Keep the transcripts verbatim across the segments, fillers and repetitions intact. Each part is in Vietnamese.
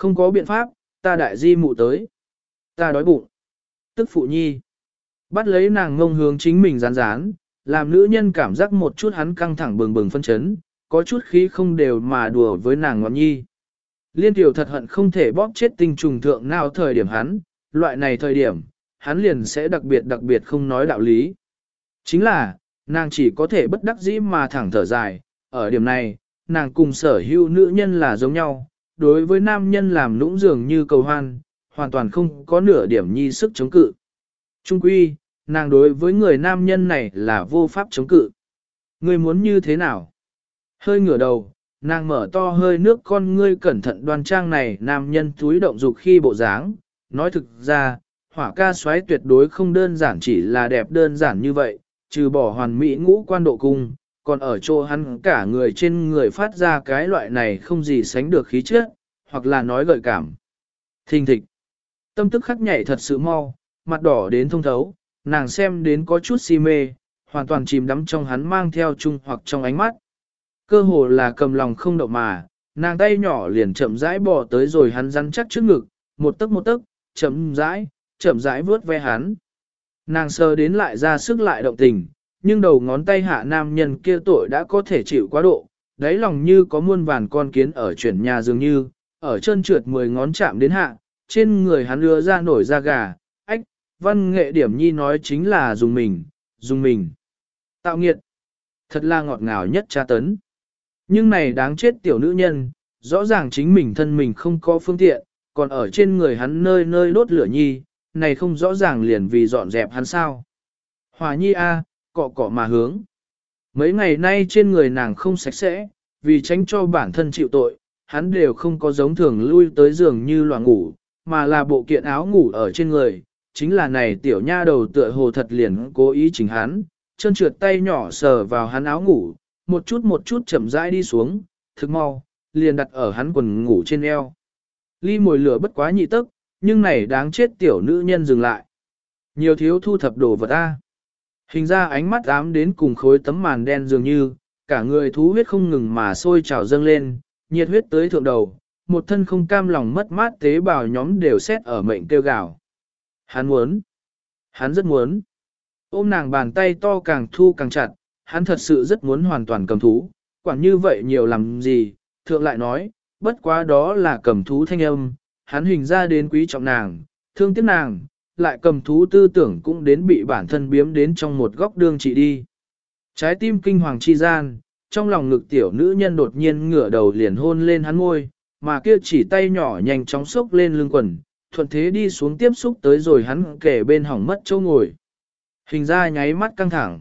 Không có biện pháp, ta đại di mụ tới. Ta đói bụng. Tức phụ nhi. Bắt lấy nàng ngông hướng chính mình rán rán, làm nữ nhân cảm giác một chút hắn căng thẳng bừng bừng phân chấn, có chút khí không đều mà đùa với nàng ngọn nhi. Liên tiểu thật hận không thể bóp chết tinh trùng thượng nào thời điểm hắn, loại này thời điểm, hắn liền sẽ đặc biệt đặc biệt không nói đạo lý. Chính là, nàng chỉ có thể bất đắc dĩ mà thẳng thở dài, ở điểm này, nàng cùng sở hữu nữ nhân là giống nhau, đối với nam nhân làm nũng dường như cầu hoan, hoàn toàn không có nửa điểm nhi sức chống cự. Trung quy, nàng đối với người nam nhân này là vô pháp chống cự. Ngươi muốn như thế nào? Hơi ngửa đầu, nàng mở to hơi nước con ngươi cẩn thận đoan trang này nam nhân túi động dục khi bộ dáng. Nói thực ra, hỏa ca xoáy tuyệt đối không đơn giản chỉ là đẹp đơn giản như vậy, trừ bỏ hoàn mỹ ngũ quan độ cung, còn ở chỗ hắn cả người trên người phát ra cái loại này không gì sánh được khí chất, hoặc là nói gợi cảm. Thình thịch. Tâm tức khắc nhảy thật sự mau, mặt đỏ đến thông thấu, nàng xem đến có chút si mê, hoàn toàn chìm đắm trong hắn mang theo chung hoặc trong ánh mắt. Cơ hồ là cầm lòng không đậu mà, nàng tay nhỏ liền chậm rãi bỏ tới rồi hắn rắn chắc trước ngực, một tấc một tấc, chậm rãi, chậm rãi vướt ve hắn. Nàng sờ đến lại ra sức lại động tình, nhưng đầu ngón tay hạ nam nhân kia tội đã có thể chịu quá độ, đáy lòng như có muôn vàn con kiến ở chuyển nhà dường như, ở chân trượt mười ngón chạm đến hạ, trên người hắn lừa ra nổi da gà, ách, văn nghệ điểm nhi nói chính là dùng mình, dùng mình. Tạo nghiệt, thật là ngọt ngào nhất tra tấn. Nhưng này đáng chết tiểu nữ nhân, rõ ràng chính mình thân mình không có phương tiện, còn ở trên người hắn nơi nơi đốt lửa nhi, này không rõ ràng liền vì dọn dẹp hắn sao. Hòa nhi a, cọ cọ mà hướng. Mấy ngày nay trên người nàng không sạch sẽ, vì tránh cho bản thân chịu tội, hắn đều không có giống thường lui tới giường như loạn ngủ, mà là bộ kiện áo ngủ ở trên người. Chính là này tiểu nha đầu tựa hồ thật liền cố ý chỉnh hắn, chân trượt tay nhỏ sờ vào hắn áo ngủ, một chút một chút chậm rãi đi xuống, thực mau, liền đặt ở hắn quần ngủ trên eo. Ly mồi lửa bất quá nhị tức, nhưng này đáng chết tiểu nữ nhân dừng lại. Nhiều thiếu thu thập đồ vật a. Hình ra ánh mắt ám đến cùng khối tấm màn đen dường như, cả người thú huyết không ngừng mà sôi trào dâng lên, nhiệt huyết tới thượng đầu, một thân không cam lòng mất mát tế bào nhóm đều xét ở mệnh kêu gào. Hắn muốn, hắn rất muốn. Ôm nàng bàn tay to càng thu càng chặt, hắn thật sự rất muốn hoàn toàn cầm thú, quản như vậy nhiều làm gì, thượng lại nói, bất quá đó là cầm thú thanh âm, hắn hình ra đến quý trọng nàng, thương tiếc nàng, lại cầm thú tư tưởng cũng đến bị bản thân biếm đến trong một góc đương trị đi. Trái tim kinh hoàng chi gian, trong lòng ngực tiểu nữ nhân đột nhiên ngửa đầu liền hôn lên hắn môi, mà kia chỉ tay nhỏ nhanh chóng xốc lên lưng quần, thuận thế đi xuống tiếp xúc tới rồi hắn kể bên hỏng mất chỗ ngồi. Hình ra nháy mắt căng thẳng.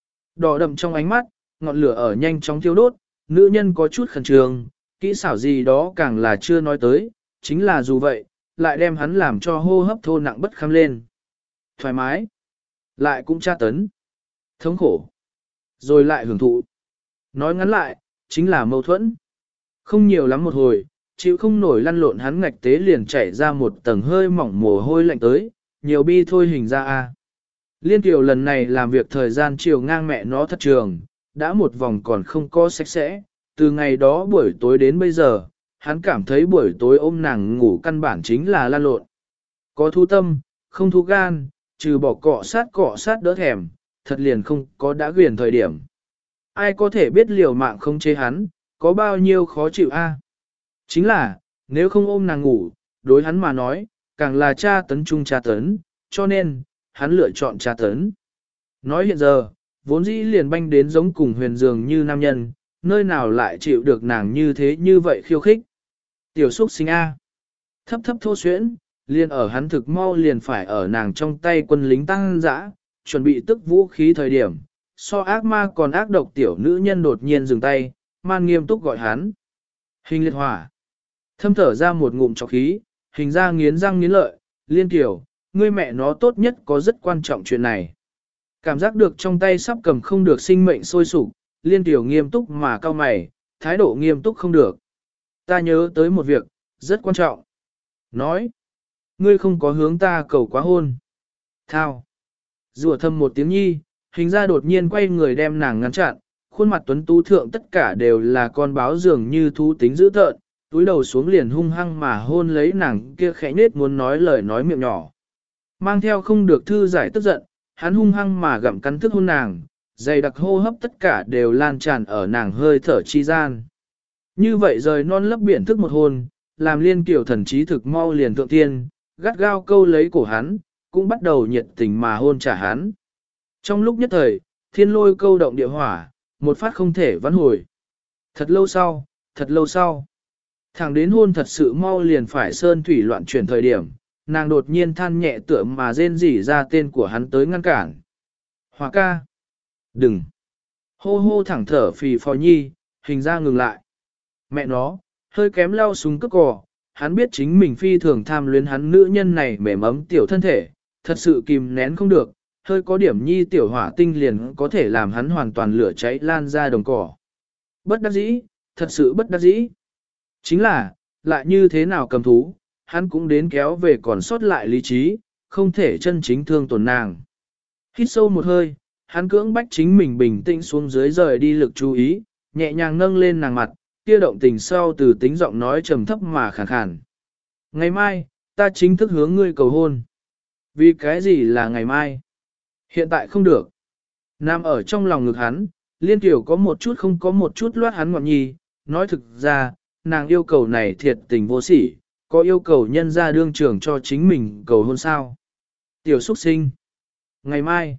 Đỏ đậm trong ánh mắt, ngọn lửa ở nhanh chóng thiêu đốt, nữ nhân có chút khẩn trương, kỹ xảo gì đó càng là chưa nói tới, chính là dù vậy, lại đem hắn làm cho hô hấp thô nặng bất kham lên. Thoải mái, lại cũng tra tấn, thống khổ, rồi lại hưởng thụ. Nói ngắn lại, chính là mâu thuẫn. Không nhiều lắm một hồi, chịu không nổi lăn lộn hắn ngạch tế liền chảy ra một tầng hơi mỏng mồ hôi lạnh tới, nhiều bi thôi hình ra a. Liên tiểu lần này làm việc thời gian chiều ngang mẹ nó thất trường, đã một vòng còn không có sạch sẽ, từ ngày đó buổi tối đến bây giờ, hắn cảm thấy buổi tối ôm nàng ngủ căn bản chính là lan lộn. Có thu tâm, không thu gan, trừ bỏ cọ sát cọ sát đỡ thèm, thật liền không có đã quyền thời điểm. Ai có thể biết liều mạng không chế hắn, có bao nhiêu khó chịu a? Chính là, nếu không ôm nàng ngủ, đối hắn mà nói, càng là tra tấn chung tra tấn, cho nên, hắn lựa chọn tra tấn. Nói hiện giờ, vốn dĩ liền banh đến giống cùng huyền dường như nam nhân, nơi nào lại chịu được nàng như thế như vậy khiêu khích. Tiểu xúc sinh A. Thấp thấp thô xuyễn, liền ở hắn thực mau liền phải ở nàng trong tay quân lính tăng dã, chuẩn bị tức vũ khí thời điểm. So ác ma còn ác độc tiểu nữ nhân đột nhiên dừng tay, man nghiêm túc gọi hắn. Hình liệt hỏa. Thâm thở ra một ngụm trọc khí, hình ra nghiến răng nghiến lợi, liên tiểu, ngươi mẹ nó tốt nhất có rất quan trọng chuyện này. Cảm giác được trong tay sắp cầm không được sinh mệnh sôi sục, liên tiểu nghiêm túc mà cao mày, thái độ nghiêm túc không được. Ta nhớ tới một việc, rất quan trọng. Nói, ngươi không có hướng ta cầu quá hôn. Thao. Rùa thầm một tiếng nhi, hình ra đột nhiên quay người đem nàng ngăn chặn, khuôn mặt tuấn tú thượng tất cả đều là con báo dường như thú tính dữ tợn, túi đầu xuống liền hung hăng mà hôn lấy nàng kia khẽ nết muốn nói lời nói miệng nhỏ. Mang theo không được thư giải tức giận, hắn hung hăng mà gặm cắn thức hôn nàng, dày đặc hô hấp tất cả đều lan tràn ở nàng hơi thở chi gian. Như vậy rời non lấp biển thức một hôn, làm Liên Kiều thần trí thực mau liền thượng tiên, gắt gao câu lấy cổ hắn, cũng bắt đầu nhiệt tình mà hôn trả hắn. Trong lúc nhất thời, thiên lôi câu động địa hỏa, một phát không thể vãn hồi. Thật lâu sau, thật lâu sau, thẳng đến hôn thật sự mau liền phải sơn thủy loạn chuyển thời điểm, nàng đột nhiên than nhẹ tựa mà rên rỉ ra tên của hắn tới ngăn cản. Hỏa ca! Đừng! Hô hô thẳng thở phì phò nhi, hình ra ngừng lại. Mẹ nó, hơi kém lao súng cướp cò, hắn biết chính mình phi thường tham luyến hắn nữ nhân này mềm ấm tiểu thân thể, thật sự kìm nén không được, hơi có điểm nhi tiểu hỏa tinh liền có thể làm hắn hoàn toàn lửa cháy lan ra đồng cỏ. Bất đắc dĩ, thật sự bất đắc dĩ. Chính là, lại như thế nào cầm thú, hắn cũng đến kéo về còn sót lại lý trí, không thể chân chính thương tổn nàng. Hít sâu một hơi, hắn cưỡng bách chính mình bình tĩnh xuống dưới rời đi lực chú ý, nhẹ nhàng nâng lên nàng mặt, kia động tình sau từ tính giọng nói trầm thấp mà khàn khàn. Ngày mai, ta chính thức hướng ngươi cầu hôn. Vì cái gì là ngày mai? Hiện tại không được. Nam ở trong lòng ngực hắn, Liên Tiểu có một chút không có một chút loát hắn ngọn nhi, nói thực ra, nàng yêu cầu này thiệt tình vô sỉ, có yêu cầu nhân ra đương trưởng cho chính mình cầu hôn sao. Tiểu xuất sinh. Ngày mai,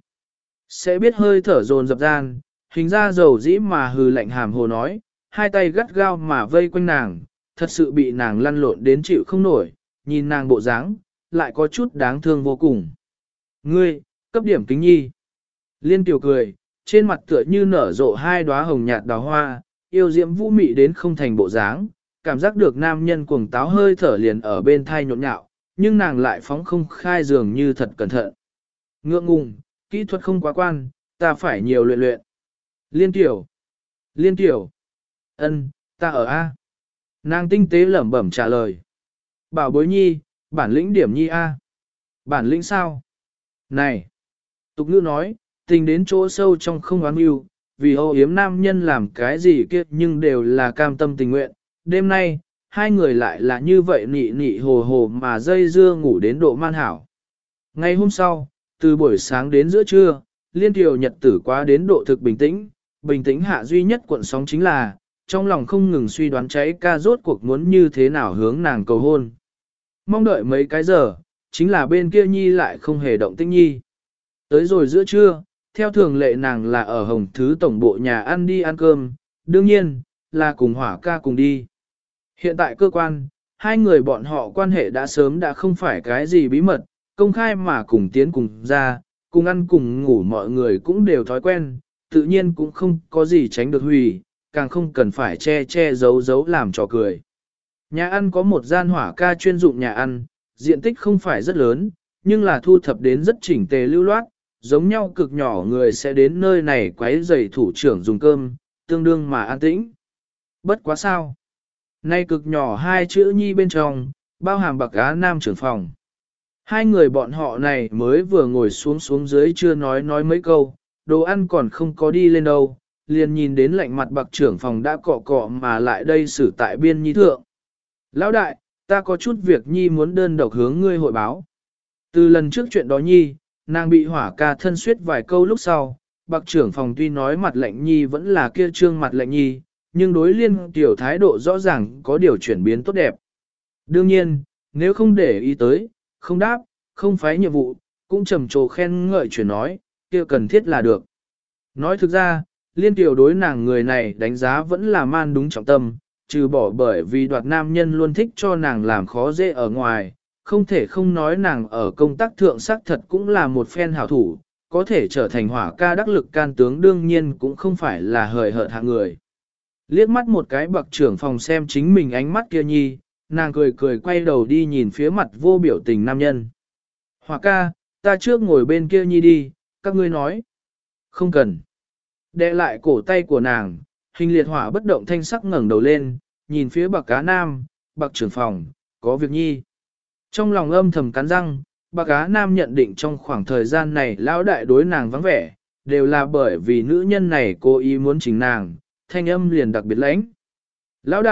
sẽ biết hơi thở dồn dập gian, hình ra dầu dĩ mà hừ lạnh hàm hồ nói, hai tay gắt gao mà vây quanh nàng, thật sự bị nàng lăn lộn đến chịu không nổi, nhìn nàng bộ dáng, lại có chút đáng thương vô cùng. Ngươi, cấp điểm kính nhi. Liên Kiều cười, trên mặt tựa như nở rộ hai đóa hồng nhạt đào hoa, yêu diễm vũ mị đến không thành bộ dáng, cảm giác được nam nhân cuồng táo hơi thở liền ở bên thai nhộn nhạo, nhưng nàng lại phóng không khai dường như thật cẩn thận. Ngượng ngùng, kỹ thuật không quá quan, ta phải nhiều luyện luyện. Liên Kiều. Liên Kiều. Ân, ta ở A. Nàng tinh tế lẩm bẩm trả lời. Bảo bối nhi, bản lĩnh điểm nhi A. Bản lĩnh sao? Này! Tục ngữ nói, tình đến chỗ sâu trong không oán yêu, vì âu yếm nam nhân làm cái gì kia nhưng đều là cam tâm tình nguyện. Đêm nay, hai người lại là như vậy nị nị hồ hồ mà dây dưa ngủ đến độ man hảo. Ngày hôm sau, từ buổi sáng đến giữa trưa, Liên Kiều nhật tử quá đến độ thực bình tĩnh, bình tĩnh hạ duy nhất cuộn sóng chính là, trong lòng không ngừng suy đoán cháy ca rốt cuộc muốn như thế nào hướng nàng cầu hôn. Mong đợi mấy cái giờ, chính là bên kia nhi lại không hề động tĩnh nhi. Tới rồi giữa trưa, theo thường lệ nàng là ở Hồng Thứ tổng bộ nhà ăn đi ăn cơm, đương nhiên, là cùng Hỏa ca cùng đi. Hiện tại cơ quan, hai người bọn họ quan hệ đã sớm đã không phải cái gì bí mật, công khai mà cùng tiến cùng ra, cùng ăn cùng ngủ mọi người cũng đều thói quen, tự nhiên cũng không có gì tránh được hủy, càng không cần phải che che giấu giấu làm trò cười. Nhà ăn có một gian Hỏa ca chuyên dụng nhà ăn, diện tích không phải rất lớn, nhưng là thu thập đến rất chỉnh tề lưu loát, giống nhau cực nhỏ người sẽ đến nơi này quấy rầy thủ trưởng dùng cơm, tương đương mà an tĩnh. Bất quá sao. Nay cực nhỏ hai chữ nhi bên trong, bao hàm bạc á nam trưởng phòng. Hai người bọn họ này mới vừa ngồi xuống xuống dưới chưa nói nói mấy câu, đồ ăn còn không có đi lên đâu, liền nhìn đến lạnh mặt bạc trưởng phòng đã cọ cọ mà lại đây xử tại biên nhi thượng. Lão đại, ta có chút việc nhi muốn đơn độc hướng ngươi hội báo. Từ lần trước chuyện đó nhi, nàng bị Hỏa ca thân suyết vài câu lúc sau, bạc trưởng phòng tuy nói mặt lạnh nhi vẫn là kia trương mặt lạnh nhi, nhưng đối Liên Tiểu thái độ rõ ràng có điều chuyển biến tốt đẹp. Đương nhiên, nếu không để ý tới, không đáp, không phái nhiệm vụ, cũng trầm trồ khen ngợi chuyển nói, kia cần thiết là được. Nói thực ra, Liên Tiểu đối nàng người này đánh giá vẫn là man đúng trọng tâm, trừ bỏ bởi vì đoạt nam nhân luôn thích cho nàng làm khó dễ ở ngoài, không thể không nói nàng ở công tác thượng sắc thật cũng là một phen hảo thủ, có thể trở thành Hỏa ca đắc lực can tướng đương nhiên cũng không phải là hời hợt hạng người. Liếc mắt một cái bậc trưởng phòng xem chính mình ánh mắt kia nhi, nàng cười cười quay đầu đi nhìn phía mặt vô biểu tình nam nhân. Hỏa ca, ta trước ngồi bên kia nhi đi, các ngươi nói. Không cần. Đệ lại cổ tay của nàng, hình liệt hỏa bất động thanh sắc ngẩng đầu lên, nhìn phía bậc cá nam, bậc trưởng phòng, có việc nhi. Trong lòng âm thầm cắn răng, bậc cá nam nhận định trong khoảng thời gian này lão đại đối nàng vắng vẻ, đều là bởi vì nữ nhân này cố ý muốn chỉnh nàng, thanh âm liền đặc biệt lãnh. Lão đại,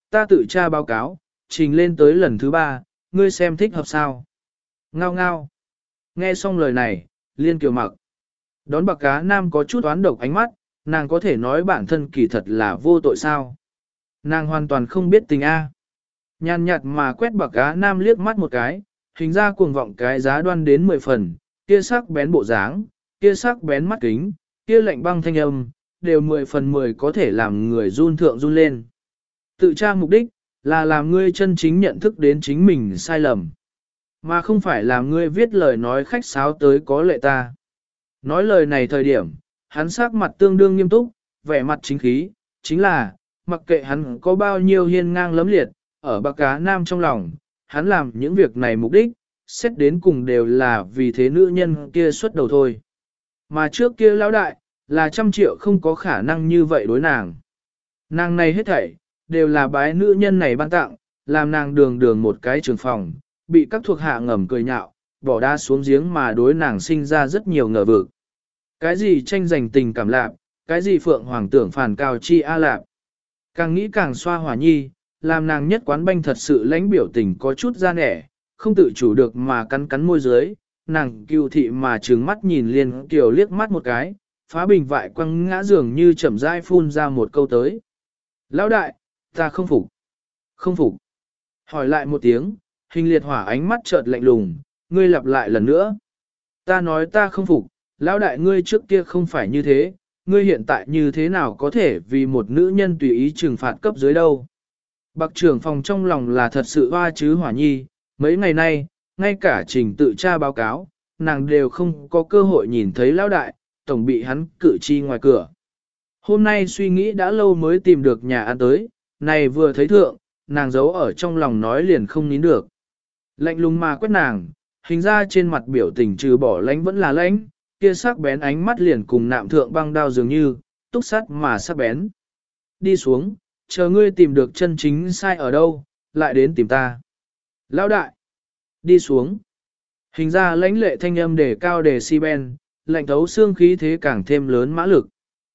Ta tự tra báo cáo, trình lên tới lần thứ ba, ngươi xem thích hợp sao. Ngao ngao. Nghe xong lời này, Liên Kiều mặc. Đón bạc cá nam có chút oán độc ánh mắt, nàng có thể nói bản thân kỳ thật là vô tội sao. Nàng hoàn toàn không biết tình A. Nhàn nhạt mà quét bạc cá nam liếc mắt một cái, hình ra cuồng vọng cái giá đoan đến mười phần, kia sắc bén bộ dáng, kia sắc bén mắt kính, kia lạnh băng thanh âm, đều mười phần mười có thể làm người run thượng run lên. Tự tra mục đích, là làm ngươi chân chính nhận thức đến chính mình sai lầm, mà không phải làm ngươi viết lời nói khách sáo tới có lệ ta. Nói lời này thời điểm, hắn sắc mặt tương đương nghiêm túc, vẻ mặt chính khí, chính là, mặc kệ hắn có bao nhiêu hiên ngang lấm liệt, ở bạc cá nam trong lòng, hắn làm những việc này mục đích, xét đến cùng đều là vì thế nữ nhân kia xuất đầu thôi. Mà trước kia lão đại, là trăm triệu không có khả năng như vậy đối nàng. Nàng này hết thảy, đều là bái nữ nhân này ban tặng, làm nàng đường đường một cái trường phòng, bị các thuộc hạ ngầm cười nhạo, bỏ đá xuống giếng mà đối nàng sinh ra rất nhiều ngờ vực. Cái gì tranh giành tình cảm lạc, cái gì phượng hoàng tưởng phản cao chi a lạc. Càng nghĩ càng xoa hỏa nhi, làm nàng nhất quán banh thật sự lãnh biểu tình có chút ra nẻ, không tự chủ được mà cắn cắn môi dưới, nàng cưu thị mà trừng mắt nhìn Liên Kiều liếc mắt một cái, phá bình vại quăng ngã dường như chậm rãi phun ra một câu tới. Lão đại, ta không phục. Không phục. Hỏi lại một tiếng, hình liệt hỏa ánh mắt chợt lạnh lùng, ngươi lặp lại lần nữa. Ta nói ta không phục, lão đại ngươi trước kia không phải như thế, ngươi hiện tại như thế nào có thể vì một nữ nhân tùy ý trừng phạt cấp dưới đâu. Bạc trưởng phòng trong lòng là thật sự hoa chứ hỏa nhi, mấy ngày nay, ngay cả trình tự tra báo cáo, nàng đều không có cơ hội nhìn thấy lão đại, tổng bị hắn cử chi ngoài cửa. Hôm nay suy nghĩ đã lâu mới tìm được nhà ăn tới, này vừa thấy thượng, nàng giấu ở trong lòng nói liền không nín được. Lạnh lùng mà quét nàng, hình ra trên mặt biểu tình trừ bỏ lãnh vẫn là lãnh, kia sắc bén ánh mắt liền cùng nạm thượng băng đao dường như, túc sắt mà sắc bén. Đi xuống, chờ ngươi tìm được chân chính sai ở đâu, lại đến tìm ta. Lão đại, đi xuống. Hình ra lãnh lệ thanh âm đề cao đề si ben, lạnh thấu xương khí thế càng thêm lớn mã lực.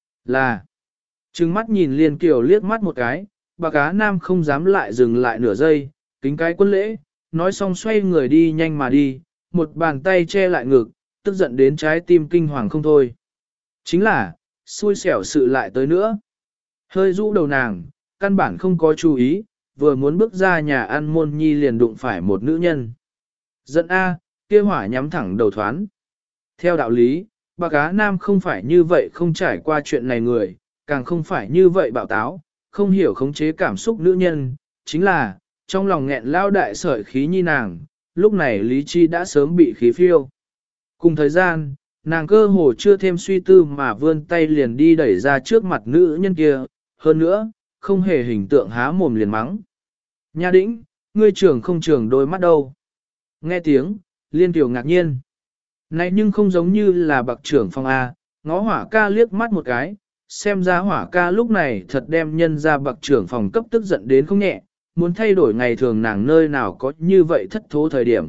Là, trừng mắt nhìn Liên Kiều liếc mắt một cái, bà cá nam không dám lại dừng lại nửa giây, kính cái quân lễ, nói xong xoay người đi nhanh mà đi, một bàn tay che lại ngực, tức giận đến trái tim kinh hoàng không thôi. Chính là, xui xẻo sự lại tới nữa. Hơi rũ đầu nàng, căn bản không có chú ý, vừa muốn bước ra nhà ăn môn nhi liền đụng phải một nữ nhân. Giận A, kia hỏa nhắm thẳng đầu thoán. Theo đạo lý, bà cá nam không phải như vậy không trải qua chuyện này người, càng không phải như vậy bạo táo, không hiểu khống chế cảm xúc nữ nhân, chính là, trong lòng nghẹn lao đại sợi khí nhi nàng, lúc này lý chi đã sớm bị khí phiêu. Cùng thời gian, nàng cơ hồ chưa thêm suy tư mà vươn tay liền đi đẩy ra trước mặt nữ nhân kia, hơn nữa, không hề hình tượng há mồm liền mắng. Nha đĩnh, ngươi trưởng không trưởng đôi mắt đâu. Nghe tiếng, Liên Kiều ngạc nhiên. Này nhưng không giống như là bậc trưởng phòng A, ngó hỏa ca liếc mắt một cái, xem ra hỏa ca lúc này thật đem nhân ra bậc trưởng phòng cấp tức giận đến không nhẹ, muốn thay đổi ngày thường nàng nơi nào có như vậy thất thố thời điểm.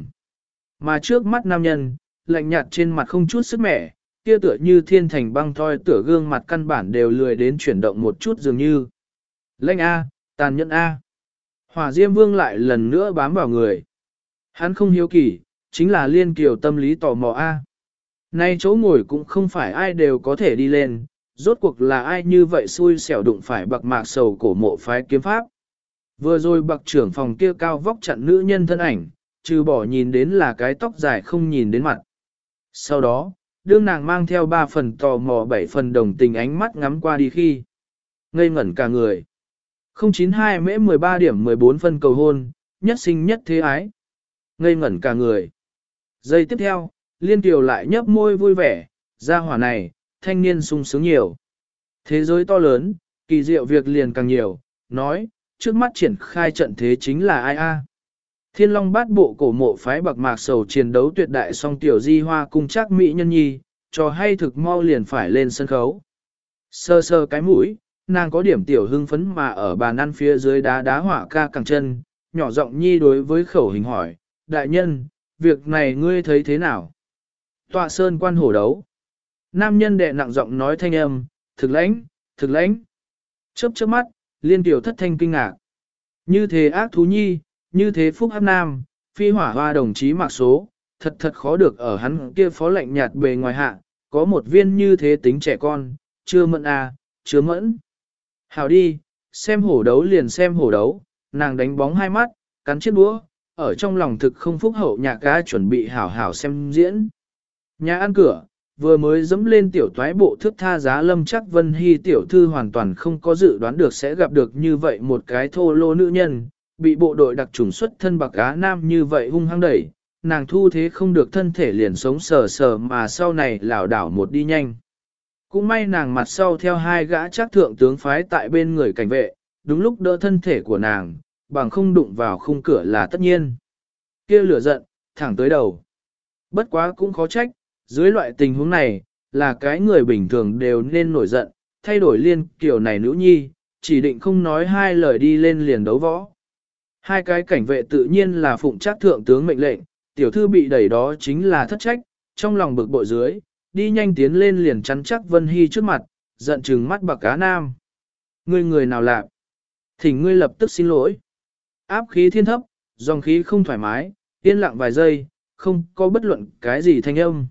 Mà trước mắt nam nhân, lạnh nhạt trên mặt không chút sức mẻ, kia tựa như thiên thành băng thoi tựa gương mặt căn bản đều lười đến chuyển động một chút dường như. Lệnh A, tàn nhẫn A. Hỏa Diêm Vương lại lần nữa bám vào người. Hắn không hiếu kỳ, chính là Liên Kiều tâm lý tò mò A. Nay chỗ ngồi cũng không phải ai đều có thể đi lên, rốt cuộc là ai như vậy xui xẻo đụng phải bạc mạc sầu cổ mộ phái kiếm pháp. Vừa rồi bạc trưởng phòng kia cao vóc chặn nữ nhân thân ảnh, trừ bỏ nhìn đến là cái tóc dài không nhìn đến mặt. Sau đó, đương nàng mang theo ba phần tò mò bảy phần đồng tình ánh mắt ngắm qua đi khi. Ngây ngẩn cả người. không chín hai mễ mười ba điểm mười bốn phân cầu hôn, nhất sinh nhất thế ái. Ngây ngẩn cả người. Giây tiếp theo, Liên Kiều lại nhấp môi vui vẻ, ra hỏa này, thanh niên sung sướng nhiều. Thế giới to lớn, kỳ diệu việc liền càng nhiều, nói, trước mắt triển khai trận thế chính là ai a? Thiên Long bát bộ cổ mộ phái bạc mạc sầu chiến đấu tuyệt đại song tiểu di hoa cung chắc mỹ nhân nhi, trò hay thực mau liền phải lên sân khấu. Sơ sơ cái mũi, nàng có điểm tiểu hưng phấn mà ở bàn ăn phía dưới đá đá hỏa ca cẳng chân, nhỏ giọng nhi đối với khẩu hình hỏi, đại nhân, việc này ngươi thấy thế nào? Tọa sơn quan hổ đấu. Nam nhân đệ nặng giọng nói thanh âm, thực lãnh, thực lãnh. Chớp chớp mắt, Liên Kiều thất thanh kinh ngạc. Như thế ác thú nhi, như thế phúc hắc nam, phi hỏa hoa đồng chí mặc số, thật thật khó được ở hắn kia phó lạnh nhạt bề ngoài hạ, có một viên như thế tính trẻ con, chưa mẫn à, chưa mẫn. Hảo đi, xem hổ đấu liền xem hổ đấu, nàng đánh bóng hai mắt, cắn chiếc đũa, ở trong lòng thực không phúc hậu nhạc ga chuẩn bị hảo hảo xem diễn. Nhà ăn cửa, vừa mới dẫm lên tiểu toái bộ thước tha giá Lâm Chắc Vân Hy tiểu thư hoàn toàn không có dự đoán được sẽ gặp được như vậy một cái thô lô nữ nhân, bị bộ đội đặc trùng xuất thân bạc á nam như vậy hung hăng đẩy, nàng thu thế không được thân thể liền sống sờ sờ mà sau này lảo đảo một đi nhanh. Cũng may nàng mặt sau theo hai gã chắc thượng tướng phái tại bên người cảnh vệ, đúng lúc đỡ thân thể của nàng, bằng không đụng vào khung cửa là tất nhiên. Kia lửa giận, thẳng tới đầu. Bất quá cũng khó trách, dưới loại tình huống này, là cái người bình thường đều nên nổi giận, thay đổi liên kiểu này nữ nhi, chỉ định không nói hai lời đi lên liền đấu võ. Hai cái cảnh vệ tự nhiên là phụng trác thượng tướng mệnh lệnh, tiểu thư bị đẩy đó chính là thất trách, trong lòng bực bội dưới, đi nhanh tiến lên liền chắn chắc Vân Hy trước mặt, giận trừng mắt bạc cá nam. Ngươi người nào lạc? Thỉnh ngươi lập tức xin lỗi. Áp khí thiên thấp, dòng khí không thoải mái, yên lặng vài giây, không có bất luận cái gì thanh âm.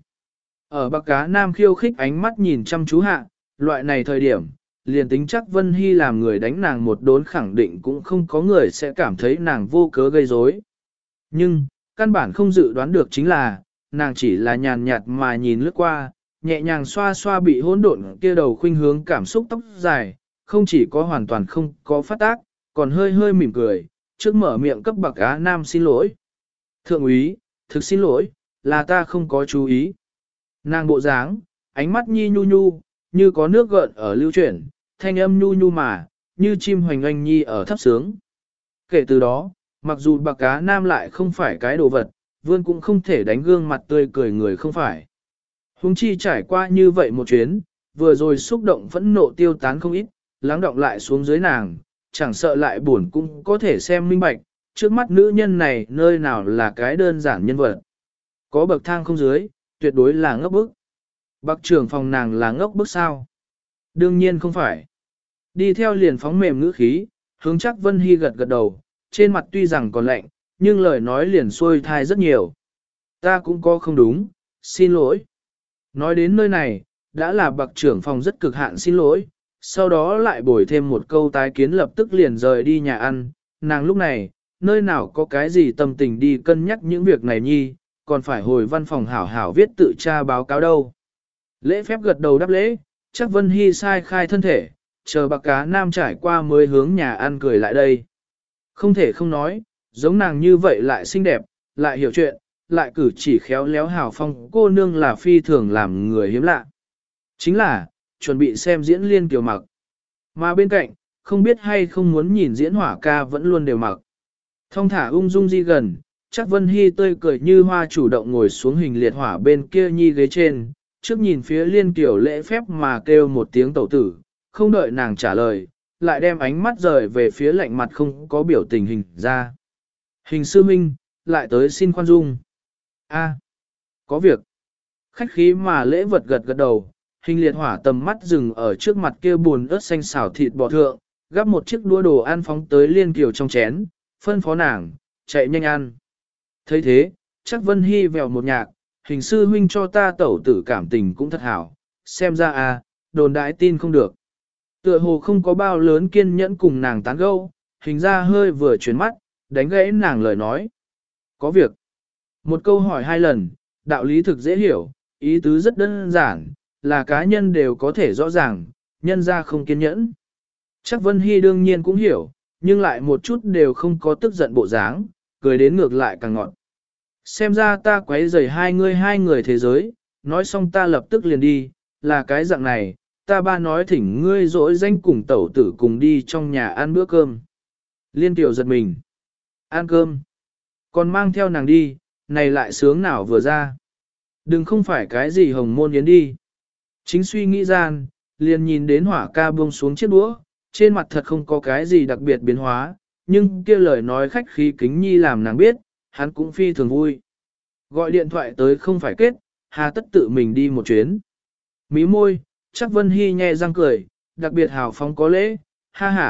Ở bạc cá nam khiêu khích ánh mắt nhìn chăm chú hạ, loại này thời điểm, liền tính chắc Vân Hy làm người đánh nàng một đốn khẳng định cũng không có người sẽ cảm thấy nàng vô cớ gây rối. Nhưng, căn bản không dự đoán được chính là, nàng chỉ là nhàn nhạt mà nhìn lướt qua, nhẹ nhàng xoa xoa bị hỗn độn kia đầu khuynh hướng cảm xúc tóc dài, không chỉ có hoàn toàn không có phát tác, còn hơi hơi mỉm cười, trước mở miệng cấp bạc á nam xin lỗi. Thượng úy, thực xin lỗi, là ta không có chú ý. Nàng bộ dáng, ánh mắt nhi nhu nhu, như có nước gợn ở lưu chuyển, thanh âm nhu nhu mà, như chim hoành oanh nhi ở thấp sướng. Kể từ đó, mặc dù bạc cá nam lại không phải cái đồ vật, vươn cũng không thể đánh gương mặt tươi cười người không phải. Hùng chi trải qua như vậy một chuyến, vừa rồi xúc động phẫn nộ tiêu tán không ít, lắng động lại xuống dưới nàng, chẳng sợ lại buồn cũng có thể xem minh bạch, trước mắt nữ nhân này nơi nào là cái đơn giản nhân vật. Có bậc thang không dưới, tuyệt đối là ngốc bức. Bác trưởng phòng nàng là ngốc bức sao? Đương nhiên không phải. Đi theo liền phóng mềm ngữ khí, hướng chắc Vân Hy gật gật đầu, trên mặt tuy rằng còn lạnh, nhưng lời nói liền xuôi thai rất nhiều. Ta cũng có không đúng, xin lỗi. Nói đến nơi này, đã là bậc trưởng phòng rất cực hạn xin lỗi, sau đó lại bồi thêm một câu tái kiến lập tức liền rời đi nhà ăn, nàng lúc này, nơi nào có cái gì tâm tình đi cân nhắc những việc này nhi, còn phải hồi văn phòng hảo hảo viết tự tra báo cáo đâu. Lễ phép gật đầu đáp lễ, chắc Vân Hy sai khai thân thể, chờ bạc cá nam trải qua mới hướng nhà ăn cười lại đây. Không thể không nói, giống nàng như vậy lại xinh đẹp, lại hiểu chuyện, lại cử chỉ khéo léo hào phong cô nương là phi thường làm người hiếm lạ. Chính là, chuẩn bị xem diễn liên kiều mặc. Mà bên cạnh, không biết hay không muốn nhìn diễn hỏa ca vẫn luôn đều mặc. Thông thả ung dung di gần, chắc Vân Hy tươi cười như hoa chủ động ngồi xuống hình liệt hỏa bên kia nhi ghế trên, trước nhìn phía liên kiều lễ phép mà kêu một tiếng tẩu tử, không đợi nàng trả lời, lại đem ánh mắt rời về phía lạnh mặt không có biểu tình hình ra. Hình sư minh, lại tới xin khoan dung. A, có việc. Khách khí mà lễ vật gật gật đầu, hình liệt hỏa tầm mắt dừng ở trước mặt kia buồn ớt xanh xào thịt bò thượng, gắp một chiếc đũa đồ ăn phóng tới liên kiều trong chén, phân phó nàng, chạy nhanh ăn. thấy thế, chắc Vân Hy vèo một nhạc, hình sư huynh cho ta tẩu tử cảm tình cũng thật hảo, xem ra à, đồn đãi tin không được. Tựa hồ không có bao lớn kiên nhẫn cùng nàng tán gẫu, hình ra hơi vừa chuyển mắt, đánh gãy nàng lời nói. Có việc. Một câu hỏi hai lần, đạo lý thực dễ hiểu, ý tứ rất đơn giản, là cá nhân đều có thể rõ ràng, nhân ra không kiên nhẫn. Chắc Vân Hy đương nhiên cũng hiểu, nhưng lại một chút đều không có tức giận bộ dáng, cười đến ngược lại càng ngọt. Xem ra ta quấy rầy hai ngươi hai người thế giới, nói xong ta lập tức liền đi, là cái dạng này, ta ba nói thỉnh ngươi dỗi danh cùng tẩu tử cùng đi trong nhà ăn bữa cơm. Liên tiểu giật mình. Ăn cơm. Còn mang theo nàng đi, này lại sướng nào vừa ra. Đừng không phải cái gì hồng môn yến đi. Chính suy nghĩ gian, liền nhìn đến hỏa ca buông xuống chiếc đũa, trên mặt thật không có cái gì đặc biệt biến hóa, nhưng kia lời nói khách khí kính nhi làm nàng biết, hắn cũng phi thường vui. Gọi điện thoại tới không phải kết, hà tất tự mình đi một chuyến. Mí môi, chắc Vân Hy nhẹ răng cười, đặc biệt hào phóng có lễ, ha ha,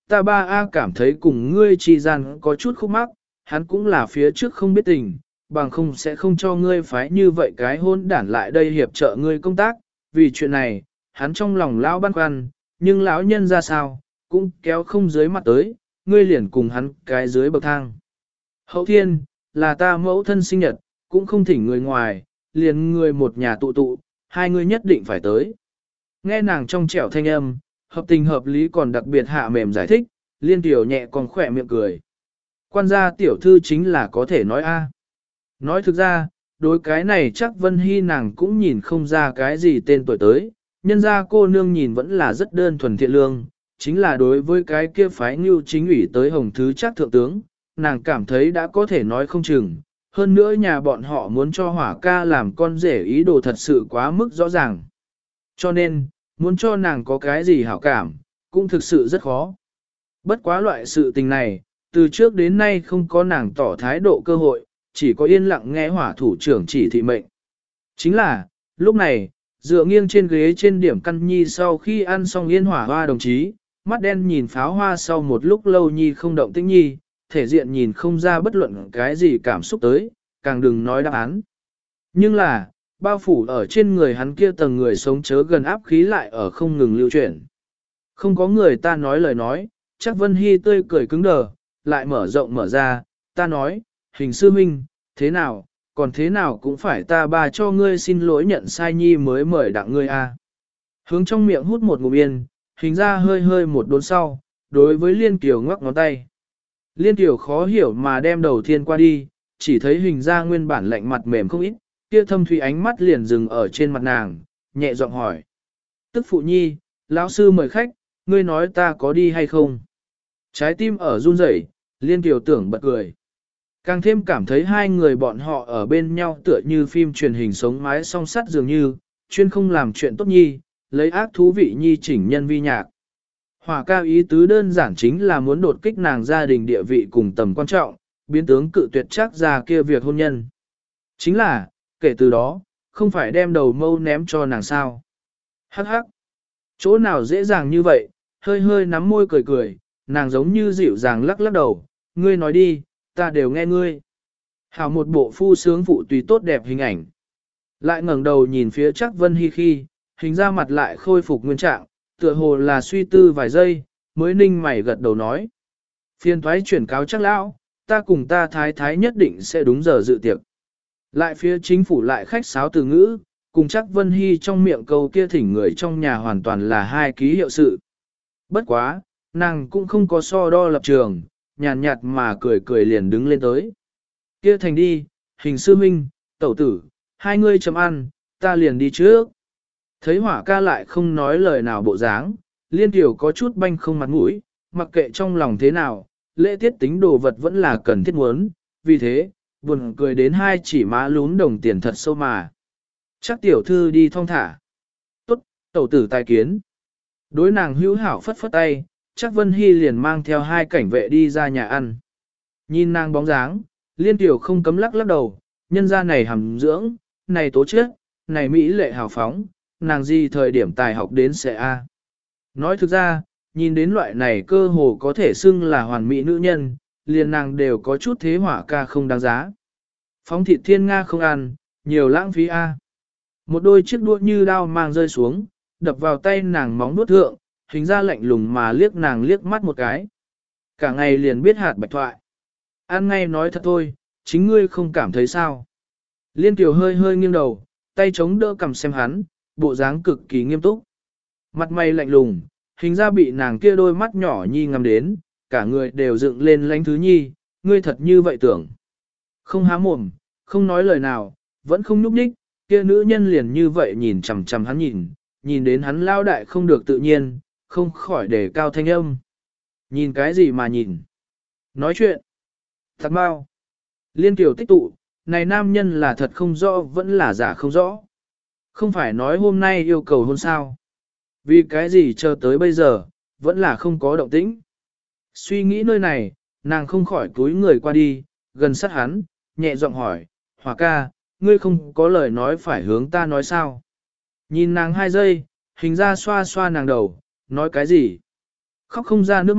ta ba A cảm thấy cùng ngươi chi gian có chút khúc mắc, hắn cũng là phía trước không biết tình, bằng không sẽ không cho ngươi phái như vậy cái hôn đản lại đây hiệp trợ ngươi công tác, vì chuyện này, hắn trong lòng lão băn khoăn, nhưng lão nhân ra sao, cũng kéo không dưới mặt tới, ngươi liền cùng hắn cái dưới bậc thang. Hậu thiên, là ta mẫu thân sinh nhật, cũng không thỉnh người ngoài, liền người một nhà tụ tụ, hai người nhất định phải tới. Nghe nàng trong trẻo thanh âm, hợp tình hợp lý còn đặc biệt hạ mềm giải thích, liên tiểu nhẹ còn khỏe miệng cười. Quan gia tiểu thư chính là có thể nói a. Nói thực ra, đối cái này chắc Vân Hy nàng cũng nhìn không ra cái gì tên tuổi tới, nhân ra cô nương nhìn vẫn là rất đơn thuần thiện lương, chính là đối với cái kia phái ngưu chính ủy tới hồng thứ chắc thượng tướng, nàng cảm thấy đã có thể nói không chừng. Hơn nữa nhà bọn họ muốn cho hỏa ca làm con rể ý đồ thật sự quá mức rõ ràng. Cho nên, muốn cho nàng có cái gì hảo cảm, cũng thực sự rất khó. Bất quá loại sự tình này, từ trước đến nay không có nàng tỏ thái độ cơ hội, chỉ có yên lặng nghe hỏa thủ trưởng chỉ thị mệnh. Chính là, lúc này, dựa nghiêng trên ghế trên điểm căn nhi sau khi ăn xong yên hỏa hoa đồng chí, mắt đen nhìn pháo hoa sau một lúc lâu nhi không động tĩnh nhi, thể diện nhìn không ra bất luận cái gì cảm xúc tới, càng đừng nói đáp án. Nhưng là, bao phủ ở trên người hắn kia tầng người sống chớ gần áp khí lại ở không ngừng lưu chuyển. Không có người ta nói lời nói, chắc Vân Hy tươi cười cứng đờ, lại mở rộng mở ra, ta nói, hình sư minh, thế nào, còn thế nào cũng phải ta ba cho ngươi xin lỗi nhận sai nhi mới mời đặng ngươi a. Hướng trong miệng hút một ngụm yên, hình ra hơi hơi một đốn sau, đối với Liên Kiều ngoắc ngón tay. Liên Kiều khó hiểu mà đem đầu thiên qua đi, chỉ thấy hình ra nguyên bản lạnh mặt mềm không ít, kia thâm thủy ánh mắt liền dừng ở trên mặt nàng, nhẹ giọng hỏi. Tức phụ nhi, lão sư mời khách, ngươi nói ta có đi hay không? Trái tim ở run rẩy, Liên Kiều tưởng bật cười. Càng thêm cảm thấy hai người bọn họ ở bên nhau tựa như phim truyền hình sống mái song sắt dường như, chuyên không làm chuyện tốt nhi, lấy ác thú vị nhi chỉnh nhân vi nhạc. Hỏa cao ý tứ đơn giản chính là muốn đột kích nàng gia đình địa vị cùng tầm quan trọng, biến tướng cự tuyệt chắc ra kia việc hôn nhân. Chính là, kể từ đó, không phải đem đầu mâu ném cho nàng sao. Hắc hắc. Chỗ nào dễ dàng như vậy, hơi hơi nắm môi cười cười, nàng giống như dịu dàng lắc lắc đầu, ngươi nói đi, ta đều nghe ngươi. Hảo một bộ phu sướng phụ tùy tốt đẹp hình ảnh. Lại ngẩng đầu nhìn phía chắc Vân Hy khi, hình ra mặt lại khôi phục nguyên trạng, tựa hồ là suy tư vài giây, mới ninh mày gật đầu nói. Phiên thoái chuyển cáo chắc lão, ta cùng ta thái thái nhất định sẽ đúng giờ dự tiệc. Lại phía chính phủ lại khách sáo từ ngữ, cùng chắc Vân Hy trong miệng câu kia thỉnh người trong nhà hoàn toàn là hai ký hiệu sự. Bất quá, nàng cũng không có so đo lập trường, nhàn nhạt, nhạt mà cười cười liền đứng lên tới. Kia thành đi, hình sư minh, tẩu tử, hai ngươi chấm ăn, ta liền đi trước. Thấy hỏa ca lại không nói lời nào bộ dáng, liên tiểu có chút banh không mặt mũi, mặc kệ trong lòng thế nào, lễ tiết tính đồ vật vẫn là cần thiết muốn, vì thế, buồn cười đến hai chỉ má lún đồng tiền thật sâu mà. Chắc tiểu thư đi thong thả. Tốt, tẩu tử tài kiến. Đối nàng hữu hảo phất phất tay, chắc Vân Hy liền mang theo hai cảnh vệ đi ra nhà ăn. Nhìn nàng bóng dáng, liên tiểu không cấm lắc lắc đầu, nhân gia này hàm dưỡng, này tố chất, này mỹ lệ hào phóng, nàng gì thời điểm tài học đến sẽ a. Nói thực ra, nhìn đến loại này cơ hồ có thể xưng là hoàn mỹ nữ nhân, liền nàng đều có chút thế hỏa ca không đáng giá. Phóng thịt thiên nga không ăn, nhiều lãng phí a. Một đôi chiếc đũa như đao mang rơi xuống, đập vào tay nàng móng nuốt thượng, hình ra lạnh lùng mà liếc nàng liếc mắt một cái. Cả ngày liền biết hạt bạch thoại. Ăn ngay nói thật thôi, chính ngươi không cảm thấy sao. Liên Kiều hơi hơi nghiêng đầu, tay chống đỡ cầm xem hắn, bộ dáng cực kỳ nghiêm túc. Mặt mày lạnh lùng, hình ra bị nàng kia đôi mắt nhỏ nhi ngắm đến, cả người đều dựng lên lánh thứ nhi, ngươi thật như vậy tưởng. Không há mồm, không nói lời nào, vẫn không nhúc nhích, kia nữ nhân liền như vậy nhìn chằm chằm hắn nhìn, nhìn đến hắn lao đại không được tự nhiên, không khỏi để cao thanh âm. Nhìn cái gì mà nhìn? Nói chuyện. Thật bao. Liên Kiều tích tụ, này nam nhân là thật không rõ vẫn là giả không rõ. Không phải nói hôm nay yêu cầu hôn sao. Vì cái gì chờ tới bây giờ, vẫn là không có động tĩnh. Suy nghĩ nơi này, nàng không khỏi túi người qua đi, gần sát hắn, nhẹ giọng hỏi, Hòa ca, ngươi không có lời nói phải hướng ta nói sao. Nhìn nàng hai giây, hình ra xoa xoa nàng đầu, nói cái gì? Khóc không ra nước mắt,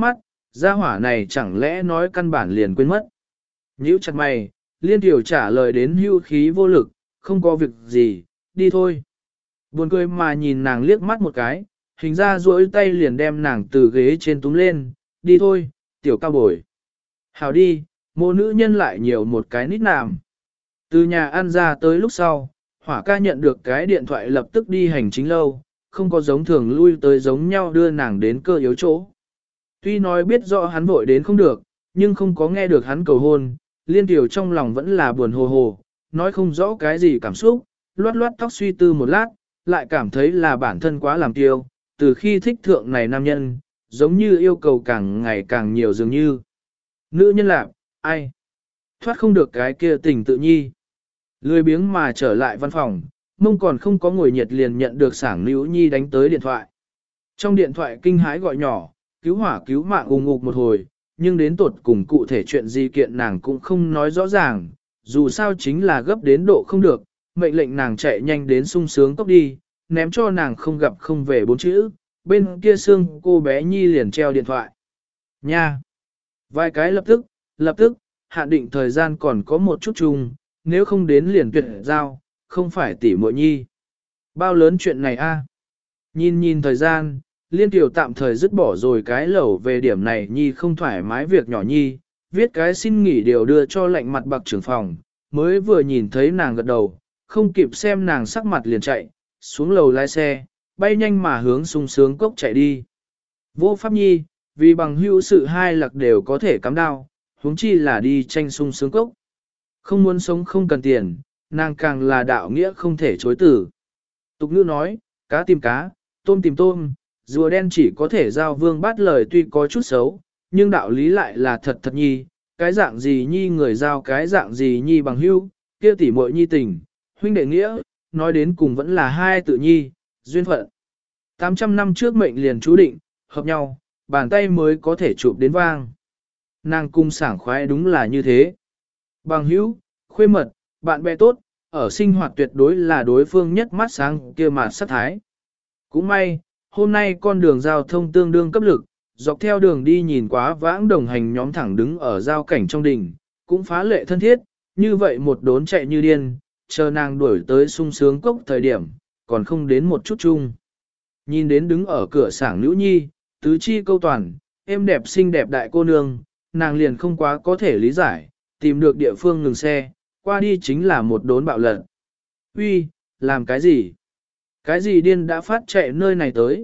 gia hỏa này chẳng lẽ nói căn bản liền quên mất. Nhíu chặt mày, Liên Tiểu trả lời đến hưu khí vô lực, không có việc gì, đi thôi. Buồn cười mà nhìn nàng liếc mắt một cái, hình ra duỗi tay liền đem nàng từ ghế trên túm lên, đi thôi, tiểu cao bồi. Hảo đi, mô nữ nhân lại nhiều một cái nít nàm. Từ nhà ăn ra tới lúc sau, Hỏa ca nhận được cái điện thoại lập tức đi hành chính lâu, không có giống thường lui tới giống nhau đưa nàng đến cơ yếu chỗ. Tuy nói biết rõ hắn vội đến không được, nhưng không có nghe được hắn cầu hôn, Liên Tiểu trong lòng vẫn là buồn hồ hồ, nói không rõ cái gì cảm xúc, loát loát tóc suy tư một lát, lại cảm thấy là bản thân quá làm tiêu, từ khi thích thượng này nam nhân, giống như yêu cầu càng ngày càng nhiều dường như. Nữ nhân lạc, ai? Thoát không được cái kia tình tự nhi. Lười biếng mà trở lại văn phòng, mông còn không có ngồi nhiệt liền nhận được sảng Nữ Nhi đánh tới điện thoại. Trong điện thoại kinh hãi gọi nhỏ, cứu hỏa cứu mạng ùng ục một hồi, nhưng đến tột cùng cụ thể chuyện gì kiện nàng cũng không nói rõ ràng, dù sao chính là gấp đến độ không được, mệnh lệnh nàng chạy nhanh đến sung sướng cốc đi, ném cho nàng không gặp không về bốn chữ, bên kia xương cô bé Nhi liền treo điện thoại. Nha! Vài cái lập tức, lập tức, hạn định thời gian còn có một chút chung, nếu không đến liền tuyệt giao, không phải tỉ muội Nhi. Bao lớn chuyện này a? Nhìn nhìn thời gian, Liên Tiểu tạm thời dứt bỏ rồi cái lẩu về điểm này Nhi không thoải mái việc nhỏ Nhi, viết cái xin nghỉ điều đưa cho lạnh mặt bạc trưởng phòng, mới vừa nhìn thấy nàng gật đầu, không kịp xem nàng sắc mặt liền chạy, xuống lầu lái xe, bay nhanh mà hướng sung sướng cốc chạy đi. Vô pháp Nhi, vì bằng hữu sự hai lạc đều có thể cắm đao, huống chi là đi tranh sung sướng cốc. Không muốn sống không cần tiền, nàng càng là đạo nghĩa không thể chối từ. Tục ngữ nói, cá tìm cá, tôm tìm tôm, rùa đen chỉ có thể giao vương bát lời tuy có chút xấu, nhưng đạo lý lại là thật thật Nhi, cái dạng gì Nhi người giao cái dạng gì Nhi bằng hữu, kia tỉ muội Nhi tình, huynh đệ nghĩa, nói đến cùng vẫn là hai tự Nhi, duyên phận. tám trăm năm trước mệnh liền chú định, hợp nhau, bàn tay mới có thể chụp đến vang. Nàng cung sảng khoái đúng là như thế. Bằng hữu, khuê mật, bạn bè tốt, ở sinh hoạt tuyệt đối là đối phương nhất mắt sáng kia mà sát thái. Cũng may, hôm nay con đường giao thông tương đương cấp lực, dọc theo đường đi nhìn quá vãng đồng hành nhóm thẳng đứng ở giao cảnh trong đỉnh, cũng phá lệ thân thiết, như vậy một đốn chạy như điên, chờ nàng đuổi tới sung sướng cốc thời điểm, còn không đến một chút chung. Nhìn đến đứng ở cửa sảng Nữ Nhi, tứ chi câu toàn, êm đẹp xinh đẹp đại cô nương, nàng liền không quá có thể lý giải, tìm được địa phương ngừng xe, qua đi chính là một đốn bạo lận. Uy, làm cái gì? Cái gì điên đã phát chạy nơi này tới?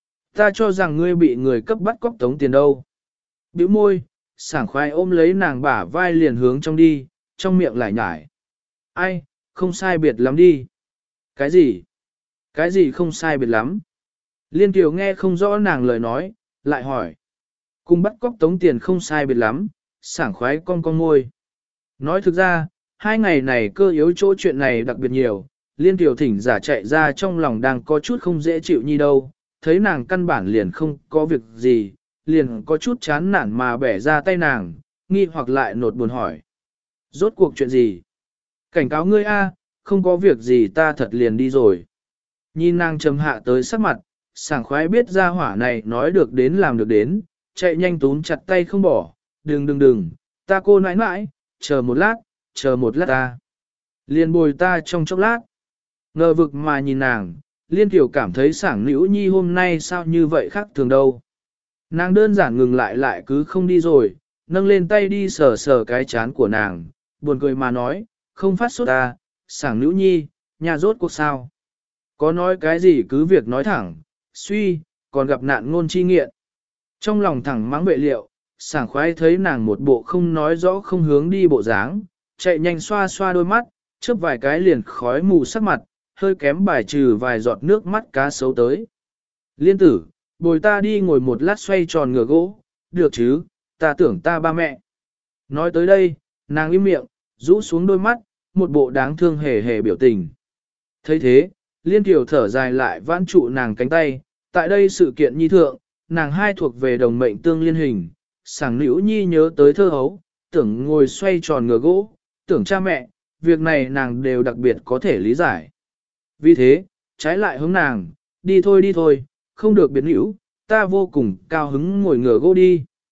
Ta cho rằng ngươi bị người cấp bắt cóc tống tiền đâu. Bĩu môi, sảng khoái ôm lấy nàng bả vai liền hướng trong đi, trong miệng lại nhải. Ai, không sai biệt lắm đi. Cái gì? Cái gì không sai biệt lắm? Liên Kiều nghe không rõ nàng lời nói, lại hỏi. Cùng bắt cóc tống tiền không sai biệt lắm, sảng khoái con con ngôi. Nói thực ra, hai ngày này cơ yếu chỗ chuyện này đặc biệt nhiều, Liên Kiều thỉnh giả chạy ra trong lòng đang có chút không dễ chịu như đâu, thấy nàng căn bản liền không có việc gì, liền có chút chán nản mà bẻ ra tay nàng, nghi hoặc lại nột buồn hỏi. Rốt cuộc chuyện gì? Cảnh cáo ngươi a, không có việc gì ta thật liền đi rồi. Nhìn nàng trầm hạ tới sắc mặt, sảng khoái biết ra hỏa này nói được đến làm được đến, chạy nhanh túm chặt tay không bỏ, đừng đừng đừng, ta cô nãi nãi, chờ một lát, chờ một lát ta. Liền bồi ta trong chốc lát. Ngờ vực mà nhìn nàng, Liên Kiều cảm thấy sảng Nữ Nhi hôm nay sao như vậy khác thường đâu. Nàng đơn giản ngừng lại lại cứ không đi rồi, nâng lên tay đi sờ sờ cái chán của nàng, buồn cười mà nói, không phát sốt ta, sảng Nữ Nhi, nhà rốt cuộc sao. Có nói cái gì cứ việc nói thẳng, suy, còn gặp nạn ngôn chi nghiện. Trong lòng thẳng mắng vệ liệu, sảng khoái thấy nàng một bộ không nói rõ không hướng đi bộ dáng, chạy nhanh xoa xoa đôi mắt, chớp vài cái liền khói mù sắc mặt, hơi kém bài trừ vài giọt nước mắt cá sấu tới. Liên tử, bồi ta đi ngồi một lát xoay tròn ngựa gỗ, được chứ, ta tưởng ta ba mẹ. Nói tới đây, nàng im miệng, rũ xuống đôi mắt, một bộ đáng thương hề hề biểu tình. thấy thế, Liên Kiều thở dài lại vãn trụ nàng cánh tay, tại đây sự kiện nhi thượng, nàng hai thuộc về đồng mệnh tương liên hình, sảng Nữ Nhi nhớ tới thơ hấu, tưởng ngồi xoay tròn ngựa gỗ, tưởng cha mẹ, việc này nàng đều đặc biệt có thể lý giải. Vì thế, trái lại hướng nàng, đi thôi đi thôi, không được biến hữu, ta vô cùng cao hứng ngồi ngựa gỗ đi.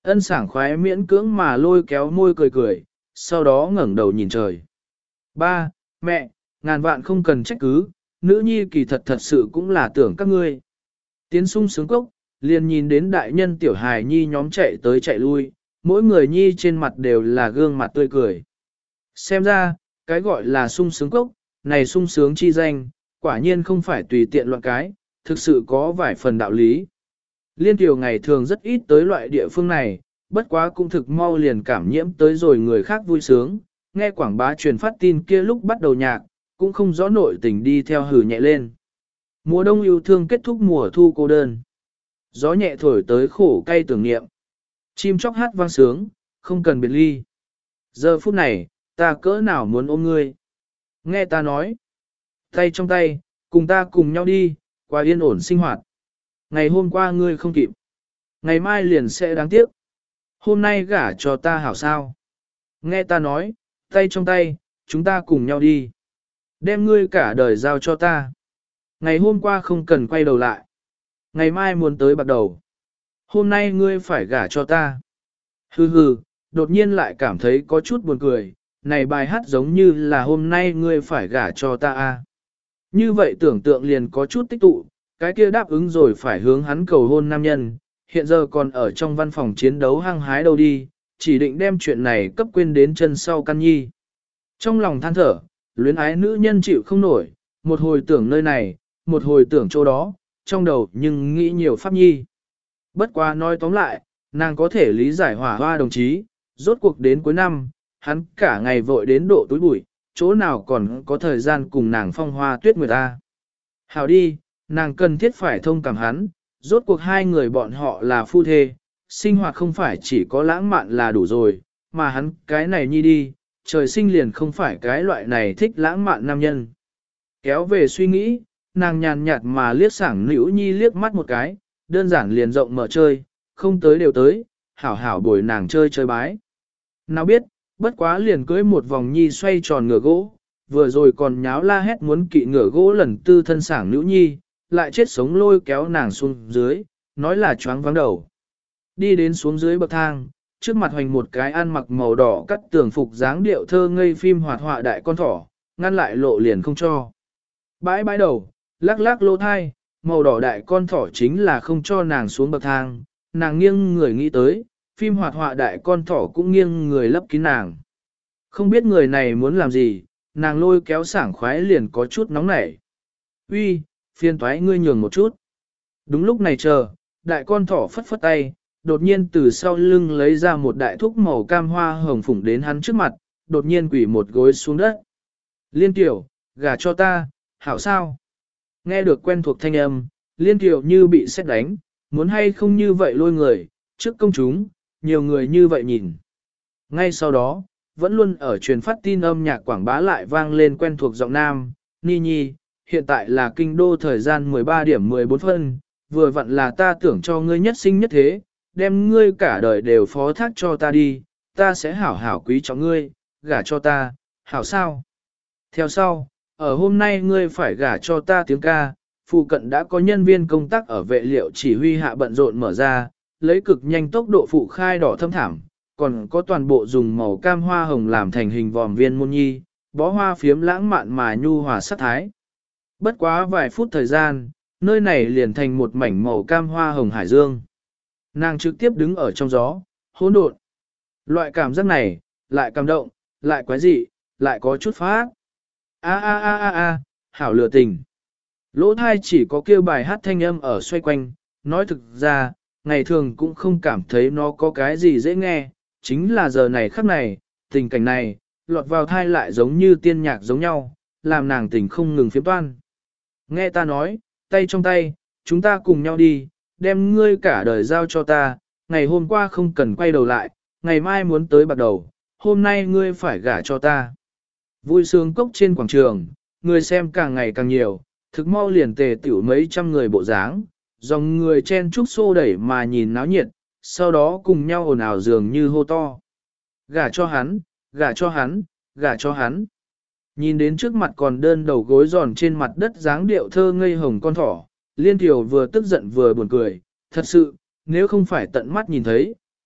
Ân sảng khoái miễn cưỡng mà lôi kéo môi cười cười, sau đó ngẩng đầu nhìn trời. Ba, mẹ, ngàn vạn không cần trách cứ, nữ nhi kỳ thật thật sự cũng là tưởng các ngươi. Tiến sung sướng cốc, liền nhìn đến đại nhân tiểu hài nhi nhóm chạy tới chạy lui, mỗi người nhi trên mặt đều là gương mặt tươi cười. Xem ra, cái gọi là sung sướng cốc, này sung sướng chi danh, quả nhiên không phải tùy tiện loạn cái, thực sự có vài phần đạo lý. Liên tiểu ngày thường rất ít tới loại địa phương này, bất quá cũng thực mau liền cảm nhiễm tới rồi người khác vui sướng, nghe quảng bá truyền phát tin kia lúc bắt đầu nhạc, cũng không rõ nội tình đi theo hử nhẹ lên. Mùa đông yêu thương kết thúc mùa thu cô đơn. Gió nhẹ thổi tới khổ cay tưởng niệm. Chim chóc hát vang sướng, không cần biệt ly. Giờ phút này, ta cỡ nào muốn ôm ngươi. Nghe ta nói. Tay trong tay, cùng ta cùng nhau đi, qua yên ổn sinh hoạt. Ngày hôm qua ngươi không kịp. Ngày mai liền sẽ đáng tiếc. Hôm nay gả cho ta hảo sao. Nghe ta nói, tay trong tay, chúng ta cùng nhau đi. Đem ngươi cả đời giao cho ta. Ngày hôm qua không cần quay đầu lại. Ngày mai muốn tới bắt đầu. Hôm nay ngươi phải gả cho ta. Hừ hừ, đột nhiên lại cảm thấy có chút buồn cười. Này bài hát giống như là hôm nay ngươi phải gả cho ta a. Như vậy tưởng tượng liền có chút tích tụ, cái kia đáp ứng rồi phải hướng hắn cầu hôn nam nhân, hiện giờ còn ở trong văn phòng chiến đấu hăng hái đâu đi, chỉ định đem chuyện này cấp quên đến chân sau căn nhi. Trong lòng than thở, luyến ái nữ nhân chịu không nổi, một hồi tưởng nơi này, một hồi tưởng chỗ đó, trong đầu nhưng nghĩ nhiều pháp nhi. Bất quá nói tóm lại, nàng có thể lý giải hỏa hoa đồng chí, rốt cuộc đến cuối năm, hắn cả ngày vội đến độ túi bụi, chỗ nào còn có thời gian cùng nàng phong hoa tuyết người ta. Hảo đi, nàng cần thiết phải thông cảm hắn, rốt cuộc hai người bọn họ là phu thê, sinh hoạt không phải chỉ có lãng mạn là đủ rồi, mà hắn cái này nhi đi, trời sinh liền không phải cái loại này thích lãng mạn nam nhân. Kéo về suy nghĩ, nàng nhàn nhạt mà liếc sảng nữ nhi liếc mắt một cái, đơn giản liền rộng mở chơi, không tới đều tới, hảo hảo bồi nàng chơi chơi bái. Nào biết, bất quá liền cưới một vòng nhi xoay tròn ngựa gỗ, vừa rồi còn nháo la hét muốn kỵ ngựa gỗ lần tư thân sảng nữ nhi, lại chết sống lôi kéo nàng xuống dưới, nói là choáng vắng đầu. Đi đến xuống dưới bậc thang, trước mặt hoành một cái ăn mặc màu đỏ cắt tường phục dáng điệu thơ ngây phim hoạt họa đại con thỏ, ngăn lại lộ liền không cho. Bãi bãi đầu, lắc lắc lỗ thai, màu đỏ đại con thỏ chính là không cho nàng xuống bậc thang, nàng nghiêng người nghĩ tới, phim hoạt họa đại con thỏ cũng nghiêng người lấp kín nàng. Không biết người này muốn làm gì, nàng lôi kéo sảng khoái liền có chút nóng nảy. Uy, phiền toái ngươi nhường một chút. Đúng lúc này chờ, đại con thỏ phất phất tay, đột nhiên từ sau lưng lấy ra một đại thúc màu cam hoa hồng phủng đến hắn trước mặt, đột nhiên quỷ một gối xuống đất. Liên tiểu, gả cho ta, hảo sao? Nghe được quen thuộc thanh âm, liên tiểu như bị sét đánh, muốn hay không như vậy lôi người, trước công chúng, nhiều người như vậy nhìn. Ngay sau đó, vẫn luôn ở truyền phát tin âm nhạc quảng bá lại vang lên quen thuộc giọng nam, Ni Nhi, hiện tại là kinh đô thời gian mười ba điểm mười bốn phân, vừa vặn là ta tưởng cho ngươi nhất sinh nhất thế, đem ngươi cả đời đều phó thác cho ta đi, ta sẽ hảo hảo quý trọng ngươi, gả cho ta, hảo sao? Theo sau, ở hôm nay ngươi phải gả cho ta tiếng ca, phụ cận đã có nhân viên công tác ở vệ liệu chỉ huy hạ bận rộn mở ra, lấy cực nhanh tốc độ phụ khai đỏ thâm thảm, còn có toàn bộ dùng màu cam hoa hồng làm thành hình vòm viên môn nhi, bó hoa phiếm lãng mạn mà nhu hòa sắc thái. Bất quá vài phút thời gian, nơi này liền thành một mảnh màu cam hoa hồng hải dương. Nàng trực tiếp đứng ở trong gió, hỗn độn. Loại cảm giác này, lại cảm động, lại quái dị, lại có chút phát. A a a a a, hảo lừa tình. Lỗ thai chỉ có kêu bài hát thanh âm ở xoay quanh, nói thực ra, ngày thường cũng không cảm thấy nó có cái gì dễ nghe, chính là giờ này khắc này, tình cảnh này, lọt vào thai lại giống như tiên nhạc giống nhau, làm nàng tình không ngừng phiếm toan. Nghe ta nói, tay trong tay, chúng ta cùng nhau đi, đem ngươi cả đời giao cho ta, ngày hôm qua không cần quay đầu lại, ngày mai muốn tới bắt đầu, hôm nay ngươi phải gả cho ta. Vui sướng cốc trên quảng trường, người xem càng ngày càng nhiều, thực mau liền tề tiểu mấy trăm người bộ dáng, dòng người chen chúc xô đẩy mà nhìn náo nhiệt, sau đó cùng nhau ồn ào dường như hô to. Gả cho hắn, gả cho hắn, gả cho hắn. Nhìn đến trước mặt còn đơn đầu gối giòn trên mặt đất dáng điệu thơ ngây hồng con thỏ, liên tiểu vừa tức giận vừa buồn cười, thật sự, nếu không phải tận mắt nhìn thấy,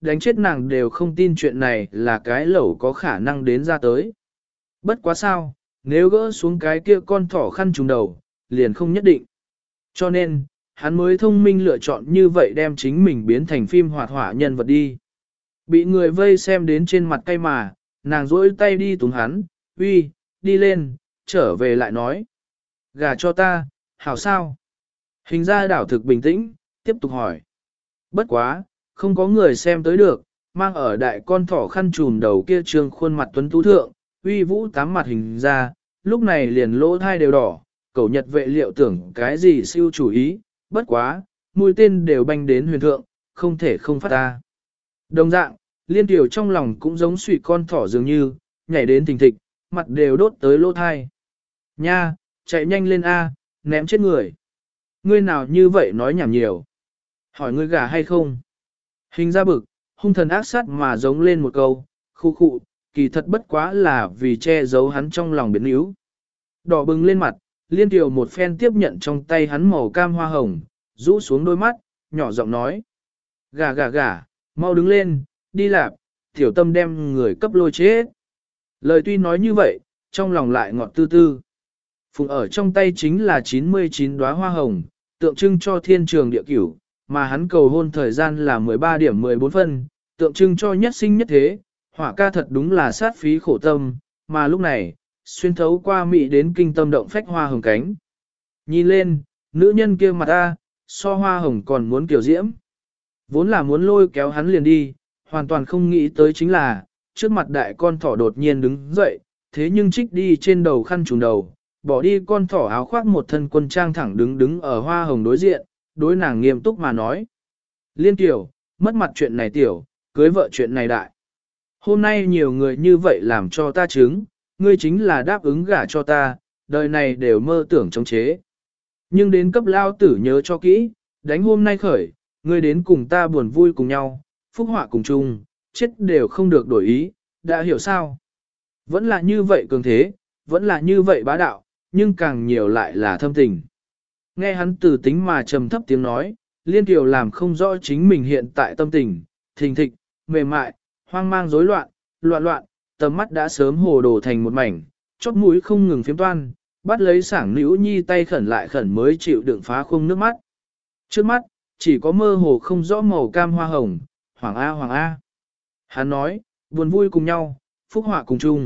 đánh chết nàng đều không tin chuyện này là cái lẩu có khả năng đến ra tới. Bất quá sao, nếu gỡ xuống cái kia con thỏ khăn trùng đầu, liền không nhất định. Cho nên, hắn mới thông minh lựa chọn như vậy đem chính mình biến thành phim hoạt họa nhân vật đi. Bị người vây xem đến trên mặt cay mà, nàng rỗi tay đi túng hắn, uy, đi lên, trở về lại nói. Gà cho ta, hảo sao? Hình ra đảo thực bình tĩnh, tiếp tục hỏi. Bất quá, không có người xem tới được, mang ở đại con thỏ khăn trùm đầu kia trương khuôn mặt tuấn tú thượng, uy vũ tám mặt hình ra, lúc này liền lỗ thai đều đỏ, cẩu nhật vệ liệu tưởng cái gì siêu chủ ý, bất quá, mũi tên đều banh đến huyền thượng, không thể không phát ta. Đồng dạng, liên tiểu trong lòng cũng giống suy con thỏ dường như, nhảy đến thình thịch, mặt đều đốt tới lỗ thai. Nha, chạy nhanh lên A, ném chết người. Ngươi nào như vậy nói nhảm nhiều. Hỏi ngươi gà hay không? Hình ra bực, hung thần ác sát mà giống lên một câu, khu khụ, kỳ thật bất quá là vì che giấu hắn trong lòng biến yếu. Đỏ bừng lên mặt, liên tiểu một phen tiếp nhận trong tay hắn màu cam hoa hồng, rũ xuống đôi mắt, nhỏ giọng nói. Gà gà gà, mau đứng lên, đi lạp, tiểu tâm đem người cấp lôi chết. Lời tuy nói như vậy, trong lòng lại ngọt tư tư. Phùng ở trong tay chính là chín mươi chín đóa hoa hồng, tượng trưng cho thiên trường địa cửu, mà hắn cầu hôn thời gian là mười ba điểm mười bốn phân, tượng trưng cho nhất sinh nhất thế, hỏa ca thật đúng là sát phí khổ tâm, mà lúc này, xuyên thấu qua mị đến kinh tâm động phách hoa hồng cánh. Nhìn lên, nữ nhân kia mặt ta, so hoa hồng còn muốn kiểu diễm. Vốn là muốn lôi kéo hắn liền đi, hoàn toàn không nghĩ tới chính là, trước mặt đại con thỏ đột nhiên đứng dậy, thế nhưng trích đi trên đầu khăn trùm đầu, bỏ đi con thỏ áo khoác một thân quân trang thẳng đứng đứng ở hoa hồng đối diện, đối nàng nghiêm túc mà nói. Liên tiểu, mất mặt chuyện này tiểu, cưới vợ chuyện này đại. Hôm nay nhiều người như vậy làm cho ta chứng, ngươi chính là đáp ứng gả cho ta, đời này đều mơ tưởng chống chế. Nhưng đến cấp lao tử nhớ cho kỹ, đánh hôm nay khởi, ngươi đến cùng ta buồn vui cùng nhau, phúc họa cùng chung, chết đều không được đổi ý, đã hiểu sao? Vẫn là như vậy cường thế, vẫn là như vậy bá đạo, nhưng càng nhiều lại là thâm tình. Nghe hắn từ tính mà trầm thấp tiếng nói, Liên Kiều làm không rõ chính mình hiện tại tâm tình, thình thịch, mềm mại, hoang mang rối loạn, loạn loạn, tầm mắt đã sớm hồ đồ thành một mảnh, chóp mũi không ngừng phiếm toan, bắt lấy sảng nữ nhi tay khẩn lại khẩn mới chịu đựng phá khung nước mắt. Trước mắt, chỉ có mơ hồ không rõ màu cam hoa hồng, hoàng A hoàng A. Hắn nói, buồn vui cùng nhau, phúc họa cùng chung.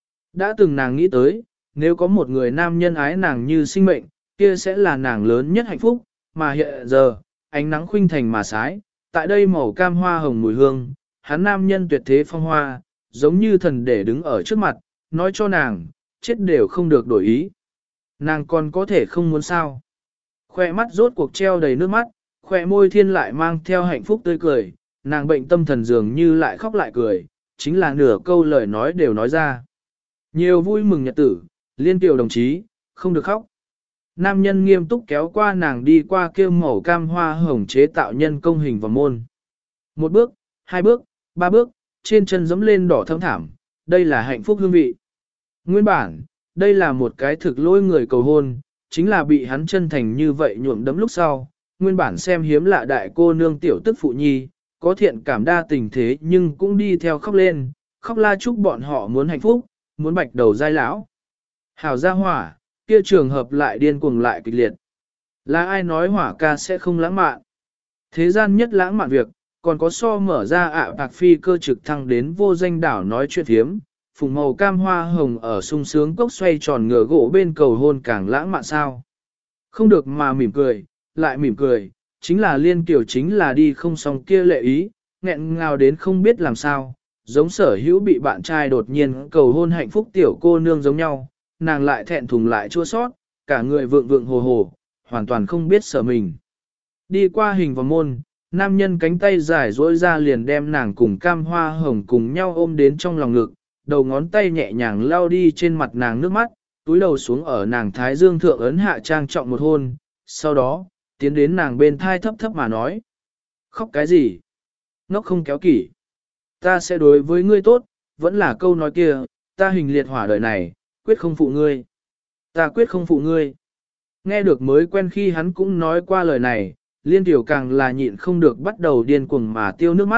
Đã từng nàng nghĩ tới, nếu có một người nam nhân ái nàng như sinh mệnh, kia sẽ là nàng lớn nhất hạnh phúc, mà hiện giờ, ánh nắng khuynh thành mà sái, tại đây màu cam hoa hồng mùi hương, hắn nam nhân tuyệt thế phong hoa, giống như thần để đứng ở trước mặt, nói cho nàng, chết đều không được đổi ý. Nàng còn có thể không muốn sao. Khoe mắt rốt cuộc treo đầy nước mắt, khoe môi thiên lại mang theo hạnh phúc tươi cười, nàng bệnh tâm thần dường như lại khóc lại cười, chính là nửa câu lời nói đều nói ra. Nhiều vui mừng nhật tử, Liên Kiều đồng chí, không được khóc. Nam nhân nghiêm túc kéo qua nàng đi qua kêu màu cam hoa hồng chế tạo nhân công hình và môn. Một bước, hai bước, ba bước, trên chân giẫm lên đỏ thâm thảm, đây là hạnh phúc hương vị. Nguyên bản, đây là một cái thực lỗi người cầu hôn, chính là bị hắn chân thành như vậy nhuộm đấm lúc sau. Nguyên bản xem hiếm lạ đại cô nương tiểu tức phụ nhi, có thiện cảm đa tình thế nhưng cũng đi theo khóc lên, khóc la chúc bọn họ muốn hạnh phúc, muốn bạch đầu giai lão. Hảo gia hỏa, kia trường hợp lại điên cuồng lại kịch liệt. Là ai nói hỏa ca sẽ không lãng mạn? Thế gian nhất lãng mạn việc, còn có so mở ra ạ bạc phi cơ trực thăng đến vô danh đảo nói chuyện thiếm, phùng màu cam hoa hồng ở sung sướng cốc xoay tròn ngựa gỗ bên cầu hôn càng lãng mạn sao. Không được mà mỉm cười, lại mỉm cười, chính là Liên Kiều chính là đi không xong kia lệ ý, nghẹn ngào đến không biết làm sao, giống sở hữu bị bạn trai đột nhiên cầu hôn hạnh phúc tiểu cô nương giống nhau, nàng lại thẹn thùng lại chua sót, cả người vượng vượng hồ hồ, hoàn toàn không biết sở mình. Đi qua hình và môn, nam nhân cánh tay dài duỗi ra liền đem nàng cùng cam hoa hồng cùng nhau ôm đến trong lòng ngực, đầu ngón tay nhẹ nhàng lao đi trên mặt nàng nước mắt, túi đầu xuống ở nàng thái dương thượng ấn hạ trang trọng một hôn, sau đó, tiến đến nàng bên thai thấp thấp mà nói. Khóc cái gì? Ngốc không kéo kỷ. Ta sẽ đối với ngươi tốt, vẫn là câu nói kia, ta hình liệt hỏa đời này, quyết không phụ ngươi. Ta quyết không phụ ngươi. Nghe được mới quen khi hắn cũng nói qua lời này, Liên Tiểu càng là nhịn không được bắt đầu điên cuồng mà tiêu nước mắt,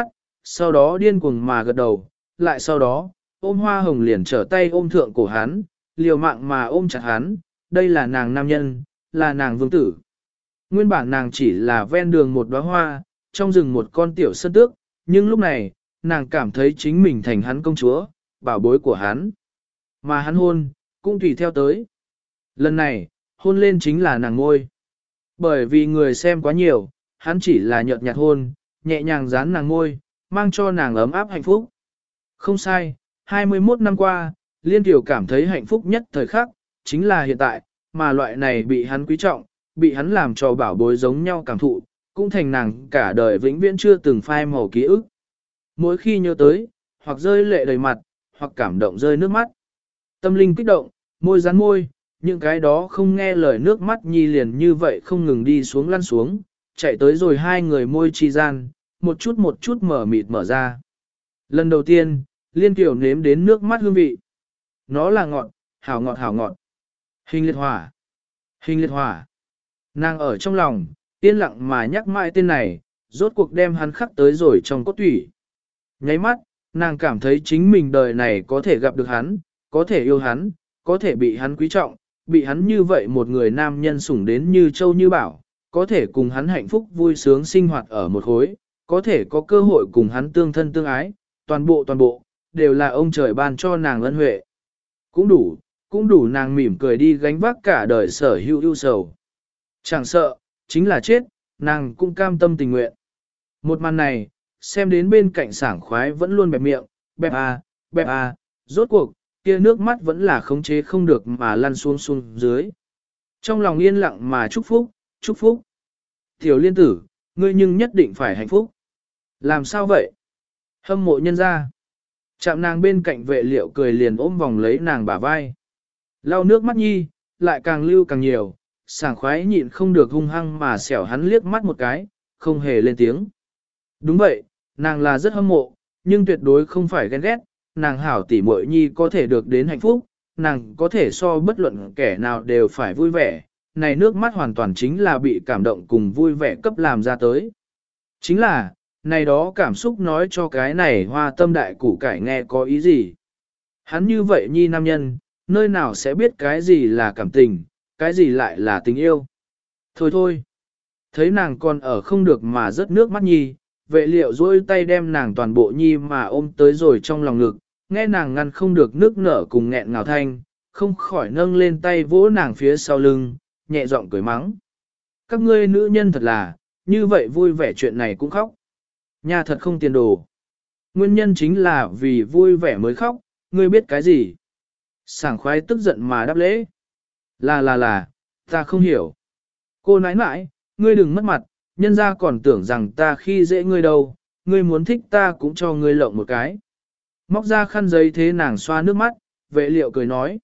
sau đó điên cuồng mà gật đầu, lại sau đó, ôm hoa hồng liền trở tay ôm thượng cổ hắn, liều mạng mà ôm chặt hắn, đây là nàng nam nhân, là nàng vương tử. Nguyên bản nàng chỉ là ven đường một đóa hoa, trong rừng một con tiểu sơn tước, nhưng lúc này, nàng cảm thấy chính mình thành hắn công chúa, bảo bối của hắn. Mà hắn hôn, cũng tùy theo tới. Lần này, hôn lên chính là nàng ngôi. Bởi vì người xem quá nhiều, hắn chỉ là nhợt nhạt hôn, nhẹ nhàng dán nàng ngôi, mang cho nàng ấm áp hạnh phúc. Không sai, hai mươi mốt năm qua, Liên Tiểu cảm thấy hạnh phúc nhất thời khắc, chính là hiện tại, mà loại này bị hắn quý trọng, bị hắn làm cho bảo bối giống nhau cảm thụ, cũng thành nàng cả đời vĩnh viễn chưa từng phai màu ký ức. Mỗi khi nhớ tới, hoặc rơi lệ đầy mặt, hoặc cảm động rơi nước mắt. Tâm linh kích động, môi dán môi, những cái đó không nghe lời nước mắt nhi liền như vậy không ngừng đi xuống lăn xuống, chạy tới rồi hai người môi chi gian, một chút một chút mở mịt mở ra. Lần đầu tiên, Liên Kiều nếm đến nước mắt hương vị. Nó là ngọt, hảo ngọt hảo ngọt. Hình liệt hỏa. Hình liệt hỏa. Nàng ở trong lòng, yên lặng mà nhắc mãi tên này, rốt cuộc đem hắn khắc tới rồi trong cốt tủy. Nháy mắt, nàng cảm thấy chính mình đời này có thể gặp được hắn, có thể yêu hắn, có thể bị hắn quý trọng, bị hắn như vậy một người nam nhân sủng đến như châu như bảo, có thể cùng hắn hạnh phúc vui sướng sinh hoạt ở một khối, có thể có cơ hội cùng hắn tương thân tương ái, toàn bộ toàn bộ, đều là ông trời ban cho nàng ân huệ. Cũng đủ, cũng đủ nàng mỉm cười đi gánh vác cả đời sở hữu ưu sầu. Chẳng sợ, chính là chết, nàng cũng cam tâm tình nguyện. Một màn này, xem đến bên cạnh sảng khoái vẫn luôn bẹp miệng, bẹp à, bẹp à, rốt cuộc, kia nước mắt vẫn là khống chế không được mà lăn xuống xuống dưới. Trong lòng yên lặng mà chúc phúc, chúc phúc. Tiểu Liên tử, ngươi nhưng nhất định phải hạnh phúc. Làm sao vậy? Hâm mộ nhân ra. Chạm nàng bên cạnh vệ liệu cười liền ôm vòng lấy nàng bả vai. Lau nước mắt nhi, lại càng lưu càng nhiều, sảng khoái nhịn không được hung hăng mà xẻo hắn liếc mắt một cái, không hề lên tiếng. Đúng vậy, nàng là rất hâm mộ, nhưng tuyệt đối không phải ghen ghét, nàng hảo tỉ muội nhi có thể được đến hạnh phúc, nàng có thể so bất luận kẻ nào đều phải vui vẻ, này nước mắt hoàn toàn chính là bị cảm động cùng vui vẻ cấp làm ra tới. Chính là, này đó cảm xúc nói cho cái này hoa tâm đại củ cải nghe có ý gì. Hắn như vậy nhi nam nhân, nơi nào sẽ biết cái gì là cảm tình, cái gì lại là tình yêu. Thôi thôi, thấy nàng còn ở không được mà rớt nước mắt nhi, vệ liệu dôi tay đem nàng toàn bộ nhi mà ôm tới rồi trong lòng ngực, nghe nàng ngăn không được nước nở cùng nghẹn ngào thanh, không khỏi nâng lên tay vỗ nàng phía sau lưng, nhẹ giọng cười mắng. Các ngươi nữ nhân thật là, như vậy vui vẻ chuyện này cũng khóc. Nhà thật không tiền đồ. Nguyên nhân chính là vì vui vẻ mới khóc, ngươi biết cái gì? Sảng khoái tức giận mà đáp lễ. Là là là, ta không hiểu. Cô nãi nãi, ngươi đừng mất mặt, nhân ra còn tưởng rằng ta khi dễ ngươi đâu, ngươi muốn thích ta cũng cho ngươi lộng một cái. Móc ra khăn giấy thế nàng xoa nước mắt, vệ liệu cười nói.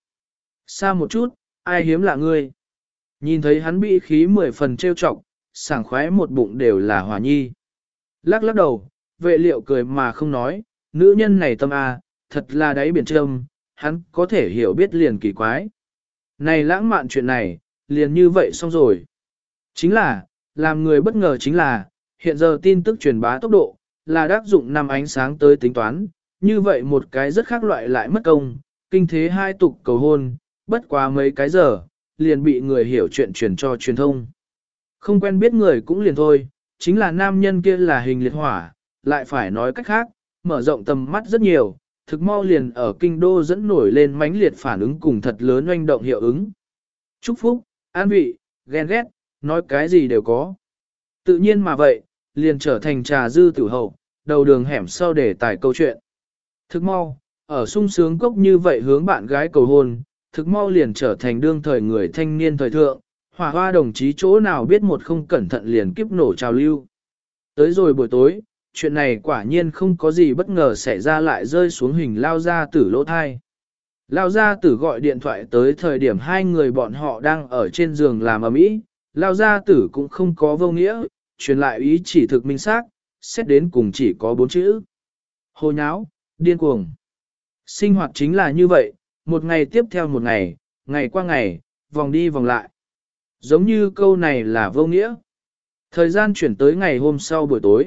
Xa một chút, ai hiếm lạ ngươi. Nhìn thấy hắn bị khí mười phần trêu chọc, sảng khoái một bụng đều là hòa nhi. Lắc lắc đầu, vệ liệu cười mà không nói, nữ nhân này tâm a, thật là đáy biển trâm, hắn có thể hiểu biết liền kỳ quái. Này lãng mạn chuyện này, liền như vậy xong rồi. Chính là, làm người bất ngờ chính là, hiện giờ tin tức truyền bá tốc độ, là đắc dụng năm ánh sáng tới tính toán, như vậy một cái rất khác loại lại mất công, kinh thế hai tục cầu hôn, bất quá mấy cái giờ, liền bị người hiểu chuyện truyền cho truyền thông. Không quen biết người cũng liền thôi, chính là nam nhân kia là hình liệt hỏa, lại phải nói cách khác, mở rộng tầm mắt rất nhiều, thực mau liền ở kinh đô dẫn nổi lên mãnh liệt phản ứng cùng thật lớn oanh động hiệu ứng. Chúc phúc, an vị, ghen ghét, nói cái gì đều có. Tự nhiên mà vậy, liền trở thành trà dư tử hậu, đầu đường hẻm sau để tải câu chuyện. Thực mau, ở sung sướng cốc như vậy hướng bạn gái cầu hôn, thực mau liền trở thành đương thời người thanh niên thời thượng, hỏa hoa đồng chí chỗ nào biết một không cẩn thận liền kiếp nổ trào lưu. Tới rồi buổi tối, chuyện này quả nhiên không có gì bất ngờ xảy ra lại rơi xuống hình lao gia tử lỗ thai. Lao gia tử gọi điện thoại tới thời điểm hai người bọn họ đang ở trên giường làm ầm ĩ, Lao gia tử cũng không có vô nghĩa, truyền lại ý chỉ thực minh xác, xét đến cùng chỉ có bốn chữ. Hồ nháo, điên cuồng. Sinh hoạt chính là như vậy, một ngày tiếp theo một ngày, ngày qua ngày, vòng đi vòng lại. Giống như câu này là vô nghĩa. Thời gian chuyển tới ngày hôm sau buổi tối,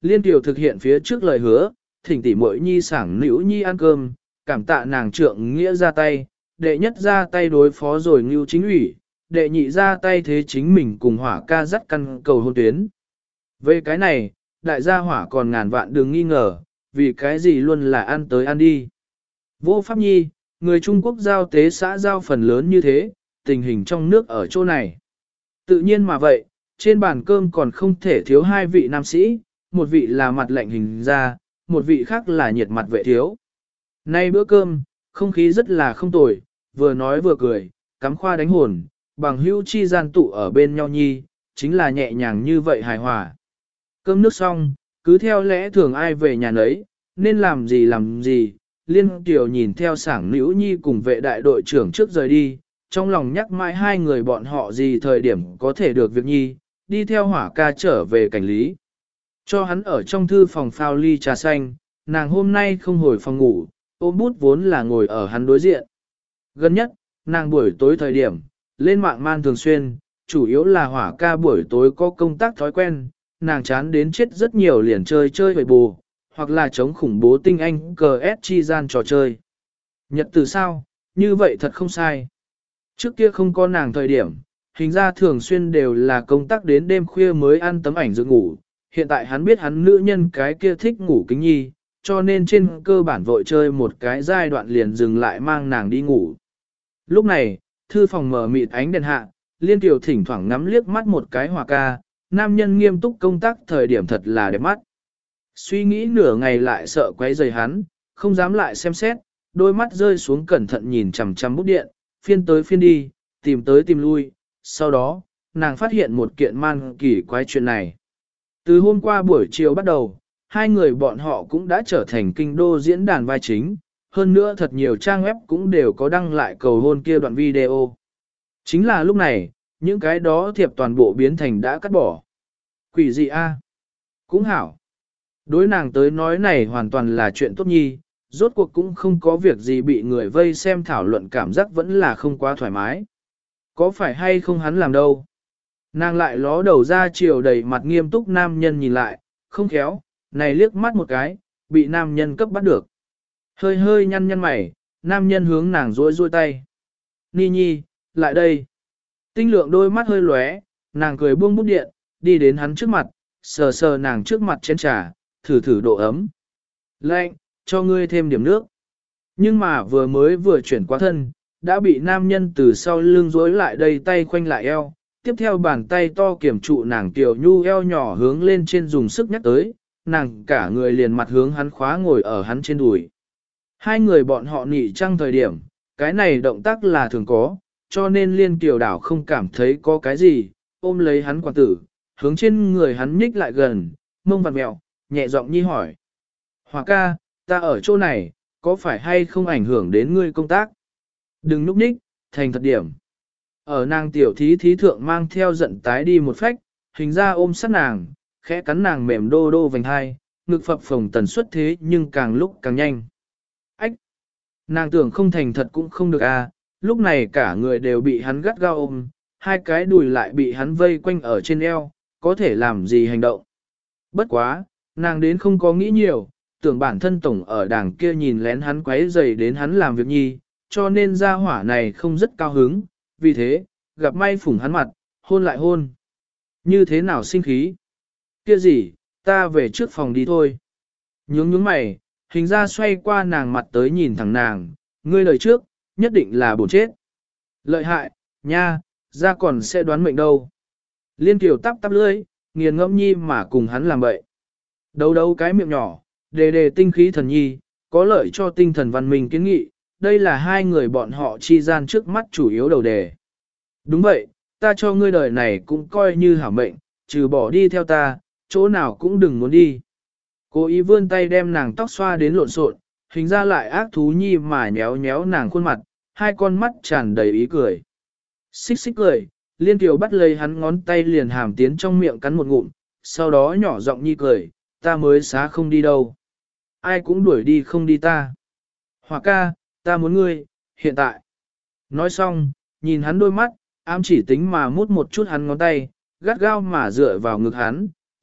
Liên Tiểu thực hiện phía trước lời hứa, thỉnh tỷ muội nhi sảng nữ nhi ăn cơm, cảm tạ nàng trượng nghĩa ra tay, đệ nhất ra tay đối phó rồi Ngưu Chính ủy, đệ nhị ra tay thế chính mình cùng hỏa ca dắt căn cầu hôn tuyến. Về cái này, đại gia hỏa còn ngàn vạn đừng nghi ngờ, vì cái gì luôn là ăn tới ăn đi. Vô Pháp Nhi, người Trung Quốc giao tế xã giao phần lớn như thế, tình hình trong nước ở chỗ này. Tự nhiên mà vậy, trên bàn cơm còn không thể thiếu hai vị nam sĩ, một vị là mặt lạnh hình ra, một vị khác là nhiệt mặt vệ thiếu. Nay bữa cơm, không khí rất là không tồi, vừa nói vừa cười, cắm khoa đánh hồn, bằng hữu chi gian tụ ở bên nhau nhi, chính là nhẹ nhàng như vậy hài hòa. Cơm nước xong, cứ theo lẽ thường ai về nhà nấy, nên làm gì làm gì, Liên Kiều nhìn theo sảng nữ nhi cùng vệ đại đội trưởng trước rời đi, trong lòng nhắc mãi hai người bọn họ gì thời điểm có thể được việc nhi, đi theo hỏa ca trở về cảnh lý. Cho hắn ở trong thư phòng phao ly trà xanh, nàng hôm nay không hồi phòng ngủ, ôm bút vốn là ngồi ở hắn đối diện. Gần nhất, nàng buổi tối thời điểm, lên mạng man thường xuyên, chủ yếu là hỏa ca buổi tối có công tác thói quen, nàng chán đến chết rất nhiều liền chơi chơi bậy bù, hoặc là chống khủng bố tinh anh cờ ép chi gian trò chơi. Nhật từ sao, như vậy thật không sai. Trước kia không có nàng thời điểm, hình ra thường xuyên đều là công tác đến đêm khuya mới ăn tấm ảnh dựng ngủ. Hiện tại hắn biết hắn nữ nhân cái kia thích ngủ kính nhi, cho nên trên cơ bản vội chơi một cái giai đoạn liền dừng lại mang nàng đi ngủ. Lúc này, thư phòng mở mịt ánh đèn hạ, Liên Kiều thỉnh thoảng ngắm liếc mắt một cái hỏa ca, nam nhân nghiêm túc công tác thời điểm thật là đẹp mắt. Suy nghĩ nửa ngày lại sợ quấy rầy hắn, không dám lại xem xét, đôi mắt rơi xuống cẩn thận nhìn chằm chằm bút điện, phiên tới phiên đi, tìm tới tìm lui, sau đó, nàng phát hiện một kiện man kỳ quái chuyện này. Từ hôm qua buổi chiều bắt đầu, hai người bọn họ cũng đã trở thành kinh đô diễn đàn vai chính, hơn nữa thật nhiều trang web cũng đều có đăng lại cầu hôn kia đoạn video. Chính là lúc này, những cái đó thiệp toàn bộ biến thành đã cắt bỏ. Quỷ gì a? Cũng hảo. Đối nàng tới nói này hoàn toàn là chuyện tốt nhi, rốt cuộc cũng không có việc gì bị người vây xem thảo luận cảm giác vẫn là không quá thoải mái. Có phải hay không hắn làm đâu? Nàng lại ló đầu ra chiều đầy mặt nghiêm túc nam nhân nhìn lại, không khéo, này liếc mắt một cái, bị nam nhân cấp bắt được. Hơi hơi nhăn nhăn mày, nam nhân hướng nàng rối rối tay. Ni nhi, lại đây. Tinh lượng đôi mắt hơi lóe, nàng cười buông bút điện, đi đến hắn trước mặt, sờ sờ nàng trước mặt chén trà, thử thử độ ấm. Lạnh, cho ngươi thêm điểm nước. Nhưng mà vừa mới vừa chuyển qua thân, đã bị nam nhân từ sau lưng rối lại đây tay khoanh lại eo, tiếp theo bàn tay to kiểm trụ nàng tiểu nhu eo nhỏ hướng lên trên dùng sức nhắc tới, nàng cả người liền mặt hướng hắn khóa ngồi ở hắn trên đùi. Hai người bọn họ nị trăng thời điểm, cái này động tác là thường có, cho nên Liên Kiều đảo không cảm thấy có cái gì, ôm lấy hắn quả tử, hướng trên người hắn nhích lại gần, mông vặt mẹo, nhẹ giọng nhi hỏi. Hòa ca, ta ở chỗ này, có phải hay không ảnh hưởng đến ngươi công tác? Đừng núp nhích, thành thật điểm. Ở nàng tiểu thí thí thượng mang theo giận tái đi một phách, hình ra ôm sát nàng, khẽ cắn nàng mềm đô đô vành hai, ngực phập phồng tần suất thế nhưng càng lúc càng nhanh. Ách! Nàng tưởng không thành thật cũng không được à, lúc này cả người đều bị hắn gắt gao ôm, hai cái đùi lại bị hắn vây quanh ở trên eo, có thể làm gì hành động. Bất quá, nàng đến không có nghĩ nhiều, tưởng bản thân tổng ở đàng kia nhìn lén hắn quấy rầy đến hắn làm việc nhi, cho nên gia hỏa này không rất cao hứng, vì thế, gặp may phủng hắn mặt, hôn lại hôn. Như thế nào sinh khí? Kia gì, ta về trước phòng đi thôi. Nhướng nhướng mày, hình ra xoay qua nàng mặt tới nhìn thẳng nàng, ngươi lời trước, nhất định là bổn chết. Lợi hại, nha, ra còn sẽ đoán mệnh đâu. Liên Kiều tắp tắp lưỡi, nghiền ngẫm nhi mà cùng hắn làm bậy. Đấu đấu cái miệng nhỏ, đề đề tinh khí thần nhi, có lợi cho tinh thần văn minh kiến nghị, đây là hai người bọn họ chi gian trước mắt chủ yếu đầu đề. Đúng vậy, ta cho ngươi đời này cũng coi như hảo mệnh, trừ bỏ đi theo ta, chỗ nào cũng đừng muốn đi. Cố ý vươn tay đem nàng tóc xoa đến lộn xộn, hình ra lại ác thú nhi mà nhéo nhéo nàng khuôn mặt, hai con mắt tràn đầy ý cười. Xích xích cười, Liên Kiều bắt lấy hắn ngón tay liền hàm tiến trong miệng cắn một ngụm, sau đó nhỏ giọng nhi cười, ta mới xá không đi đâu. Ai cũng đuổi đi không đi ta. Hòa ca, ta muốn ngươi, hiện tại. Nói xong, nhìn hắn đôi mắt, ám chỉ tính mà mút một chút hắn ngón tay, gắt gao mà dựa vào ngực hắn,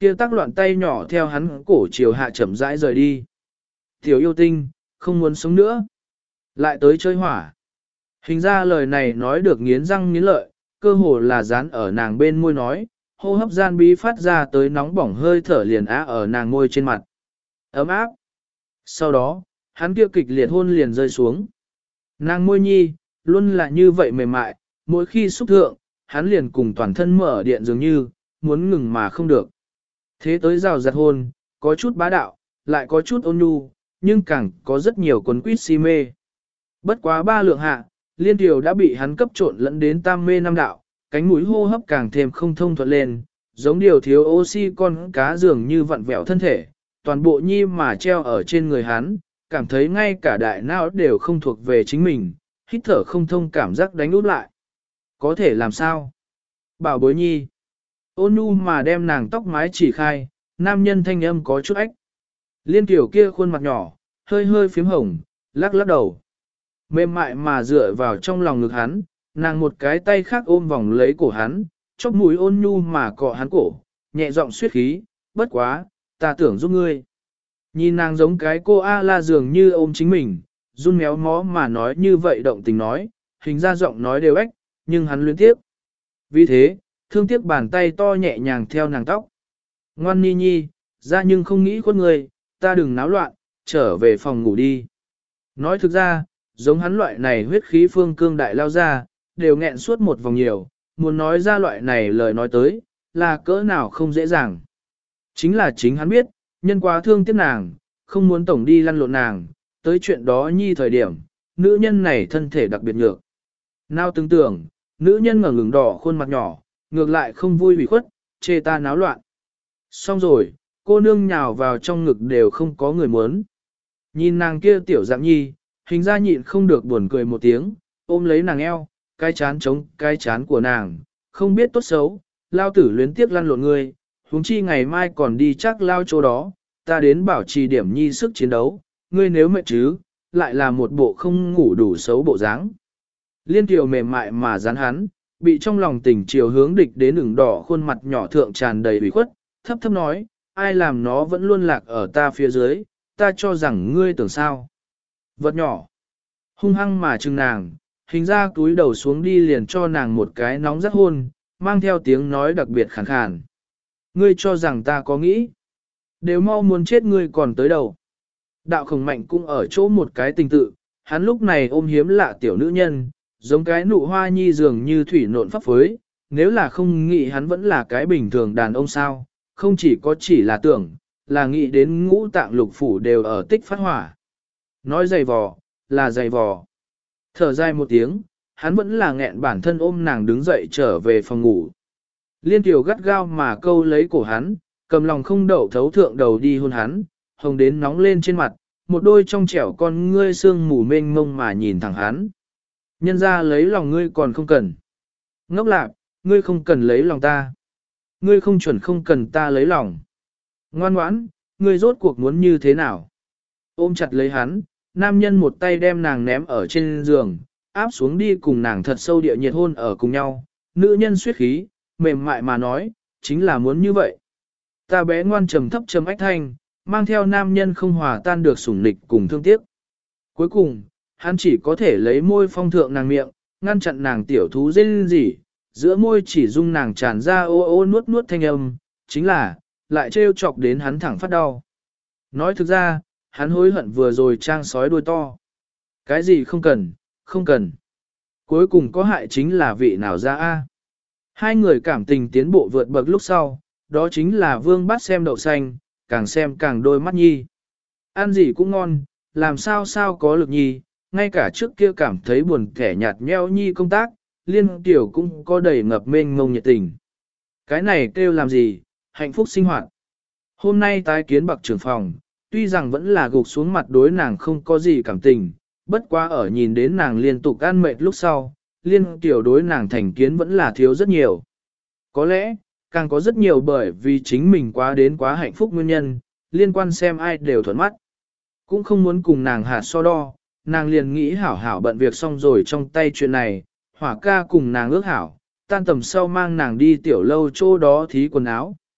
kia tác loạn tay nhỏ theo hắn cổ chiều hạ chậm rãi rời đi. Tiểu yêu tinh, không muốn sống nữa. Lại tới chơi hỏa. Hình ra lời này nói được nghiến răng nghiến lợi, cơ hồ là dán ở nàng bên môi nói, hô hấp gian bí phát ra tới nóng bỏng hơi thở liền á ở nàng môi trên mặt. Ấm áp. Sau đó, hắn kia kịch liệt hôn liền rơi xuống. Nàng môi nhi, luôn là như vậy mềm mại, mỗi khi xúc thượng, hắn liền cùng toàn thân mở điện dường như, muốn ngừng mà không được. Thế tới rào giặt hôn, có chút bá đạo, lại có chút ôn nhu, nhưng càng có rất nhiều quấn quýt si mê. Bất quá ba lượng hạ, liên tiểu đã bị hắn cấp trộn lẫn đến tam mê năm đạo, cánh mũi hô hấp càng thêm không thông thuận lên, giống điều thiếu oxy con cá dường như vặn vẹo thân thể, toàn bộ nhi mà treo ở trên người hắn, cảm thấy ngay cả đại não đều không thuộc về chính mình, hít thở không thông cảm giác đánh út lại. Có thể làm sao? Bảo bối nhi. Ôn nhu mà đem nàng tóc mái chỉ khai, nam nhân thanh âm có chút ách. Liên tiểu kia khuôn mặt nhỏ, hơi hơi phím hồng, lắc lắc đầu. Mềm mại mà dựa vào trong lòng ngực hắn, nàng một cái tay khác ôm vòng lấy cổ hắn, chóp mũi ôn nhu mà cọ hắn cổ, nhẹ giọng suyết khí, bất quá, ta tưởng giúp ngươi. Nhìn nàng giống cái cô A-la dường như ôm chính mình, run méo mó mà nói như vậy động tình nói, hình ra giọng nói đều ếch, nhưng hắn luyến tiếp. Vì thế, thương tiếc bàn tay to nhẹ nhàng theo nàng tóc. Ngoan ni nhi, ra nhưng không nghĩ khuất người, ta đừng náo loạn, trở về phòng ngủ đi. Nói thực ra, giống hắn loại này huyết khí phương cương đại lao ra, đều nghẹn suốt một vòng nhiều, muốn nói ra loại này lời nói tới, là cỡ nào không dễ dàng. Chính là chính hắn biết, nhân quá thương tiếc nàng, không muốn tổng đi lăn lộn nàng, tới chuyện đó nhi thời điểm, nữ nhân này thân thể đặc biệt nhược. Nào tưởng tưởng, nữ nhân ngẩng ngừng đỏ khuôn mặt nhỏ, ngược lại không vui bị khuất, chê ta náo loạn. Xong rồi, cô nương nhào vào trong ngực đều không có người muốn. Nhìn nàng kia tiểu dạng nhi, hình ra nhịn không được buồn cười một tiếng, ôm lấy nàng eo, cái chán chống cái chán của nàng, không biết tốt xấu, lao tử luyến tiếc lăn lộn ngươi, huống chi ngày mai còn đi chắc lao chỗ đó, ta đến bảo trì điểm nhi sức chiến đấu, ngươi nếu mệt chứ, lại là một bộ không ngủ đủ xấu bộ dáng. Liên tiểu mềm mại mà dán hắn, bị trong lòng tình chiều hướng địch đến ửng đỏ khuôn mặt nhỏ thượng tràn đầy ủy khuất, thấp thấp nói, ai làm nó vẫn luôn lạc ở ta phía dưới, ta cho rằng ngươi tưởng sao. Vật nhỏ, hung hăng mà chừng nàng, hình ra túi đầu xuống đi liền cho nàng một cái nóng rất hôn, mang theo tiếng nói đặc biệt khàn khàn. Ngươi cho rằng ta có nghĩ, đều mau muốn chết ngươi còn tới đầu. Đạo khổng mạnh cũng ở chỗ một cái tình tự, hắn lúc này ôm hiếm lạ tiểu nữ nhân, giống cái nụ hoa nhi dường như thủy nộn pháp phối, nếu là không nghĩ hắn vẫn là cái bình thường đàn ông sao, không chỉ có chỉ là tưởng, là nghĩ đến ngũ tạng lục phủ đều ở tích phát hỏa. Nói dày vò, là dày vò. Thở dài một tiếng, hắn vẫn là nghẹn bản thân ôm nàng đứng dậy trở về phòng ngủ. Liên tiểu gắt gao mà câu lấy cổ hắn, cầm lòng không đậu thấu thượng đầu đi hôn hắn, hồng đến nóng lên trên mặt, một đôi trong trẻo con ngươi sương mù mênh mông mà nhìn thẳng hắn. Nhân ra lấy lòng ngươi còn không cần. Ngốc lạc, ngươi không cần lấy lòng ta. Ngươi không chuẩn không cần ta lấy lòng. Ngoan ngoãn, ngươi rốt cuộc muốn như thế nào? Ôm chặt lấy hắn, nam nhân một tay đem nàng ném ở trên giường, áp xuống đi cùng nàng thật sâu địa nhiệt hôn ở cùng nhau. Nữ nhân suyết khí, mềm mại mà nói, chính là muốn như vậy. Ta bé ngoan trầm thấp trầm ách thanh, mang theo nam nhân không hòa tan được sủng nịch cùng thương tiếc. Cuối cùng, hắn chỉ có thể lấy môi phong thượng nàng miệng, ngăn chặn nàng tiểu thú rên rỉ, giữa môi chỉ dung nàng tràn ra ô ô nuốt nuốt thanh âm, chính là, lại trêu chọc đến hắn thẳng phát đau. Nói thực ra, hắn hối hận vừa rồi trang sói đuôi to. Cái gì không cần, không cần. Cuối cùng có hại chính là vị nào ra a? Hai người cảm tình tiến bộ vượt bậc lúc sau, đó chính là vương bắt xem đậu xanh, càng xem càng đôi mắt nhi. Ăn gì cũng ngon, làm sao sao có lực nhi, ngay cả trước kia cảm thấy buồn kẻ nhạt nheo nhi công tác, liên tiểu cũng có đầy ngập mênh mông nhiệt tình. Cái này kêu làm gì, hạnh phúc sinh hoạt. Hôm nay tái kiến bậc trưởng phòng, tuy rằng vẫn là gục xuống mặt đối nàng không có gì cảm tình, bất quá ở nhìn đến nàng liên tục ăn mệt lúc sau, liên tiểu đối nàng thành kiến vẫn là thiếu rất nhiều. Có lẽ, càng có rất nhiều bởi vì chính mình quá đến quá hạnh phúc nguyên nhân, liên quan xem ai đều thuận mắt. Cũng không muốn cùng nàng hạt so đo, nàng liền nghĩ hảo hảo bận việc xong rồi trong tay chuyện này, hỏa ca cùng nàng ước hảo, tan tầm sau mang nàng đi tiểu lâu chỗ đó thí quần áo.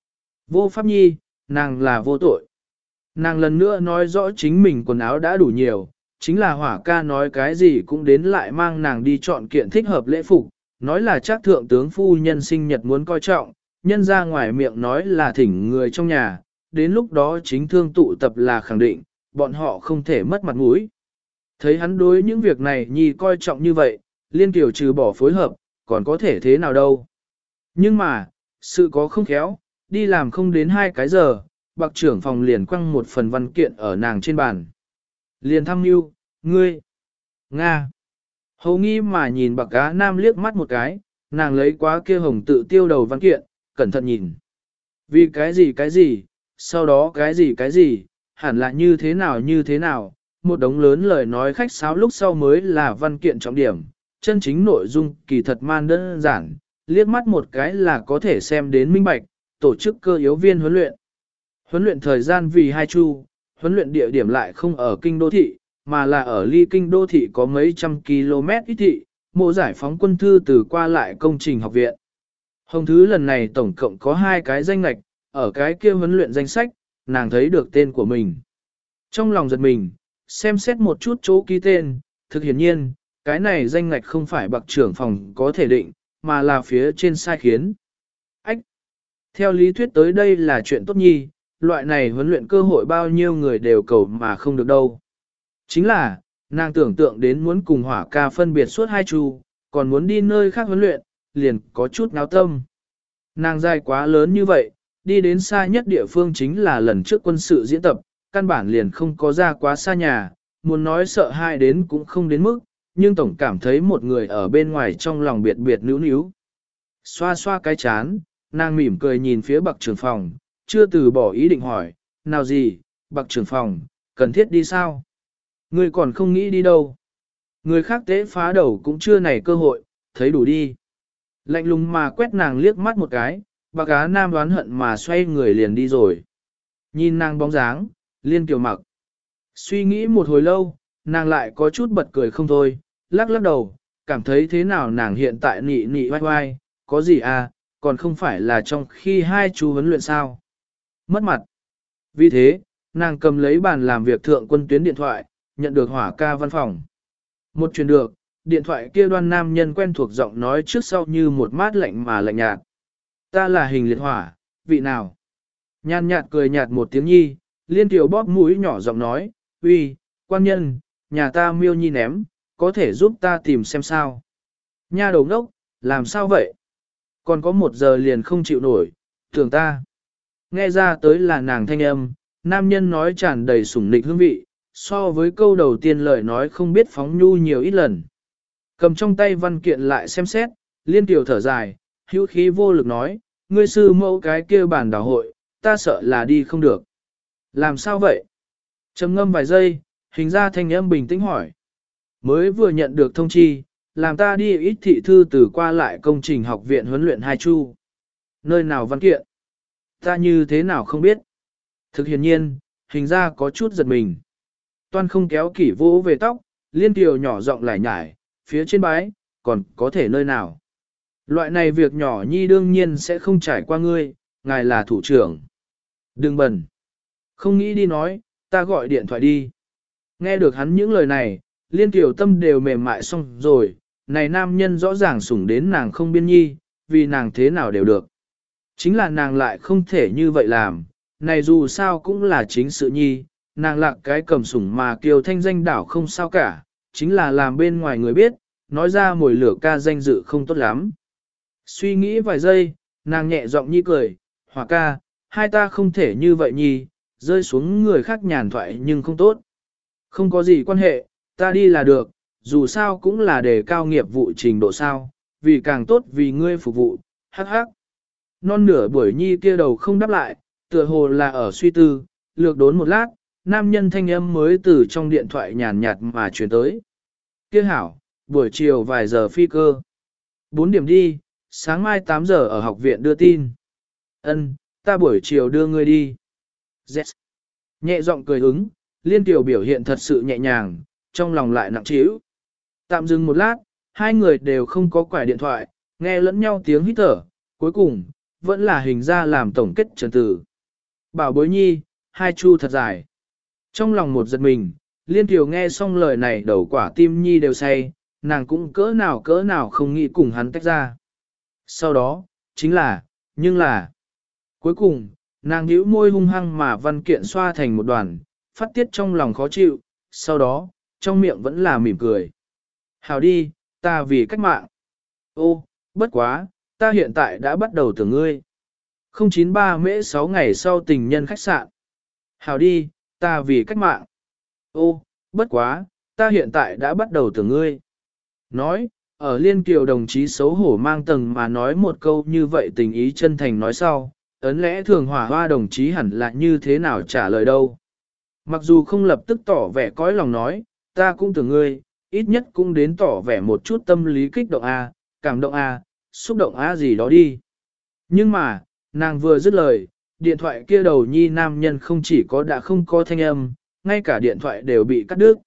Vô pháp nhi, nàng là vô tội. Nàng lần nữa nói rõ chính mình quần áo đã đủ nhiều, chính là hỏa ca nói cái gì cũng đến lại mang nàng đi chọn kiện thích hợp lễ phục, nói là chắc thượng tướng phu nhân sinh nhật muốn coi trọng, nhân ra ngoài miệng nói là thỉnh người trong nhà, đến lúc đó chính thương tụ tập là khẳng định, bọn họ không thể mất mặt mũi. Thấy hắn đối những việc này nhi coi trọng như vậy, liên tiểu trừ bỏ phối hợp, còn có thể thế nào đâu. Nhưng mà, sự có không khéo, đi làm không đến hai cái giờ, bạc trưởng phòng liền quăng một phần văn kiện ở nàng trên bàn. Liền thăm mưu, ngươi, Nga. Hầu nghi mà nhìn bạc cá nam liếc mắt một cái, nàng lấy quá kia hồng tự tiêu đầu văn kiện, cẩn thận nhìn. Vì cái gì cái gì, sau đó cái gì cái gì, hẳn là như thế nào như thế nào, một đống lớn lời nói khách sáo lúc sau mới là văn kiện trọng điểm, chân chính nội dung kỳ thật man đơn giản, liếc mắt một cái là có thể xem đến minh bạch, tổ chức cơ yếu viên huấn luyện. Huấn luyện thời gian vì hai chu, huấn luyện địa điểm lại không ở kinh đô thị, mà là ở ly kinh đô thị có mấy trăm km ít thị, mộ giải phóng quân thư từ qua lại công trình học viện. Hồng Thứ lần này tổng cộng có hai cái danh lạch, ở cái kia huấn luyện danh sách, nàng thấy được tên của mình. Trong lòng giật mình, xem xét một chút chỗ ký tên, thực hiển nhiên, cái này danh ngạch không phải bậc trưởng phòng có thể định, mà là phía trên sai khiến. Ách! Theo lý thuyết tới đây là chuyện tốt nhi, loại này huấn luyện cơ hội bao nhiêu người đều cầu mà không được đâu. Chính là, nàng tưởng tượng đến muốn cùng hỏa ca phân biệt suốt hai chu, còn muốn đi nơi khác huấn luyện, liền có chút náo tâm. Nàng dài quá lớn như vậy, đi đến xa nhất địa phương chính là lần trước quân sự diễn tập, căn bản liền không có ra quá xa nhà, muốn nói sợ hai đến cũng không đến mức, nhưng tổng cảm thấy một người ở bên ngoài trong lòng biệt biệt níu níu. Xoa xoa cái chán, nàng mỉm cười nhìn phía bậc trưởng phòng, chưa từ bỏ ý định hỏi, nào gì, bậc trưởng phòng, cần thiết đi sao? Người còn không nghĩ đi đâu. Người khác tế phá đầu cũng chưa này cơ hội, thấy đủ đi. Lạnh lùng mà quét nàng liếc mắt một cái, bạc á nam đoán hận mà xoay người liền đi rồi. Nhìn nàng bóng dáng, liên kiều mặc. Suy nghĩ một hồi lâu, nàng lại có chút bật cười không thôi, lắc lắc đầu, cảm thấy thế nào nàng hiện tại nị nị oai oai, có gì à, còn không phải là trong khi hai chú huấn luyện sao. Mất mặt. Vì thế, nàng cầm lấy bàn làm việc thượng quân tuyến điện thoại, nhận được hỏa ca văn phòng. Một truyền được, điện thoại kia đoan nam nhân quen thuộc giọng nói trước sau như một mát lạnh mà lạnh nhạt. Ta là hình liệt hỏa, vị nào? Nhàn nhạt cười nhạt một tiếng nhi, liên tiểu bóp mũi nhỏ giọng nói, uy, quan nhân, nhà ta miêu nhi ném, có thể giúp ta tìm xem sao. Nha đầu ngốc, làm sao vậy? Còn có một giờ liền không chịu nổi, tưởng ta. Nghe ra tới là nàng thanh âm, nam nhân nói tràn đầy sủng nịch hương vị, so với câu đầu tiên lời nói không biết phóng nhu nhiều ít lần. Cầm trong tay văn kiện lại xem xét, liên tiểu thở dài, hữu khí vô lực nói, ngươi sư mẫu cái kia bản đảo hội, ta sợ là đi không được. Làm sao vậy? Trầm ngâm vài giây, hình ra thanh âm bình tĩnh hỏi. Mới vừa nhận được thông chi, làm ta đi ít thị thư từ qua lại công trình học viện huấn luyện hai chu. Nơi nào văn kiện? Ta như thế nào không biết? Thực hiện nhiên, hình ra có chút giật mình. Toan không kéo kỷ vô về tóc, liên tiểu nhỏ giọng lải nhải, phía trên bái, còn có thể nơi nào? Loại này việc nhỏ nhi đương nhiên sẽ không trải qua ngươi, ngài là thủ trưởng. Đừng bẩn. Không nghĩ đi nói, ta gọi điện thoại đi. Nghe được hắn những lời này, liên tiểu tâm đều mềm mại xong rồi, này nam nhân rõ ràng sủng đến nàng không biên nhi, vì nàng thế nào đều được. Chính là nàng lại không thể như vậy làm, này dù sao cũng là chính sự nhi, nàng lạc cái cầm sủng mà kiều thanh danh đảo không sao cả, chính là làm bên ngoài người biết, nói ra mồi lửa ca danh dự không tốt lắm. Suy nghĩ vài giây, nàng nhẹ giọng nhi cười, hỏa ca, hai ta không thể như vậy nhi, rơi xuống người khác nhàn thoại nhưng không tốt. Không có gì quan hệ, ta đi là được, dù sao cũng là đề cao nghiệp vụ trình độ sao, vì càng tốt vì ngươi phục vụ, hắc hắc. Non nửa buổi nhi kia đầu không đáp lại, tựa hồ là ở suy tư, lược đốn một lát, nam nhân thanh âm mới từ trong điện thoại nhàn nhạt mà truyền tới. Kia hảo, buổi chiều vài giờ phi cơ. Bốn điểm đi, sáng mai tám giờ ở học viện đưa tin. Ân, ta buổi chiều đưa ngươi đi. Yes. Nhẹ giọng cười ứng, liên tiểu biểu hiện thật sự nhẹ nhàng, trong lòng lại nặng trĩu. Tạm dừng một lát, hai người đều không có quải điện thoại, nghe lẫn nhau tiếng hít thở, cuối cùng, vẫn là hình ra làm tổng kết trần tử. Bảo bối nhi, hai chu thật dài. Trong lòng một giật mình, Liên Kiều nghe xong lời này đầu quả tim nhi đều say, nàng cũng cỡ nào cỡ nào không nghĩ cùng hắn tách ra. Sau đó, chính là, nhưng là, cuối cùng, nàng nhíu môi hung hăng mà văn kiện xoa thành một đoàn, phát tiết trong lòng khó chịu, sau đó, trong miệng vẫn là mỉm cười. Hào đi, ta vì cách mạng. Ô, bất quá, ta hiện tại đã bắt đầu tưởng ngươi. không chín ba mễ sáu ngày sau tình nhân khách sạn. Hào đi, ta vì cách mạng. Ô, bất quá, ta hiện tại đã bắt đầu tưởng ngươi. Nói, ở Liên Kiều đồng chí xấu hổ mang tầng mà nói một câu như vậy tình ý chân thành nói sau, ấn lẽ thường hỏa hoa đồng chí hẳn là như thế nào trả lời đâu. Mặc dù không lập tức tỏ vẻ cõi lòng nói, ta cũng tưởng ngươi, ít nhất cũng đến tỏ vẻ một chút tâm lý kích động A, cảm động A, xúc động A gì đó đi. Nhưng mà, nàng vừa dứt lời, điện thoại kia đầu nhi nam nhân không chỉ có đã không có thanh âm, ngay cả điện thoại đều bị cắt đứt.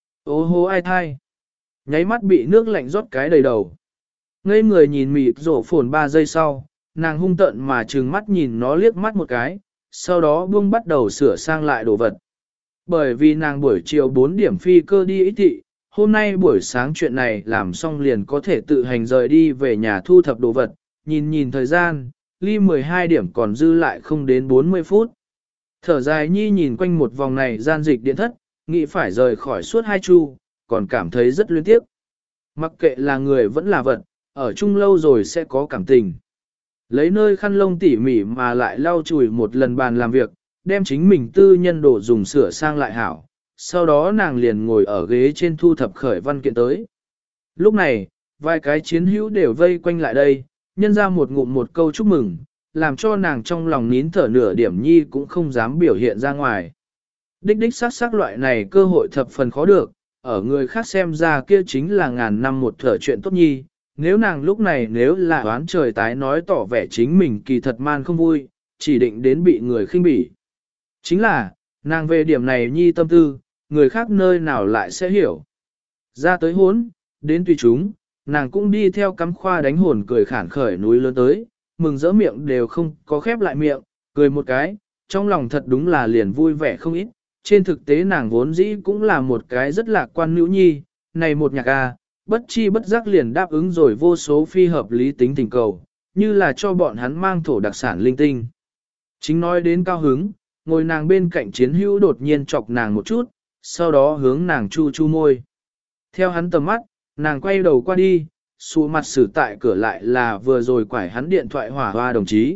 Ô hô ai thai. Nháy mắt bị nước lạnh rót cái đầy đầu. Ngây người nhìn mịt rổ phồn ba giây sau, nàng hung tợn mà trừng mắt nhìn nó liếc mắt một cái, sau đó buông bắt đầu sửa sang lại đồ vật. Bởi vì nàng buổi chiều bốn điểm phi cơ đi ý thị, hôm nay buổi sáng chuyện này làm xong liền có thể tự hành rời đi về nhà thu thập đồ vật, nhìn nhìn thời gian, ly mười hai điểm còn dư lại không đến bốn mươi phút. Thở dài nhi nhìn quanh một vòng này gian dịch điện thất, nghĩ phải rời khỏi suốt hai chu, còn cảm thấy rất luyến tiếc. Mặc kệ là người vẫn là vật, ở chung lâu rồi sẽ có cảm tình. Lấy nơi khăn lông tỉ mỉ mà lại lau chùi một lần bàn làm việc, đem chính mình tư nhân đồ dùng sửa sang lại hảo. Sau đó nàng liền ngồi ở ghế trên thu thập khởi văn kiện tới. Lúc này, vài cái chiến hữu đều vây quanh lại đây, nhân ra một ngụm một câu chúc mừng, làm cho nàng trong lòng nín thở nửa điểm nhi cũng không dám biểu hiện ra ngoài. Đích đích sát sát loại này cơ hội thập phần khó được, ở người khác xem ra kia chính là ngàn năm một thở chuyện tốt nhi, nếu nàng lúc này nếu là oán trời tái nói tỏ vẻ chính mình kỳ thật man không vui, chỉ định đến bị người khinh bỉ. Chính là, nàng về điểm này nhi tâm tư, người khác nơi nào lại sẽ hiểu. Ra tới hốn, đến tùy chúng, nàng cũng đi theo cắm khoa đánh hồn cười khản khởi núi lớn tới, mừng rỡ miệng đều không có khép lại miệng, cười một cái, trong lòng thật đúng là liền vui vẻ không ít. Trên thực tế nàng vốn dĩ cũng là một cái rất lạc quan nữ nhi, này một nhạc a, bất chi bất giác liền đáp ứng rồi vô số phi hợp lý tính tình cầu, như là cho bọn hắn mang thổ đặc sản linh tinh. Chính nói đến cao hứng, ngồi nàng bên cạnh chiến hữu đột nhiên chọc nàng một chút, sau đó hướng nàng chu chu môi. Theo hắn tầm mắt, nàng quay đầu qua đi, xù mặt xử tại cửa lại là vừa rồi quải hắn điện thoại hỏa hoa đồng chí.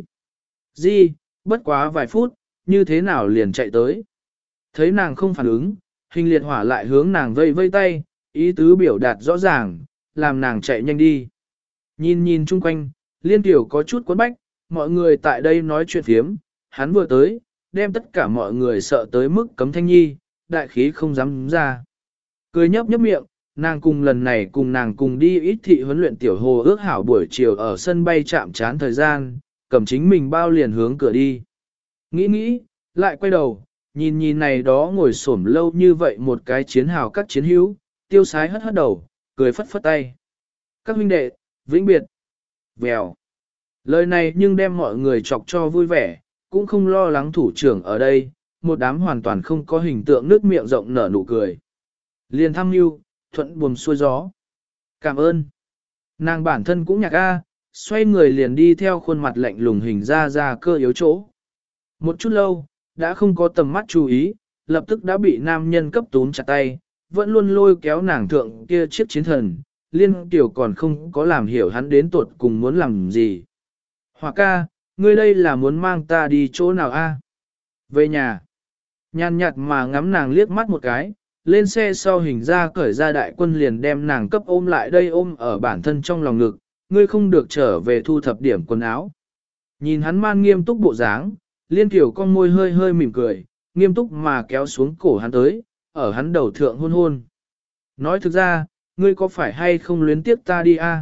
Di, bất quá vài phút, như thế nào liền chạy tới. Thấy nàng không phản ứng, hình liệt hỏa lại hướng nàng vây vây tay, ý tứ biểu đạt rõ ràng, làm nàng chạy nhanh đi. Nhìn nhìn chung quanh, Liên Tiểu có chút quấn bách, mọi người tại đây nói chuyện phiếm, hắn vừa tới, đem tất cả mọi người sợ tới mức cấm thanh nhi, đại khí không dám ra. Cười nhấp nhấp miệng, nàng cùng lần này cùng nàng cùng đi ít thị huấn luyện tiểu hồ ước hảo buổi chiều ở sân bay chạm chán thời gian, cầm chính mình bao liền hướng cửa đi. Nghĩ nghĩ, lại quay đầu, nhìn nhìn này đó ngồi xổm lâu như vậy một cái chiến hào các chiến hữu, tiêu sái hất hất đầu, cười phất phất tay. Các huynh đệ, vĩnh biệt. Vèo. Lời này nhưng đem mọi người chọc cho vui vẻ, cũng không lo lắng thủ trưởng ở đây, một đám hoàn toàn không có hình tượng nước miệng rộng nở nụ cười. Liền thăm mưu, thuận buồm xuôi gió. Cảm ơn. Nàng bản thân cũng nhạc a, xoay người liền đi theo khuôn mặt lạnh lùng hình ra ra cơ yếu chỗ. Một chút lâu, đã không có tầm mắt chú ý, lập tức đã bị nam nhân cấp túm chặt tay, vẫn luôn lôi kéo nàng thượng kia chiếc chiến thần, Liên Tiểu còn không có làm hiểu hắn đến tuột cùng muốn làm gì. Hòa ca, ngươi đây là muốn mang ta đi chỗ nào a? Về nhà. Nhàn nhạt mà ngắm nàng liếc mắt một cái, lên xe sau hình ra cởi ra đại quân liền đem nàng cấp ôm lại đây ôm ở bản thân trong lòng ngực, ngươi không được trở về thu thập điểm quần áo. Nhìn hắn man nghiêm túc bộ dáng, Liên Tiểu con môi hơi hơi mỉm cười, nghiêm túc mà kéo xuống cổ hắn tới, ở hắn đầu thượng hôn hôn. Nói thực ra, ngươi có phải hay không luyến tiếc ta đi a?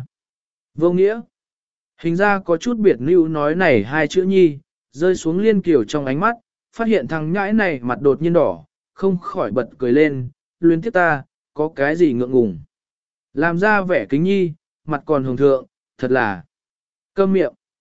Vô nghĩa. Hình ra có chút biệt lưu nói này hai chữ nhi, rơi xuống Liên Kiều trong ánh mắt, phát hiện thằng nhãi này mặt đột nhiên đỏ, không khỏi bật cười lên, luyến tiếc ta, có cái gì ngượng ngùng. Làm ra vẻ kính nhi, mặt còn hồng thượng, thật là câm miệng.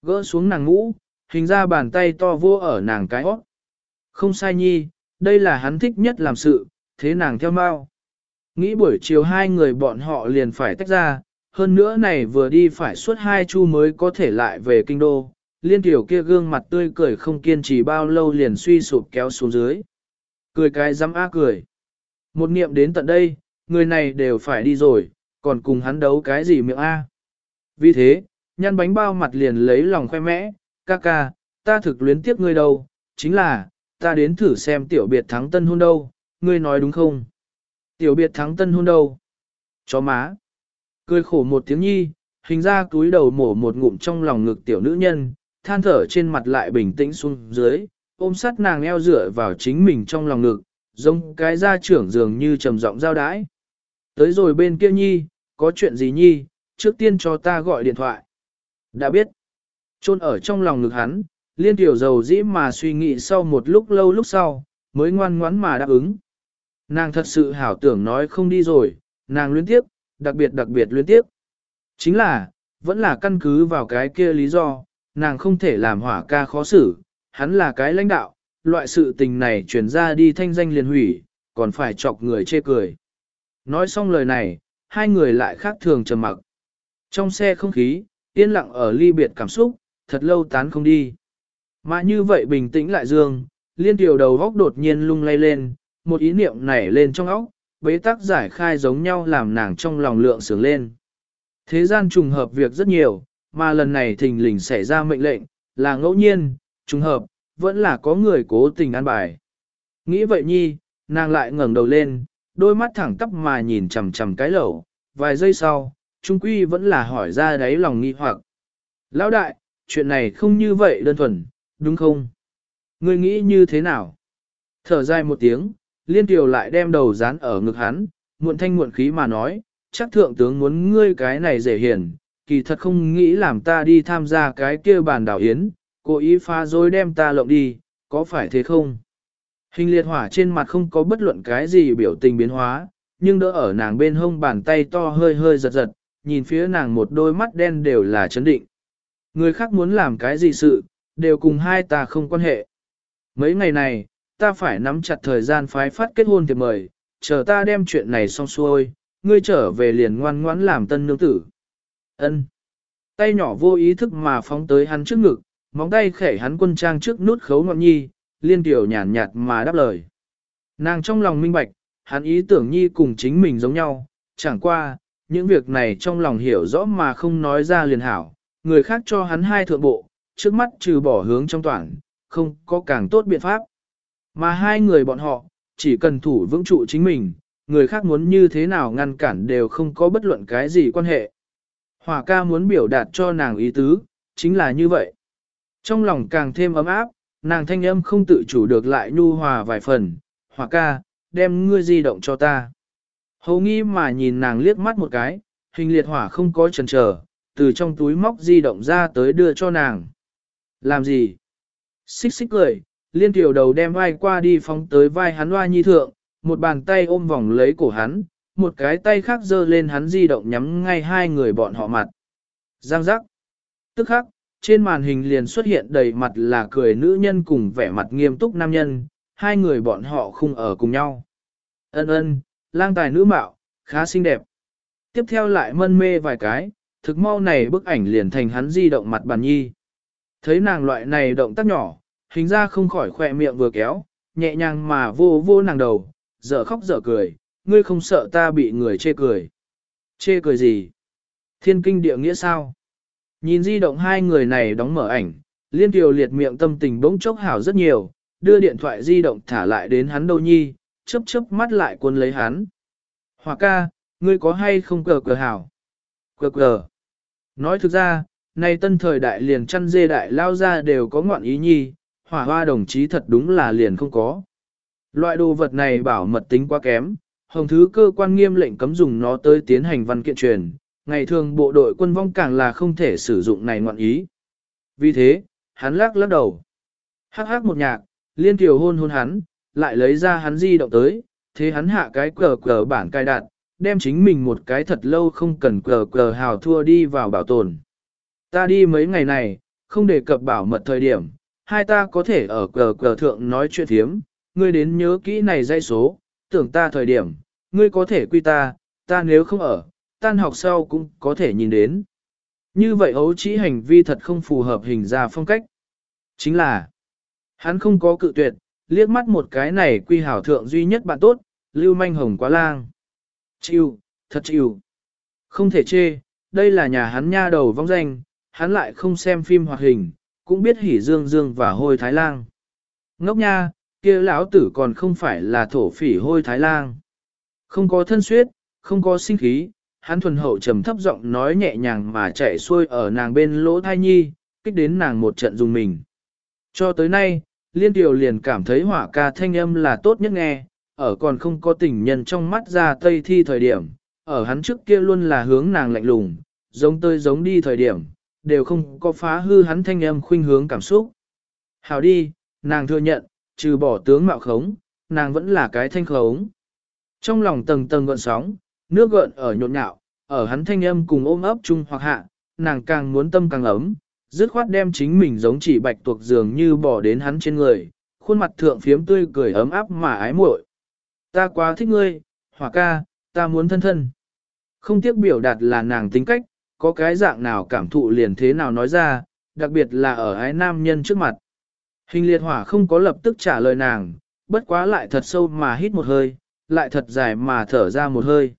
Gỡ xuống nàng ngũ, hình ra bàn tay to vô ở nàng cái hót. Không sai nhi, đây là hắn thích nhất làm sự, thế nàng theo mau. Nghĩ buổi chiều hai người bọn họ liền phải tách ra, hơn nữa này vừa đi phải suốt hai chu mới có thể lại về kinh đô. Liên tiểu kia gương mặt tươi cười không kiên trì bao lâu liền suy sụp kéo xuống dưới. Cười cái dám á cười. Một niệm đến tận đây, người này đều phải đi rồi, còn cùng hắn đấu cái gì miệng A. Vì thế, nhăn bánh bao mặt liền lấy lòng khoe mẽ, ca ca, ta thực luyến tiếc ngươi đâu, chính là, ta đến thử xem tiểu biệt thắng tân hôn đâu, ngươi nói đúng không? Tiểu biệt thắng tân hôn đâu? Chó má. Cười khổ một tiếng nhi, hình ra túi đầu mổ một ngụm trong lòng ngực tiểu nữ nhân, than thở trên mặt lại bình tĩnh xuống dưới, ôm sát nàng eo dựa vào chính mình trong lòng ngực, giống cái gia trưởng dường như trầm giọng giao đái. Tới rồi bên kia nhi, có chuyện gì nhi, trước tiên cho ta gọi điện thoại. Đã biết. Chôn ở trong lòng ngực hắn, liên tiểu dầu dĩ mà suy nghĩ sau một lúc lâu lúc sau, mới ngoan ngoãn mà đáp ứng. Nàng thật sự hảo tưởng nói không đi rồi, nàng luyến tiếp, đặc biệt đặc biệt luyến tiếp. Chính là, vẫn là căn cứ vào cái kia lý do, nàng không thể làm hỏa ca khó xử, hắn là cái lãnh đạo, loại sự tình này chuyển ra đi thanh danh liền hủy, còn phải chọc người chê cười. Nói xong lời này, hai người lại khác thường trầm mặc. Trong xe không khí, yên lặng ở ly biệt cảm xúc, thật lâu tán không đi. Mà như vậy bình tĩnh lại dương, liên tiểu đầu góc đột nhiên lung lay lên, một ý niệm nảy lên trong óc, bế tắc giải khai giống nhau làm nàng trong lòng lượng sướng lên. Thế gian trùng hợp việc rất nhiều, mà lần này thình lình xảy ra mệnh lệnh, là ngẫu nhiên, trùng hợp, vẫn là có người cố tình an bài. Nghĩ vậy nhi, nàng lại ngẩng đầu lên, đôi mắt thẳng tắp mà nhìn chằm chằm cái lẩu, vài giây sau, trung quy vẫn là hỏi ra đáy lòng nghi hoặc. Lão đại, chuyện này không như vậy đơn thuần, đúng không? Ngươi nghĩ như thế nào? Thở dài một tiếng, liên tiểu lại đem đầu dán ở ngực hắn, muộn thanh muộn khí mà nói, chắc thượng tướng muốn ngươi cái này dễ hiền, kỳ thật không nghĩ làm ta đi tham gia cái kia bàn đảo yến, cố ý phá dối đem ta lộng đi, có phải thế không? Hình liệt hỏa trên mặt không có bất luận cái gì biểu tình biến hóa, nhưng đỡ ở nàng bên hông bàn tay to hơi hơi giật giật, nhìn phía nàng một đôi mắt đen đều là chấn định. Người khác muốn làm cái gì sự, đều cùng hai ta không quan hệ. Mấy ngày này, ta phải nắm chặt thời gian phái phát kết hôn thiệp mời, chờ ta đem chuyện này xong xuôi, ngươi trở về liền ngoan ngoãn làm tân nương tử. Ân. Tay nhỏ vô ý thức mà phóng tới hắn trước ngực, móng tay khẽ hắn quân trang trước nút khấu ngọn nhi, liên tiểu nhàn nhạt mà đáp lời. Nàng trong lòng minh bạch, hắn ý tưởng nhi cùng chính mình giống nhau, chẳng qua, những việc này trong lòng hiểu rõ mà không nói ra liền hảo, người khác cho hắn hai thượng bộ, trước mắt trừ bỏ hướng trong toàn, không có càng tốt biện pháp. Mà hai người bọn họ, chỉ cần thủ vững trụ chính mình, người khác muốn như thế nào ngăn cản đều không có bất luận cái gì quan hệ. Hỏa ca muốn biểu đạt cho nàng ý tứ, chính là như vậy. Trong lòng càng thêm ấm áp, nàng thanh âm không tự chủ được lại nhu hòa vài phần. Hỏa ca, đem ngươi di động cho ta. Hầu nghi mà nhìn nàng liếc mắt một cái, hình liệt hỏa không có chần chờ, từ trong túi móc di động ra tới đưa cho nàng. Làm gì? Xích xích cười, liên tiểu đầu đem vai qua đi phóng tới vai hắn hoa nhi thượng, một bàn tay ôm vòng lấy cổ hắn, một cái tay khác giơ lên hắn di động nhắm ngay hai người bọn họ mặt. Giang giác. Tức khắc, trên màn hình liền xuất hiện đầy mặt là cười nữ nhân cùng vẻ mặt nghiêm túc nam nhân, hai người bọn họ không ở cùng nhau. Ân ân, lang tài nữ mạo, khá xinh đẹp. Tiếp theo lại mân mê vài cái, thực mau này bức ảnh liền thành hắn di động mặt bàn nhi. Thấy nàng loại này động tác nhỏ, hình ra không khỏi khỏe miệng vừa kéo, nhẹ nhàng mà vô vô nàng đầu, dở khóc dở cười, ngươi không sợ ta bị người chê cười. Chê cười gì? Thiên kinh địa nghĩa sao? Nhìn di động hai người này đóng mở ảnh, liên tiểu liệt miệng tâm tình bỗng chốc hảo rất nhiều, đưa điện thoại di động thả lại đến hắn đâu nhi, chớp chớp mắt lại cuốn lấy hắn. Hòa ca, ngươi có hay không cờ cờ hảo? Cờ cờ. Nói thực ra, nay tân thời đại liền chăn dê đại lao ra đều có ngoạn ý nhi, hỏa hoa đồng chí thật đúng là liền không có. Loại đồ vật này bảo mật tính quá kém, hồng thứ cơ quan nghiêm lệnh cấm dùng nó tới tiến hành văn kiện truyền, ngày thường bộ đội quân vong càng là không thể sử dụng này ngoạn ý. Vì thế, hắn lắc lắc đầu. Hắc hắc một nhạc, liên tiểu hôn hôn hắn, lại lấy ra hắn di động tới, thế hắn hạ cái cờ cờ bản cài đặt, đem chính mình một cái thật lâu không cần cờ cờ hào thua đi vào bảo tồn. Ta đi mấy ngày này, không đề cập bảo mật thời điểm, hai ta có thể ở cờ cờ thượng nói chuyện thiếm, ngươi đến nhớ kỹ này dây số, tưởng ta thời điểm, ngươi có thể quy ta, ta nếu không ở, tan học sau cũng có thể nhìn đến. Như vậy ấu trĩ hành vi thật không phù hợp hình ra phong cách. Chính là, hắn không có cự tuyệt, liếc mắt một cái này quy hảo thượng duy nhất bạn tốt, lưu manh hồng quá lang. Chịu, thật chịu. Không thể chê, đây là nhà hắn nha đầu vong danh, hắn lại không xem phim hoạt hình, cũng biết hỉ dương dương và hôi thái lang. Ngốc nha, kia lão tử còn không phải là thổ phỉ hôi thái lang. Không có thân suyết, không có sinh khí, hắn thuần hậu trầm thấp giọng nói nhẹ nhàng mà chạy xuôi ở nàng bên lỗ thai nhi, kích đến nàng một trận dùng mình. Cho tới nay, Liên Tiểu liền cảm thấy hỏa ca thanh âm là tốt nhất nghe, ở còn không có tình nhân trong mắt ra tây thi thời điểm, ở hắn trước kia luôn là hướng nàng lạnh lùng, giống tơi giống đi thời điểm, đều không có phá hư hắn thanh âm khuynh hướng cảm xúc. Hào đi, nàng thừa nhận, trừ bỏ tướng mạo khống, nàng vẫn là cái thanh khống. Trong lòng tầng tầng gợn sóng, nước gợn ở nhộn nhạo, ở hắn thanh âm cùng ôm ấp chung hoặc hạ, nàng càng muốn tâm càng ấm, dứt khoát đem chính mình giống chỉ bạch tuộc dường như bỏ đến hắn trên người, khuôn mặt thượng phiếm tươi cười ấm áp mà ái muội. Ta quá thích ngươi, hỏa ca, ta muốn thân thân. Không tiếc biểu đạt là nàng tính cách, có cái dạng nào cảm thụ liền thế nào nói ra, đặc biệt là ở ái nam nhân trước mặt. Hình liệt hỏa không có lập tức trả lời nàng, bất quá lại thật sâu mà hít một hơi, lại thật dài mà thở ra một hơi.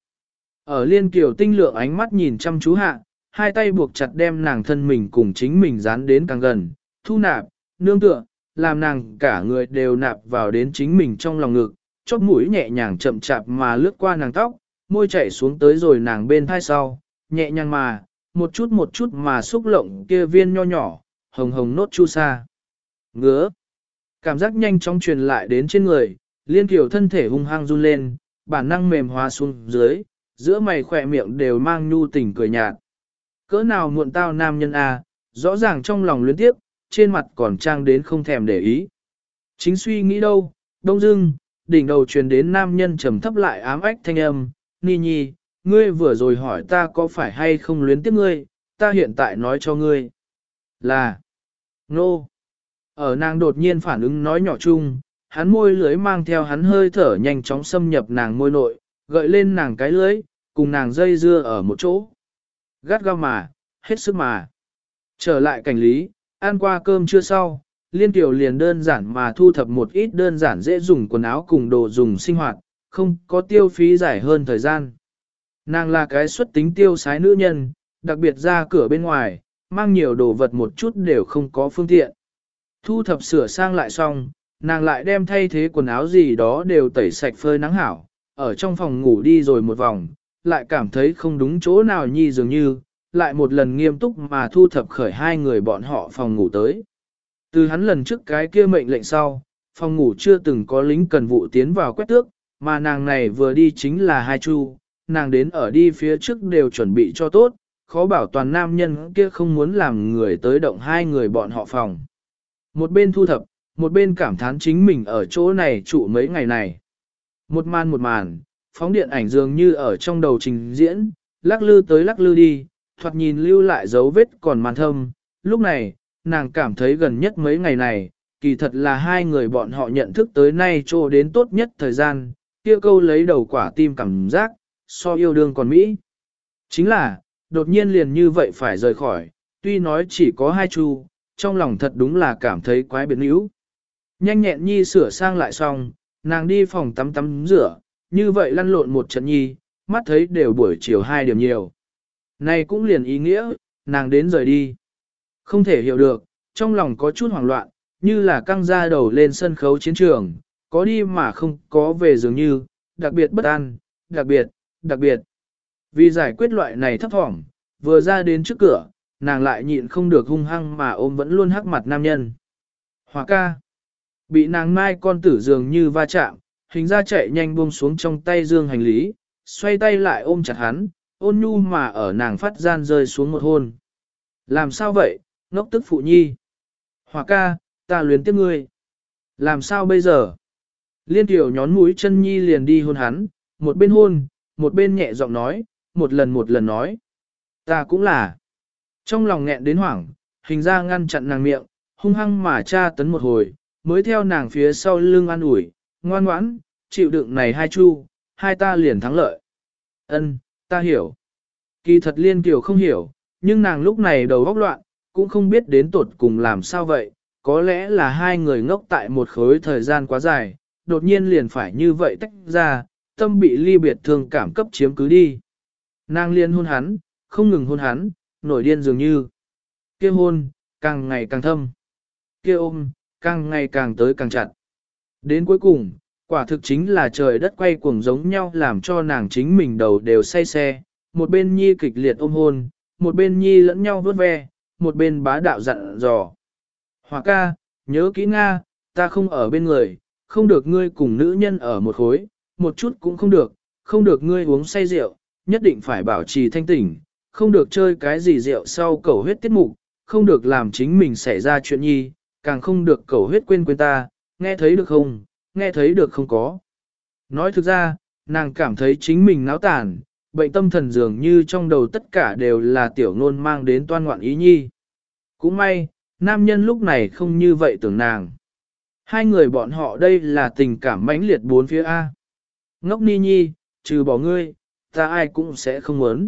Ở liên kiều tinh lượng ánh mắt nhìn chăm chú hạ, hai tay buộc chặt đem nàng thân mình cùng chính mình dán đến càng gần, thu nạp, nương tựa, làm nàng cả người đều nạp vào đến chính mình trong lòng ngực, chóp mũi nhẹ nhàng chậm chạp mà lướt qua nàng tóc, môi chảy xuống tới rồi nàng bên thai sau, nhẹ nhàng mà, một chút một chút mà xúc lộng kia viên nho nhỏ, hồng hồng nốt chu sa. Ngứa. Cảm giác nhanh chóng truyền lại đến trên người, liên kiều thân thể hung hăng run lên, bản năng mềm hóa xuống dưới, giữa mày khỏe miệng đều mang nhu tình cười nhạt. Cỡ nào muộn tao nam nhân a, rõ ràng trong lòng luyến tiếp, trên mặt còn trang đến không thèm để ý. Chính suy nghĩ đâu, đông dưng, đỉnh đầu truyền đến nam nhân trầm thấp lại ám ách thanh âm, Ni Nhi, ngươi vừa rồi hỏi ta có phải hay không luyến tiếp ngươi, ta hiện tại nói cho ngươi. Là, nô. No. Ở nàng đột nhiên phản ứng nói nhỏ chung, hắn môi lưới mang theo hắn hơi thở nhanh chóng xâm nhập nàng môi nội, gợi lên nàng cái lưới, cùng nàng dây dưa ở một chỗ. Gắt gao mà, hết sức mà. Trở lại cảnh lý, ăn qua cơm trưa sau, Liên Tiểu liền đơn giản mà thu thập một ít đơn giản dễ dùng quần áo cùng đồ dùng sinh hoạt, không có tiêu phí giải hơn thời gian. Nàng là cái xuất tính tiêu sái nữ nhân, đặc biệt ra cửa bên ngoài, mang nhiều đồ vật một chút đều không có phương tiện. Thu thập sửa sang lại xong, nàng lại đem thay thế quần áo gì đó đều tẩy sạch phơi nắng hảo, ở trong phòng ngủ đi rồi một vòng, lại cảm thấy không đúng chỗ nào nhi dường như, lại một lần nghiêm túc mà thu thập khởi hai người bọn họ phòng ngủ tới. Từ hắn lần trước cái kia mệnh lệnh sau, phòng ngủ chưa từng có lính cần vụ tiến vào quét tước, mà nàng này vừa đi chính là hai chu, nàng đến ở đi phía trước đều chuẩn bị cho tốt, khó bảo toàn nam nhân kia không muốn làm người tới động hai người bọn họ phòng. Một bên thu thập, một bên cảm thán chính mình ở chỗ này trụ mấy ngày này. Một màn một màn, phóng điện ảnh dường như ở trong đầu trình diễn, lắc lư tới lắc lư đi, thoạt nhìn lưu lại dấu vết còn màn thâm. Lúc này, nàng cảm thấy gần nhất mấy ngày này, kỳ thật là hai người bọn họ nhận thức tới nay trô đến tốt nhất thời gian, kia câu lấy đầu quả tim cảm giác, so yêu đương còn Mỹ. Chính là, đột nhiên liền như vậy phải rời khỏi, tuy nói chỉ có hai chu, trong lòng thật đúng là cảm thấy quái biệt níu. Nhanh nhẹn nhi sửa sang lại xong, nàng đi phòng tắm tắm rửa, như vậy lăn lộn một trận nhi, mắt thấy đều buổi chiều hai điểm nhiều. Này cũng liền ý nghĩa, nàng đến rời đi. Không thể hiểu được, trong lòng có chút hoảng loạn, như là căng ra đầu lên sân khấu chiến trường, có đi mà không có về dường như, đặc biệt bất an, đặc biệt, đặc biệt. Vì giải quyết loại này thấp thỏm, vừa ra đến trước cửa, nàng lại nhịn không được hung hăng mà ôm vẫn luôn hắc mặt nam nhân. Hòa ca. Bị nàng mai con tử dường như va chạm, hình ra chạy nhanh buông xuống trong tay dương hành lý, xoay tay lại ôm chặt hắn, ôn nhu mà ở nàng phát gian rơi xuống một hôn. Làm sao vậy, ngốc tức phụ nhi? Hòa ca, ta luyến tiếc ngươi. Làm sao bây giờ? Liên tiểu nhón mũi chân nhi liền đi hôn hắn, một bên hôn, một bên nhẹ giọng nói, một lần một lần nói. Ta cũng là. Trong lòng nghẹn đến hoảng, hình ra ngăn chặn nàng miệng, hung hăng mà tra tấn một hồi, mới theo nàng phía sau lưng an ủi, ngoan ngoãn, chịu đựng này hai chu, hai ta liền thắng lợi. Ân, ta hiểu. Kỳ thật Liên Kiều không hiểu, nhưng nàng lúc này đầu óc loạn, cũng không biết đến tột cùng làm sao vậy, có lẽ là hai người ngốc tại một khối thời gian quá dài, đột nhiên liền phải như vậy tách ra, tâm bị ly biệt thương cảm cấp chiếm cứ đi. Nàng liên hôn hắn, không ngừng hôn hắn, nổi điên dường như. Kia hôn, càng ngày càng thâm. Kia ôm, càng ngày càng tới càng chặt. Đến cuối cùng, quả thực chính là trời đất quay cuồng giống nhau làm cho nàng chính mình đầu đều say xe, một bên nhi kịch liệt ôm hôn, một bên nhi lẫn nhau vớt ve, một bên bá đạo dặn dò. Hòa ca, nhớ kỹ Nga, ta không ở bên người, không được ngươi cùng nữ nhân ở một khối, một chút cũng không được, không được ngươi uống say rượu, nhất định phải bảo trì thanh tỉnh, không được chơi cái gì rượu sau cầu huyết tiết mục, không được làm chính mình xảy ra chuyện nhi, càng không được cầu huyết quên quên ta, nghe thấy được không, nghe thấy được không có. Nói thực ra, nàng cảm thấy chính mình náo tàn, bệnh tâm thần dường như trong đầu tất cả đều là tiểu ngôn mang đến toan ngoạn ý nhi. Cũng may, nam nhân lúc này không như vậy tưởng nàng. Hai người bọn họ đây là tình cảm mãnh liệt bốn phía A. Ngốc ni nhi, trừ bỏ ngươi, ta ai cũng sẽ không muốn.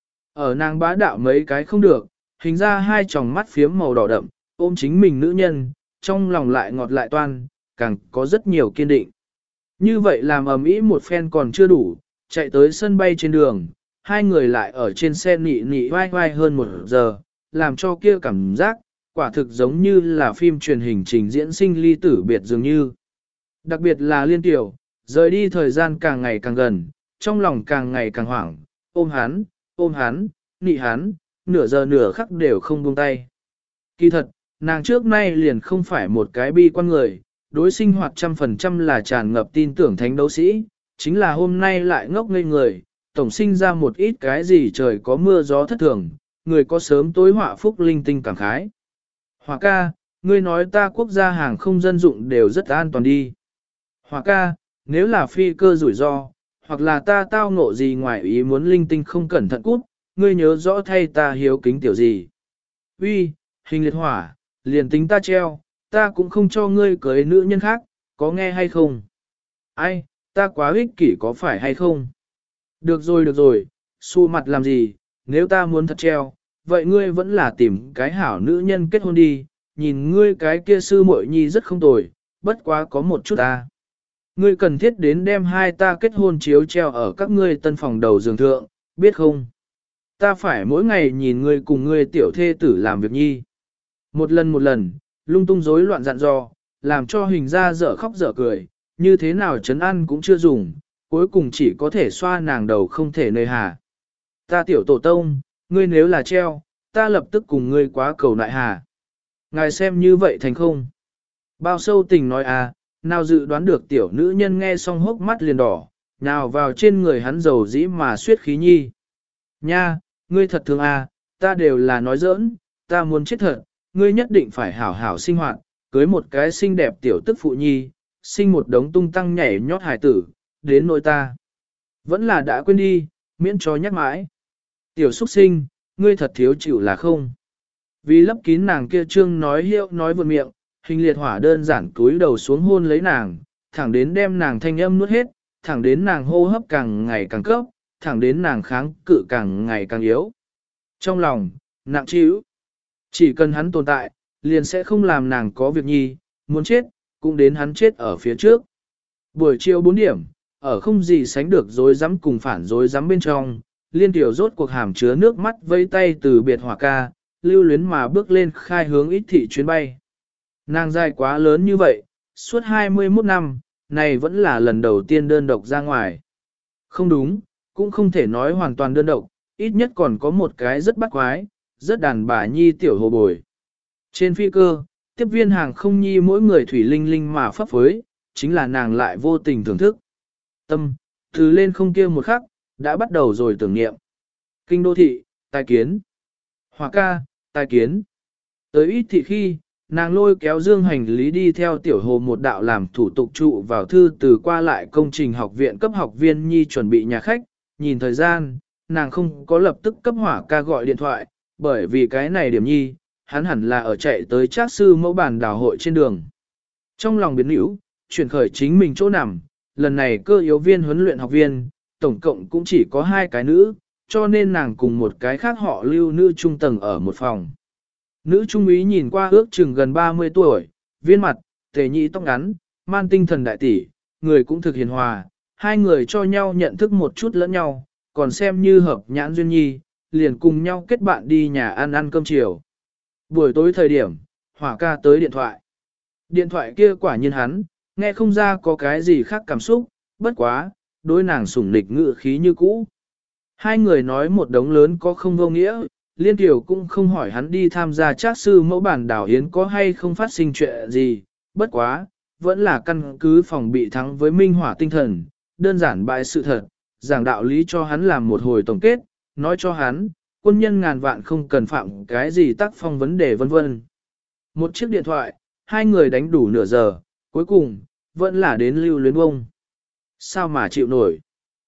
Ở nàng bá đạo mấy cái không được, hình ra hai tròng mắt phiếm màu đỏ đậm, ôm chính mình nữ nhân, trong lòng lại ngọt lại toan, càng có rất nhiều kiên định. Như vậy làm ầm ĩ một phen còn chưa đủ, chạy tới sân bay trên đường, hai người lại ở trên xe nị nị vai vai hơn một giờ, làm cho kia cảm giác, quả thực giống như là phim truyền hình trình diễn sinh ly tử biệt dường như. Đặc biệt là Liên Tiểu, rời đi thời gian càng ngày càng gần, trong lòng càng ngày càng hoảng, ôm hắn, ôm hắn, nị hắn, nửa giờ nửa khắc đều không buông tay. Kỳ thật, nàng trước nay liền không phải một cái bi quan người, đối sinh hoạt trăm phần trăm là tràn ngập tin tưởng thánh đấu sĩ, chính là hôm nay lại ngốc ngây người, tổng sinh ra một ít cái gì trời có mưa gió thất thường, người có sớm tối họa phúc linh tinh cảm khái. Hòa ca, ngươi nói ta quốc gia hàng không dân dụng đều rất an toàn đi. Hòa ca, nếu là phi cơ rủi ro, hoặc là ta tao ngộ gì ngoài ý muốn linh tinh không cẩn thận cút, ngươi nhớ rõ thay ta hiếu kính tiểu gì. Uy, hình liệt hỏa, liền tính ta treo, ta cũng không cho ngươi cưới nữ nhân khác, có nghe hay không? Ai, ta quá ích kỷ có phải hay không? Được rồi được rồi, xu mặt làm gì, nếu ta muốn thật treo, vậy ngươi vẫn là tìm cái hảo nữ nhân kết hôn đi, nhìn ngươi cái kia sư muội nhi rất không tồi, bất quá có một chút ta. Ngươi cần thiết đến đem hai ta kết hôn chiếu treo ở các ngươi tân phòng đầu giường thượng, biết không? Ta phải mỗi ngày nhìn ngươi cùng ngươi tiểu thê tử làm việc nhi. Một lần một lần, lung tung rối loạn dặn dò, làm cho hình ra dở khóc dở cười, như thế nào chấn ăn cũng chưa dùng, cuối cùng chỉ có thể xoa nàng đầu không thể nơi hà. Ta tiểu tổ tông, ngươi nếu là treo, ta lập tức cùng ngươi quá cầu nại hà. Ngài xem như vậy thành không? Bao sâu tình nói à, nào dự đoán được tiểu nữ nhân nghe xong hốc mắt liền đỏ, nào vào trên người hắn dầu dĩ mà suyết khí nhi. Nha, ngươi thật thương à, ta đều là nói giỡn, ta muốn chết thật, ngươi nhất định phải hảo hảo sinh hoạt, cưới một cái xinh đẹp tiểu tức phụ nhi, sinh một đống tung tăng nhảy nhót hài tử, đến nỗi ta. Vẫn là đã quên đi, miễn cho nhắc mãi. Tiểu xuất sinh, ngươi thật thiếu chịu là không. Vì lấp kín nàng kia trương nói hiệu nói vượt miệng, hình liệt hỏa đơn giản cúi đầu xuống hôn lấy nàng, thẳng đến đem nàng thanh âm nuốt hết, thẳng đến nàng hô hấp càng ngày càng cấp, thẳng đến nàng kháng cự càng ngày càng yếu. Trong lòng, nặng trĩu. Chỉ cần hắn tồn tại, liền sẽ không làm nàng có việc nhi, muốn chết, cũng đến hắn chết ở phía trước. Buổi chiều bốn điểm, ở không gì sánh được dối rắm cùng phản dối rắm bên trong, Liên Tiểu rốt cuộc hàm chứa nước mắt vây tay từ biệt hỏa ca, lưu luyến mà bước lên khai hướng ít thị chuyến bay. Nàng dài quá lớn như vậy, suốt hai mươi mốt năm, này vẫn là lần đầu tiên đơn độc ra ngoài. Không đúng, cũng không thể nói hoàn toàn đơn độc, ít nhất còn có một cái rất bắt quái, rất đàn bà nhi tiểu hồ bồi. Trên phi cơ, tiếp viên hàng không nhi mỗi người thủy linh linh mà phấp phới, chính là nàng lại vô tình thưởng thức. Tâm, từ lên không kia một khắc, đã bắt đầu rồi tưởng niệm. Kinh đô thị, tai kiến. Hòa ca, tai kiến. Tới ít thị khi, nàng lôi kéo dương hành lý đi theo tiểu hồ một đạo làm thủ tục trụ vào thư từ qua lại công trình học viện cấp học viên nhi chuẩn bị nhà khách, nhìn thời gian, nàng không có lập tức cấp hỏa ca gọi điện thoại, bởi vì cái này điểm nhi, hắn hẳn là ở chạy tới Trác sư mẫu bản đào hội trên đường. Trong lòng biến hữu, chuyển khởi chính mình chỗ nằm, lần này cơ yếu viên huấn luyện học viên, tổng cộng cũng chỉ có hai cái nữ, cho nên nàng cùng một cái khác họ lưu nữ trung tầng ở một phòng. Nữ trung úy nhìn qua ước chừng gần ba mươi tuổi, viên mặt, tề nhị tóc ngắn, man tinh thần đại tỷ, người cũng thực hiền hòa, hai người cho nhau nhận thức một chút lẫn nhau, còn xem như hợp nhãn duyên nhi, liền cùng nhau kết bạn đi nhà ăn ăn cơm chiều. Buổi tối thời điểm, Hỏa ca tới điện thoại. Điện thoại kia quả nhiên hắn, nghe không ra có cái gì khác cảm xúc, bất quá, đối nàng sủng nịch ngự khí như cũ. Hai người nói một đống lớn có không vô nghĩa, Liên Kiều cũng không hỏi hắn đi tham gia Trác sư mẫu bản đảo hiến có hay không phát sinh chuyện gì, bất quá, vẫn là căn cứ phòng bị thắng với minh hỏa tinh thần, đơn giản bại sự thật, giảng đạo lý cho hắn làm một hồi tổng kết, nói cho hắn, quân nhân ngàn vạn không cần phạm cái gì tác phong vấn đề vân vân. Một chiếc điện thoại, hai người đánh đủ nửa giờ, cuối cùng, vẫn là đến lưu luyến bông. Sao mà chịu nổi?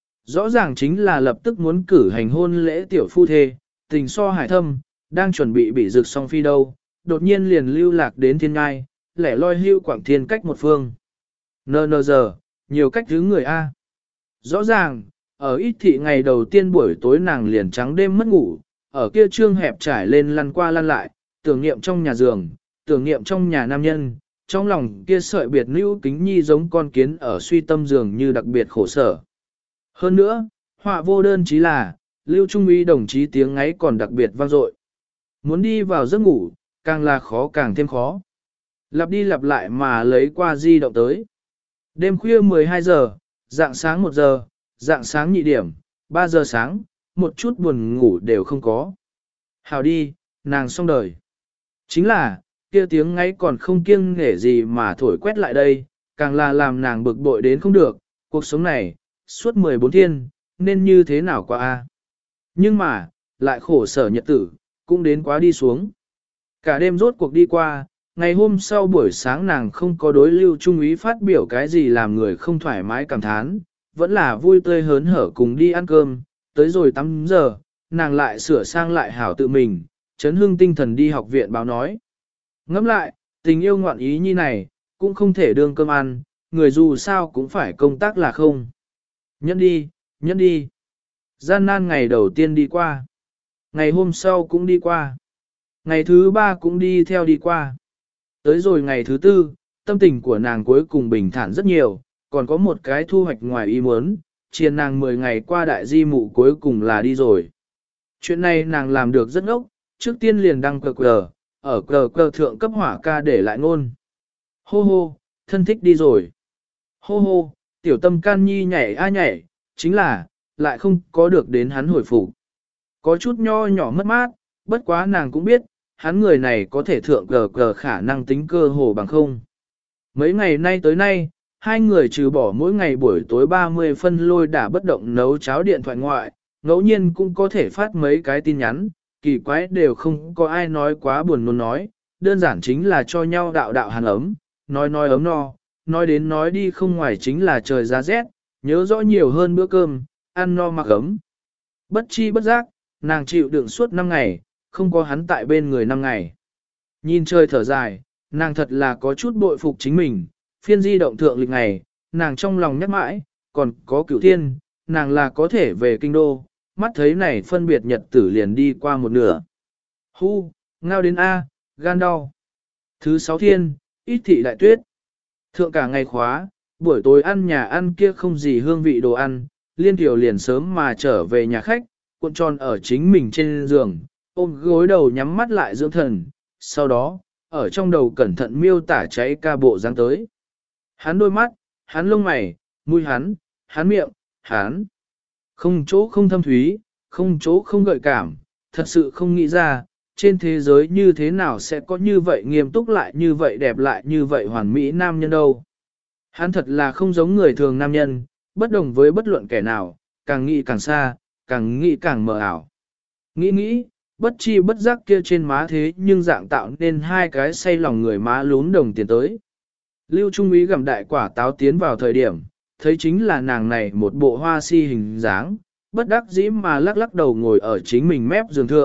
Rõ ràng chính là lập tức muốn cử hành hôn lễ tiểu phu thê, tình so hải thâm, đang chuẩn bị bị rực song phi đâu, đột nhiên liền lưu lạc đến thiên ngai, lẻ loi hưu quảng thiên cách một phương. Nờ nờ giờ, nhiều cách thứ người A. Rõ ràng, ở ít thị ngày đầu tiên buổi tối nàng liền trắng đêm mất ngủ, ở kia trương hẹp trải lên lăn qua lăn lại, tưởng niệm trong nhà giường, tưởng niệm trong nhà nam nhân, trong lòng kia sợi biệt lưu kính nhi giống con kiến ở suy tâm giường như đặc biệt khổ sở. Hơn nữa, họa vô đơn chí là, Lưu Trung úy đồng chí tiếng ngáy còn đặc biệt vang dội. Muốn đi vào giấc ngủ, càng là khó càng thêm khó. Lặp đi lặp lại mà lấy qua di động tới. Đêm khuya mười hai giờ, dạng sáng một giờ, dạng sáng nhị điểm, ba giờ sáng, một chút buồn ngủ đều không có. Hào đi, nàng xong đời. Chính là, kia tiếng ngáy còn không kiêng nể gì mà thổi quét lại đây, càng là làm nàng bực bội đến không được, cuộc sống này, suốt mười bốn thiên, nên như thế nào qua a? Nhưng mà, lại khổ sở nhật tử, cũng đến quá đi xuống. Cả đêm rốt cuộc đi qua, ngày hôm sau buổi sáng nàng không có đối Lưu Trung úy phát biểu cái gì làm người không thoải mái cảm thán, vẫn là vui tươi hớn hở cùng đi ăn cơm, tới rồi tám giờ, nàng lại sửa sang lại hảo tự mình, chấn hương tinh thần đi học viện báo nói. Ngẫm lại, tình yêu ngoạn ý như này, cũng không thể đương cơm ăn, người dù sao cũng phải công tác là không. Nhẫn đi, nhẫn đi. Gian nan ngày đầu tiên đi qua. Ngày hôm sau cũng đi qua. Ngày thứ ba cũng đi theo đi qua. Tới rồi ngày thứ tư, tâm tình của nàng cuối cùng bình thản rất nhiều, còn có một cái thu hoạch ngoài ý muốn, chiền nàng mười ngày qua đại di mụ cuối cùng là đi rồi. Chuyện này nàng làm được rất ngốc, trước tiên liền đăng cờ cờ, ở cờ cờ thượng cấp hỏa ca để lại ngôn. Hô hô, thân thích đi rồi. Hô hô, tiểu tâm can nhi nhảy a nhảy, chính là, lại không có được đến hắn hồi phục. Có chút nho nhỏ mất mát, bất quá nàng cũng biết, hắn người này có thể thượng cờ cờ khả năng tính cơ hồ bằng không. Mấy ngày nay tới nay, hai người trừ bỏ mỗi ngày buổi tối ba mươi phân lôi đã bất động nấu cháo điện thoại ngoại, ngẫu nhiên cũng có thể phát mấy cái tin nhắn, kỳ quái đều không có ai nói quá buồn nôn nói, đơn giản chính là cho nhau đạo đạo hàn ấm, nói nói ấm no, nói đến nói đi không ngoài chính là trời giá rét, nhớ rõ nhiều hơn bữa cơm, ăn no mặc ấm. Bất chi bất giác, nàng chịu đựng suốt năm ngày, không có hắn tại bên người năm ngày. Nhìn trời thở dài, nàng thật là có chút bội phục chính mình, phiên di động thượng lịch ngày, nàng trong lòng nhắc mãi, còn có cửu thiên, nàng là có thể về kinh đô, mắt thấy này phân biệt nhật tử liền đi qua một nửa. Hu, ngao đến A, gan đau. Thứ sáu thiên, ít thị đại tuyết. Thượng cả ngày khóa, buổi tối ăn nhà ăn kia không gì hương vị đồ ăn, Liên Tiểu liền sớm mà trở về nhà khách, cuộn tròn ở chính mình trên giường, ôm gối đầu nhắm mắt lại dưỡng thần, sau đó, ở trong đầu cẩn thận miêu tả cháy ca bộ dáng tới. Hắn đôi mắt, hắn lông mày, mũi hắn, hắn miệng, hắn. Không chỗ không thâm thúy, không chỗ không gợi cảm, thật sự không nghĩ ra, trên thế giới như thế nào sẽ có như vậy nghiêm túc lại như vậy đẹp lại như vậy hoàn mỹ nam nhân đâu. Hắn thật là không giống người thường nam nhân, bất đồng với bất luận kẻ nào, càng nghĩ càng xa, càng nghĩ càng mờ ảo. Nghĩ nghĩ, bất chi bất giác kia trên má thế nhưng dạng tạo nên hai cái say lòng người má lún đồng tiền tới. Lưu Trung úy gặm đại quả táo tiến vào thời điểm, thấy chính là nàng này một bộ hoa si hình dáng, bất đắc dĩ mà lắc lắc đầu ngồi ở chính mình mép giường thượng,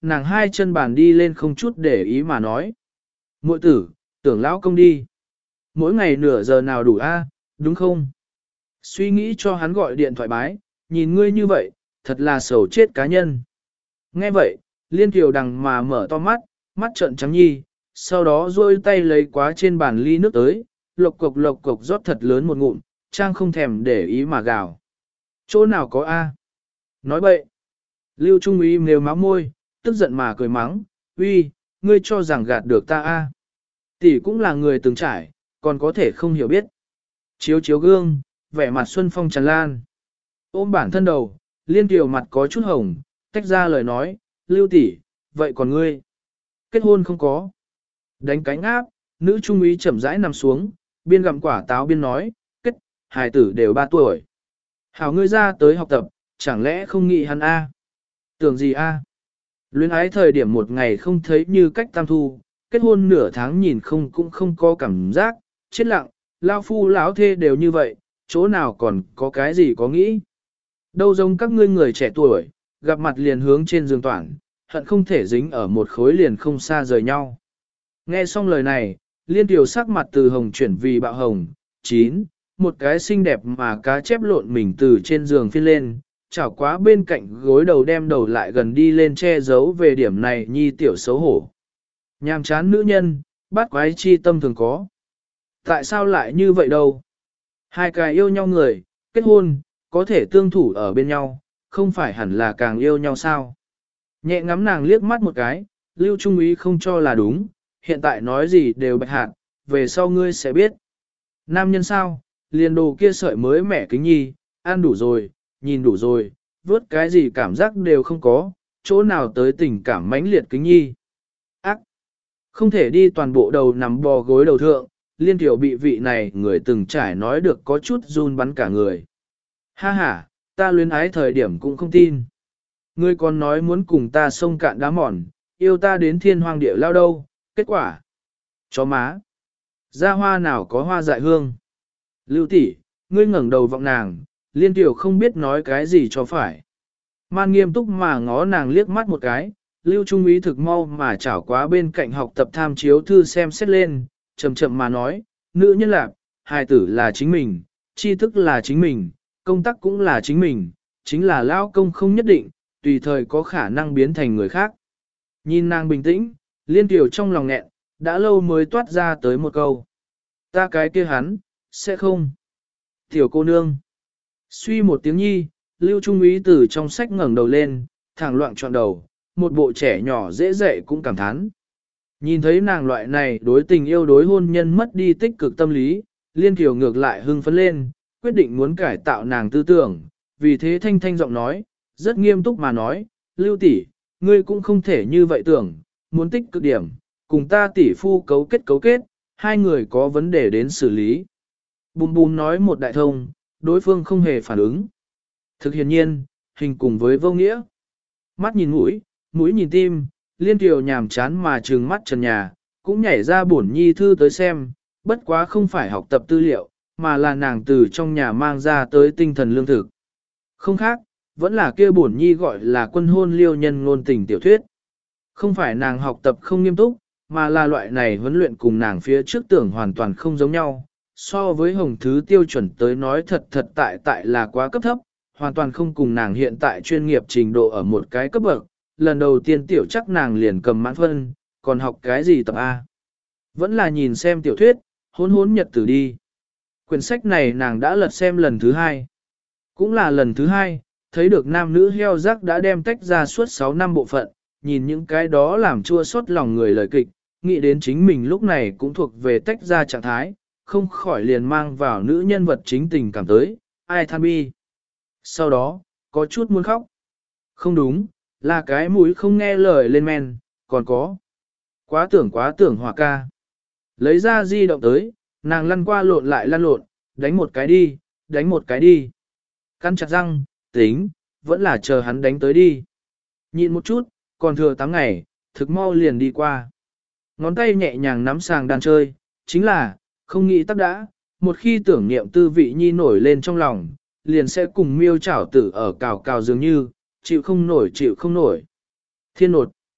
nàng hai chân bàn đi lên không chút để ý mà nói. Muội tử, tưởng lão công đi. Mỗi ngày nửa giờ nào đủ a, đúng không? Suy nghĩ cho hắn gọi điện thoại bái, nhìn ngươi như vậy, thật là sầu chết cá nhân. Nghe vậy, Liên Kiều đằng mà mở to mắt, mắt trợn trắng nhi, sau đó duỗi tay lấy quá trên bàn ly nước tới, lộc cộc lộc cộc rót thật lớn một ngụm, trang không thèm để ý mà gào. Chỗ nào có a? Nói bậy. Lưu Trung Úy nếu máu môi, tức giận mà cười mắng, uy, ngươi cho rằng gạt được ta a? Tỷ cũng là người từng trải, còn có thể không hiểu biết. Chiếu chiếu gương, vẻ mặt xuân phong tràn lan. Ôm bản thân đầu, Liên Kiều mặt có chút hồng, tách ra lời nói, Lưu tỷ, vậy còn ngươi? Kết hôn không có. Đánh cánh áp, nữ trung úy chậm rãi nằm xuống, biên gặm quả táo biên nói, kết, hài tử đều ba tuổi. Hảo ngươi ra tới học tập, chẳng lẽ không nghĩ hắn a? Tưởng gì a? Luyến ái thời điểm một ngày không thấy như cách tam thu, kết hôn nửa tháng nhìn không cũng không có cảm giác, chết lặng, lao phu lão thê đều như vậy, chỗ nào còn có cái gì có nghĩ. Đâu giống các ngươi người trẻ tuổi, gặp mặt liền hướng trên giường toàn, hận không thể dính ở một khối liền không xa rời nhau. Nghe xong lời này, Liên Kiều sắc mặt từ hồng chuyển vì bạo hồng, chín, một cái xinh đẹp mà cá chép lộn mình từ trên giường phiên lên, chảo quá bên cạnh gối đầu đem đầu lại gần đi lên che giấu về điểm này nhi tiểu xấu hổ. Nhàm chán nữ nhân, bắt quái chi tâm thường có. Tại sao lại như vậy đâu? Hai cái yêu nhau người, kết hôn, có thể tương thủ ở bên nhau, không phải hẳn là càng yêu nhau sao? Nhẹ ngắm nàng liếc mắt một cái, Lưu Trung Úy không cho là đúng, hiện tại nói gì đều bạch hạt, về sau ngươi sẽ biết. Nam nhân sao, liền đồ kia sợi mới mẻ kính nhi, ăn đủ rồi, nhìn đủ rồi, vớt cái gì cảm giác đều không có, chỗ nào tới tình cảm mãnh liệt kính nhi. Ác! Không thể đi toàn bộ đầu nằm bò gối đầu thượng, Liên Kiều bị vị này người từng trải nói được có chút run bắn cả người. Ha ha, ta luyến ái thời điểm cũng không tin. Ngươi còn nói muốn cùng ta sông cạn đá mòn, yêu ta đến thiên hoàng địa lao đâu, kết quả. Chó má. Ra hoa nào có hoa dại hương. Lưu tỷ, ngươi ngẩng đầu vọng nàng, Liên Kiều không biết nói cái gì cho phải. Man nghiêm túc mà ngó nàng liếc mắt một cái, Lưu Trung Úy thực mau mà chảo quá bên cạnh học tập tham chiếu thư xem xét lên, chậm chậm mà nói, nữ nhân lạc, hài tử là chính mình, tri thức là chính mình, công tác cũng là chính mình, chính là lao công không nhất định, tùy thời có khả năng biến thành người khác. Nhìn nàng bình tĩnh, Liên Kiều trong lòng nghẹn, đã lâu mới toát ra tới một câu. Ta cái kia hắn, sẽ không. Tiểu cô nương. Suy một tiếng nhi, Lưu Trung Úy từ trong sách ngẩng đầu lên, thẳng loạn trọn đầu, một bộ trẻ nhỏ dễ dạy cũng cảm thán. Nhìn thấy nàng loại này đối tình yêu đối hôn nhân mất đi tích cực tâm lý, Liên Kiều ngược lại hưng phấn lên, quyết định muốn cải tạo nàng tư tưởng, vì thế thanh thanh giọng nói, rất nghiêm túc mà nói, Lưu tỷ, ngươi cũng không thể như vậy tưởng, muốn tích cực điểm, cùng ta tỷ phu cấu kết cấu kết, hai người có vấn đề đến xử lý. Bùm bùm nói một đại thông, đối phương không hề phản ứng. Thực hiện nhiên, hình cùng với vô nghĩa. Mắt nhìn mũi, mũi nhìn tim, Liên Kiều nhàm chán mà trừng mắt trần nhà, cũng nhảy ra bổn nhi thư tới xem, bất quá không phải học tập tư liệu, mà là nàng từ trong nhà mang ra tới tinh thần lương thực. Không khác, vẫn là kia bổn nhi gọi là quân hôn liêu nhân ngôn tình tiểu thuyết. Không phải nàng học tập không nghiêm túc, mà là loại này huấn luyện cùng nàng phía trước tưởng hoàn toàn không giống nhau. So với hồng thứ tiêu chuẩn tới nói thật thật tại tại là quá cấp thấp, hoàn toàn không cùng nàng hiện tại chuyên nghiệp trình độ ở một cái cấp bậc. Lần đầu tiên tiểu chắc nàng liền cầm mãn phân, còn học cái gì tập A. Vẫn là nhìn xem tiểu thuyết, hôn hôn nhật tử đi. Quyển sách này nàng đã lật xem lần thứ hai. Cũng là lần thứ hai, thấy được nam nữ heo rắc đã đem tách ra suốt sáu năm bộ phận, nhìn những cái đó làm chua xót lòng người lời kịch, nghĩ đến chính mình lúc này cũng thuộc về tách ra trạng thái, không khỏi liền mang vào nữ nhân vật chính tình cảm tới, ai than bi. Sau đó, có chút muốn khóc. Không đúng, là cái mũi không nghe lời lên men, còn có. Quá tưởng quá tưởng hòa ca. Lấy ra di động tới, nàng lăn qua lộn lại lăn lộn, đánh một cái đi, đánh một cái đi. Căn chặt răng, tính, vẫn là chờ hắn đánh tới đi. Nhịn một chút, còn thừa tám ngày, thực mau liền đi qua. Ngón tay nhẹ nhàng nắm sàng đàn chơi, chính là, không nghĩ tắc đã, một khi tưởng niệm tư vị nhi nổi lên trong lòng, liền sẽ cùng miêu chảo tử ở cào cào dường như, chịu không nổi chịu không nổi. Thiên nột.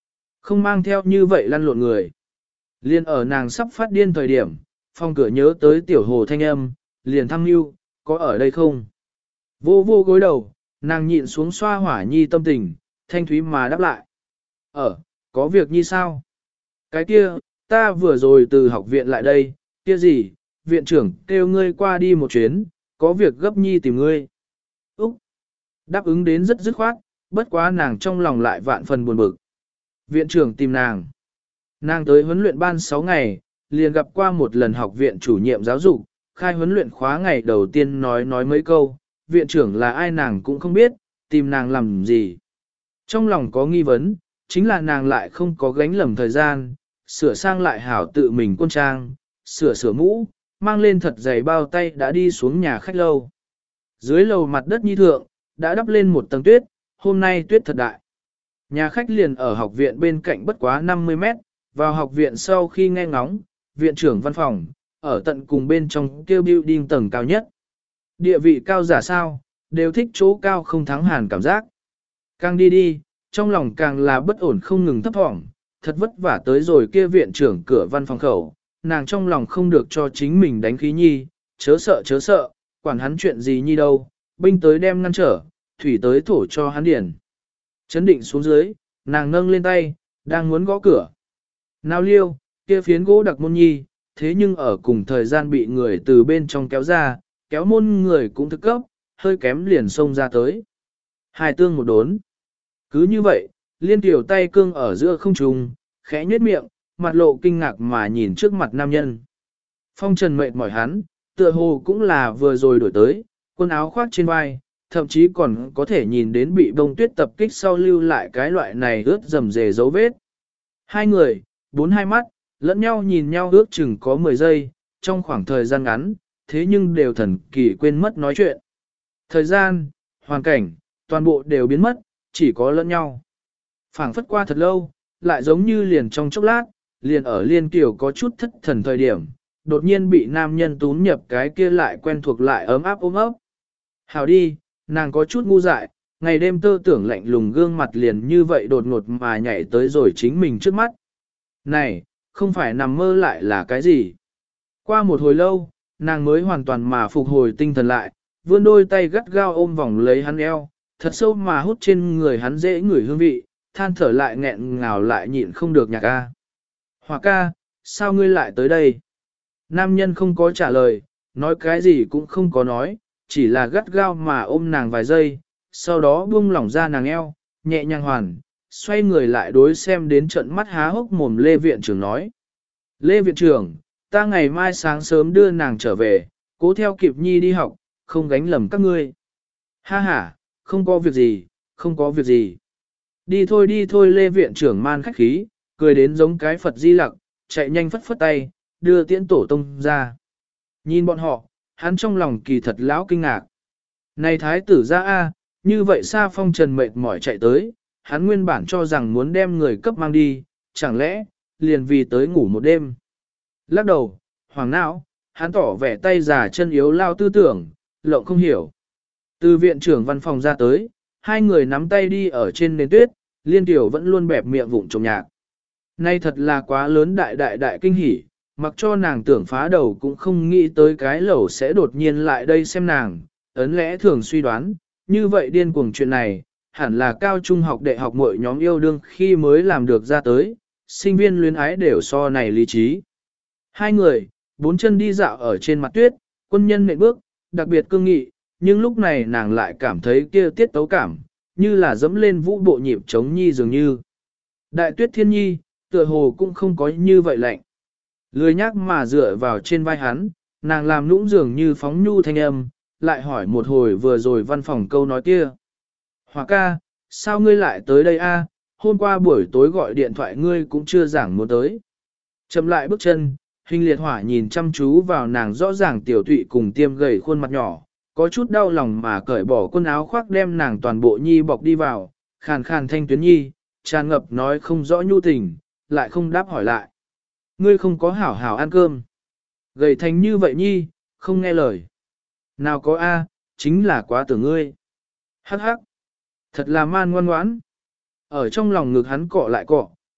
Không mang theo như vậy lăn lộn người. Liên ở nàng sắp phát điên thời điểm, phòng cửa nhớ tới tiểu hồ thanh âm, liền thăm mưu, có ở đây không? Vô vô gối đầu, nàng nhịn xuống xoa hỏa nhi tâm tình, thanh thúy mà đáp lại. Ở, có việc nhi sao? Cái kia, ta vừa rồi từ học viện lại đây, kia gì, viện trưởng kêu ngươi qua đi một chuyến, có việc gấp nhi tìm ngươi. Úc! Đáp ứng đến rất dứt khoát, bất quá nàng trong lòng lại vạn phần buồn bực. Viện trưởng tìm nàng. Nàng tới huấn luyện ban sáu ngày, liền gặp qua một lần học viện chủ nhiệm giáo dục, khai huấn luyện khóa ngày đầu tiên nói nói mấy câu, viện trưởng là ai nàng cũng không biết, tìm nàng làm gì. Trong lòng có nghi vấn, chính là nàng lại không có gánh lầm thời gian, sửa sang lại hảo tự mình quân trang, sửa sửa mũ, mang lên thật dày bao tay đã đi xuống nhà khách lâu. Dưới lầu mặt đất nhi thượng, đã đắp lên một tầng tuyết, hôm nay tuyết thật đại. Nhà khách liền ở học viện bên cạnh bất quá năm mươi mét, vào học viện sau khi nghe ngóng, viện trưởng văn phòng, ở tận cùng bên trong kêu building tầng cao nhất. Địa vị cao giả sao, đều thích chỗ cao không thắng hàn cảm giác. Càng đi đi, trong lòng càng là bất ổn không ngừng thấp thỏm, thật vất vả tới rồi kia viện trưởng cửa văn phòng khẩu, nàng trong lòng không được cho chính mình đánh khí nhi, chớ sợ chớ sợ, quản hắn chuyện gì nhi đâu, binh tới đem ngăn trở, thủy tới thổ cho hắn điển. Chấn định xuống dưới, nàng nâng lên tay, đang muốn gõ cửa. Nào liêu, kia phiến gỗ đặc môn nhi, thế nhưng ở cùng thời gian bị người từ bên trong kéo ra, kéo môn người cũng thức cấp, hơi kém liền xông ra tới. Hai tương một đốn. Cứ như vậy, liên tiểu tay cương ở giữa không trung, khẽ nhếch miệng, mặt lộ kinh ngạc mà nhìn trước mặt nam nhân. Phong trần mệt mỏi hắn, tựa hồ cũng là vừa rồi đổi tới, quần áo khoác trên vai, thậm chí còn có thể nhìn đến bị bông tuyết tập kích sau lưu lại cái loại này ướt rầm rề dấu vết. Hai người, bốn hai mắt, lẫn nhau nhìn nhau ước chừng có mười giây, trong khoảng thời gian ngắn, thế nhưng đều thần kỳ quên mất nói chuyện. Thời gian, hoàn cảnh, toàn bộ đều biến mất, chỉ có lẫn nhau. Phảng phất qua thật lâu, lại giống như liền trong chốc lát, liền ở liên tiểu có chút thất thần thời điểm, đột nhiên bị nam nhân túm nhập cái kia lại quen thuộc lại ấm áp ôm ấp. Hào đi, nàng có chút ngu dại, ngày đêm tơ tưởng lạnh lùng gương mặt liền như vậy đột ngột mà nhảy tới rồi chính mình trước mắt. Này, không phải nằm mơ lại là cái gì? Qua một hồi lâu, nàng mới hoàn toàn mà phục hồi tinh thần lại, vươn đôi tay gắt gao ôm vòng lấy hắn eo, thật sâu mà hút trên người hắn dễ ngửi hương vị, than thở lại nghẹn ngào lại nhịn không được nhạc ca. Hòa ca, sao ngươi lại tới đây? Nam nhân không có trả lời, nói cái gì cũng không có nói, chỉ là gắt gao mà ôm nàng vài giây, sau đó buông lỏng ra nàng eo, nhẹ nhàng hoàn, xoay người lại đối xem đến trận mắt há hốc mồm Lê Viện trưởng nói. Lê Viện trưởng, ta ngày mai sáng sớm đưa nàng trở về, cố theo kịp nhi đi học, không gánh lầm các ngươi. Ha ha, không có việc gì, không có việc gì. Đi thôi đi thôi Lê Viện trưởng man khách khí, cười đến giống cái Phật Di Lặc, chạy nhanh phất phất tay, đưa tiễn tổ tông ra. Nhìn bọn họ, hắn trong lòng kỳ thật lão kinh ngạc. Này thái tử ra a, như vậy xa phong trần mệt mỏi chạy tới, hắn nguyên bản cho rằng muốn đem người cấp mang đi, chẳng lẽ, liền vì tới ngủ một đêm. Lắc đầu, hoàng não, hắn tỏ vẻ tay già chân yếu lao tư tưởng, lộng không hiểu. Từ viện trưởng văn phòng ra tới, hai người nắm tay đi ở trên nền tuyết, liên tiểu vẫn luôn bẹp miệng vụng trồng nhạc. Nay thật là quá lớn đại đại đại kinh hỉ, mặc cho nàng tưởng phá đầu cũng không nghĩ tới cái lẩu sẽ đột nhiên lại đây xem nàng, ấn lẽ thường suy đoán, như vậy điên cuồng chuyện này, hẳn là cao trung học đệ học mỗi nhóm yêu đương khi mới làm được ra tới, sinh viên luyến ái đều so này lý trí. Hai người, bốn chân đi dạo ở trên mặt tuyết, quân nhân nện bước, đặc biệt cương nghị, nhưng lúc này nàng lại cảm thấy kia tiết tấu cảm, như là dẫm lên vũ bộ nhịp chống nhi dường như. Đại tuyết thiên nhi, tựa hồ cũng không có như vậy lạnh. Lười nhác mà dựa vào trên vai hắn, nàng làm nũng dường như phóng nhu thanh âm, lại hỏi một hồi vừa rồi văn phòng câu nói kia. Hòa ca, sao ngươi lại tới đây a? Hôm qua buổi tối gọi điện thoại ngươi cũng chưa giảng muốn tới. Chậm lại bước chân, hình liệt hỏa nhìn chăm chú vào nàng rõ ràng tiểu tụy cùng tiêm gầy khuôn mặt nhỏ, có chút đau lòng mà cởi bỏ quần áo khoác đem nàng toàn bộ nhi bọc đi vào, khàn khàn thanh tuyến nhi, tràn ngập nói không rõ nhu tình, lại không đáp hỏi lại. Ngươi không có hảo hảo ăn cơm. Gầy thành như vậy nhi, không nghe lời. Nào có A, chính là quá tưởng ngươi. Hắc hắc. Thật là man ngoan ngoãn. Ở trong lòng ngực hắn cọ lại cọ,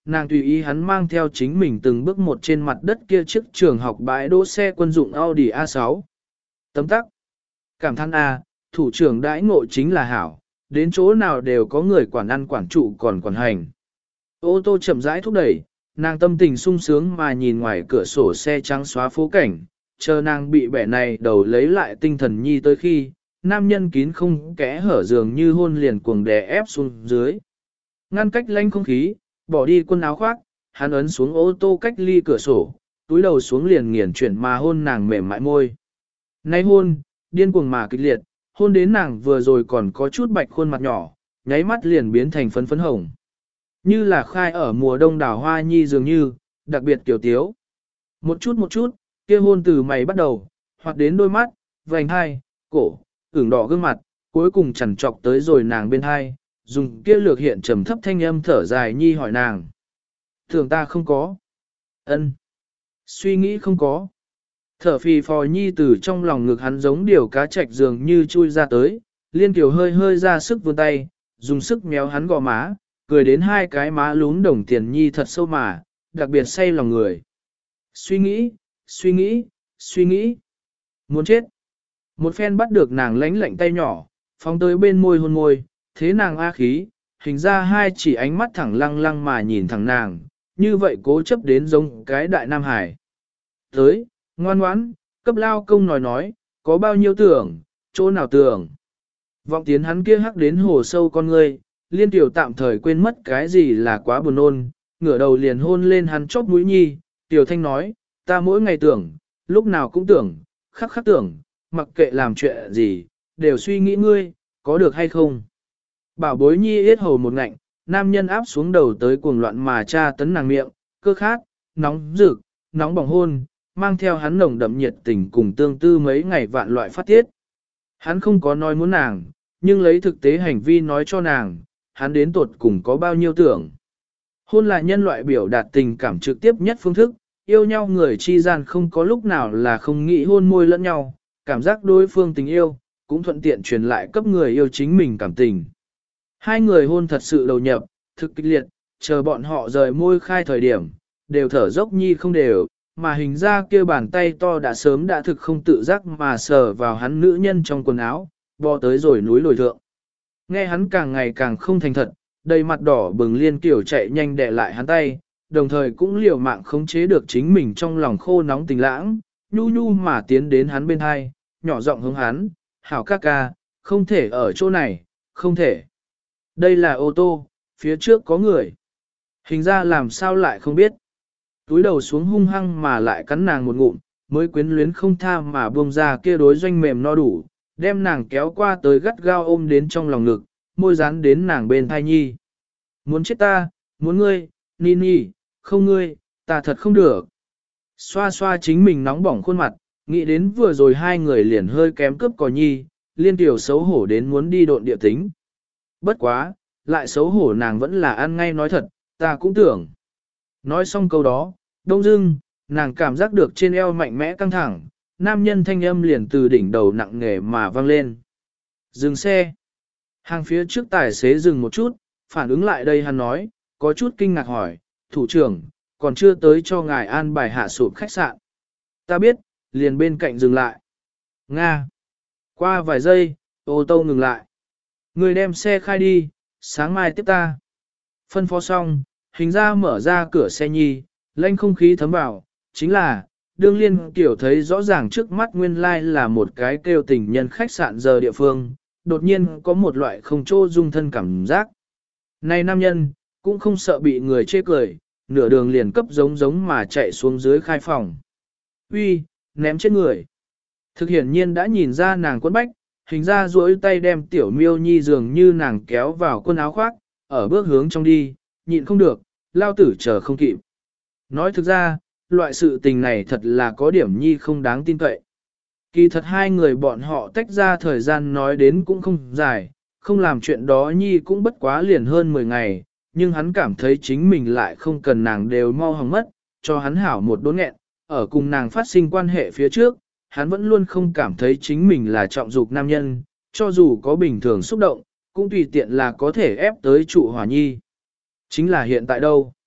nàng tùy ý hắn mang theo chính mình từng bước một trên mặt đất kia trước trường học bãi đỗ xe quân dụng Audi A sáu. Tấm tắc. Cảm thán A, thủ trưởng đãi ngộ chính là hảo, đến chỗ nào đều có người quản ăn quản trụ còn quản hành. Ô tô chậm rãi thúc đẩy, nàng tâm tình sung sướng mà nhìn ngoài cửa sổ xe trắng xóa phố cảnh, chờ nàng bị bẻ này đầu lấy lại tinh thần nhi tới khi, nam nhân kín không kẽ hở dường như hôn liền cuồng đè ép xuống dưới. Ngăn cách lanh không khí, bỏ đi quần áo khoác, hắn ấn xuống ô tô cách ly cửa sổ, túi đầu xuống liền nghiền chuyển mà hôn nàng mềm mại môi. Nay hôn, điên cuồng mà kịch liệt, hôn đến nàng vừa rồi còn có chút bạch khuôn mặt nhỏ, nháy mắt liền biến thành phấn phấn hồng. Như là khai ở mùa đông đào hoa nhi dường như, đặc biệt tiểu tiếu. Một chút một chút, kia hôn từ mày bắt đầu, hoặc đến đôi mắt, vành hai, cổ, ửng đỏ gương mặt, cuối cùng chằn trọc tới rồi nàng bên hai, dùng kia lược hiện trầm thấp thanh âm thở dài nhi hỏi nàng. Thường ta không có. Ân. Suy nghĩ không có. Thở phì phò nhi từ trong lòng ngực hắn giống điều cá trạch dường như chui ra tới, liên tiểu hơi hơi ra sức vươn tay, dùng sức méo hắn gò má, cười đến hai cái má lún đồng tiền nhi thật sâu mà, đặc biệt say lòng người. Suy nghĩ, suy nghĩ, suy nghĩ. Muốn chết. Một phen bắt được nàng lánh lạnh tay nhỏ, phóng tới bên môi hôn môi, thế nàng a khí, hình ra hai chỉ ánh mắt thẳng lăng lăng mà nhìn thẳng nàng, như vậy cố chấp đến giống cái đại nam hải. Tới, ngoan ngoãn, cấp lao công nói nói, có bao nhiêu tưởng, chỗ nào tưởng. Vọng tiến hắn kia hắc đến hồ sâu con ngươi, liên tiểu tạm thời quên mất cái gì là quá buồn nôn, ngửa đầu liền hôn lên hắn chóp mũi nhi, tiểu thanh nói, ta mỗi ngày tưởng, lúc nào cũng tưởng, khắc khắc tưởng, mặc kệ làm chuyện gì, đều suy nghĩ ngươi, có được hay không. Bảo bối nhi yết hầu một ngạnh, nam nhân áp xuống đầu tới cuồng loạn mà tra tấn nàng miệng, cơ khát, nóng rực, nóng bỏng hôn, mang theo hắn nồng đậm nhiệt tình cùng tương tư mấy ngày vạn loại phát tiết. Hắn không có nói muốn nàng, nhưng lấy thực tế hành vi nói cho nàng, hắn đến tột cùng có bao nhiêu tưởng. Hôn là nhân loại biểu đạt tình cảm trực tiếp nhất phương thức, yêu nhau người chi gian không có lúc nào là không nghĩ hôn môi lẫn nhau, cảm giác đối phương tình yêu, cũng thuận tiện truyền lại cấp người yêu chính mình cảm tình. Hai người hôn thật sự đầu nhập, thực kịch liệt, chờ bọn họ rời môi khai thời điểm, đều thở dốc nhi không đều, mà hình ra kia bàn tay to đã sớm đã thực không tự giác mà sờ vào hắn nữ nhân trong quần áo, bò tới rồi núi lồi thượng. Nghe hắn càng ngày càng không thành thật, đầy mặt đỏ bừng liên kiểu chạy nhanh đè lại hắn tay, đồng thời cũng liều mạng khống chế được chính mình trong lòng khô nóng tình lãng, nhu nhu mà tiến đến hắn bên hai, nhỏ giọng hướng hắn, hảo ca ca, không thể ở chỗ này, không thể. Đây là ô tô, phía trước có người. Hình ra làm sao lại không biết. Túi đầu xuống hung hăng mà lại cắn nàng một ngụm, mới quyến luyến không tha mà buông ra kia đối doanh mềm no đủ, đem nàng kéo qua tới gắt gao ôm đến trong lòng ngực, môi dán đến nàng bên thai nhi. Muốn chết ta, muốn ngươi, Nini, không ngươi, ta thật không được. Xoa xoa chính mình nóng bỏng khuôn mặt, nghĩ đến vừa rồi hai người liền hơi kém cướp cò nhi, liên tiểu xấu hổ đến muốn đi độn địa tính. Bất quá, lại xấu hổ nàng vẫn là ăn ngay nói thật, ta cũng tưởng. Nói xong câu đó, đông dưng, nàng cảm giác được trên eo mạnh mẽ căng thẳng, nam nhân thanh âm liền từ đỉnh đầu nặng nề mà vang lên. Dừng xe. Hàng phía trước tài xế dừng một chút, phản ứng lại đây hắn nói, có chút kinh ngạc hỏi, thủ trưởng, còn chưa tới cho ngài an bài hạ sụp khách sạn. Ta biết, liền bên cạnh dừng lại. Nga. Qua vài giây, ô tô ngừng lại. Người đem xe khai đi, sáng mai tiếp ta. Phân phó xong, hình ra mở ra cửa xe nhi, lanh không khí thấm vào, chính là, đương liên tiểu thấy rõ ràng trước mắt nguyên lai like là một cái kêu tình nhân khách sạn giờ địa phương, đột nhiên có một loại không chỗ dung thân cảm giác. Này nam nhân, cũng không sợ bị người chê cười, nửa đường liền cấp giống giống mà chạy xuống dưới khai phòng. Uy, ném chết người. Thực hiển nhiên đã nhìn ra nàng quấn bách, hình ra duỗi tay đem tiểu miêu nhi dường như nàng kéo vào quần áo khoác, ở bước hướng trong đi, nhịn không được, lao tử chờ không kịp. Nói thực ra, loại sự tình này thật là có điểm nhi không đáng tin cậy. Kỳ thật hai người bọn họ tách ra thời gian nói đến cũng không dài, không làm chuyện đó nhi cũng bất quá liền hơn mười ngày, nhưng hắn cảm thấy chính mình lại không cần nàng đều mau hỏng mất, cho hắn hảo một đốn nghẹn, ở cùng nàng phát sinh quan hệ phía trước, hắn vẫn luôn không cảm thấy chính mình là trọng dục nam nhân, cho dù có bình thường xúc động, cũng tùy tiện là có thể ép tới trụ hỏa nhi. Chính là hiện tại đâu?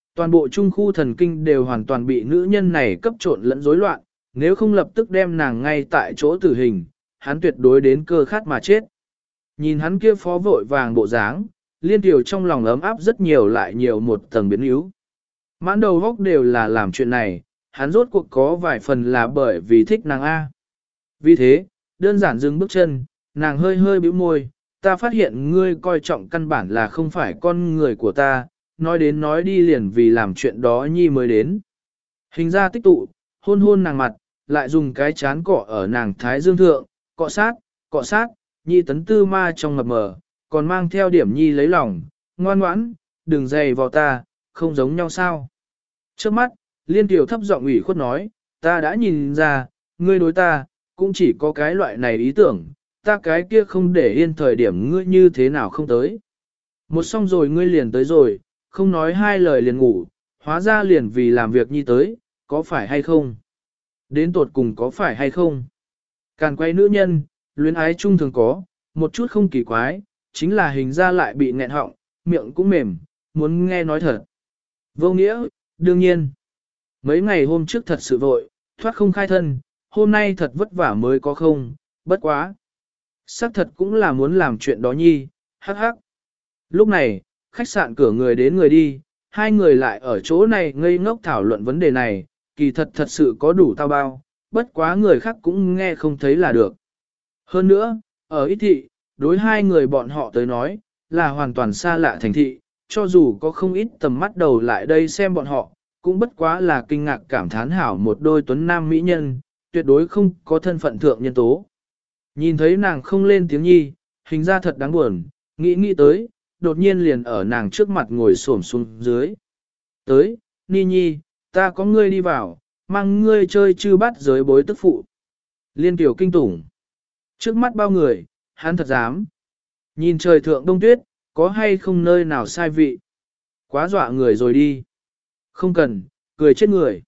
Toàn bộ trung khu thần kinh đều hoàn toàn bị nữ nhân này cấp trộn lẫn rối loạn, nếu không lập tức đem nàng ngay tại chỗ tử hình, hắn tuyệt đối đến cơ khát mà chết. Nhìn hắn kia phó vội vàng bộ dáng, Liên Tiểu trong lòng ấm áp rất nhiều lại nhiều một tầng biến yếu. Mãn đầu góc đều là làm chuyện này, hắn rốt cuộc có vài phần là bởi vì thích nàng A. Vì thế, đơn giản dừng bước chân, nàng hơi hơi bĩu môi, ta phát hiện ngươi coi trọng căn bản là không phải con người của ta, nói đến nói đi liền vì làm chuyện đó nhi mới đến. Hình ra tích tụ, hôn hôn nàng mặt, lại dùng cái chán cọ ở nàng thái dương thượng, cọ sát, cọ sát, nhi tấn tư ma trong mập mờ, còn mang theo điểm nhi lấy lòng, ngoan ngoãn, đừng dày vào ta, không giống nhau sao. Trước mắt, Liên Tiểu thấp giọng ủy khuất nói, ta đã nhìn ra, ngươi đối ta, cũng chỉ có cái loại này ý tưởng, ta cái kia không để yên thời điểm ngươi như thế nào không tới. Một xong rồi ngươi liền tới rồi, không nói hai lời liền ngủ, hóa ra liền vì làm việc nhi tới, có phải hay không? Đến tột cùng có phải hay không? Càn quay nữ nhân, luyến ái chung thường có, một chút không kỳ quái, chính là hình ra lại bị nghẹn họng, miệng cũng mềm, muốn nghe nói thật. Vô nghĩa, đương nhiên. Mấy ngày hôm trước thật sự vội, thoát không khai thân, hôm nay thật vất vả mới có không, bất quá. Sắc thật cũng là muốn làm chuyện đó nhi, hắc hắc. Lúc này, khách sạn cửa người đến người đi, hai người lại ở chỗ này ngây ngốc thảo luận vấn đề này, kỳ thật thật sự có đủ tao bao, bất quá người khác cũng nghe không thấy là được. Hơn nữa, ở ít thị, đối hai người bọn họ tới nói, là hoàn toàn xa lạ thành thị, cho dù có không ít tầm mắt đầu lại đây xem bọn họ, cũng bất quá là kinh ngạc cảm thán hảo một đôi tuấn nam mỹ nhân, tuyệt đối không có thân phận thượng nhân tố. Nhìn thấy nàng không lên tiếng nhi, hình ra thật đáng buồn, nghĩ nghĩ tới, đột nhiên liền ở nàng trước mặt ngồi xổm xuống dưới. Tới, Ni Nhi, ta có ngươi đi vào, mang ngươi chơi chư bắt giới bối tức phụ. Liên Tiểu kinh tủng. Trước mắt bao người, hắn thật dám. Nhìn trời thượng đông tuyết, có hay không nơi nào sai vị. Quá dọa người rồi đi. Không cần, cười chết người.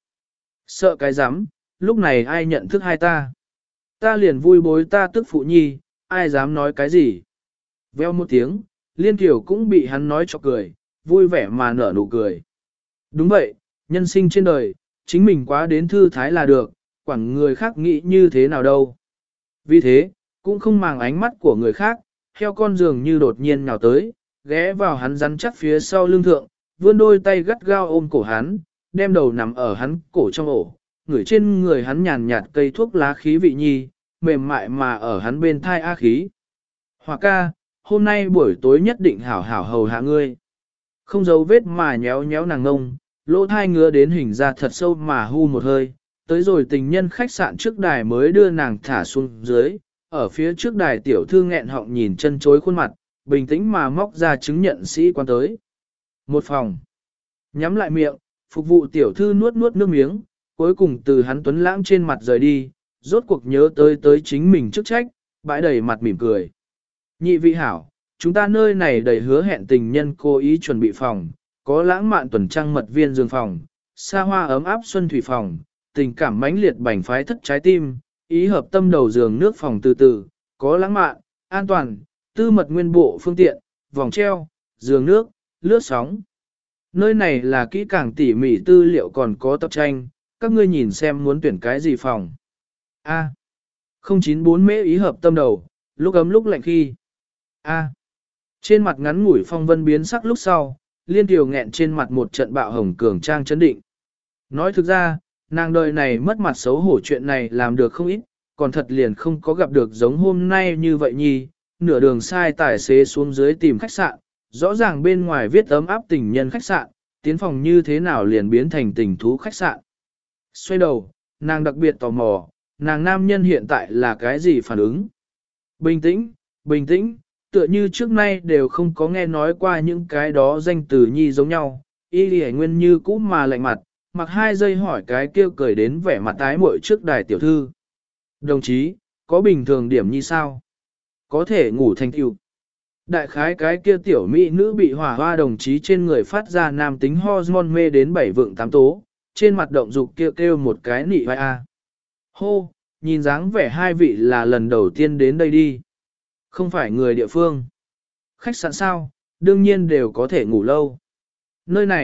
Sợ cái dám, lúc này ai nhận thức hai ta. Ta liền vui bối ta tức phụ nhi, ai dám nói cái gì. Veo một tiếng, Liên Tiểu cũng bị hắn nói cho cười, vui vẻ mà nở nụ cười. Đúng vậy, nhân sinh trên đời, chính mình quá đến thư thái là được, quản người khác nghĩ như thế nào đâu. Vì thế, cũng không màng ánh mắt của người khác, heo con dường như đột nhiên nhào tới, ghé vào hắn rắn chắc phía sau lưng thượng, vươn đôi tay gắt gao ôm cổ hắn, đem đầu nằm ở hắn cổ trong ổ, ngửi trên người hắn nhàn nhạt cây thuốc lá khí vị nhi, mềm mại mà ở hắn bên thai a khí. Hòa ca, hôm nay buổi tối nhất định hảo hảo hầu hạ ngươi. Không giấu vết mà nhéo nhéo nàng ngông, lỗ thai ngứa đến hình ra thật sâu mà hu một hơi, tới rồi tình nhân khách sạn trước đài mới đưa nàng thả xuống dưới, ở phía trước đài tiểu thư nghẹn họng nhìn chân chối khuôn mặt, bình tĩnh mà móc ra chứng nhận sĩ quan tới. Một phòng. Nhắm lại miệng, phục vụ tiểu thư nuốt nuốt nước miếng, cuối cùng từ hắn tuấn lãng trên mặt rời đi, rốt cuộc nhớ tới tới chính mình chức trách, bãi đầy mặt mỉm cười. Nhị vị hảo, chúng ta nơi này đầy hứa hẹn tình nhân cố ý chuẩn bị phòng, có lãng mạn tuần trăng mật viên giường phòng, xa hoa ấm áp xuân thủy phòng, tình cảm mãnh liệt bành phái thất trái tim, ý hợp tâm đầu giường nước phòng từ từ, có lãng mạn, an toàn, tư mật nguyên bộ phương tiện, vòng treo, giường nước, lướt sóng. Nơi này là kỹ càng tỉ mỉ tư liệu còn có tập tranh, các ngươi nhìn xem muốn tuyển cái gì phòng. A. không chín bốn mễ ý hợp tâm đầu, lúc ấm lúc lạnh khi. A. Trên mặt ngắn ngủi phong vân biến sắc lúc sau, Liên Tiểu nghẹn trên mặt một trận bạo hồng cường trang chấn định. Nói thực ra, nàng đời này mất mặt xấu hổ chuyện này làm được không ít, còn thật liền không có gặp được giống hôm nay như vậy nhi, nửa đường sai tài xế xuống dưới tìm khách sạn, rõ ràng bên ngoài viết ấm áp tình nhân khách sạn, tiến phòng như thế nào liền biến thành tình thú khách sạn. Xoay đầu, nàng đặc biệt tò mò, nàng nam nhân hiện tại là cái gì phản ứng? Bình tĩnh, bình tĩnh, tựa như trước nay đều không có nghe nói qua những cái đó danh từ nhi giống nhau, y lì nguyên như cũ mà lạnh mặt, mặc hai giây hỏi cái kêu cười đến vẻ mặt tái muội trước đài tiểu thư. Đồng chí, có bình thường điểm như sao? Có thể ngủ thành tựu. Đại khái cái kia tiểu mỹ nữ bị hỏa hoa đồng chí trên người phát ra nam tính hormone mê đến bảy vượng tám tố, trên mặt động dục kêu kêu một cái nị vai a. Hô, nhìn dáng vẻ hai vị là lần đầu tiên đến đây đi. Không phải người địa phương. Khách sạn sao, đương nhiên đều có thể ngủ lâu. Nơi này,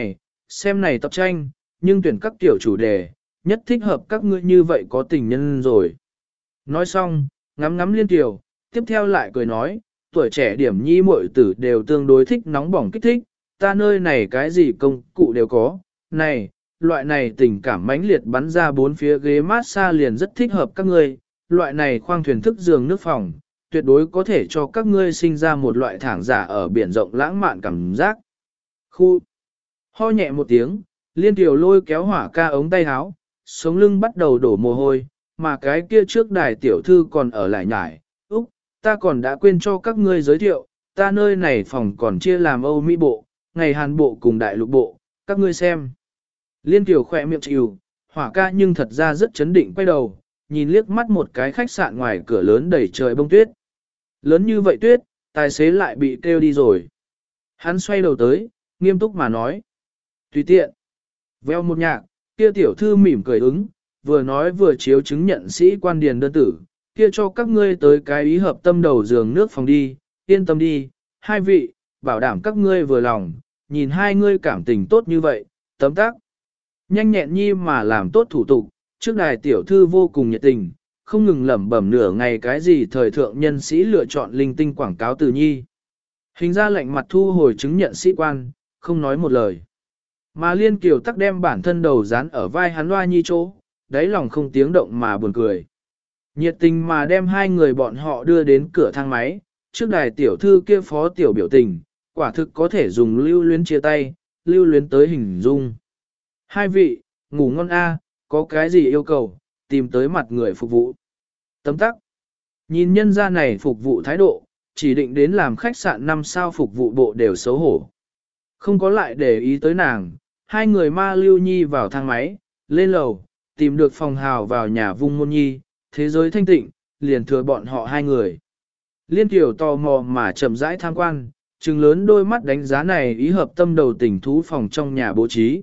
xem này tập tranh, nhưng tuyển các tiểu chủ đề, nhất thích hợp các ngươi như vậy có tình nhân rồi. Nói xong, ngắm ngắm Liên Kiều, tiếp theo lại cười nói, tuổi trẻ điểm nhi muội tử đều tương đối thích nóng bỏng kích thích, ta nơi này cái gì công cụ đều có, này, loại này tình cảm mãnh liệt bắn ra bốn phía ghế massage liền rất thích hợp các ngươi, loại này khoang thuyền thức giường nước phòng, tuyệt đối có thể cho các ngươi sinh ra một loại thảng giả ở biển rộng lãng mạn cảm giác. Khu, ho nhẹ một tiếng, Liên Kiều lôi kéo Hỏa ca ống tay áo, sống lưng bắt đầu đổ mồ hôi, mà cái kia trước đài tiểu thư còn ở lại nhải, Úc, ta còn đã quên cho các ngươi giới thiệu, ta nơi này phòng còn chia làm Âu Mỹ bộ, ngày Hàn bộ cùng đại lục bộ, các ngươi xem. Liên Kiều khỏe miệng chịu, Hỏa ca nhưng thật ra rất chấn định quay đầu, nhìn liếc mắt một cái khách sạn ngoài cửa lớn đầy trời bông tuyết. Lớn như vậy tuyết, tài xế lại bị kêu đi rồi. Hắn xoay đầu tới, nghiêm túc mà nói. Tùy tiện. Veo một nhạc, kia tiểu thư mỉm cười ứng, vừa nói vừa chiếu chứng nhận sĩ quan điền đơn tử, kia cho các ngươi tới cái ý hợp tâm đầu giường nước phòng đi, yên tâm đi, hai vị, bảo đảm các ngươi vừa lòng, nhìn hai ngươi cảm tình tốt như vậy, tấm tác. Nhanh nhẹn nhi mà làm tốt thủ tục, trước đài tiểu thư vô cùng nhiệt tình, không ngừng lẩm bẩm nửa ngày cái gì thời thượng nhân sĩ lựa chọn linh tinh quảng cáo từ nhi. Hình ra lạnh mặt thu hồi chứng nhận sĩ quan, không nói một lời. Mà Liên Kiều tắc đem bản thân đầu dán ở vai hắn loa nhi chỗ, đáy lòng không tiếng động mà buồn cười. Nhiệt tình mà đem hai người bọn họ đưa đến cửa thang máy, trước đài tiểu thư kia phó tiểu biểu tình, quả thực có thể dùng lưu luyến chia tay, lưu luyến tới hình dung. Hai vị, ngủ ngon a, có cái gì yêu cầu, tìm tới mặt người phục vụ. Tấm tắc. Nhìn nhân gia này phục vụ thái độ, chỉ định đến làm khách sạn năm sao phục vụ bộ đều xấu hổ. Không có lại để ý tới nàng, hai người ma lưu nhi vào thang máy, lên lầu, tìm được phòng hào vào nhà vung môn nhi, thế giới thanh tịnh, liền thừa bọn họ hai người. Liên Kiều tò mò mà chậm rãi tham quan, trừng lớn đôi mắt đánh giá này ý hợp tâm đầu tình thú phòng trong nhà bố trí.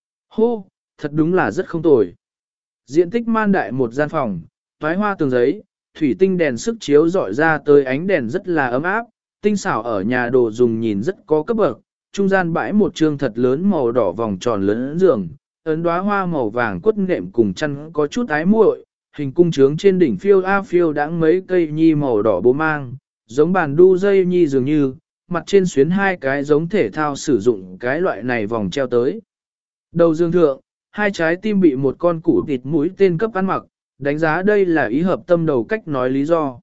Hô, thật đúng là rất không tồi. Diện tích man đại một gian phòng, toái hoa tường giấy, thủy tinh đèn sức chiếu dọi ra tới ánh đèn rất là ấm áp, tinh xảo ở nhà đồ dùng nhìn rất có cấp bậc, trung gian bãi một trương thật lớn màu đỏ vòng tròn lớn giường, ấn đóa hoa màu vàng quất nệm cùng chăn có chút ái muội, hình cung trướng trên đỉnh phiêu a phiêu đãng mấy cây nhi màu đỏ bố mang, giống bàn đu dây nhi dường như, mặt trên xuyến hai cái giống thể thao sử dụng cái loại này vòng treo tới. Đầu giường thượng, hai trái tim bị một con củ thịt mũi tên cấp ăn mặc, đánh giá đây là ý hợp tâm đầu cách nói lý do.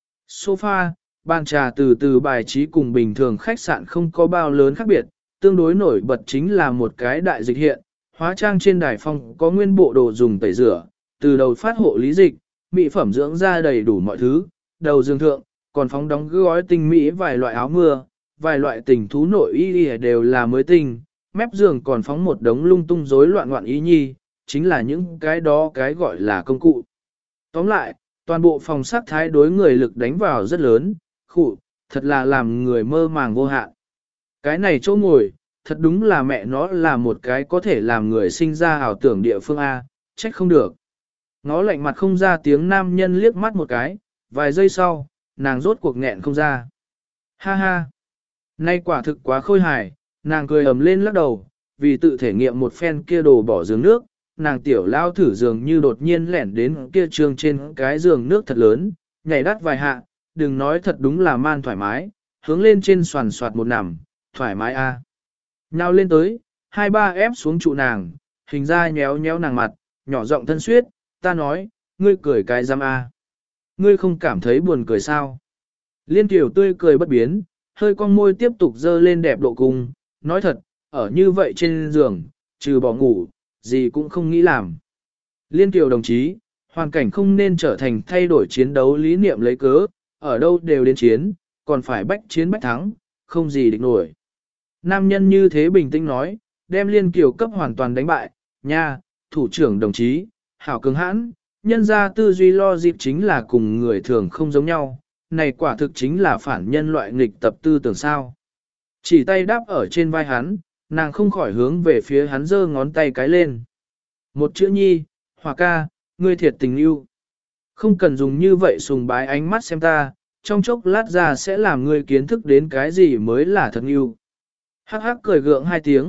Sofa, bàn trà từ từ bài trí cùng bình thường khách sạn không có bao lớn khác biệt, tương đối nổi bật chính là một cái đại dịch hiện, hóa trang trên đài phong có nguyên bộ đồ dùng tẩy rửa, từ đầu phát hộ lý dịch, mỹ phẩm dưỡng da đầy đủ mọi thứ, đầu giường thượng, còn phóng đóng gói tinh mỹ vài loại áo mưa, vài loại tình thú nội y đều là mới tinh, mép giường còn phóng một đống lung tung rối loạn ngoạn ý nhi, chính là những cái đó cái gọi là công cụ. Tóm lại, toàn bộ phòng sắc thái đối người lực đánh vào rất lớn, khụ, thật là làm người mơ màng vô hạn. Cái này chỗ ngồi, thật đúng là mẹ nó là một cái có thể làm người sinh ra ảo tưởng địa phương A, trách không được. Ngó lạnh mặt không ra tiếng nam nhân liếc mắt một cái, vài giây sau, nàng rốt cuộc nghẹn không ra. Ha ha, nay quả thực quá khôi hài, nàng cười ầm lên lắc đầu, vì tự thể nghiệm một phen kia đồ bỏ giường nước, nàng tiểu lao thử giường như đột nhiên lẻn đến kia trường trên cái giường nước thật lớn, nhảy đắt vài hạ, đừng nói thật đúng là man thoải mái, hướng lên trên soàn soạt một nằm, thoải mái a. Nhào lên tới, hai ba ép xuống trụ nàng, hình ra nhéo nhéo nàng mặt, nhỏ giọng thân suyết, ta nói, ngươi cười cái giam a. Ngươi không cảm thấy buồn cười sao? Liên Kiều tươi cười bất biến, hơi cong môi tiếp tục dơ lên đẹp độ cung, nói thật, ở như vậy trên giường, trừ bỏ ngủ, gì cũng không nghĩ làm. Liên Kiều đồng chí, hoàn cảnh không nên trở thành thay đổi chiến đấu lý niệm lấy cớ, ở đâu đều đến chiến, còn phải bách chiến bách thắng, không gì địch nổi. Nam nhân như thế bình tĩnh nói, đem Liên Kiều cấp hoàn toàn đánh bại, nha, thủ trưởng đồng chí, hảo cứng hãn, nhân ra tư duy lo dịp chính là cùng người thường không giống nhau, này quả thực chính là phản nhân loại nghịch tập tư tưởng sao. Chỉ tay đáp ở trên vai hắn, nàng không khỏi hướng về phía hắn giơ ngón tay cái lên. Một chữ nhi, Hòa ca, ngươi thiệt tình yêu. Không cần dùng như vậy sùng bái ánh mắt xem ta, trong chốc lát ra sẽ làm ngươi kiến thức đến cái gì mới là thật yêu. Hắc hắc cười gượng hai tiếng,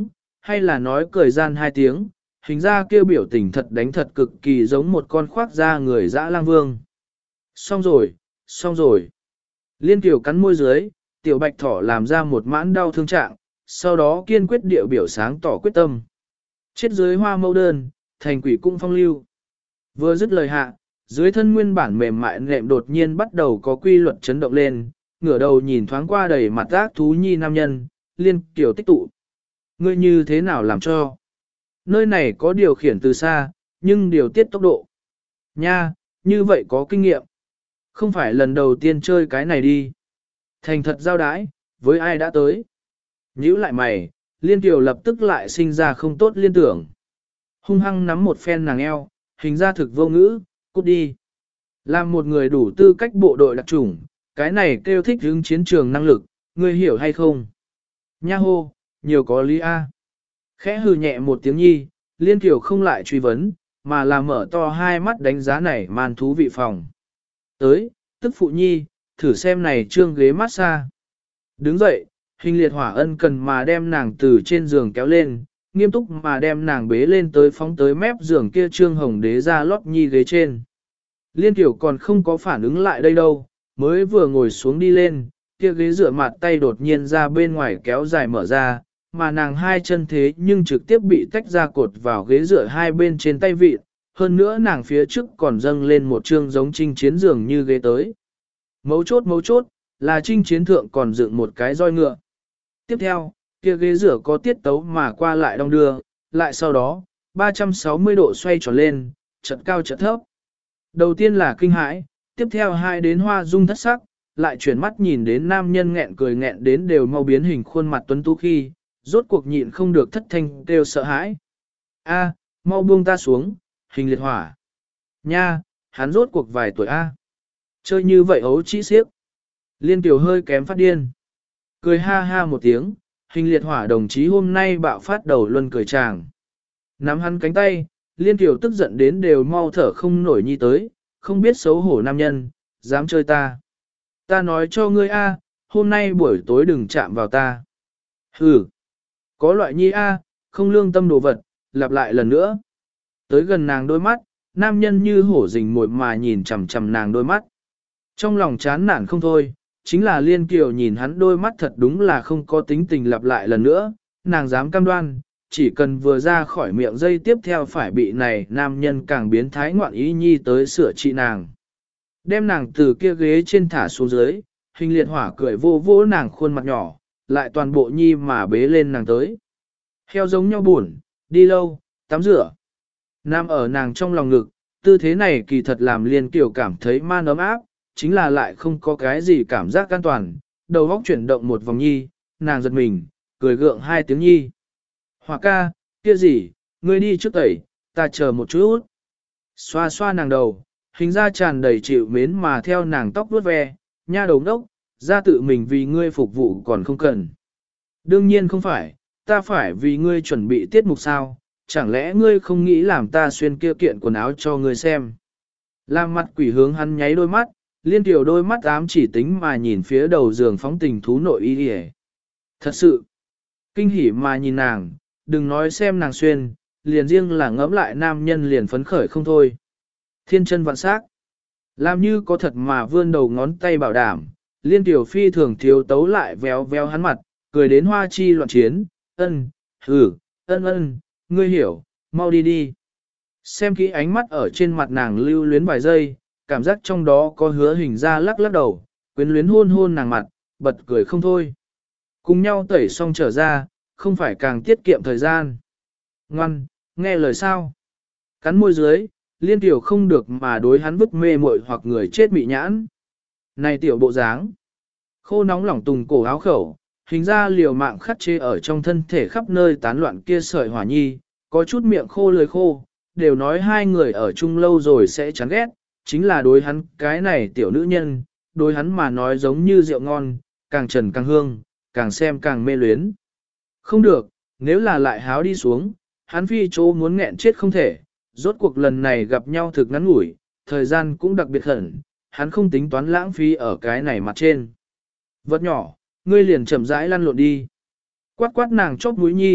hay là nói cười gian hai tiếng, hình ra kêu biểu tình thật đánh thật cực kỳ giống một con khoác da người dã lang vương. Xong rồi, xong rồi. Liên Kiều cắn môi dưới, tiểu bạch thỏ làm ra một mãn đau thương trạng, sau đó kiên quyết điệu biểu sáng tỏ quyết tâm. Chết dưới hoa mẫu đơn, thành quỷ cung phong lưu. Vừa dứt lời hạ, dưới thân nguyên bản mềm mại nệm đột nhiên bắt đầu có quy luật chấn động lên, ngửa đầu nhìn thoáng qua đầy mặt ác thú nhi nam nhân, Liên Kiều tích tụ. Ngươi như thế nào làm cho? Nơi này có điều khiển từ xa, nhưng điều tiết tốc độ. Nha, như vậy có kinh nghiệm. Không phải lần đầu tiên chơi cái này đi. Thành thật giao đái, với ai đã tới. Nhữ lại mày, Liên Kiều lập tức lại sinh ra không tốt liên tưởng. Hung hăng nắm một phen nàng eo, hình ra thực vô ngữ, cút đi. Làm một người đủ tư cách bộ đội đặc chủng, cái này kêu thích hướng chiến trường năng lực, ngươi hiểu hay không? Nha hô, nhiều có lý a. Khẽ hừ nhẹ một tiếng nhi, Liên Kiều không lại truy vấn, mà là mở to hai mắt đánh giá này man thú vị phòng. Tới, tức phụ nhi, thử xem này trương ghế massage. Đứng dậy, hình liệt hỏa ân cần mà đem nàng từ trên giường kéo lên, nghiêm túc mà đem nàng bế lên tới phóng tới mép giường kia trương hồng đế ra lót nhi ghế trên. Liên Kiều còn không có phản ứng lại đây đâu, mới vừa ngồi xuống đi lên, kia ghế dựa mặt tay đột nhiên ra bên ngoài kéo dài mở ra, mà nàng hai chân thế nhưng trực tiếp bị tách ra cột vào ghế dựa hai bên trên tay vịt, hơn nữa nàng phía trước còn dâng lên một trương giống trinh chiến giường như ghế tới. Mấu chốt mấu chốt, là trinh chiến thượng còn dựng một cái roi ngựa. Tiếp theo, kia ghế rửa có tiết tấu mà qua lại đong đưa, lại sau đó, ba trăm sáu mươi độ xoay tròn lên, chợt cao chợt thấp. Đầu tiên là kinh hãi, tiếp theo hai đến hoa dung thất sắc, lại chuyển mắt nhìn đến nam nhân nghẹn cười nghẹn đến đều mau biến hình khuôn mặt tuấn tú khi, rốt cuộc nhịn không được thất thanh kêu sợ hãi. A, mau buông ta xuống, hình liệt hỏa. Nha, hắn rốt cuộc vài tuổi A. Chơi như vậy ấu chỉ xiếc. Liên Kiều hơi kém phát điên. Cười ha ha một tiếng, hình liệt hỏa đồng chí hôm nay bạo phát đầu luân cười chàng. Nắm hắn cánh tay, Liên Kiều tức giận đến đều mau thở không nổi nhi tới, không biết xấu hổ nam nhân, dám chơi ta. Ta nói cho ngươi A, hôm nay buổi tối đừng chạm vào ta. Hừ, có loại nhi A, không lương tâm đồ vật, lặp lại lần nữa. Tới gần nàng đôi mắt, nam nhân như hổ rình mồi mà nhìn chằm chằm nàng đôi mắt. Trong lòng chán nản không thôi, chính là Liên Kiều nhìn hắn đôi mắt thật đúng là không có tính tình lặp lại lần nữa, nàng dám cam đoan, chỉ cần vừa ra khỏi miệng dây tiếp theo phải bị này nam nhân càng biến thái ngoạn ý nhi tới sửa trị nàng. Đem nàng từ kia ghế trên thả xuống dưới, hình liệt hỏa cười vô vô nàng khuôn mặt nhỏ, lại toàn bộ nhi mà bế lên nàng tới. Heo giống nhau buồn, đi lâu, tắm rửa. Nam ở nàng trong lòng ngực, tư thế này kỳ thật làm Liên Kiều cảm thấy man ấm áp, chính là lại không có cái gì cảm giác an toàn, đầu óc chuyển động một vòng nhi, nàng giật mình, cười gượng hai tiếng nhi. Hỏa ca, kia gì, ngươi đi trước tẩy, ta chờ một chút. Xoa xoa nàng đầu, hình ra tràn đầy chịu mến mà theo nàng tóc vuốt ve, nha đầu đốc, ra tự mình vì ngươi phục vụ còn không cần. Đương nhiên không phải, ta phải vì ngươi chuẩn bị tiết mục sao, chẳng lẽ ngươi không nghĩ làm ta xuyên kia kiện quần áo cho ngươi xem. Làm mặt quỷ hướng hắn nháy đôi mắt, Liên Kiều đôi mắt ám chỉ tính mà nhìn phía đầu giường phóng tình thú nội y đi. Thật sự, kinh hỉ mà nhìn nàng, đừng nói xem nàng xuyên, liền riêng là ngẫm lại nam nhân liền phấn khởi không thôi. Thiên chân vạn sắc, làm như có thật mà vươn đầu ngón tay bảo đảm, Liên Kiều phi thường thiếu tấu lại véo véo hắn mặt, cười đến hoa chi loạn chiến, ân, hử, ân ân, ngươi hiểu, mau đi đi. Xem kỹ ánh mắt ở trên mặt nàng lưu luyến vài giây, cảm giác trong đó có hứa hình ra lắc lắc đầu, quyến luyến hôn hôn nàng mặt, bật cười không thôi. Cùng nhau tẩy xong trở ra, không phải càng tiết kiệm thời gian. Ngoan, nghe lời sao? Cắn môi dưới, Liên Kiều không được mà đối hắn vứt mê muội hoặc người chết bị nhãn. Này tiểu bộ dáng, khô nóng lỏng tùng cổ áo khẩu, hình ra liều mạng khắc chế ở trong thân thể khắp nơi tán loạn kia sợi hỏa nhi, có chút miệng khô lưỡi khô, đều nói hai người ở chung lâu rồi sẽ chán ghét, chính là đối hắn cái này tiểu nữ nhân, đối hắn mà nói giống như rượu ngon, càng trần càng hương, càng xem càng mê luyến. Không được, nếu là lại háo đi xuống, hắn phi chỗ muốn nghẹn chết không thể, rốt cuộc lần này gặp nhau thực ngắn ngủi, thời gian cũng đặc biệt khẩn, hắn không tính toán lãng phí ở cái này mặt trên. Vật nhỏ, ngươi liền chậm rãi lăn lộn đi. Quát quát nàng chóp mũi nhi,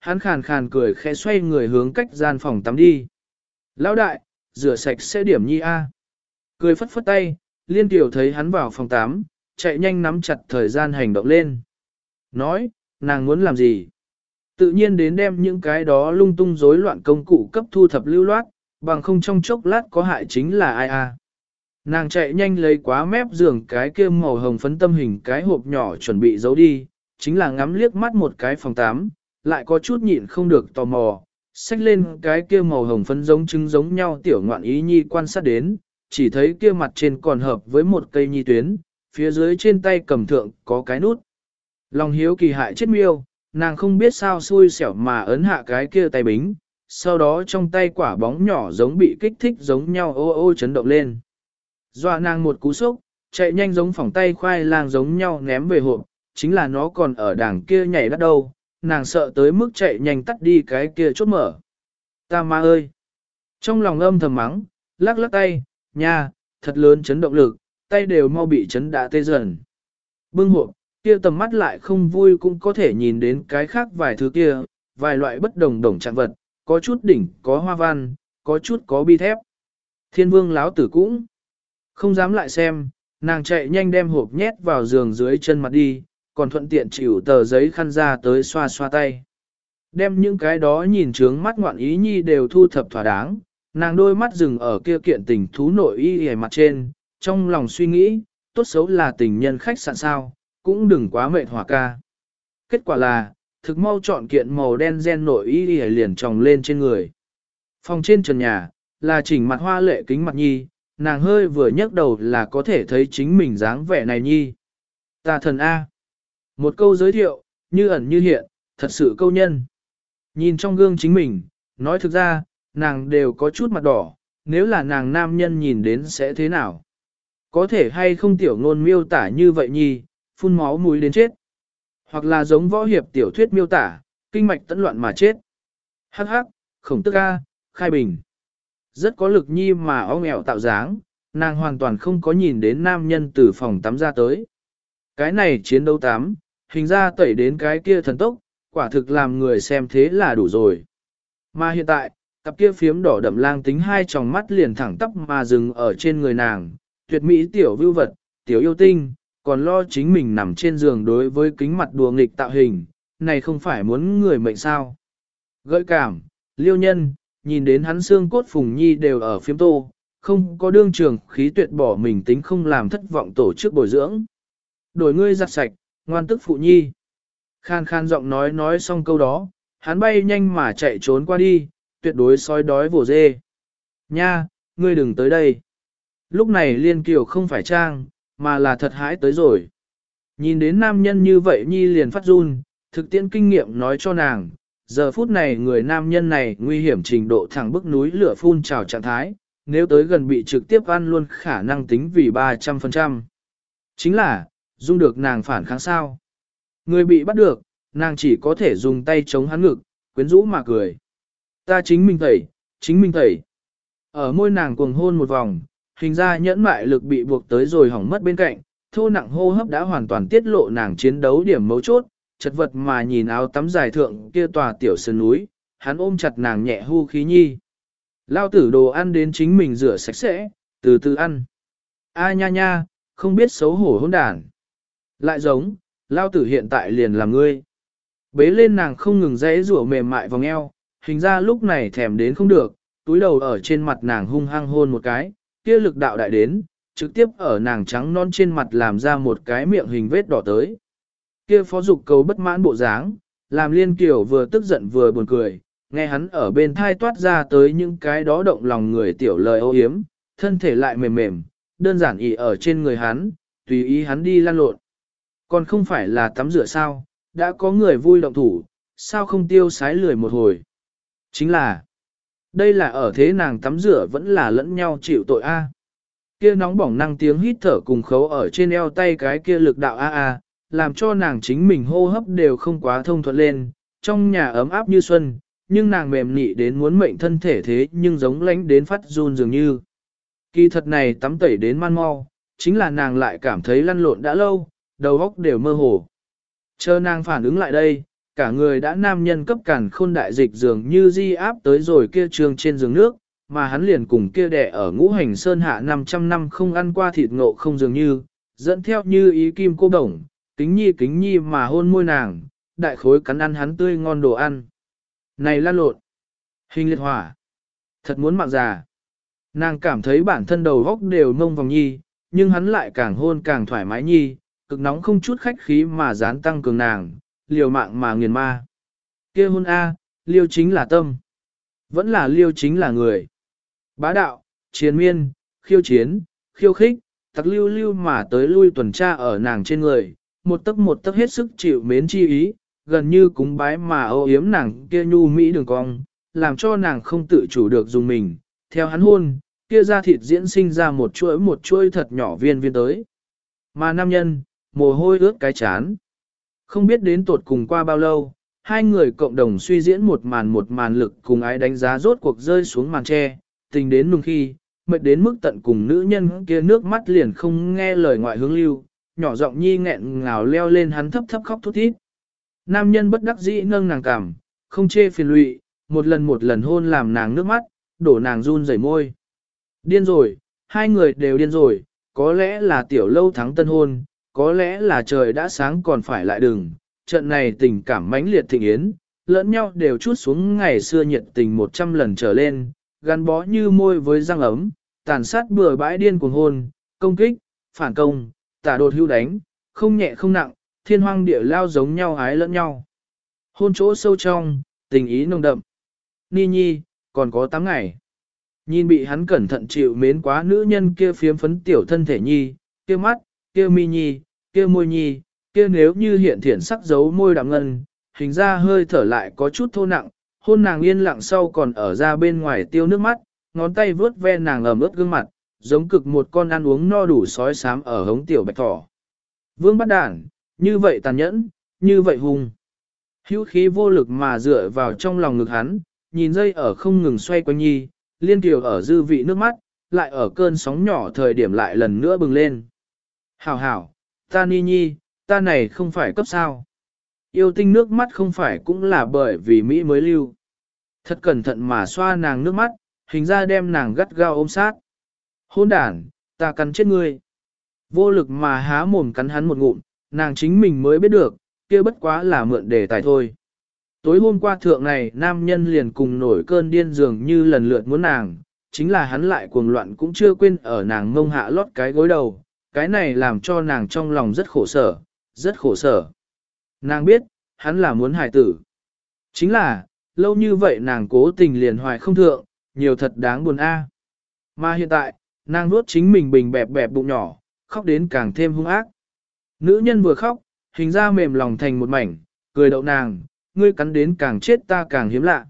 hắn khàn khàn cười khẽ xoay người hướng cách gian phòng tắm đi. Lão đại, rửa sạch sẽ điểm nhi a. Cười phất phất tay, Liên Kiều thấy hắn vào phòng tắm, chạy nhanh nắm chặt thời gian hành động lên. Nói, nàng muốn làm gì? Tự nhiên đến đem những cái đó lung tung rối loạn công cụ cấp thu thập lưu loát, bằng không trong chốc lát có hại chính là ai a. Nàng chạy nhanh lấy quá mép giường cái kia màu hồng phấn tâm hình cái hộp nhỏ chuẩn bị giấu đi, chính là ngắm liếc mắt một cái phòng tắm, lại có chút nhịn không được tò mò, xách lên cái kia màu hồng phấn giống trứng giống nhau tiểu ngoạn ý nhi quan sát đến, chỉ thấy kia mặt trên còn hợp với một cây nhi tuyến, phía dưới trên tay cầm thượng có cái nút. Lòng hiếu kỳ hại chết miêu, nàng không biết sao xui xẻo mà ấn hạ cái kia tay bính, sau đó trong tay quả bóng nhỏ giống bị kích thích giống nhau ô ô chấn động lên. Dọa nàng một cú sốc, chạy nhanh giống phỏng tay khoai lang giống nhau ném về hộp, chính là nó còn ở đằng kia nhảy đắt đâu, nàng sợ tới mức chạy nhanh tắt đi cái kia chốt mở. Ta ma ơi! Trong lòng âm thầm mắng, lắc lắc tay, nha, thật lớn chấn động lực, tay đều mau bị chấn đã tê dần. Bưng hộp, kia tầm mắt lại không vui cũng có thể nhìn đến cái khác vài thứ kia, vài loại bất đồng đồng trạng vật, có chút đỉnh, có hoa văn, có chút có bi thép. Thiên vương láo tử cũng không dám lại xem, nàng chạy nhanh đem hộp nhét vào giường dưới chân mặt đi, còn thuận tiện chịu tờ giấy khăn ra tới xoa xoa tay. Đem những cái đó nhìn trướng mắt ngoạn ý nhi đều thu thập thỏa đáng, nàng đôi mắt dừng ở kia kiện tình thú nội y hề mặt trên, trong lòng suy nghĩ, tốt xấu là tình nhân khách sạn sao, cũng đừng quá mệt hỏa ca. Kết quả là, thực mau chọn kiện màu đen gen nội y hề liền tròng lên trên người. Phòng trên trần nhà, là chỉnh mặt hoa lệ kính mặt nhi, nàng hơi vừa nhấc đầu là có thể thấy chính mình dáng vẻ này nhi. Ta thần A. Một câu giới thiệu, như ẩn như hiện, thật sự câu nhân. Nhìn trong gương chính mình, nói thực ra, nàng đều có chút mặt đỏ, nếu là nàng nam nhân nhìn đến sẽ thế nào? Có thể hay không tiểu ngôn miêu tả như vậy nhi, phun máu mũi đến chết. Hoặc là giống võ hiệp tiểu thuyết miêu tả, kinh mạch tẫn loạn mà chết. Hắc hắc, khổng tức A, khai bình. Rất có lực nhi mà ong eo tạo dáng, nàng hoàn toàn không có nhìn đến nam nhân từ phòng tắm ra tới. Cái này chiến đấu tắm, hình ra tẩy đến cái kia thần tốc, quả thực làm người xem thế là đủ rồi. Mà hiện tại, cặp kia phiếm đỏ đậm lang tính hai tròng mắt liền thẳng tắp mà dừng ở trên người nàng, tuyệt mỹ tiểu vưu vật, tiểu yêu tinh, còn lo chính mình nằm trên giường đối với kính mặt đùa nghịch tạo hình, này không phải muốn người mệnh sao. Gợi cảm, liêu nhân, nhìn đến hắn xương cốt phùng nhi đều ở phiếm tô, không có đương trường khí tuyệt bỏ mình tính không làm thất vọng tổ chức bồi dưỡng. Đổi ngươi giặt sạch, ngoan tức phụ nhi. Khan khan giọng nói nói xong câu đó, hắn bay nhanh mà chạy trốn qua đi, tuyệt đối sói đói vồ dê. Nha, ngươi đừng tới đây. Lúc này Liên Kiều không phải trang, mà là thật hãi tới rồi. Nhìn đến nam nhân như vậy nhi liền phát run, thực tiễn kinh nghiệm nói cho nàng, giờ phút này người nam nhân này nguy hiểm trình độ thẳng bức núi lửa phun trào trạng thái, nếu tới gần bị trực tiếp ăn luôn khả năng tính vì ba trăm phần trăm. Chính là, dung được nàng phản kháng sao. Người bị bắt được, nàng chỉ có thể dùng tay chống hắn ngực, quyến rũ mà cười. Ta chính mình tẩy, chính mình tẩy. Ở môi nàng cuồng hôn một vòng, hình ra nhẫn mại lực bị buộc tới rồi hỏng mất bên cạnh, thô nặng hô hấp đã hoàn toàn tiết lộ nàng chiến đấu điểm mấu chốt, chật vật mà nhìn áo tắm dài thượng kia tòa tiểu sơn núi, hắn ôm chặt nàng nhẹ hu khí nhi. Lao tử đồ ăn đến chính mình rửa sạch sẽ, từ từ ăn. A nha nha, không biết xấu hổ hỗn đản. Lại giống, lao tử hiện tại liền làm ngươi. Bế lên nàng không ngừng dãy rủa mềm mại vòng eo, hình ra lúc này thèm đến không được, túi đầu ở trên mặt nàng hung hăng hôn một cái, kia lực đạo đại đến, trực tiếp ở nàng trắng non trên mặt làm ra một cái miệng hình vết đỏ tới. Kia phó dục cầu bất mãn bộ dáng, làm Liên Kiều vừa tức giận vừa buồn cười, nghe hắn ở bên thai toát ra tới những cái đó động lòng người tiểu lời ô hiếm, thân thể lại mềm mềm, đơn giản ỉ ở trên người hắn, tùy ý hắn đi lan lộn. Còn không phải là tắm rửa sao, đã có người vui động thủ, sao không tiêu sái lười một hồi. Chính là, đây là ở thế nàng tắm rửa vẫn là lẫn nhau chịu tội a. Kia nóng bỏng năng tiếng hít thở cùng khấu ở trên eo tay cái kia lực đạo a a, làm cho nàng chính mình hô hấp đều không quá thông thuận lên, trong nhà ấm áp như xuân, nhưng nàng mềm nị đến muốn mệnh thân thể thế nhưng giống lánh đến phát run dường như. Kỳ thật này tắm tẩy đến man mau, chính là nàng lại cảm thấy lăn lộn đã lâu, đầu óc đều mơ hồ. Chờ nàng phản ứng lại đây, cả người đã nam nhân cấp cản khôn đại dịch dường như di áp tới rồi kia trường trên giường nước, mà hắn liền cùng kia đẻ ở ngũ hành sơn hạ năm trăm năm không ăn qua thịt ngộ không dường như, dẫn theo như ý kim cô đồng, kính nhi kính nhi mà hôn môi nàng, đại khối cắn ăn hắn tươi ngon đồ ăn. Này lan lộn, hình liệt hỏa, thật muốn mạng già. Nàng cảm thấy bản thân đầu góc đều mông vòng nhi, nhưng hắn lại càng hôn càng thoải mái nhi, cực nóng không chút khách khí mà dán tăng cường nàng, liều mạng mà nghiền ma. Kia hôn A, liêu chính là tâm, vẫn là liêu chính là người. Bá đạo, chiến miên, khiêu chiến, khiêu khích, tặc lưu lưu mà tới lui tuần tra ở nàng trên người, một tấc một tấc hết sức chịu mến chi ý, gần như cúng bái mà âu yếm nàng kia nhu mỹ đường cong, làm cho nàng không tự chủ được dùng mình, theo hắn hôn, kia da thịt diễn sinh ra một chuỗi một chuỗi thật nhỏ viên viên tới. Mà nam nhân, mồ hôi ướt cái chán. Không biết đến tột cùng qua bao lâu, hai người cộng đồng suy diễn một màn một màn lực cùng ái đánh giá rốt cuộc rơi xuống màn tre, tình đến nung khi, mệt đến mức tận cùng nữ nhân kia nước mắt liền không nghe lời ngoại hướng lưu, nhỏ giọng nhi nghẹn ngào leo lên hắn thấp thấp khóc thút thít. Nam nhân bất đắc dĩ nâng nàng cảm, không chê phiền lụy, một lần một lần hôn làm nàng nước mắt, đổ nàng run rẩy môi. Điên rồi, hai người đều điên rồi, có lẽ là tiểu lâu thắng tân hôn, có lẽ là trời đã sáng còn phải lại đừng, trận này tình cảm mãnh liệt thịnh yến, lẫn nhau đều chút xuống ngày xưa nhiệt tình một trăm lần trở lên, gắn bó như môi với răng ấm, tàn sát bừa bãi điên cuồng hôn, công kích, phản công, tả đột hưu đánh, không nhẹ không nặng, thiên hoang địa lao giống nhau hái lẫn nhau. Hôn chỗ sâu trong, tình ý nồng đậm. Ni nhi, còn có tám ngày. Nhìn bị hắn cẩn thận chịu mến quá nữ nhân kia phiếm phấn tiểu thân thể nhi, kia mắt, kia mi nhi, kia môi nhi, kia nếu như hiện thiện sắc dấu môi đạm ngân, hình ra hơi thở lại có chút thô nặng, hôn nàng yên lặng sau còn ở ra bên ngoài tiêu nước mắt, ngón tay vướt ve nàng ẩm ướt gương mặt, giống cực một con ăn uống no đủ sói xám ở hống tiểu bạch thỏ. Vương bắt đản, như vậy tàn nhẫn, như vậy hung. Hữu khí vô lực mà dựa vào trong lòng ngực hắn, nhìn dây ở không ngừng xoay quanh nhi, liên tiểu ở dư vị nước mắt, lại ở cơn sóng nhỏ thời điểm lại lần nữa bừng lên. Hảo hảo, ta ni nhi, ta này không phải cấp sao. Yêu tinh nước mắt không phải cũng là bởi vì Mỹ mới lưu. Thật cẩn thận mà xoa nàng nước mắt, hình ra đem nàng gắt gao ôm sát. Hôn đản, ta cắn chết ngươi. Vô lực mà há mồm cắn hắn một ngụm, nàng chính mình mới biết được, kia bất quá là mượn đề tài thôi. Tối hôm qua thượng này, nam nhân liền cùng nổi cơn điên dường như lần lượt muốn nàng, chính là hắn lại cuồng loạn cũng chưa quên ở nàng ngông hạ lót cái gối đầu, cái này làm cho nàng trong lòng rất khổ sở, rất khổ sở. Nàng biết, hắn là muốn hài tử. Chính là, lâu như vậy nàng cố tình liền hoài không thượng, nhiều thật đáng buồn a. Mà hiện tại, nàng nuốt chính mình bình bẹp bẹp bụng nhỏ, khóc đến càng thêm hung ác. Nữ nhân vừa khóc, hình ra mềm lòng thành một mảnh, cười đậu nàng, ngươi cắn đến càng chết ta càng hiếm lạ.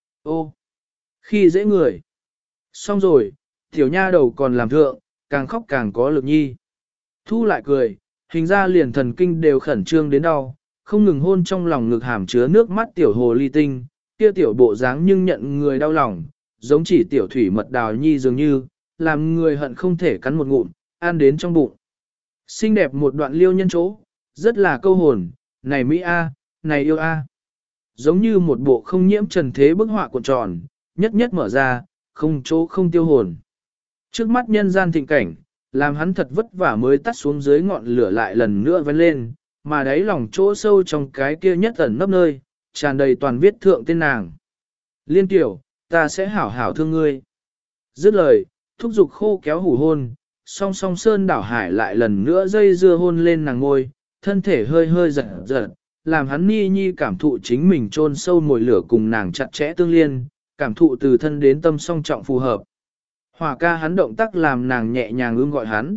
Ô, khi dễ người. Xong rồi, tiểu nha đầu còn làm thượng, càng khóc càng có lực nhi. Thu lại cười, hình ra liền thần kinh đều khẩn trương đến đau, không ngừng hôn trong lòng ngực hàm chứa nước mắt tiểu hồ ly tinh, kia tiểu bộ dáng nhưng nhận người đau lòng, giống chỉ tiểu thủy mật đào nhi dường như, làm người hận không thể cắn một ngụm, ăn đến trong bụng. Xinh đẹp một đoạn liêu nhân chỗ, rất là câu hồn, này Mỹ A, này yêu A. Giống như một bộ không nhiễm trần thế bức họa cuộn tròn, nhất nhất mở ra, không chỗ không tiêu hồn. Trước mắt nhân gian thịnh cảnh, làm hắn thật vất vả mới tắt xuống dưới ngọn lửa lại lần nữa vén lên, mà đáy lòng chỗ sâu trong cái kia nhất ẩn nấp nơi, tràn đầy toàn viết thượng tên nàng. Liên tiểu, ta sẽ hảo hảo thương ngươi. Dứt lời, thúc giục khô kéo hủ hôn, song song sơn đảo hải lại lần nữa dây dưa hôn lên nàng ngôi, thân thể hơi hơi giật giật, làm hắn ni nhi cảm thụ chính mình chôn sâu mồi lửa cùng nàng chặt chẽ tương liên, cảm thụ từ thân đến tâm song trọng phù hợp. Hỏa ca hắn động tác làm nàng nhẹ nhàng ưm gọi hắn.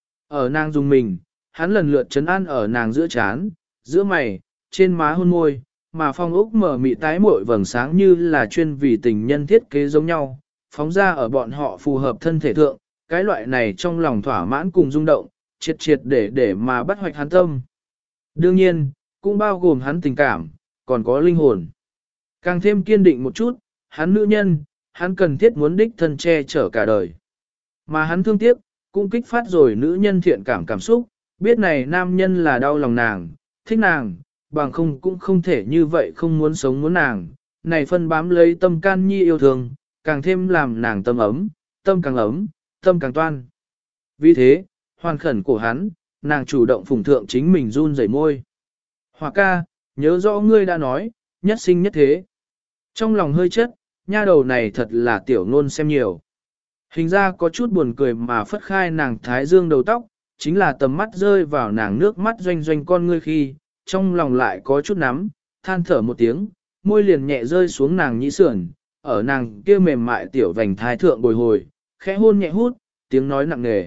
Ở nàng dùng mình, hắn lần lượt trấn an ở nàng giữa trán, giữa mày, trên má hôn môi, mà phong ốc mở mị tái muội vầng sáng như là chuyên vì tình nhân thiết kế giống nhau, phóng ra ở bọn họ phù hợp thân thể thượng, cái loại này trong lòng thỏa mãn cùng rung động, triệt triệt để để mà bắt hoạch hắn tâm. Đương nhiên, cũng bao gồm hắn tình cảm, còn có linh hồn. Càng thêm kiên định một chút, hắn nữ nhân, hắn cần thiết muốn đích thân che chở cả đời. Mà hắn thương tiếc, cũng kích phát rồi nữ nhân thiện cảm cảm xúc, biết này nam nhân là đau lòng nàng, thích nàng, bằng không cũng không thể như vậy không muốn sống muốn nàng, này phân bám lấy tâm can nhi yêu thương, càng thêm làm nàng tâm ấm, tâm càng ấm, tâm càng toan. Vì thế, hoàn khẩn của hắn, nàng chủ động phụng thượng chính mình run rẩy môi. Hòa ca, nhớ rõ ngươi đã nói, nhất sinh nhất thế. Trong lòng hơi chất, nha đầu này thật là tiểu ngôn xem nhiều. Hình ra có chút buồn cười mà phất khai nàng thái dương đầu tóc, chính là tầm mắt rơi vào nàng nước mắt doanh doanh con ngươi khi, trong lòng lại có chút nắm, than thở một tiếng, môi liền nhẹ rơi xuống nàng nhĩ sườn, ở nàng kia mềm mại tiểu vành thái thượng bồi hồi, khẽ hôn nhẹ hút, tiếng nói nặng nề.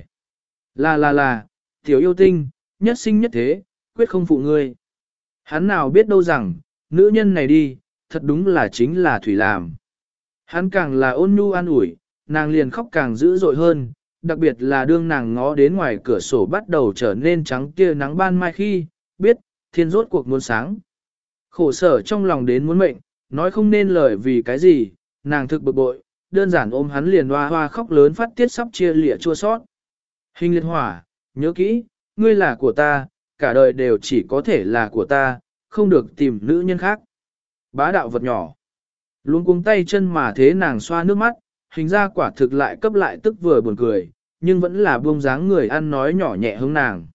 Là là là, tiểu yêu tinh, nhất sinh nhất thế, quyết không phụ ngươi. Hắn nào biết đâu rằng, nữ nhân này đi, thật đúng là chính là thủy làm. Hắn càng là ôn nhu an ủi, nàng liền khóc càng dữ dội hơn, đặc biệt là đương nàng ngó đến ngoài cửa sổ bắt đầu trở nên trắng kia nắng ban mai khi, biết, thiên rốt cuộc muốn sáng. Khổ sở trong lòng đến muốn mệnh, nói không nên lời vì cái gì, nàng thực bực bội, đơn giản ôm hắn liền hoa hoa khóc lớn phát tiết sắp chia lịa chua sót. Hình liệt hỏa, nhớ kỹ, ngươi là của ta, cả đời đều chỉ có thể là của ta, không được tìm nữ nhân khác. Bá đạo vật nhỏ. Luôn cuống tay chân mà thế nàng xoa nước mắt, hình ra quả thực lại cấp lại tức vừa buồn cười, nhưng vẫn là buông dáng người ăn nói nhỏ nhẹ hướng nàng.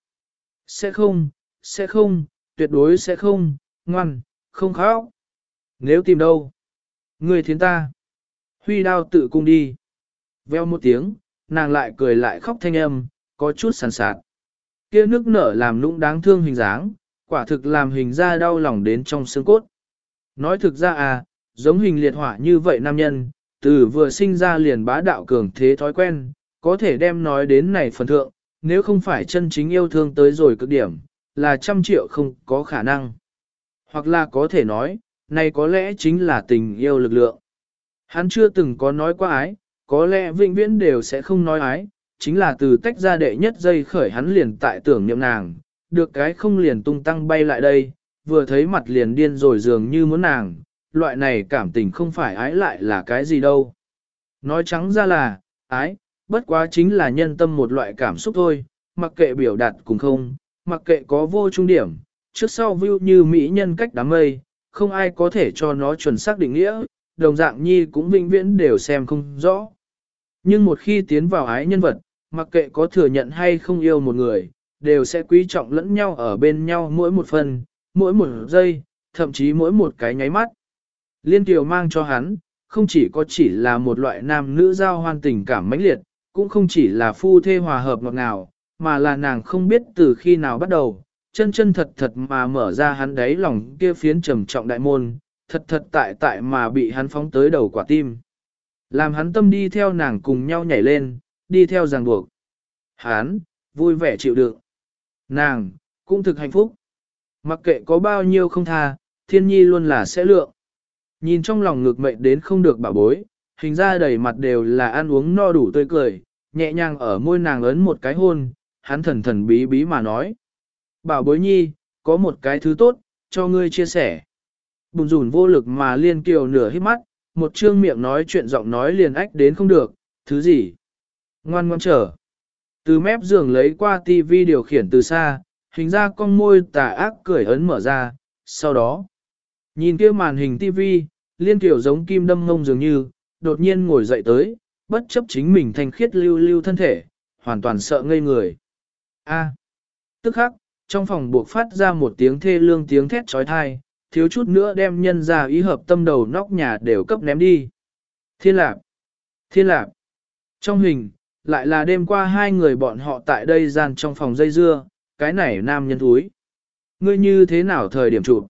Sẽ không, sẽ không, tuyệt đối sẽ không, ngoan, không khóc. Nếu tìm đâu? Ngươi thiến ta. Huy đao tự cung đi. Veo một tiếng, nàng lại cười lại khóc thanh âm, có chút sàn sạt. Kia nước nở làm nũng đáng thương hình dáng, quả thực làm hình ra đau lòng đến trong xương cốt. Nói thực ra à, giống hình liệt hỏa như vậy nam nhân, từ vừa sinh ra liền bá đạo cường thế thói quen, có thể đem nói đến này phần thượng, nếu không phải chân chính yêu thương tới rồi cực điểm, là trăm triệu không có khả năng. Hoặc là có thể nói, này có lẽ chính là tình yêu lực lượng. Hắn chưa từng có nói qua ái, có lẽ vĩnh viễn đều sẽ không nói ái, chính là từ tách ra đệ nhất giây khởi hắn liền tại tưởng niệm nàng, được cái không liền tung tăng bay lại đây, vừa thấy mặt liền điên rồi dường như muốn nàng, loại này cảm tình không phải ái lại là cái gì đâu. Nói trắng ra là, ái, bất quá chính là nhân tâm một loại cảm xúc thôi, mặc kệ biểu đạt cùng không, mặc kệ có vô trung điểm, trước sau view như mỹ nhân cách đám mây, không ai có thể cho nó chuẩn xác định nghĩa, đồng dạng nhi cũng vĩnh viễn đều xem không rõ. Nhưng một khi tiến vào ái nhân vật, mặc kệ có thừa nhận hay không yêu một người, đều sẽ quý trọng lẫn nhau ở bên nhau mỗi một phần, mỗi một giây, thậm chí mỗi một cái nháy mắt. Liên Kiều mang cho hắn, không chỉ có chỉ là một loại nam nữ giao hoan tình cảm mãnh liệt, cũng không chỉ là phu thê hòa hợp ngọt ngào, mà là nàng không biết từ khi nào bắt đầu, chân chân thật thật mà mở ra hắn đáy lòng kia phiến trầm trọng đại môn, thật thật tại tại mà bị hắn phóng tới đầu quả tim. Làm hắn tâm đi theo nàng cùng nhau nhảy lên, đi theo ràng buộc. Hắn, vui vẻ chịu đựng. Nàng, cũng thực hạnh phúc. Mặc kệ có bao nhiêu không tha, thiên nhi luôn là sẽ lượng. Nhìn trong lòng ngực mệnh đến không được bảo bối, hình ra đầy mặt đều là ăn uống no đủ tươi cười, nhẹ nhàng ở môi nàng ấn một cái hôn, hắn thần thần bí bí mà nói. Bảo bối nhi, có một cái thứ tốt, cho ngươi chia sẻ. Bùn rủn vô lực mà liên kiều nửa hít mắt, một trương miệng nói chuyện giọng nói liền ách đến không được, thứ gì? Ngoan ngoan trở. Từ mép giường lấy qua tivi điều khiển từ xa, hình ra con môi tà ác cười ấn mở ra, sau đó. Nhìn kia màn hình tivi, liên kiều giống kim đâm ngông dường như, đột nhiên ngồi dậy tới, bất chấp chính mình thanh khiết lưu lưu thân thể, hoàn toàn sợ ngây người. A. Tức khắc, trong phòng buộc phát ra một tiếng thê lương tiếng thét trói thai, thiếu chút nữa đem nhân ra ý hợp tâm đầu nóc nhà đều cấp ném đi. Thiên lạc! Thiên lạc! Trong hình, lại là đêm qua hai người bọn họ tại đây gian trong phòng dây dưa, cái này nam nhân thúi. Ngươi như thế nào thời điểm chụp?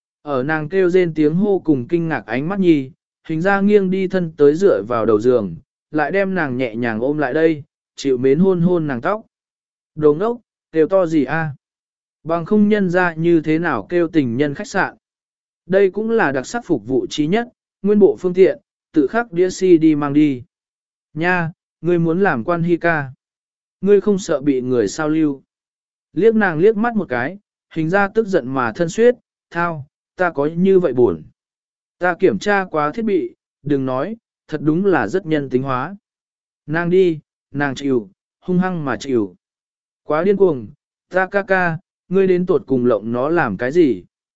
Ở nàng kêu rên tiếng hô cùng kinh ngạc ánh mắt nhi, hình ra nghiêng đi thân tới dựa vào đầu giường, lại đem nàng nhẹ nhàng ôm lại đây, chịu mến hôn hôn nàng tóc. Đồ ngốc, kêu to gì a? Bằng không nhân ra như thế nào kêu tình nhân khách sạn. Đây cũng là đặc sắc phục vụ trí nhất, nguyên bộ phương tiện, tự khắc đĩa xê đê mang đi. Nha, ngươi muốn làm quan hi ca. Ngươi không sợ bị người sao lưu. Liếc nàng liếc mắt một cái, hình ra tức giận mà thân suyết, thao, ta có như vậy buồn. Ta kiểm tra quá thiết bị, đừng nói, thật đúng là rất nhân tính hóa. Nàng đi, nàng chịu, hung hăng mà chịu. Quá điên cuồng, ta ca ca, ngươi đến tột cùng lộng nó làm cái gì?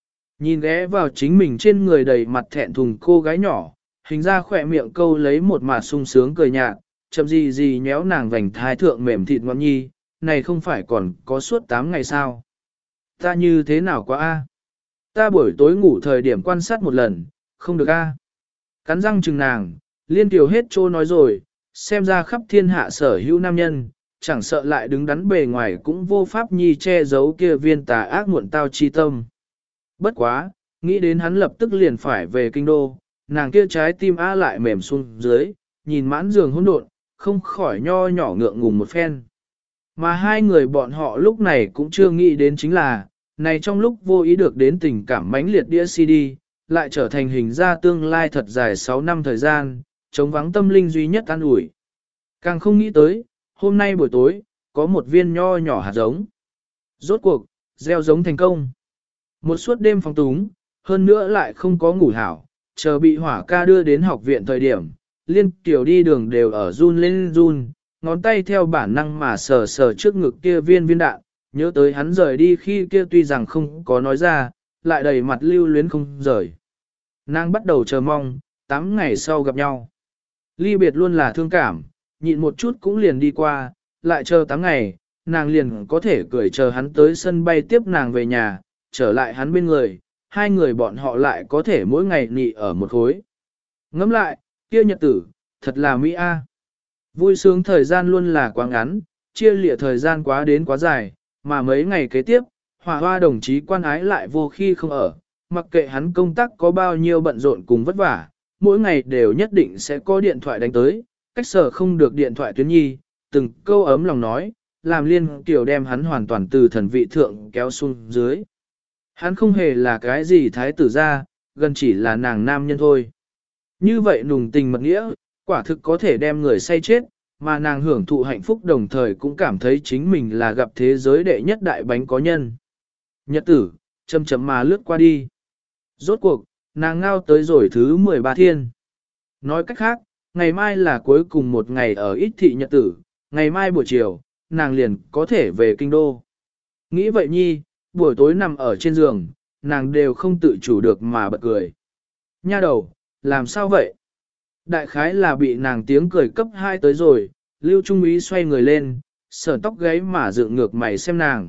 Nhìn ghé vào chính mình trên người đầy mặt thẹn thùng cô gái nhỏ, hình ra khỏe miệng câu lấy một mà sung sướng cười nhạt, chậm gì gì nhéo nàng vành thái thượng mềm thịt ngọn nhi, này không phải còn có suốt tám ngày sao. Ta như thế nào quá a? Ta buổi tối ngủ thời điểm quan sát một lần, không được a. Cắn răng chừng nàng, liên tiểu hết trô nói rồi, xem ra khắp thiên hạ sở hữu nam nhân, chẳng sợ lại đứng đắn bề ngoài cũng vô pháp nhi che giấu kia viên tà ác muộn tao chi tâm. Bất quá, nghĩ đến hắn lập tức liền phải về kinh đô, nàng kia trái tim á lại mềm xuống dưới, nhìn mãn giường hỗn độn, không khỏi nho nhỏ ngượng ngùng một phen. Mà hai người bọn họ lúc này cũng chưa nghĩ đến chính là, này trong lúc vô ý được đến tình cảm mãnh liệt đĩa xê đê, lại trở thành hình ra tương lai thật dài sáu năm thời gian, chống vắng tâm linh duy nhất an ủi. Càng không nghĩ tới, hôm nay buổi tối, có một viên nho nhỏ hạt giống. Rốt cuộc, gieo giống thành công. Một suốt đêm phong túng, hơn nữa lại không có ngủ hảo, chờ bị hỏa ca đưa đến học viện thời điểm, liên tiểu đi đường đều ở run lên run, ngón tay theo bản năng mà sờ sờ trước ngực kia viên viên đạn, nhớ tới hắn rời đi khi kia tuy rằng không có nói ra, lại đầy mặt lưu luyến không rời. Nàng bắt đầu chờ mong, tám ngày sau gặp nhau. Ly biệt luôn là thương cảm, nhịn một chút cũng liền đi qua, lại chờ tám ngày, nàng liền có thể cười chờ hắn tới sân bay tiếp nàng về nhà, trở lại hắn bên người, hai người bọn họ lại có thể mỗi ngày nị ở một khối. Ngẫm lại, kia nhật tử, thật là mỹ a. Vui sướng thời gian luôn là quá ngắn, chia lịa thời gian quá đến quá dài, mà mấy ngày kế tiếp, Hòa Hoa đồng chí quan ái lại vô khi không ở, mặc kệ hắn công tác có bao nhiêu bận rộn cùng vất vả, mỗi ngày đều nhất định sẽ có điện thoại đánh tới, cách sở không được điện thoại tuyến nhi, từng câu ấm lòng nói, làm liên tiểu đem hắn hoàn toàn từ thần vị thượng kéo xuống dưới. Hắn không hề là cái gì thái tử ra, gần chỉ là nàng nam nhân thôi. Như vậy nùng tình mật nghĩa, quả thực có thể đem người say chết, mà nàng hưởng thụ hạnh phúc đồng thời cũng cảm thấy chính mình là gặp thế giới đệ nhất đại bánh có nhân. Nhật tử, chậm chậm mà lướt qua đi. Rốt cuộc, nàng ngao tới rồi thứ mười ba thiên. Nói cách khác, ngày mai là cuối cùng một ngày ở ít thị nhật tử, ngày mai buổi chiều, nàng liền có thể về kinh đô. Nghĩ vậy nhi, buổi tối nằm ở trên giường, nàng đều không tự chủ được mà bật cười. Nha đầu, làm sao vậy? Đại khái là bị nàng tiếng cười cấp hai tới rồi, Lưu Trung Ý xoay người lên, sờ tóc gáy mà dựng ngược mày xem nàng.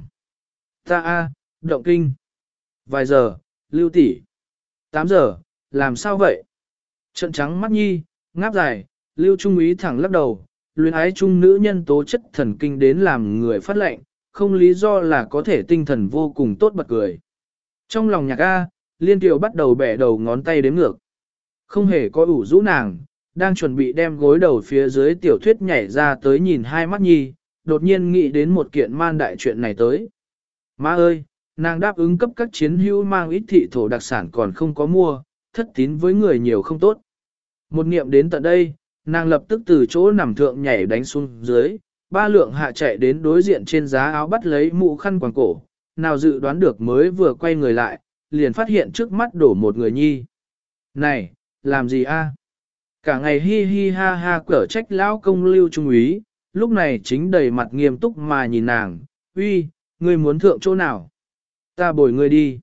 Ta a, động kinh. Vài giờ, Lưu tỷ. Tám giờ, làm sao vậy? Trận trắng mắt nhi, ngáp dài, Lưu Trung Ý thẳng lắc đầu, luyến ái trung nữ nhân tố chất thần kinh đến làm người phát lệnh, không lý do là có thể tinh thần vô cùng tốt bật cười. Trong lòng nhạc A, Liên Kiều bắt đầu bẻ đầu ngón tay đếm ngược. Không hề có ủ rũ nàng, đang chuẩn bị đem gối đầu phía dưới tiểu thuyết nhảy ra tới nhìn hai mắt nhi, đột nhiên nghĩ đến một kiện man đại chuyện này tới. Má ơi, nàng đáp ứng cấp các chiến hữu mang ít thị thổ đặc sản còn không có mua, thất tín với người nhiều không tốt. Một niệm đến tận đây, nàng lập tức từ chỗ nằm thượng nhảy đánh xuống dưới, ba lượng hạ chạy đến đối diện trên giá áo bắt lấy mũ khăn quàng cổ, nào dự đoán được mới vừa quay người lại, liền phát hiện trước mắt đổ một người nhi. Này, làm gì a? Cả ngày hi hi ha ha cở trách lão công Lưu Trung Úy, lúc này chính đầy mặt nghiêm túc mà nhìn nàng, uy, ngươi muốn thượng chỗ nào? Ta bồi ngươi đi.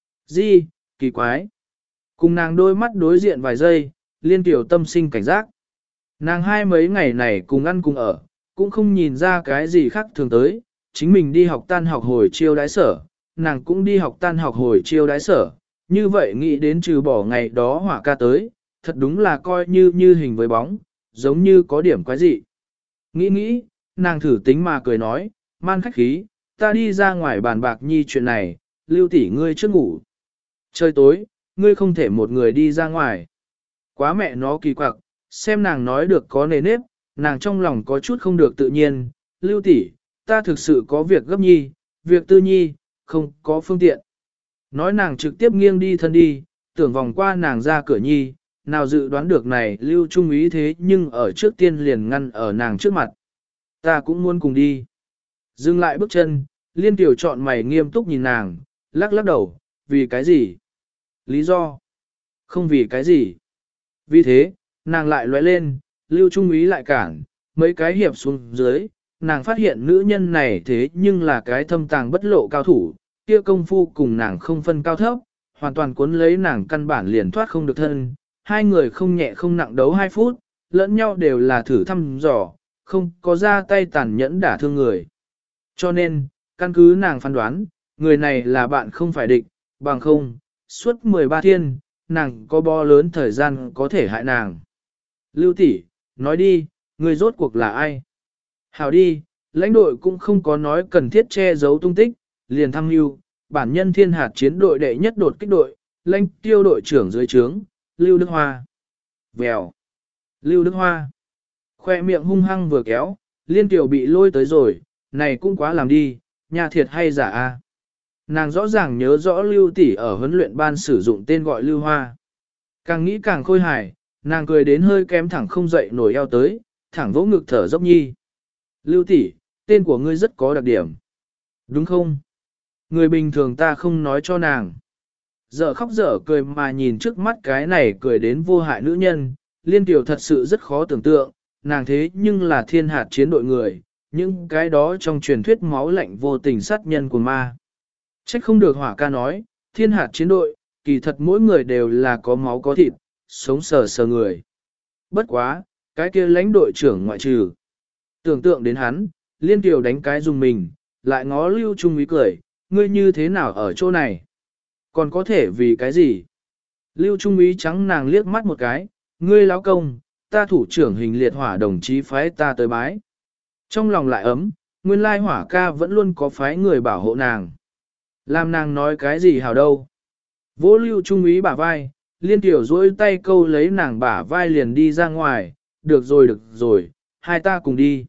Gì, kỳ quái. Cùng nàng đôi mắt đối diện vài giây, Liên Tiểu tâm sinh cảnh giác. Nàng hai mấy ngày này cùng ăn cùng ở, cũng không nhìn ra cái gì khác thường tới, chính mình đi học tan học hồi chiêu đái sở, nàng cũng đi học tan học hồi chiêu đái sở, như vậy nghĩ đến trừ bỏ ngày đó hỏa ca tới, thật đúng là coi như như hình với bóng, giống như có điểm quái dị. Nghĩ nghĩ, nàng thử tính mà cười nói, man khách khí, ta đi ra ngoài bàn bạc nhi chuyện này, Lưu tỷ ngươi trước ngủ. Trời tối, ngươi không thể một người đi ra ngoài. Quá mẹ nó kỳ quặc, xem nàng nói được có nề nếp, nàng trong lòng có chút không được tự nhiên, Lưu tỷ, ta thực sự có việc gấp nhi, việc tư nhi, không có phương tiện. Nói nàng trực tiếp nghiêng đi thân đi, tưởng vòng qua nàng ra cửa nhi, nào dự đoán được này Lưu Trung Ý thế nhưng ở trước tiên liền ngăn ở nàng trước mặt. Ta cũng muốn cùng đi. Dừng lại bước chân, Liên Tiểu chọn mày nghiêm túc nhìn nàng, lắc lắc đầu, vì cái gì? Lý do? Không vì cái gì? Vì thế, nàng lại lóe lên, Lưu Trung Ý lại cản, mấy cái hiệp xuống dưới, nàng phát hiện nữ nhân này thế nhưng là cái thâm tàng bất lộ cao thủ, kia công phu cùng nàng không phân cao thấp, hoàn toàn cuốn lấy nàng căn bản liền thoát không được thân, hai người không nhẹ không nặng đấu hai phút, lẫn nhau đều là thử thăm dò, không có ra tay tàn nhẫn đả thương người. Cho nên, căn cứ nàng phán đoán, người này là bạn không phải địch, bằng không, suốt mười ba thiên, nàng có bo lớn thời gian có thể hại nàng. Lưu tỷ, nói đi, người rốt cuộc là ai? Hảo đi, lãnh đội cũng không có nói cần thiết che giấu tung tích, liền thăng lưu, bản nhân thiên hạt chiến đội đệ nhất đột kích đội, lãnh tiêu đội trưởng dưới trướng, Lưu Đức Hoa. Vèo. Lưu Đức Hoa. Khoe miệng hung hăng vừa kéo, liên tiểu bị lôi tới rồi, này cũng quá làm đi, nhà thiệt hay giả a? Nàng rõ ràng nhớ rõ Lưu tỷ ở huấn luyện ban sử dụng tên gọi Lưu Hoa. Càng nghĩ càng khôi hài, nàng cười đến hơi kém thẳng không dậy nổi eo tới, thẳng vỗ ngực thở dốc nhi. Lưu tỷ, tên của ngươi rất có đặc điểm. Đúng không? Người bình thường ta không nói cho nàng. Dở khóc dở cười mà nhìn trước mắt cái này cười đến vô hại nữ nhân, liên tiểu thật sự rất khó tưởng tượng, nàng thế nhưng là thiên hạt chiến đội người, những cái đó trong truyền thuyết máu lạnh vô tình sát nhân của ma. Trách không được Hỏa ca nói, thiên hạt chiến đội, kỳ thật mỗi người đều là có máu có thịt, sống sờ sờ người. Bất quá, cái kia lãnh đội trưởng ngoại trừ. Tưởng tượng đến hắn, liên tiểu đánh cái dùng mình, lại ngó Lưu Trung Úy cười, ngươi như thế nào ở chỗ này? Còn có thể vì cái gì? Lưu Trung Úy trắng nàng liếc mắt một cái, ngươi láo công, ta thủ trưởng hình liệt hỏa đồng chí phái ta tới bái. Trong lòng lại ấm, nguyên lai Hỏa ca vẫn luôn có phái người bảo hộ nàng. Làm nàng nói cái gì hảo đâu. Vỗ Lưu Trung Úy bả vai, liên tiểu duỗi tay câu lấy nàng bả vai liền đi ra ngoài, được rồi được rồi, hai ta cùng đi.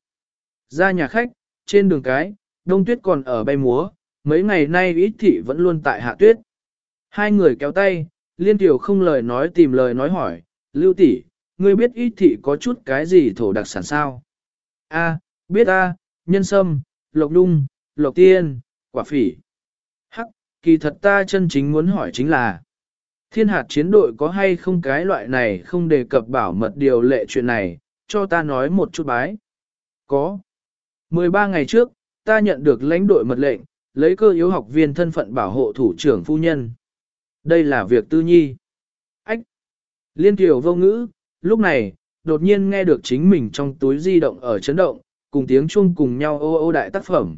Ra nhà khách, trên đường cái, đông tuyết còn ở bay múa, mấy ngày nay ít thị vẫn luôn tại hạ tuyết. Hai người kéo tay, liên tiểu không lời nói tìm lời nói hỏi, Lưu tỷ, ngươi biết ít thị có chút cái gì thổ đặc sản sao? A, biết a, nhân sâm, lộc đung, lộc tiên, quả phỉ. Hắc, kỳ thật ta chân chính muốn hỏi chính là, thiên hạt chiến đội có hay không cái loại này không đề cập bảo mật điều lệ chuyện này, cho ta nói một chút bái. Có. mười ba ngày trước, ta nhận được lãnh đội mật lệnh, lấy cơ yếu học viên thân phận bảo hộ thủ trưởng phu nhân. Đây là việc tư nhi. Ách! Liên tiểu vô ngữ, lúc này, đột nhiên nghe được chính mình trong túi di động ở chấn động, cùng tiếng chuông cùng nhau ô ô đại tác phẩm.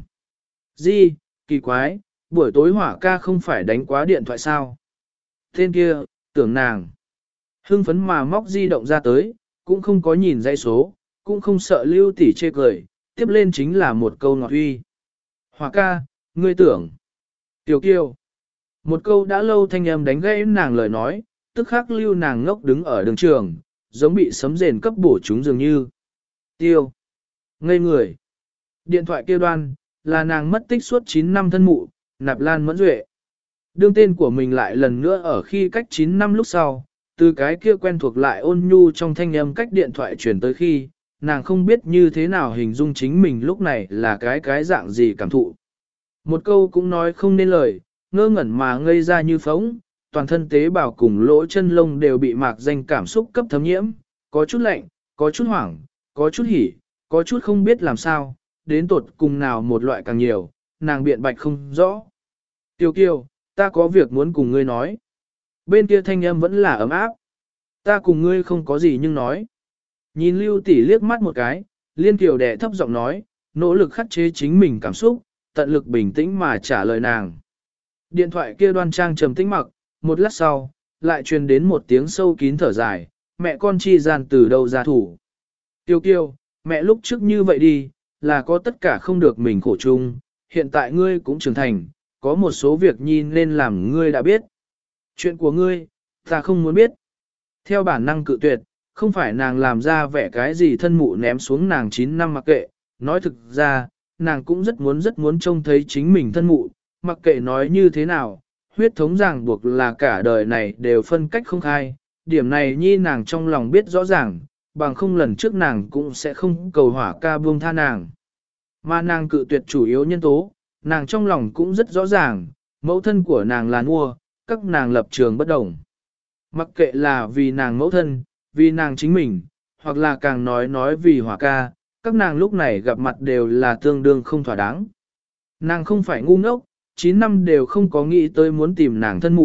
Di, kỳ quái, buổi tối Hỏa ca không phải đánh quá điện thoại sao? Tên kia, tưởng nàng. Hưng phấn mà móc di động ra tới, cũng không có nhìn dãy số, cũng không sợ Lưu tỷ chê cười, tiếp lên chính là một câu ngọt uy. Hỏa ca, ngươi tưởng. Tiểu kiều. Một câu đã lâu thanh âm đánh gãy nàng lời nói, tức khắc Lưu nàng ngốc đứng ở đường trường, giống bị sấm rền cấp bổ chúng dường như. Tiêu. Ngây người. Điện thoại kêu đoan, là nàng mất tích suốt chín năm thân mụ, Nạp Lan Mẫn Duệ. Đương tên của mình lại lần nữa ở khi cách chín năm lúc sau, từ cái kia quen thuộc lại ôn nhu trong thanh âm cách điện thoại truyền tới khi, nàng không biết như thế nào hình dung chính mình lúc này là cái cái dạng gì cảm thụ. Một câu cũng nói không nên lời, ngơ ngẩn mà ngây ra như phóng, toàn thân tế bào cùng lỗ chân lông đều bị mạc danh cảm xúc cấp thấm nhiễm, có chút lạnh, có chút hoảng, có chút hỉ, có chút không biết làm sao, đến tột cùng nào một loại càng nhiều, nàng biện bạch không rõ. Tiêu kiều, ta có việc muốn cùng ngươi nói. Bên kia thanh âm vẫn là ấm áp. Ta cùng ngươi không có gì nhưng nói. Nhìn Lưu tỷ liếc mắt một cái, Liên Kiều đẻ thấp giọng nói, nỗ lực khắc chế chính mình cảm xúc, tận lực bình tĩnh mà trả lời nàng. Điện thoại kia đoan trang trầm tĩnh mặc, một lát sau, lại truyền đến một tiếng sâu kín thở dài, mẹ con chi gian từ đâu ra thủ. Tiêu kiều, mẹ lúc trước như vậy đi, là có tất cả không được mình khổ chung, hiện tại ngươi cũng trưởng thành, có một số việc nhi nên làm ngươi đã biết. Chuyện của ngươi, ta không muốn biết. Theo bản năng cự tuyệt, không phải nàng làm ra vẻ cái gì thân mụ ném xuống nàng chín năm mặc kệ, nói thực ra, nàng cũng rất muốn rất muốn trông thấy chính mình thân mụ, mặc kệ nói như thế nào, huyết thống ràng buộc là cả đời này đều phân cách không khai, điểm này nhi nàng trong lòng biết rõ ràng, bằng không lần trước nàng cũng sẽ không cầu Hỏa ca buông tha nàng. Mà nàng cự tuyệt chủ yếu nhân tố, nàng trong lòng cũng rất rõ ràng, mẫu thân của nàng là mua, các nàng lập trường bất đồng. Mặc kệ là vì nàng mẫu thân, vì nàng chính mình, hoặc là càng nói nói vì Hỏa ca, các nàng lúc này gặp mặt đều là tương đương không thỏa đáng. Nàng không phải ngu ngốc, chín năm đều không có nghĩ tới muốn tìm nàng thân mụ,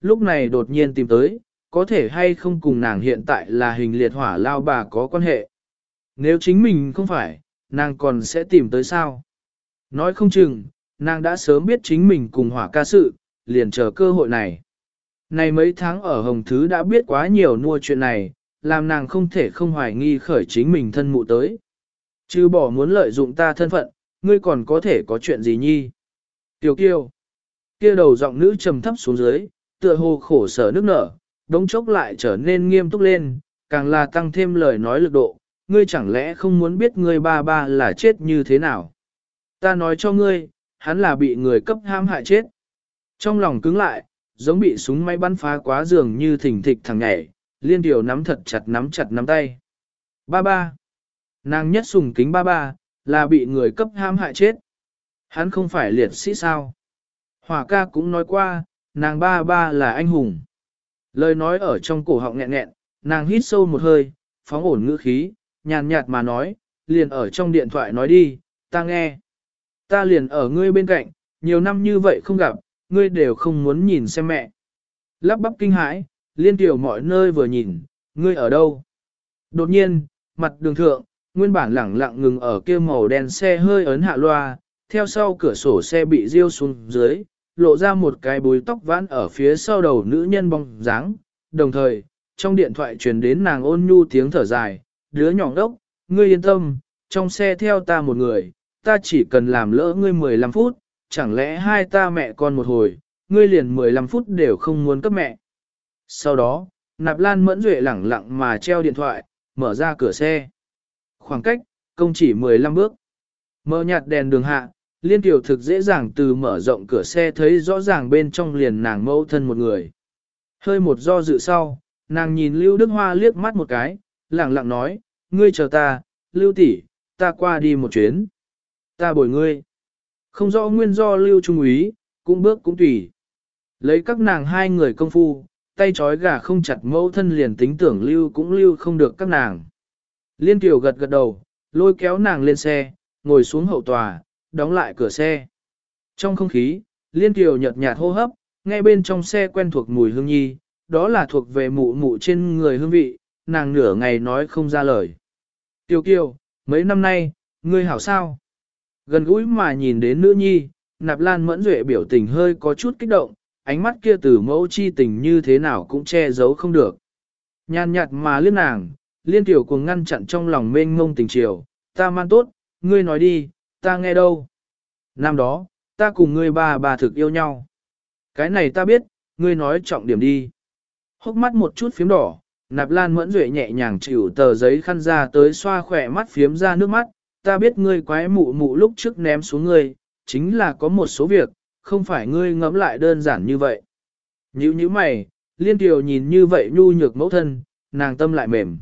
lúc này đột nhiên tìm tới, có thể hay không cùng nàng hiện tại là hình liệt hỏa lao bà có quan hệ. Nếu chính mình không phải, nàng còn sẽ tìm tới sao? Nói không chừng, nàng đã sớm biết chính mình cùng hỏa ca sự, liền chờ cơ hội này. Này mấy tháng ở Hồng Thứ đã biết quá nhiều nua chuyện này, làm nàng không thể không hoài nghi khởi chính mình thân mụ tới. Chứ bỏ muốn lợi dụng ta thân phận, ngươi còn có thể có chuyện gì nhi? Tiểu kiêu, kia đầu giọng nữ trầm thấp xuống dưới, tựa hồ khổ sở nước nở, đống chốc lại trở nên nghiêm túc lên, càng là tăng thêm lời nói lực độ, ngươi chẳng lẽ không muốn biết ngươi ba ba là chết như thế nào? Ta nói cho ngươi, hắn là bị người cấp ham hại chết. Trong lòng cứng lại, giống bị súng máy bắn phá quá giường như thỉnh thịch thằng nhảy, liên điều nắm thật chặt nắm chặt nắm tay. Ba ba. Nàng nhất sùng kính ba ba, là bị người cấp ham hại chết. Hắn không phải liệt sĩ sao? Hỏa ca cũng nói qua, nàng ba ba là anh hùng. Lời nói ở trong cổ họng nghẹn nghẹn, nàng hít sâu một hơi, phóng ổn ngữ khí, nhàn nhạt mà nói, liền ở trong điện thoại nói đi, ta nghe. Ta liền ở ngươi bên cạnh, nhiều năm như vậy không gặp, ngươi đều không muốn nhìn xem mẹ. Lắp bắp kinh hãi, liên tiểu mọi nơi vừa nhìn, ngươi ở đâu? Đột nhiên, mặt đường thượng, nguyên bản lẳng lặng ngừng ở kia màu đen xe hơi ấn hạ loa, theo sau cửa sổ xe bị riêu xuống dưới, lộ ra một cái búi tóc vãn ở phía sau đầu nữ nhân bóng dáng. Đồng thời, trong điện thoại truyền đến nàng ôn nhu tiếng thở dài, đứa nhỏ đốc, ngươi yên tâm, trong xe theo ta một người, ta chỉ cần làm lỡ ngươi mười lăm phút, chẳng lẽ hai ta mẹ con một hồi, ngươi liền mười lăm phút đều không muốn cấp mẹ. Sau đó, Nạp Lan Mẫn Duệ lẳng lặng mà treo điện thoại, mở ra cửa xe. Khoảng cách, công chỉ mười lăm bước. Mở nhạt đèn đường hạ, Liên Tiểu thực dễ dàng từ mở rộng cửa xe thấy rõ ràng bên trong liền nàng mẫu thân một người. Hơi một do dự sau, nàng nhìn Lưu Đức Hoa liếc mắt một cái, lẳng lặng nói, ngươi chờ ta, Lưu tỷ, ta qua đi một chuyến. Ta bồi ngươi. Không rõ nguyên do Lưu Trung úy, cũng bước cũng tùy. Lấy các nàng hai người công phu, tay trói gà không chặt mẫu thân liền tính tưởng Lưu cũng Lưu không được các nàng. Liên Tiểu gật gật đầu, lôi kéo nàng lên xe, ngồi xuống hậu tòa, đóng lại cửa xe. Trong không khí, Liên Tiểu nhợt nhạt hô hấp, nghe bên trong xe quen thuộc mùi hương nhi, đó là thuộc về mụ mụ trên người hương vị, nàng nửa ngày nói không ra lời. Tiểu Kiều, mấy năm nay, ngươi hảo sao? Gần gũi mà nhìn đến nữ nhi, Nạp Lan Mẫn Duệ biểu tình hơi có chút kích động, ánh mắt kia từ mẫu chi tình như thế nào cũng che giấu không được. Nhàn nhạt mà liếc nàng, Liên Tiểu cuồng ngăn chặn trong lòng mênh mông tình chiều, ta man tốt, ngươi nói đi, ta nghe đâu. Năm đó, ta cùng ngươi ba bà thực yêu nhau. Cái này ta biết, ngươi nói trọng điểm đi. Hốc mắt một chút phím đỏ, Nạp Lan Mẫn Duệ nhẹ nhàng chịu tờ giấy khăn ra tới xoa khỏe mắt phiếm ra nước mắt, ta biết ngươi quái mụ mụ lúc trước ném xuống ngươi, chính là có một số việc, không phải ngươi ngẫm lại đơn giản như vậy. Nhữ như mày, Liên Tiểu nhìn như vậy nhu nhược mẫu thân, nàng tâm lại mềm.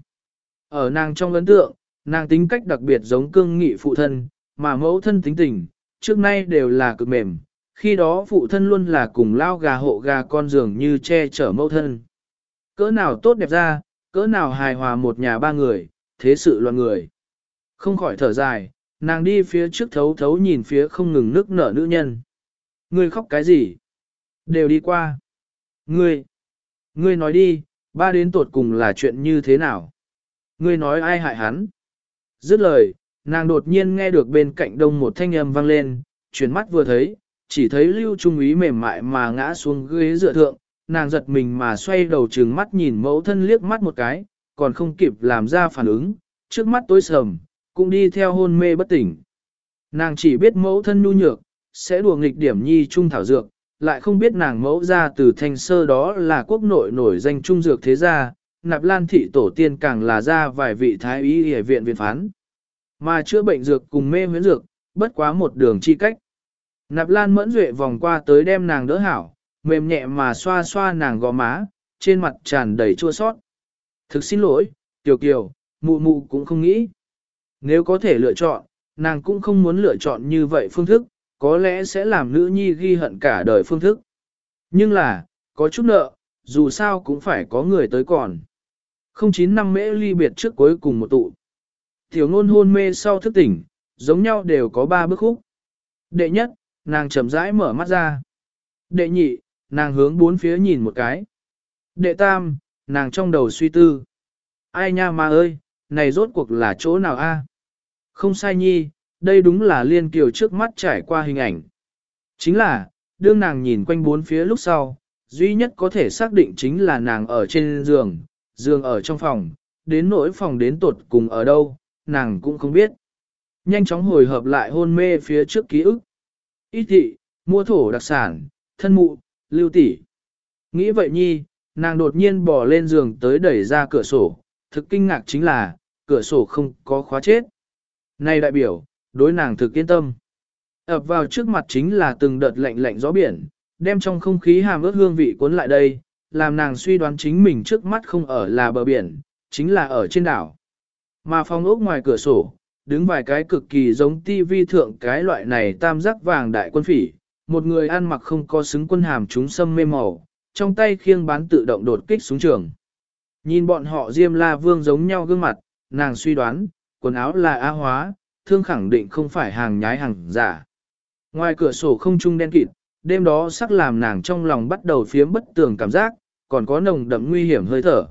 Ở nàng trong ấn tượng, nàng tính cách đặc biệt giống cương nghị phụ thân, mà mẫu thân tính tình, trước nay đều là cực mềm, khi đó phụ thân luôn là cùng lao gà hộ gà con giường như che chở mẫu thân. Cỡ nào tốt đẹp ra, cỡ nào hài hòa một nhà ba người, thế sự loạn người. Không khỏi thở dài, nàng đi phía trước thấu thấu nhìn phía không ngừng nước nở nữ nhân. Ngươi khóc cái gì? Đều đi qua. Ngươi, ngươi nói đi, ba đến tột cùng là chuyện như thế nào? Ngươi nói ai hại hắn? Dứt lời, nàng đột nhiên nghe được bên cạnh đông một thanh âm vang lên, chuyển mắt vừa thấy, chỉ thấy Lưu Trung úy mềm mại mà ngã xuống ghế dựa thượng, nàng giật mình mà xoay đầu trừng mắt nhìn mẫu thân liếc mắt một cái, còn không kịp làm ra phản ứng, trước mắt tối sầm, cũng đi theo hôn mê bất tỉnh. Nàng chỉ biết mẫu thân nhu nhược, sẽ đùa nghịch điểm nhi trung thảo dược, lại không biết nàng mẫu ra từ thanh sơ đó là quốc nội nổi danh trung dược thế gia, Nạp Lan thị tổ tiên càng là ra vài vị thái y y viện viện phán. Mà chữa bệnh dược cùng mê huyễn dược, bất quá một đường chi cách. Nạp Lan Mẫn Duệ vòng qua tới đem nàng đỡ hảo, mềm nhẹ mà xoa xoa nàng gò má, trên mặt tràn đầy chua sót. Thực xin lỗi, Tiểu Kiều, mụ mụ cũng không nghĩ. Nếu có thể lựa chọn, nàng cũng không muốn lựa chọn như vậy phương thức, có lẽ sẽ làm nữ nhi ghi hận cả đời phương thức. Nhưng là, có chút nợ, dù sao cũng phải có người tới còn. Không chín năm mễ ly biệt trước cuối cùng một tụ. Tiểu ngôn hôn mê sau thức tỉnh, giống nhau đều có ba bước khúc. Đệ nhất, nàng chậm rãi mở mắt ra. Đệ nhị, Nàng hướng bốn phía nhìn một cái. Đệ tam, nàng trong đầu suy tư. Ai nha ma ơi, này rốt cuộc là chỗ nào a? Không sai nhi, đây đúng là Liên Kiều trước mắt trải qua hình ảnh. Chính là, đương nàng nhìn quanh bốn phía lúc sau, duy nhất có thể xác định chính là nàng ở trên giường, giường ở trong phòng, đến nỗi phòng đến tột cùng ở đâu, nàng cũng không biết. Nhanh chóng hồi hợp lại hôn mê phía trước ký ức. Ít thị, mua thổ đặc sản, thân mụ, lưu tỷ. Nghĩ vậy nhi, nàng đột nhiên bỏ lên giường tới đẩy ra cửa sổ, thực kinh ngạc chính là, cửa sổ không có khóa chết. Này đại biểu, đối nàng thực yên tâm. Ập vào trước mặt chính là từng đợt lạnh lạnh gió biển, đem trong không khí hàm ướt hương vị cuốn lại đây, làm nàng suy đoán chính mình trước mắt không ở là bờ biển, chính là ở trên đảo. Mà phòng ốc ngoài cửa sổ, đứng vài cái cực kỳ giống tivi thượng cái loại này tam giác vàng đại quân phỉ, một người ăn mặc không có xứng quân hàm chúng sâm mê màu, trong tay khiêng bán tự động đột kích xuống trường. Nhìn bọn họ Diêm La Vương giống nhau gương mặt, nàng suy đoán, quần áo là A hóa, thương khẳng định không phải hàng nhái hàng giả. Ngoài cửa sổ không trung đen kịt, đêm đó sắc làm nàng trong lòng bắt đầu phiếm bất tường cảm giác, còn có nồng đậm nguy hiểm hơi thở.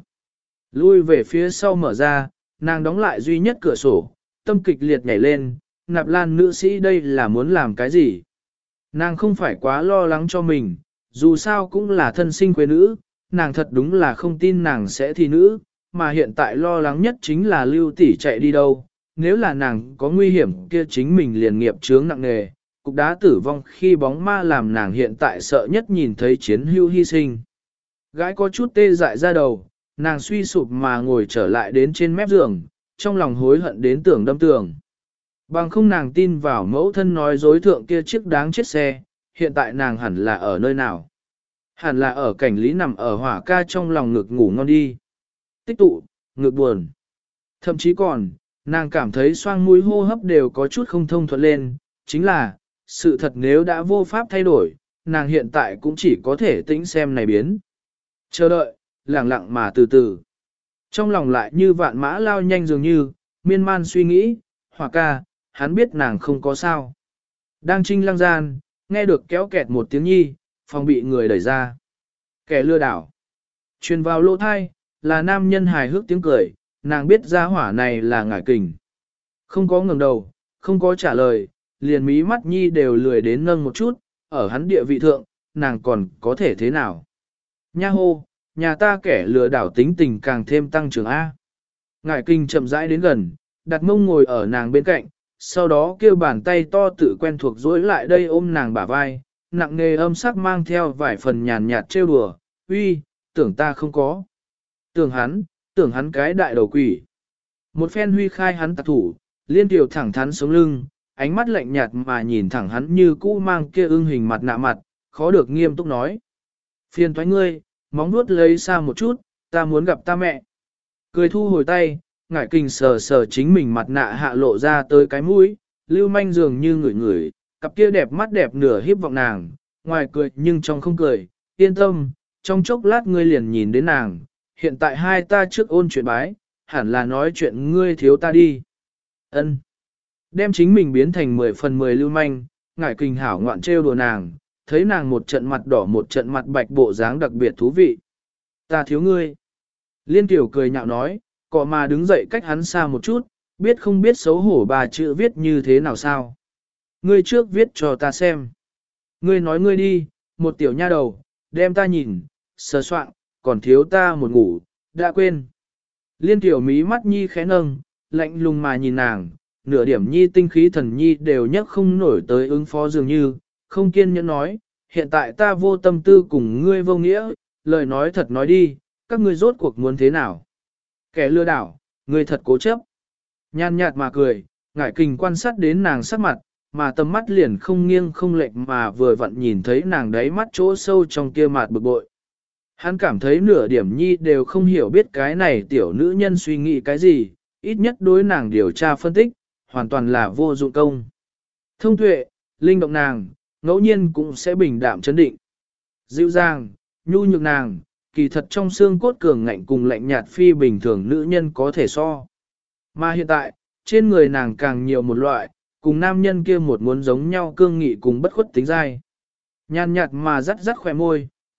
Lui về phía sau mở ra, nàng đóng lại duy nhất cửa sổ, tâm kịch liệt nhảy lên, Nạp Lan nữ sĩ đây là muốn làm cái gì? Nàng không phải quá lo lắng cho mình, dù sao cũng là thân sinh quê nữ, nàng thật đúng là không tin nàng sẽ thi nữ, mà hiện tại lo lắng nhất chính là Lưu tỷ chạy đi đâu, nếu là nàng có nguy hiểm kia chính mình liền nghiệp chướng nặng nề, cục đá tử vong khi bóng ma làm nàng hiện tại sợ nhất nhìn thấy chiến hưu hy sinh. Gái có chút tê dại ra đầu, nàng suy sụp mà ngồi trở lại đến trên mép giường, trong lòng hối hận đến tưởng đâm tường. Bằng không nàng tin vào mẫu thân nói dối thượng kia chiếc đáng chết xe, hiện tại nàng hẳn là ở nơi nào. Hẳn là ở cảnh lý nằm ở hỏa ca trong lòng ngực ngủ ngon đi. Tích tụ, ngực buồn. Thậm chí còn, nàng cảm thấy xoang mũi hô hấp đều có chút không thông thuận lên, chính là, sự thật nếu đã vô pháp thay đổi, nàng hiện tại cũng chỉ có thể tĩnh xem này biến. Chờ đợi, lặng lặng mà từ từ. Trong lòng lại như vạn mã lao nhanh dường như, miên man suy nghĩ, hỏa ca, hắn biết nàng không có sao. Đang trinh lăng gian, nghe được kéo kẹt một tiếng nhi, phòng bị người đẩy ra. Kẻ lừa đảo. Truyền vào lỗ thai, là nam nhân hài hước tiếng cười, nàng biết ra hỏa này là ngải kình. Không có ngẩng đầu, không có trả lời, liền mí mắt nhi đều lười đến nâng một chút, ở hắn địa vị thượng, nàng còn có thể thế nào. Nha hô, nhà ta kẻ lừa đảo tính tình càng thêm tăng trưởng A. Ngải kinh chậm rãi đến gần, đặt mông ngồi ở nàng bên cạnh, sau đó kêu bàn tay to tự quen thuộc dối lại đây ôm nàng bả vai, nặng nề âm sắc mang theo vài phần nhàn nhạt trêu đùa, uy, tưởng ta không có. Tưởng hắn, tưởng hắn cái đại đầu quỷ. Một phen huy khai hắn tạc thủ, liên tiểu thẳng thắn sống lưng, ánh mắt lạnh nhạt mà nhìn thẳng hắn như cũ mang kia ưng hình mặt nạ mặt, khó được nghiêm túc nói. Phiền thoái ngươi, móng nuốt lấy xa một chút, ta muốn gặp ta mẹ. Cười thu hồi tay, ngải kinh sờ sờ chính mình mặt nạ hạ lộ ra tới cái mũi, lưu manh dường như ngửi ngửi, cặp kia đẹp mắt đẹp nửa hiếp vọng nàng, ngoài cười nhưng trong không cười, yên tâm, trong chốc lát ngươi liền nhìn đến nàng, hiện tại hai ta trước ôn chuyện bái, hẳn là nói chuyện ngươi thiếu ta đi. Ân. Đem chính mình biến thành mười phần mười lưu manh, ngải kinh hảo ngoạn trêu đùa nàng, thấy nàng một trận mặt đỏ một trận mặt bạch bộ dáng đặc biệt thú vị. Ta thiếu ngươi. Liên tiểu cười nhạo nói, cọ mà đứng dậy cách hắn xa một chút, biết không biết xấu hổ bà chữ viết như thế nào sao. Ngươi trước viết cho ta xem. Ngươi nói ngươi đi, một tiểu nha đầu, đem ta nhìn, sờ soạn, còn thiếu ta một ngủ, đã quên. Liên tiểu mí mắt nhi khẽ nâng, lạnh lùng mà nhìn nàng, nửa điểm nhi tinh khí thần nhi đều nhắc không nổi tới ứng phó dường như, không kiên nhẫn nói, hiện tại ta vô tâm tư cùng ngươi vô nghĩa, lời nói thật nói đi, các ngươi rốt cuộc muốn thế nào. Kẻ lừa đảo, ngươi thật cố chấp. Nhàn nhạt mà cười, ngải kình quan sát đến nàng sắc mặt, mà tầm mắt liền không nghiêng không lệch mà vừa vặn nhìn thấy nàng đáy mắt chỗ sâu trong kia mặt bực bội. Hắn cảm thấy nửa điểm nhi đều không hiểu biết cái này tiểu nữ nhân suy nghĩ cái gì, ít nhất đối nàng điều tra phân tích, hoàn toàn là vô dụng công. Thông tuệ, linh động nàng, ngẫu nhiên cũng sẽ bình đạm chấn định. Dịu dàng, nhu nhược nàng, kỳ thật trong xương cốt cường ngạnh cùng lạnh nhạt phi bình thường nữ nhân có thể so. Mà hiện tại, trên người nàng càng nhiều một loại, cùng nam nhân kia một muốn giống nhau cương nghị cùng bất khuất tính dai. Nhàn nhạt mà rắt rắt khỏe môi,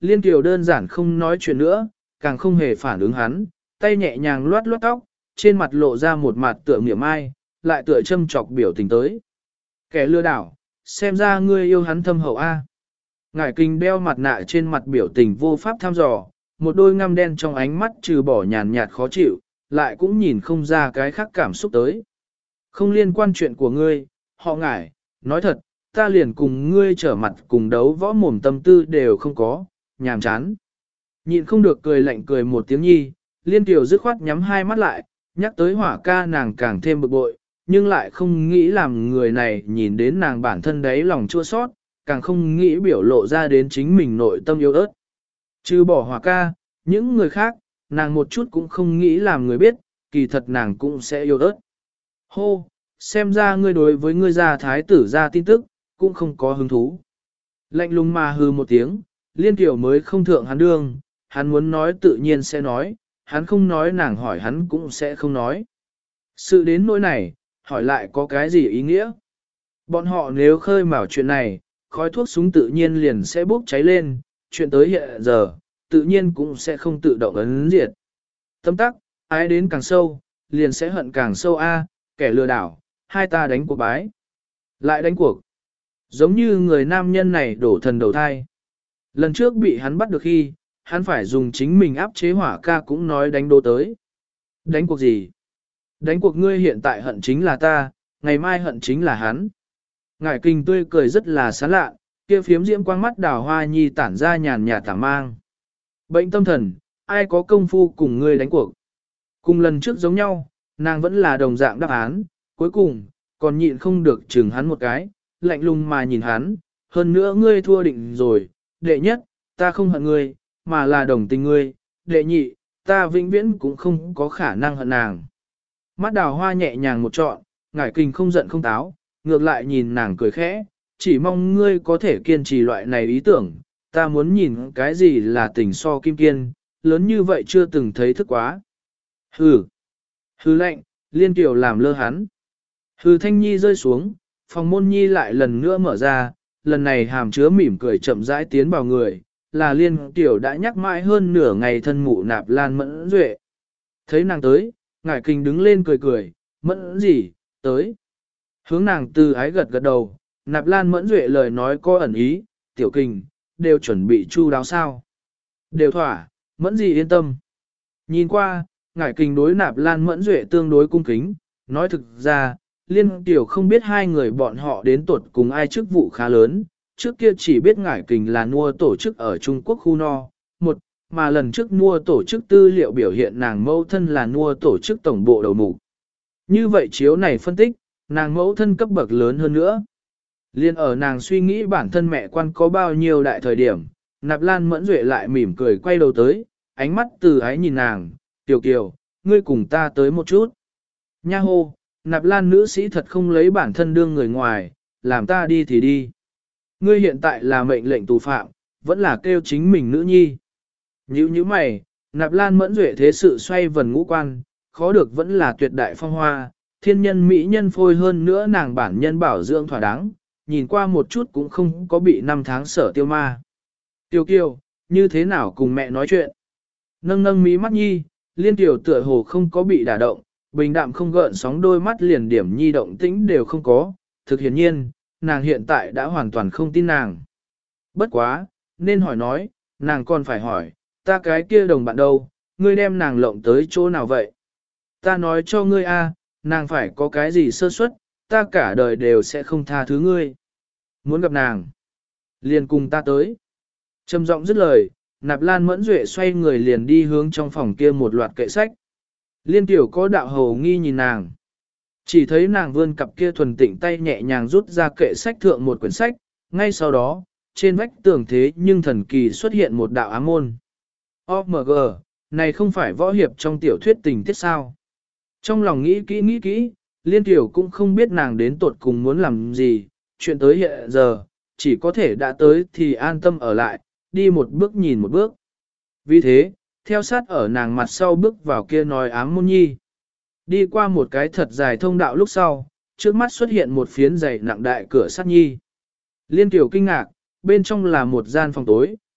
Liên Kiều đơn giản không nói chuyện nữa, càng không hề phản ứng hắn, tay nhẹ nhàng loát loát tóc, trên mặt lộ ra một mặt tựa niệm ai, lại tựa châm chọc biểu tình tới. Kẻ lừa đảo, xem ra ngươi yêu hắn thâm hậu A. Ngải kinh đeo mặt nạ trên mặt biểu tình vô pháp thăm dò, một đôi ngăm đen trong ánh mắt trừ bỏ nhàn nhạt khó chịu, lại cũng nhìn không ra cái khác cảm xúc tới. Không liên quan chuyện của ngươi, họ ngải, nói thật, ta liền cùng ngươi trở mặt cùng đấu võ mồm tâm tư đều không có, nhàm chán. Nhịn không được cười lạnh cười một tiếng nhi, Liên Tiểu dứt khoát nhắm hai mắt lại, nhắc tới hỏa ca nàng càng thêm bực bội, nhưng lại không nghĩ làm người này nhìn đến nàng bản thân đấy lòng chua sót, càng không nghĩ biểu lộ ra đến chính mình nội tâm yếu ớt. Trừ bỏ hỏa ca, những người khác, nàng một chút cũng không nghĩ làm người biết, kỳ thật nàng cũng sẽ yếu ớt. Hô, xem ra ngươi đối với ngươi gia thái tử ra tin tức, cũng không có hứng thú. Lạnh lùng mà hư một tiếng, Liên Tiểu mới không thượng hắn đương, hắn muốn nói tự nhiên sẽ nói, hắn không nói nàng hỏi hắn cũng sẽ không nói. Sự đến nỗi này, hỏi lại có cái gì ý nghĩa? Bọn họ nếu khơi mào chuyện này, khói thuốc súng tự nhiên liền sẽ bốc cháy lên, chuyện tới hiện giờ, tự nhiên cũng sẽ không tự động ấn diệt. Tâm tắc, ái đến càng sâu, liền sẽ hận càng sâu a, kẻ lừa đảo, hai ta đánh cuộc bái. Lại đánh cuộc. Giống như người nam nhân này đổ thần đầu thai. Lần trước bị hắn bắt được khi, hắn phải dùng chính mình áp chế hỏa ca cũng nói đánh đô tới. Đánh cuộc gì? Đánh cuộc ngươi hiện tại hận chính là ta, ngày mai hận chính là hắn. Ngải kinh tươi cười rất là sán lạ, kia phiếm diễm quang mắt đào hoa nhi tản ra nhàn nhạt tả mang. Bệnh tâm thần, ai có công phu cùng ngươi đánh cuộc? Cùng lần trước giống nhau, nàng vẫn là đồng dạng đáp án, cuối cùng, còn nhịn không được chừng hắn một cái, lạnh lùng mà nhìn hắn, hơn nữa ngươi thua định rồi, đệ nhất, ta không hận ngươi, mà là đồng tình ngươi, đệ nhị, ta vĩnh viễn cũng không có khả năng hận nàng. Mắt đào hoa nhẹ nhàng một trọn, ngải kinh không giận không táo, ngược lại nhìn nàng cười khẽ, chỉ mong ngươi có thể kiên trì loại này ý tưởng, ta muốn nhìn cái gì là tình so kim kiên, lớn như vậy chưa từng thấy thức quá. Hừ, hừ lạnh, Liên Kiều làm lơ hắn. Hừ thanh nhi rơi xuống, phòng môn nhi lại lần nữa mở ra, lần này hàm chứa mỉm cười chậm rãi tiến vào người, là Liên Kiều đã nhắc mãi hơn nửa ngày thân mụ Nạp Lan Mẫn Duệ. Thấy nàng tới, ngải kinh đứng lên cười cười, Mẫn gì, tới. Hướng nàng từ ái gật gật đầu, Nạp Lan Mẫn Duệ lời nói có ẩn ý, tiểu kinh, đều chuẩn bị chu đáo sao. Đều thỏa, Mẫn gì yên tâm. Nhìn qua, ngải kinh đối Nạp Lan Mẫn Duệ tương đối cung kính, nói thực ra, Liên Tiểu không biết hai người bọn họ đến tuột cùng ai chức vụ khá lớn, trước kia chỉ biết ngải kình là mua tổ chức ở Trung Quốc khu no, một, mà lần trước mua tổ chức tư liệu biểu hiện nàng mẫu thân là mua tổ chức tổng bộ đầu mục. Như vậy chiếu này phân tích, nàng mẫu thân cấp bậc lớn hơn nữa. Liên ở nàng suy nghĩ bản thân mẹ quan có bao nhiêu đại thời điểm, Nạp Lan Mẫn Duệ lại mỉm cười quay đầu tới, ánh mắt từ ái nhìn nàng, Tiểu Kiều, ngươi cùng ta tới một chút. Nha hô, Nạp Lan nữ sĩ thật không lấy bản thân đương người ngoài, làm ta đi thì đi. Ngươi hiện tại là mệnh lệnh tù phạm, vẫn là kêu chính mình nữ nhi. Nhữ như mày, Nạp Lan Mẫn Duệ thế sự xoay vần ngũ quan, khó được vẫn là tuyệt đại phong hoa, thiên nhân mỹ nhân phôi hơn nữa nàng bản nhân bảo dưỡng thỏa đáng, nhìn qua một chút cũng không có bị năm tháng sở tiêu ma. Tiêu Kiều, như thế nào cùng mẹ nói chuyện? Nâng nâng mí mắt nhi, Liên Tiểu tựa hồ không có bị đả động, bình đạm không gợn sóng đôi mắt liền điểm nhi động tĩnh đều không có, thực hiển nhiên, nàng hiện tại đã hoàn toàn không tin nàng. Bất quá, nên hỏi nói, nàng còn phải hỏi, ta cái kia đồng bạn đâu, ngươi đem nàng lộng tới chỗ nào vậy? Ta nói cho ngươi a, nàng phải có cái gì sơ suất, ta cả đời đều sẽ không tha thứ ngươi. Muốn gặp nàng, liền cùng ta tới. Trầm giọng dứt lời, Nạp Lan Mẫn Duệ xoay người liền đi hướng trong phòng kia một loạt kệ sách. Liên Tiểu có đạo hầu nghi nhìn nàng. Chỉ thấy nàng vươn cặp kia thuần tịnh tay nhẹ nhàng rút ra kệ sách thượng một quyển sách, ngay sau đó, trên vách tường thế nhưng thần kỳ xuất hiện một đạo ám môn. ô em giê, này không phải võ hiệp trong tiểu thuyết tình tiết sao? Trong lòng nghĩ kỹ nghĩ kỹ, Liên Tiểu cũng không biết nàng đến tột cùng muốn làm gì, chuyện tới hiện giờ, chỉ có thể đã tới thì an tâm ở lại, đi một bước nhìn một bước. Vì thế, theo sát ở nàng mặt sau bước vào kia nói ám môn nhi. Đi qua một cái thật dài thông đạo lúc sau, trước mắt xuất hiện một phiến dày nặng đại cửa sắt nhi. Liên Tiểu kinh ngạc, bên trong là một gian phòng tối,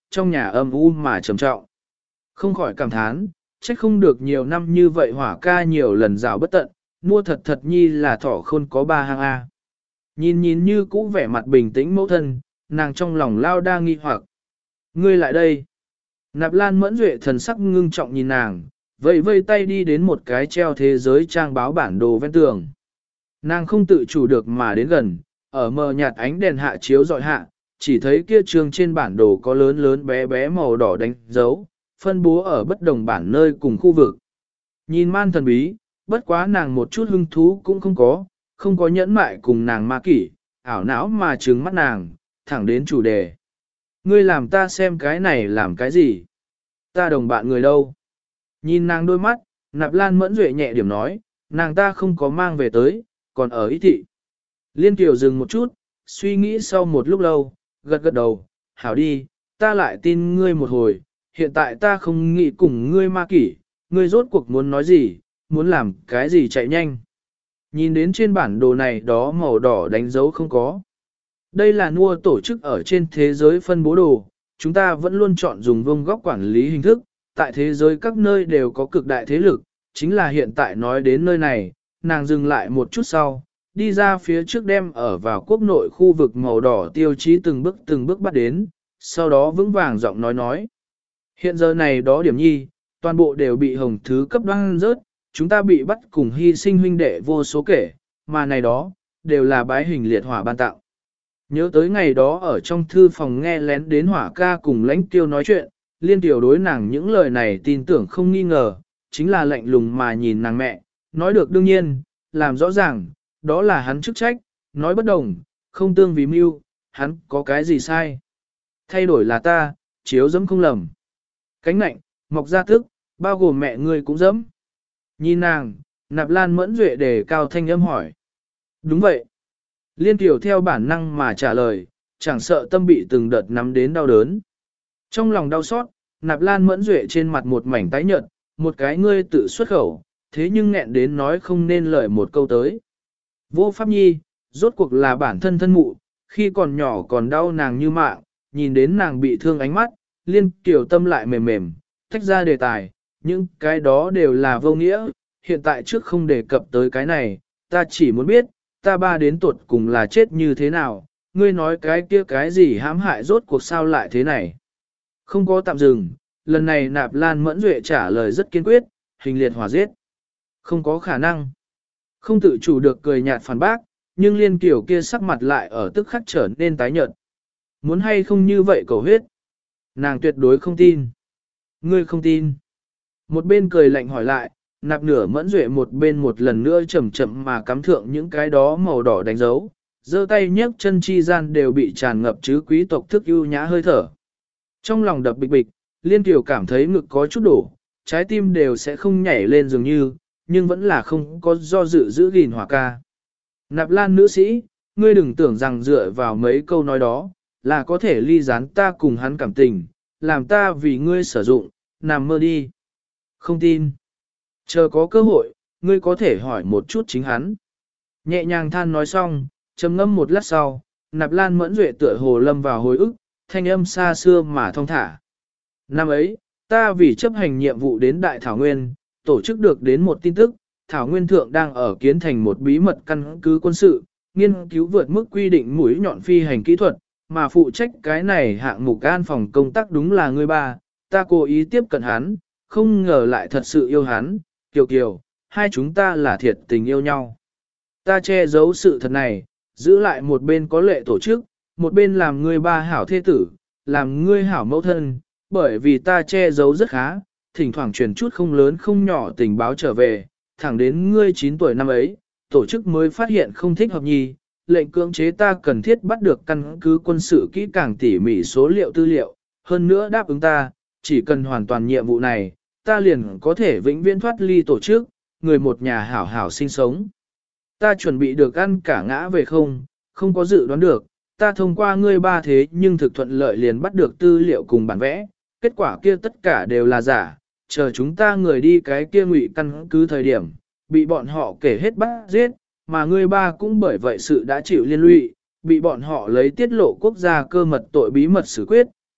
trong nhà âm u mà trầm trọng. Không khỏi cảm thán, trách không được nhiều năm như vậy hỏa ca nhiều lần rào bất tận, mua thật thật nhi là thỏ khôn có ba hang A. Nhìn nhìn như cũ vẻ mặt bình tĩnh mẫu thân, nàng trong lòng lao đa nghi hoặc. Ngươi lại đây. Nạp Lan Mẫn Duệ thần sắc ngưng trọng nhìn nàng, vẫy vây tay đi đến một cái treo thế giới trang báo bản đồ ven tường. Nàng không tự chủ được mà đến gần, ở mờ nhạt ánh đèn hạ chiếu dọi hạ, chỉ thấy kia trường trên bản đồ có lớn lớn bé bé màu đỏ đánh dấu, phân bố ở bất đồng bản nơi cùng khu vực. Nhìn man thần bí, bất quá nàng một chút hứng thú cũng không có, không có nhẫn mại cùng nàng ma kỷ, ảo não mà trừng mắt nàng, thẳng đến chủ đề. Ngươi làm ta xem cái này làm cái gì? Ta đồng bạn người đâu? Nhìn nàng đôi mắt, Nạp Lan Mẫn Duệ nhẹ điểm nói, nàng ta không có mang về tới, còn ở ý thị. Liên Kiều dừng một chút, suy nghĩ sau một lúc lâu, gật gật đầu, hảo đi, ta lại tin ngươi một hồi, hiện tại ta không nghĩ cùng ngươi ma kỷ, ngươi rốt cuộc muốn nói gì, muốn làm cái gì chạy nhanh. Nhìn đến trên bản đồ này đó màu đỏ đánh dấu không có. Đây là nua tổ chức ở trên thế giới phân bố đồ, chúng ta vẫn luôn chọn dùng vuông góc quản lý hình thức, tại thế giới các nơi đều có cực đại thế lực, chính là hiện tại nói đến nơi này, nàng dừng lại một chút sau, đi ra phía trước đem ở vào quốc nội khu vực màu đỏ tiêu chí từng bước từng bước bắt đến, sau đó vững vàng giọng nói nói. Hiện giờ này đó điểm nhi, toàn bộ đều bị hồng thứ cấp đoan rớt, chúng ta bị bắt cùng hy sinh huynh đệ vô số kể, mà này đó, đều là bái hình liệt hỏa ban tạo. Nhớ tới ngày đó ở trong thư phòng nghe lén đến hỏa ca cùng lãnh tiêu nói chuyện, liên tiểu đối nàng những lời này tin tưởng không nghi ngờ, chính là lạnh lùng mà nhìn nàng mẹ, nói được đương nhiên, làm rõ ràng, đó là hắn chức trách, nói bất đồng, không tương vì mưu, hắn có cái gì sai. Thay đổi là ta, chiếu dẫm không lầm. Cánh nạnh, mọc ra thức, bao gồm mẹ ngươi cũng dẫm. Nhìn nàng, Nạp Lan Mẫn Duệ đề cao thanh âm hỏi. Đúng vậy. Liên tiểu theo bản năng mà trả lời, chẳng sợ tâm bị từng đợt nắm đến đau đớn. Trong lòng đau xót, Nạp Lan Mẫn Duệ trên mặt một mảnh tái nhợt, một cái ngươi tự xuất khẩu, thế nhưng nghẹn đến nói không nên lời một câu tới. Vô Pháp Nhi, rốt cuộc là bản thân thân mụ, khi còn nhỏ còn đau nàng như mạng, nhìn đến nàng bị thương ánh mắt, liên tiểu tâm lại mềm mềm, tách ra đề tài, những cái đó đều là vô nghĩa, hiện tại trước không đề cập tới cái này, ta chỉ muốn biết, ta ba đến tuột cùng là chết như thế nào, ngươi nói cái kia cái gì hãm hại rốt cuộc sao lại thế này. Không có tạm dừng, lần này Nạp Lan Mẫn Duệ trả lời rất kiên quyết, hình liệt hỏa giết. Không có khả năng. Không tự chủ được cười nhạt phản bác, nhưng liên kiểu kia sắc mặt lại ở tức khắc trở nên tái nhợt. Muốn hay không như vậy cầu huyết. Nàng tuyệt đối không tin. Ngươi không tin. Một bên cười lạnh hỏi lại, Nạp Nửa Mẫn Duệ một bên một lần nữa chậm chậm mà cắm thượng những cái đó màu đỏ đánh dấu, giơ tay nhấc chân chi gian đều bị tràn ngập chứ quý tộc thức ưu nhã hơi thở. Trong lòng đập bịch bịch, Liên Kiều cảm thấy ngực có chút đổ, trái tim đều sẽ không nhảy lên dường như, nhưng vẫn là không có do dự giữ gìn hỏa ca. Nạp Lan nữ sĩ, ngươi đừng tưởng rằng dựa vào mấy câu nói đó, là có thể ly gián ta cùng hắn cảm tình, làm ta vì ngươi sử dụng, nằm mơ đi. Không tin. Chờ có cơ hội, ngươi có thể hỏi một chút chính hắn. Nhẹ nhàng than nói xong, trầm ngâm một lát sau, Nạp Lan Mẫn Duệ tựa hồ lâm vào hồi ức, thanh âm xa xưa mà thong thả. Năm ấy, ta vì chấp hành nhiệm vụ đến Đại Thảo Nguyên, tổ chức được đến một tin tức, Thảo Nguyên Thượng đang ở kiến thành một bí mật căn cứ quân sự, nghiên cứu vượt mức quy định mũi nhọn phi hành kỹ thuật, mà phụ trách cái này hạng mục an phòng công tác đúng là người ba, ta cố ý tiếp cận hắn, không ngờ lại thật sự yêu hắn, Kiều Kiều, hai chúng ta là thiệt tình yêu nhau. Ta che giấu sự thật này, giữ lại một bên có lệ tổ chức, một bên làm ngươi ba hảo thế tử, làm ngươi hảo mẫu thân, bởi vì ta che giấu rất khá, thỉnh thoảng truyền chút không lớn không nhỏ tình báo trở về, thẳng đến ngươi chín tuổi năm ấy, tổ chức mới phát hiện không thích hợp nhi, lệnh cưỡng chế ta cần thiết bắt được căn cứ quân sự kỹ càng tỉ mỉ số liệu tư liệu, hơn nữa đáp ứng ta, chỉ cần hoàn toàn nhiệm vụ này, ta liền có thể vĩnh viễn thoát ly tổ chức, người một nhà hảo hảo sinh sống. Ta chuẩn bị được ăn cả ngã về không, không có dự đoán được, ta thông qua ngươi ba thế nhưng thực thuận lợi liền bắt được tư liệu cùng bản vẽ, kết quả kia tất cả đều là giả, chờ chúng ta người đi cái kia ngụy căn cứ thời điểm, bị bọn họ kể hết bắt giết, mà ngươi ba cũng bởi vậy sự đã chịu liên lụy, bị bọn họ lấy tiết lộ quốc gia cơ mật tội bí mật xử quyết,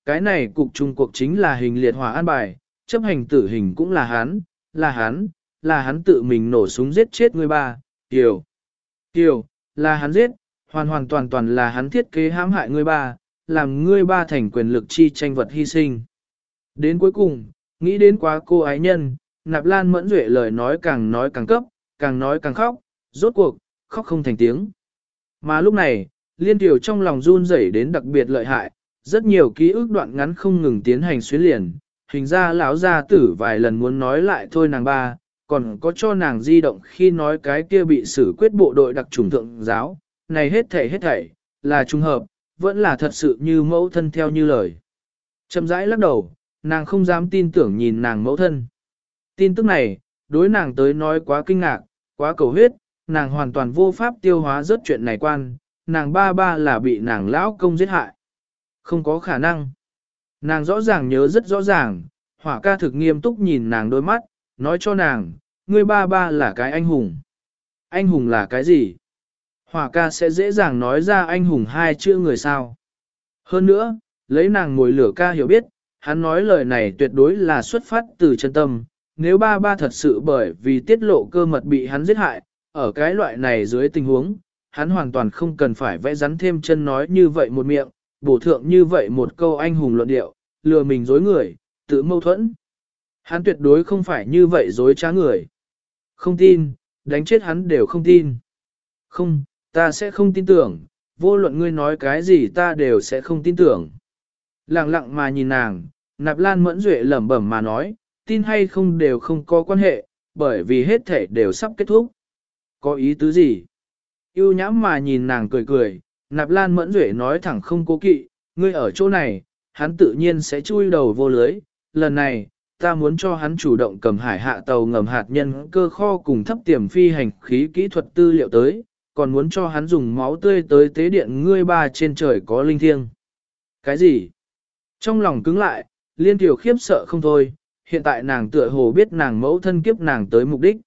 Cái này cục trung cuộc chính là hình liệt hỏa an bài, chấp hành tử hình cũng là hắn, là hắn, là hắn tự mình nổ súng giết chết người ba, Kiều. Kiều, là hắn giết, hoàn hoàn toàn toàn là hắn thiết kế hãm hại người ba, làm ngươi ba thành quyền lực chi tranh vật hy sinh. Đến cuối cùng, nghĩ đến quá cô ái nhân, Nạp Lan Mẫn Duệ lời nói càng nói càng cấp, càng nói càng khóc, rốt cuộc, khóc không thành tiếng. Mà lúc này, Liên Tiểu trong lòng run rẩy đến đặc biệt lợi hại, rất nhiều ký ức đoạn ngắn không ngừng tiến hành xuyến liền, hình ra lão gia tử vài lần muốn nói lại thôi nàng ba, còn có cho nàng di động khi nói cái kia bị xử quyết bộ đội đặc trùng thượng giáo, này hết thảy hết thảy, là trùng hợp, vẫn là thật sự như mẫu thân theo như lời. Chậm rãi lắc đầu, nàng không dám tin tưởng nhìn nàng mẫu thân. Tin tức này, đối nàng tới nói quá kinh ngạc, quá cầu huyết, nàng hoàn toàn vô pháp tiêu hóa rất chuyện này quan, nàng ba ba là bị nàng lão công giết hại. Không có khả năng. Nàng rõ ràng nhớ rất rõ ràng, hỏa ca thực nghiêm túc nhìn nàng đôi mắt, nói cho nàng, ngươi ba ba là cái anh hùng. Anh hùng là cái gì? Hỏa ca sẽ dễ dàng nói ra anh hùng hai chữ người sao. Hơn nữa, lấy nàng ngồi lửa ca hiểu biết, hắn nói lời này tuyệt đối là xuất phát từ chân tâm. Nếu ba ba thật sự bởi vì tiết lộ cơ mật bị hắn giết hại, ở cái loại này dưới tình huống, hắn hoàn toàn không cần phải vẽ rắn thêm chân nói như vậy một miệng, bổ thượng như vậy một câu anh hùng luận điệu, lừa mình dối người, tự mâu thuẫn. Hắn tuyệt đối không phải như vậy dối trá người. Không tin, đánh chết hắn đều không tin. Không, ta sẽ không tin tưởng, vô luận ngươi nói cái gì ta đều sẽ không tin tưởng. Lặng lặng mà nhìn nàng, Nạp Lan Mẫn Duệ lẩm bẩm mà nói, tin hay không đều không có quan hệ, bởi vì hết thể đều sắp kết thúc. Có ý tứ gì? Yêu nhãm mà nhìn nàng cười cười, Nạp Lan Mẫn Duệ nói thẳng không cố kỵ, ngươi ở chỗ này, hắn tự nhiên sẽ chui đầu vô lưới. Lần này, ta muốn cho hắn chủ động cầm hải hạ tàu ngầm hạt nhân cơ kho cùng thấp tiềm phi hành khí kỹ thuật tư liệu tới, còn muốn cho hắn dùng máu tươi tới tế điện ngươi ba trên trời có linh thiêng. Cái gì? Trong lòng cứng lại, Liên Tiểu khiếp sợ không thôi, hiện tại nàng tựa hồ biết nàng mẫu thân kiếp nàng tới mục đích.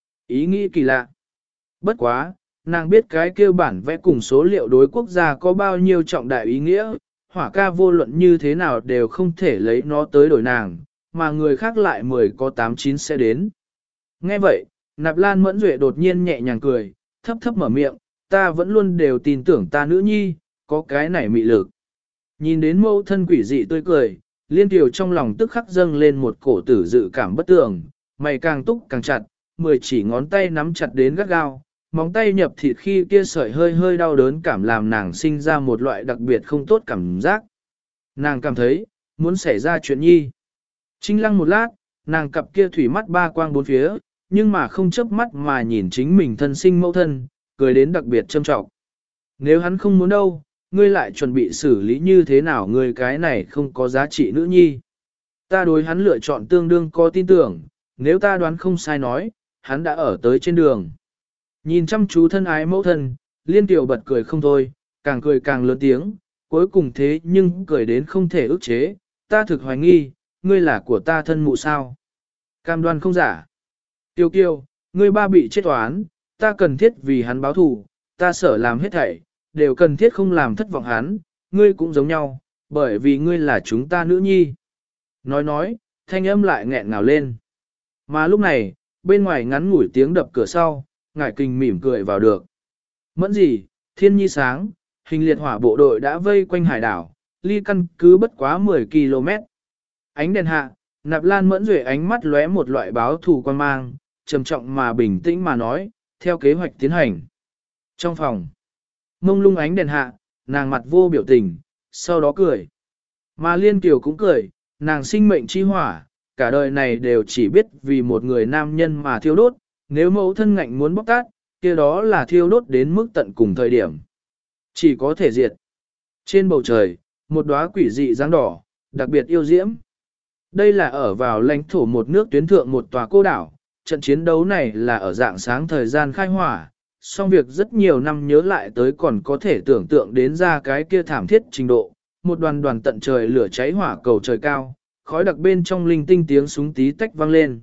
Ý nghĩ kỳ lạ. Bất quá, nàng biết cái kêu bản vẽ cùng số liệu đối quốc gia có bao nhiêu trọng đại ý nghĩa, hỏa ca vô luận như thế nào đều không thể lấy nó tới đổi nàng, mà người khác lại mười có tám chín sẽ đến. Nghe vậy, Nạp Lan Mẫn Duệ đột nhiên nhẹ nhàng cười, thấp thấp mở miệng, ta vẫn luôn đều tin tưởng ta nữ nhi, có cái này mị lực. Nhìn đến mẫu thân quỷ dị tươi cười, Liên Tiểu trong lòng tức khắc dâng lên một cổ tử dự cảm bất tường, mày càng túc càng chặt, mười chỉ ngón tay nắm chặt đến gắt gao, móng tay nhập thịt khi kia sợi hơi hơi đau đớn cảm làm nàng sinh ra một loại đặc biệt không tốt cảm giác. Nàng cảm thấy, muốn xảy ra chuyện nhi. Trinh lăng một lát, nàng cặp kia thủy mắt ba quang bốn phía, nhưng mà không chớp mắt mà nhìn chính mình thân sinh mẫu thân, cười đến đặc biệt châm trọng. Nếu hắn không muốn đâu, ngươi lại chuẩn bị xử lý như thế nào ngươi cái này không có giá trị nữ nhi. Ta đối hắn lựa chọn tương đương có tin tưởng, nếu ta đoán không sai nói, hắn đã ở tới trên đường. Nhìn chăm chú thân ái mẫu thân, Liên Tiểu bật cười không thôi, càng cười càng lớn tiếng, cuối cùng thế nhưng cười đến không thể ức chế, ta thực hoài nghi, ngươi là của ta thân mụ sao. Cam đoan không giả. Tiêu kiêu, ngươi ba bị chết oán, ta cần thiết vì hắn báo thù, ta sở làm hết thảy, đều cần thiết không làm thất vọng hắn, ngươi cũng giống nhau, bởi vì ngươi là chúng ta nữ nhi. Nói nói, thanh âm lại nghẹn ngào lên. Mà lúc này, bên ngoài ngắn ngủi tiếng đập cửa sau, Ngải Kình mỉm cười vào được. Mẫn gì, thiên nhi sáng, hình liệt hỏa bộ đội đã vây quanh hải đảo, ly căn cứ bất quá mười ki lô mét. Ánh đèn hạ, Nạp Lan Mẫn Duệ ánh mắt lóe một loại báo thù quan mang, trầm trọng mà bình tĩnh mà nói, theo kế hoạch tiến hành. Trong phòng, mông lung ánh đèn hạ, nàng mặt vô biểu tình, sau đó cười. Mà Liên Kiều cũng cười, nàng sinh mệnh chi hỏa, cả đời này đều chỉ biết vì một người nam nhân mà thiêu đốt, nếu mẫu thân ngạnh muốn bóc tát, kia đó là thiêu đốt đến mức tận cùng thời điểm. Chỉ có thể diệt. Trên bầu trời, một đóa quỷ dị dáng đỏ, đặc biệt yêu diễm. Đây là ở vào lãnh thổ một nước tuyến thượng một tòa cô đảo, trận chiến đấu này là ở dạng sáng thời gian khai hỏa, song việc rất nhiều năm nhớ lại tới còn có thể tưởng tượng đến ra cái kia thảm thiết trình độ, một đoàn đoàn tận trời lửa cháy hỏa cầu trời cao, khói đặc bên trong linh tinh tiếng súng tí tách vang lên.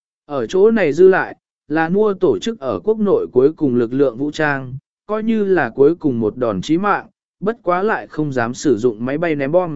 Ở chỗ này dư lại, là mua tổ chức ở quốc nội cuối cùng lực lượng vũ trang, coi như là cuối cùng một đòn chí mạng, bất quá lại không dám sử dụng máy bay ném bom,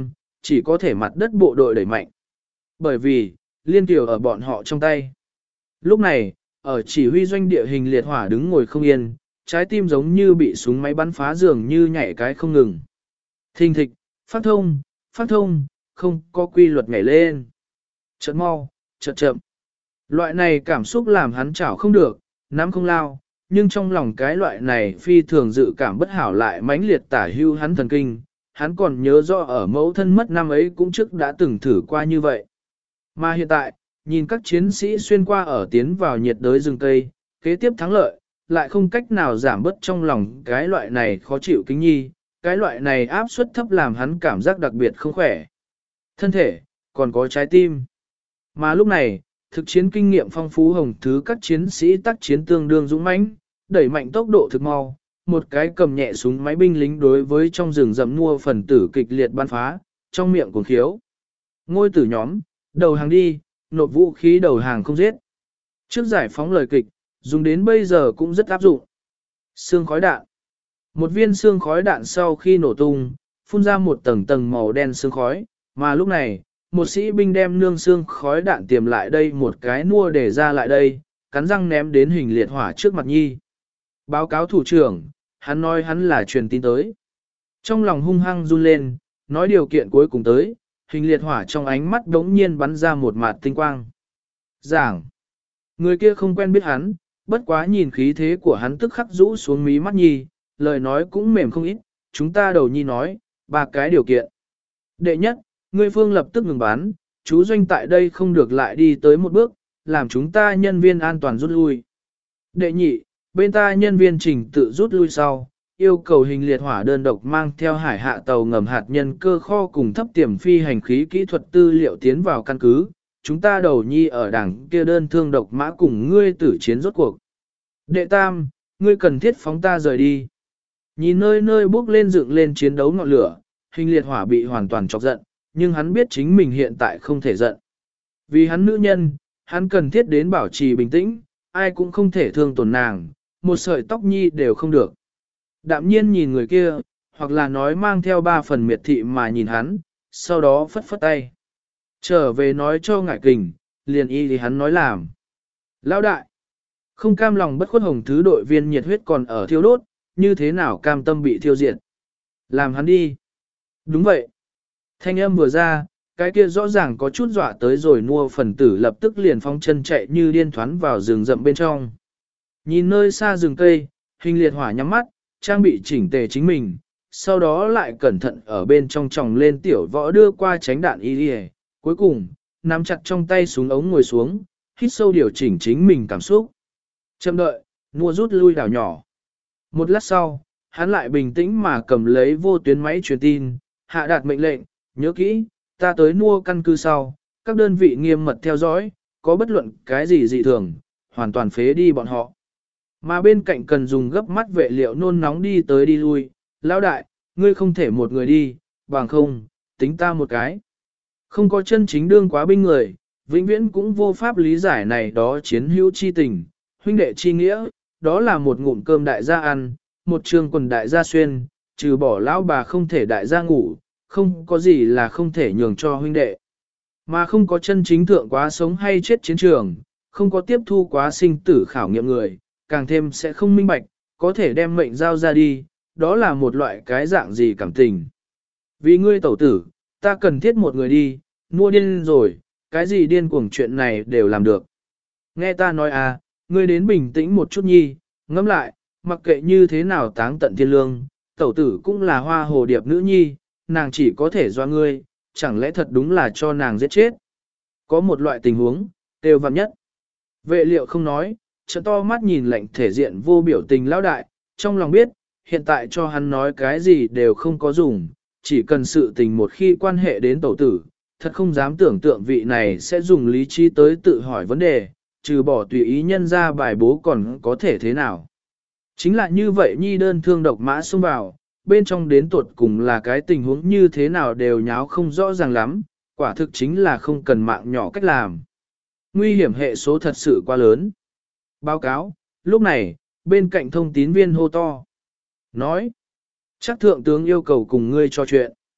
chỉ có thể mặt đất bộ đội đẩy mạnh. Bởi vì, liên tiểu ở bọn họ trong tay. Lúc này, ở chỉ huy doanh địa hình liệt hỏa đứng ngồi không yên, trái tim giống như bị súng máy bắn phá dường như nhảy cái không ngừng. Thình thịch, phát thông, phát thông, không có quy luật nhảy lên. Chợt mau, chợt chậm. Loại này cảm xúc làm hắn chảo không được, nắm không lao, nhưng trong lòng cái loại này phi thường dự cảm bất hảo lại mãnh liệt tả hưu hắn thần kinh. Hắn còn nhớ rõ ở mẫu thân mất năm ấy cũng trước đã từng thử qua như vậy. Mà hiện tại, nhìn các chiến sĩ xuyên qua ở tiến vào nhiệt đới rừng cây, kế tiếp thắng lợi, lại không cách nào giảm bớt trong lòng cái loại này khó chịu kính nhi, cái loại này áp suất thấp làm hắn cảm giác đặc biệt không khỏe. Thân thể, còn có trái tim. Mà lúc này, thực chiến kinh nghiệm phong phú hồng thứ các chiến sĩ tác chiến tương đương dũng mãnh, đẩy mạnh tốc độ thực mau, một cái cầm nhẹ súng máy binh lính đối với trong rừng rậm nua phần tử kịch liệt bắn phá, trong miệng cuồng khiếu. Ngôi tử nhóm, đầu hàng đi, nộp vũ khí đầu hàng không giết. Trước giải phóng lời kịch, dùng đến bây giờ cũng rất áp dụng. Xương khói đạn. Một viên xương khói đạn sau khi nổ tung, phun ra một tầng tầng màu đen xương khói, mà lúc này, một sĩ binh đem nương xương khói đạn tiềm lại đây một cái nua để ra lại đây, cắn răng ném đến hình liệt hỏa trước mặt nhi. Báo cáo thủ trưởng, hắn nói hắn là truyền tin tới. Trong lòng hung hăng run lên, nói điều kiện cuối cùng tới, hình liệt hỏa trong ánh mắt đống nhiên bắn ra một mạt tinh quang. Giảng, người kia không quen biết hắn, bất quá nhìn khí thế của hắn tức khắc rũ xuống mí mắt nhi, lời nói cũng mềm không ít, chúng ta đầu nhi nói, ba cái điều kiện. Đệ nhất, ngươi phương lập tức ngừng bán, chú doanh tại đây không được lại đi tới một bước, làm chúng ta nhân viên an toàn rút lui. Đệ nhị, bên ta nhân viên trình tự rút lui sau, yêu cầu hình liệt hỏa đơn độc mang theo hải hạ tàu ngầm hạt nhân cơ kho cùng thấp tiềm phi hành khí kỹ thuật tư liệu tiến vào căn cứ, chúng ta đầu nhi ở đảng kia đơn thương độc mã cùng ngươi tử chiến rốt cuộc. Đệ tam, ngươi cần thiết phóng ta rời đi. Nhìn nơi nơi bước lên dựng lên chiến đấu ngọn lửa, hình liệt hỏa bị hoàn toàn chọc giận, nhưng hắn biết chính mình hiện tại không thể giận. Vì hắn nữ nhân, hắn cần thiết đến bảo trì bình tĩnh, ai cũng không thể thương tổn nàng, một sợi tóc nhi đều không được. Đạm nhiên nhìn người kia, hoặc là nói mang theo ba phần miệt thị mà nhìn hắn, sau đó phất phất tay. Trở về nói cho ngại kình, liền y thì hắn nói làm. Lão đại, không cam lòng bất khuất hồng thứ đội viên nhiệt huyết còn ở thiêu đốt, như thế nào cam tâm bị thiêu diệt. Làm hắn đi. Đúng vậy. Thanh âm vừa ra, cái kia rõ ràng có chút dọa tới rồi nua phần tử lập tức liền phóng chân chạy như điên thoán vào rừng rậm bên trong. Nhìn nơi xa rừng cây, hình liệt hỏa nhắm mắt, trang bị chỉnh tề chính mình, sau đó lại cẩn thận ở bên trong tròng lên tiểu võ đưa qua tránh đạn y đi. Cuối cùng, nắm chặt trong tay súng ống ngồi xuống, hít sâu điều chỉnh chính mình cảm xúc. Chậm đợi, nua rút lui đảo nhỏ. Một lát sau, hắn lại bình tĩnh mà cầm lấy vô tuyến máy truyền tin, hạ đạt mệnh lệnh, nhớ kỹ, ta tới nua căn cứ sau, các đơn vị nghiêm mật theo dõi, có bất luận cái gì dị thường, hoàn toàn phế đi bọn họ. Mà bên cạnh cần dùng gấp mắt vệ liệu nôn nóng đi tới đi lui, lão đại, ngươi không thể một người đi, bằng không, tính ta một cái. Không có chân chính đương quá binh người, vĩnh viễn cũng vô pháp lý giải này đó chiến hữu chi tình, huynh đệ chi nghĩa, đó là một ngụm cơm đại gia ăn, một trường quần đại gia xuyên, trừ bỏ lão bà không thể đại gia ngủ, không có gì là không thể nhường cho huynh đệ. Mà không có chân chính thượng quá sống hay chết chiến trường, không có tiếp thu quá sinh tử khảo nghiệm người, càng thêm sẽ không minh bạch, có thể đem mệnh giao ra đi, đó là một loại cái dạng gì cảm tình. Vì ngươi tẩu tử, ta cần thiết một người đi, mua điên rồi, cái gì điên cuồng chuyện này đều làm được. Nghe ta nói à, ngươi đến bình tĩnh một chút nhi, ngẫm lại, mặc kệ như thế nào táng tận thiên lương, tẩu tử cũng là hoa hồ điệp nữ nhi, nàng chỉ có thể do ngươi, chẳng lẽ thật đúng là cho nàng giết chết. Có một loại tình huống, đều vặn nhất. Vệ liệu không nói, trận to mắt nhìn lệnh thể diện vô biểu tình lão đại, trong lòng biết, hiện tại cho hắn nói cái gì đều không có dùng, chỉ cần sự tình một khi quan hệ đến tẩu tử, thật không dám tưởng tượng vị này sẽ dùng lý trí tới tự hỏi vấn đề, trừ bỏ tùy ý nhân ra bài bố còn có thể thế nào. Chính là như vậy nhi đơn thương độc mã xông vào, bên trong đến tuột cùng là cái tình huống như thế nào đều nháo không rõ ràng lắm, quả thực chính là không cần mạng nhỏ cách làm. Nguy hiểm hệ số thật sự quá lớn. Báo cáo, lúc này, bên cạnh thông tín viên hô to. Nói, chắc thượng tướng yêu cầu cùng ngươi trò chuyện.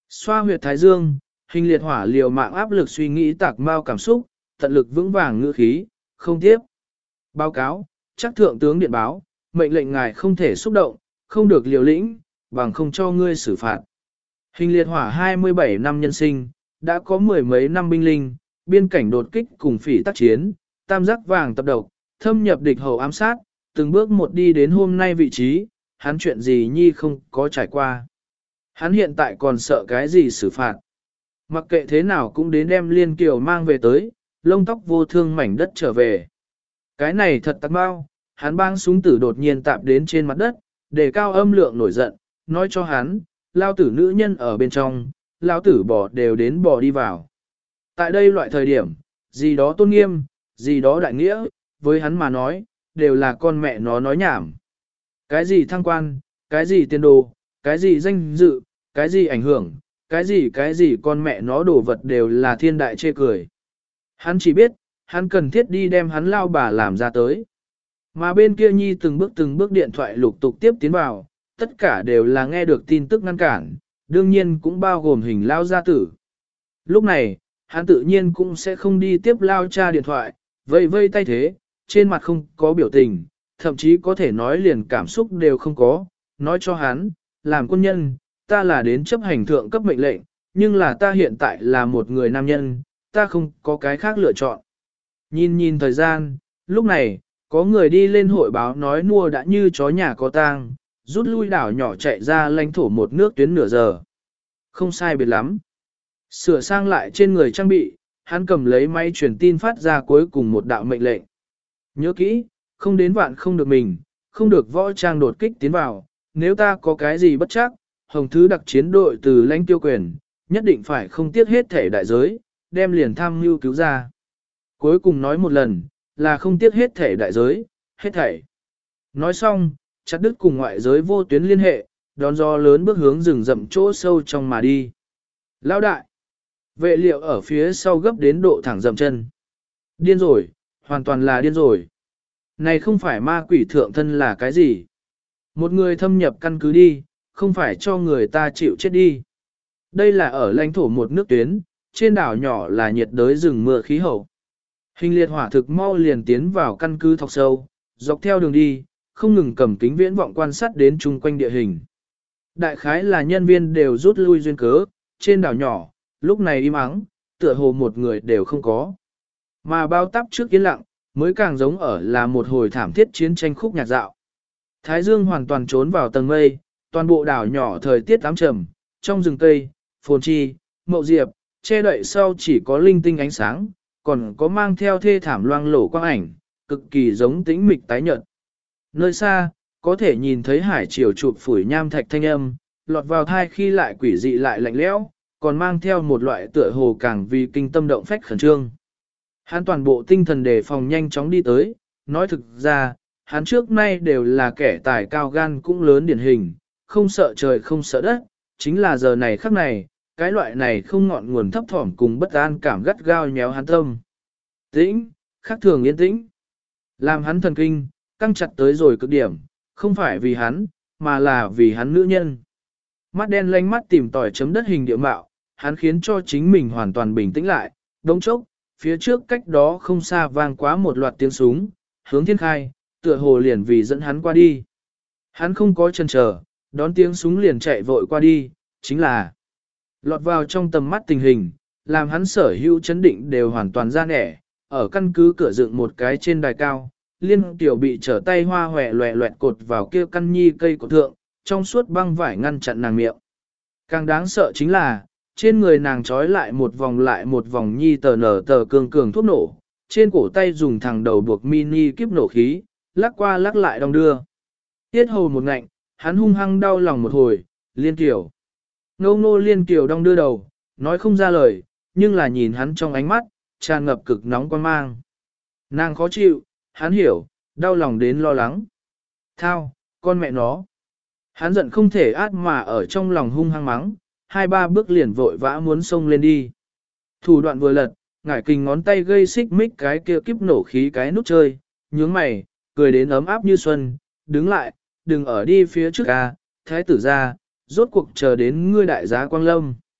Xoa huyệt thái dương, hình liệt hỏa liều mạng áp lực suy nghĩ tạc mau cảm xúc, tận lực vững vàng ngữ khí, không tiếp. Báo cáo, chắc thượng tướng điện báo, mệnh lệnh ngài không thể xúc động, không được liều lĩnh, bằng không cho ngươi xử phạt. Hình liệt hỏa hai mươi bảy năm nhân sinh, đã có mười mấy năm binh linh, biên cảnh đột kích cùng phỉ tác chiến, tam giác vàng tập độc, thâm nhập địch hậu ám sát, từng bước một đi đến hôm nay vị trí, hắn chuyện gì nhi không có trải qua. Hắn hiện tại còn sợ cái gì xử phạt. Mặc kệ thế nào cũng đến đem Liên Kiều mang về tới, lông tóc vô thương mảnh đất trở về. Cái này thật tắc bao, hắn bang súng tử đột nhiên tạp đến trên mặt đất, để cao âm lượng nổi giận, nói cho hắn, lao tử nữ nhân ở bên trong, lao tử bỏ đều đến bỏ đi vào. Tại đây loại thời điểm, gì đó tôn nghiêm, gì đó đại nghĩa, với hắn mà nói, đều là con mẹ nó nói nhảm. Cái gì thăng quan, cái gì tiền đồ, cái gì danh dự, cái gì ảnh hưởng, cái gì cái gì con mẹ nó đổ vật đều là thiên đại chê cười. Hắn chỉ biết, hắn cần thiết đi đem hắn lao bà làm ra tới. Mà bên kia Nhi từng bước từng bước điện thoại lục tục tiếp tiến vào, tất cả đều là nghe được tin tức ngăn cản, đương nhiên cũng bao gồm hình lao gia tử. Lúc này, hắn tự nhiên cũng sẽ không đi tiếp lao cha điện thoại, vây vây tay thế, trên mặt không có biểu tình, thậm chí có thể nói liền cảm xúc đều không có, nói cho hắn, làm quân nhân, ta là đến chấp hành thượng cấp mệnh lệnh, nhưng là ta hiện tại là một người nam nhân, ta không có cái khác lựa chọn. Nhìn nhìn thời gian, lúc này, có người đi lên hội báo nói mua đã như chó nhà có tang, rút lui đảo nhỏ chạy ra lãnh thổ một nước tuyến nửa giờ. Không sai biệt lắm. Sửa sang lại trên người trang bị, hắn cầm lấy máy truyền tin phát ra cuối cùng một đạo mệnh lệnh. Nhớ kỹ, không đến vạn không được mình, không được võ trang đột kích tiến vào, nếu ta có cái gì bất chắc, hồng thứ đặc chiến đội từ lãnh tiêu quyền, nhất định phải không tiếc hết thể đại giới, đem liền tham mưu cứu ra. Cuối cùng nói một lần, là không tiếc hết thể đại giới, hết thảy. Nói xong, chặt đứt cùng ngoại giới vô tuyến liên hệ, đón gió lớn bước hướng rừng rậm chỗ sâu trong mà đi. Lão đại, vệ liệu ở phía sau gấp đến độ thẳng dậm chân. Điên rồi, hoàn toàn là điên rồi. Này không phải ma quỷ thượng thân là cái gì? Một người thâm nhập căn cứ đi, không phải cho người ta chịu chết đi. Đây là ở lãnh thổ một nước tuyến, trên đảo nhỏ là nhiệt đới rừng mưa khí hậu. Hình liệt hỏa thực mau liền tiến vào căn cứ thọc sâu, dọc theo đường đi, không ngừng cầm kính viễn vọng quan sát đến chung quanh địa hình. Đại khái là nhân viên đều rút lui duyên cớ, trên đảo nhỏ, lúc này im ắng, tựa hồ một người đều không có. Mà bao tắp trước yên lặng, mới càng giống ở là một hồi thảm thiết chiến tranh khúc nhạc dạo. Thái dương hoàn toàn trốn vào tầng mây, toàn bộ đảo nhỏ thời tiết ám trầm, trong rừng cây, phồn chi, mậu diệp, che đậy sau chỉ có linh tinh ánh sáng, còn có mang theo thê thảm loang lổ quang ảnh, cực kỳ giống tĩnh mịch tái nhợt. Nơi xa, có thể nhìn thấy hải triều chụp phủi nham thạch thanh âm, lọt vào thai khi lại quỷ dị lại lạnh lẽo, còn mang theo một loại tựa hồ càng vì kinh tâm động phách khẩn trương. Hắn toàn bộ tinh thần đề phòng nhanh chóng đi tới, nói thực ra, hắn trước nay đều là kẻ tài cao gan cũng lớn điển hình, không sợ trời không sợ đất, chính là giờ này khắc này, cái loại này không ngọn nguồn thấp thỏm cùng bất an cảm gắt gao nhéo hắn tâm. Tĩnh, khác thường yên tĩnh. Làm hắn thần kinh, căng chặt tới rồi cực điểm, không phải vì hắn, mà là vì hắn nữ nhân. Mắt đen lanh mắt tìm tòi chấm đất hình địa mạo, hắn khiến cho chính mình hoàn toàn bình tĩnh lại, đống chốc, phía trước cách đó không xa vang quá một loạt tiếng súng, hướng thiên khai, tựa hồ liền vì dẫn hắn qua đi. Hắn không có chần chờ, đón tiếng súng liền chạy vội qua đi, chính là lọt vào trong tầm mắt tình hình, làm hắn sở hữu chấn định đều hoàn toàn ra nẻ, ở căn cứ cửa dựng một cái trên đài cao, liên tiểu bị trở tay hoa hòe loẹ loẹt cột vào kia căn nhi cây của thượng, trong suốt băng vải ngăn chặn nàng miệng. Càng đáng sợ chính là, trên người nàng trói lại một vòng lại một vòng nhi tờ nở tờ cường cường thuốc nổ, trên cổ tay dùng thẳng đầu buộc mini kiếp nổ khí, lắc qua lắc lại đong đưa. Tiết hầu một ngạnh, hắn hung hăng đau lòng một hồi, liên tiểu. Ngô ngô liên tiểu đong đưa đầu, nói không ra lời, nhưng là nhìn hắn trong ánh mắt, tràn ngập cực nóng quan mang. Nàng khó chịu, hắn hiểu, đau lòng đến lo lắng. Thao, con mẹ nó. Hắn giận không thể át mà ở trong lòng hung hăng mắng, hai ba bước liền vội vã muốn xông lên đi. Thủ đoạn vừa lật, ngải kình ngón tay gây xích mích cái kia kiếp nổ khí cái nút chơi, nhướng mày, cười đến ấm áp như xuân, đứng lại, đừng ở đi phía trước a, thái tử ra, rốt cuộc chờ đến ngươi đại giá Quang Lâm.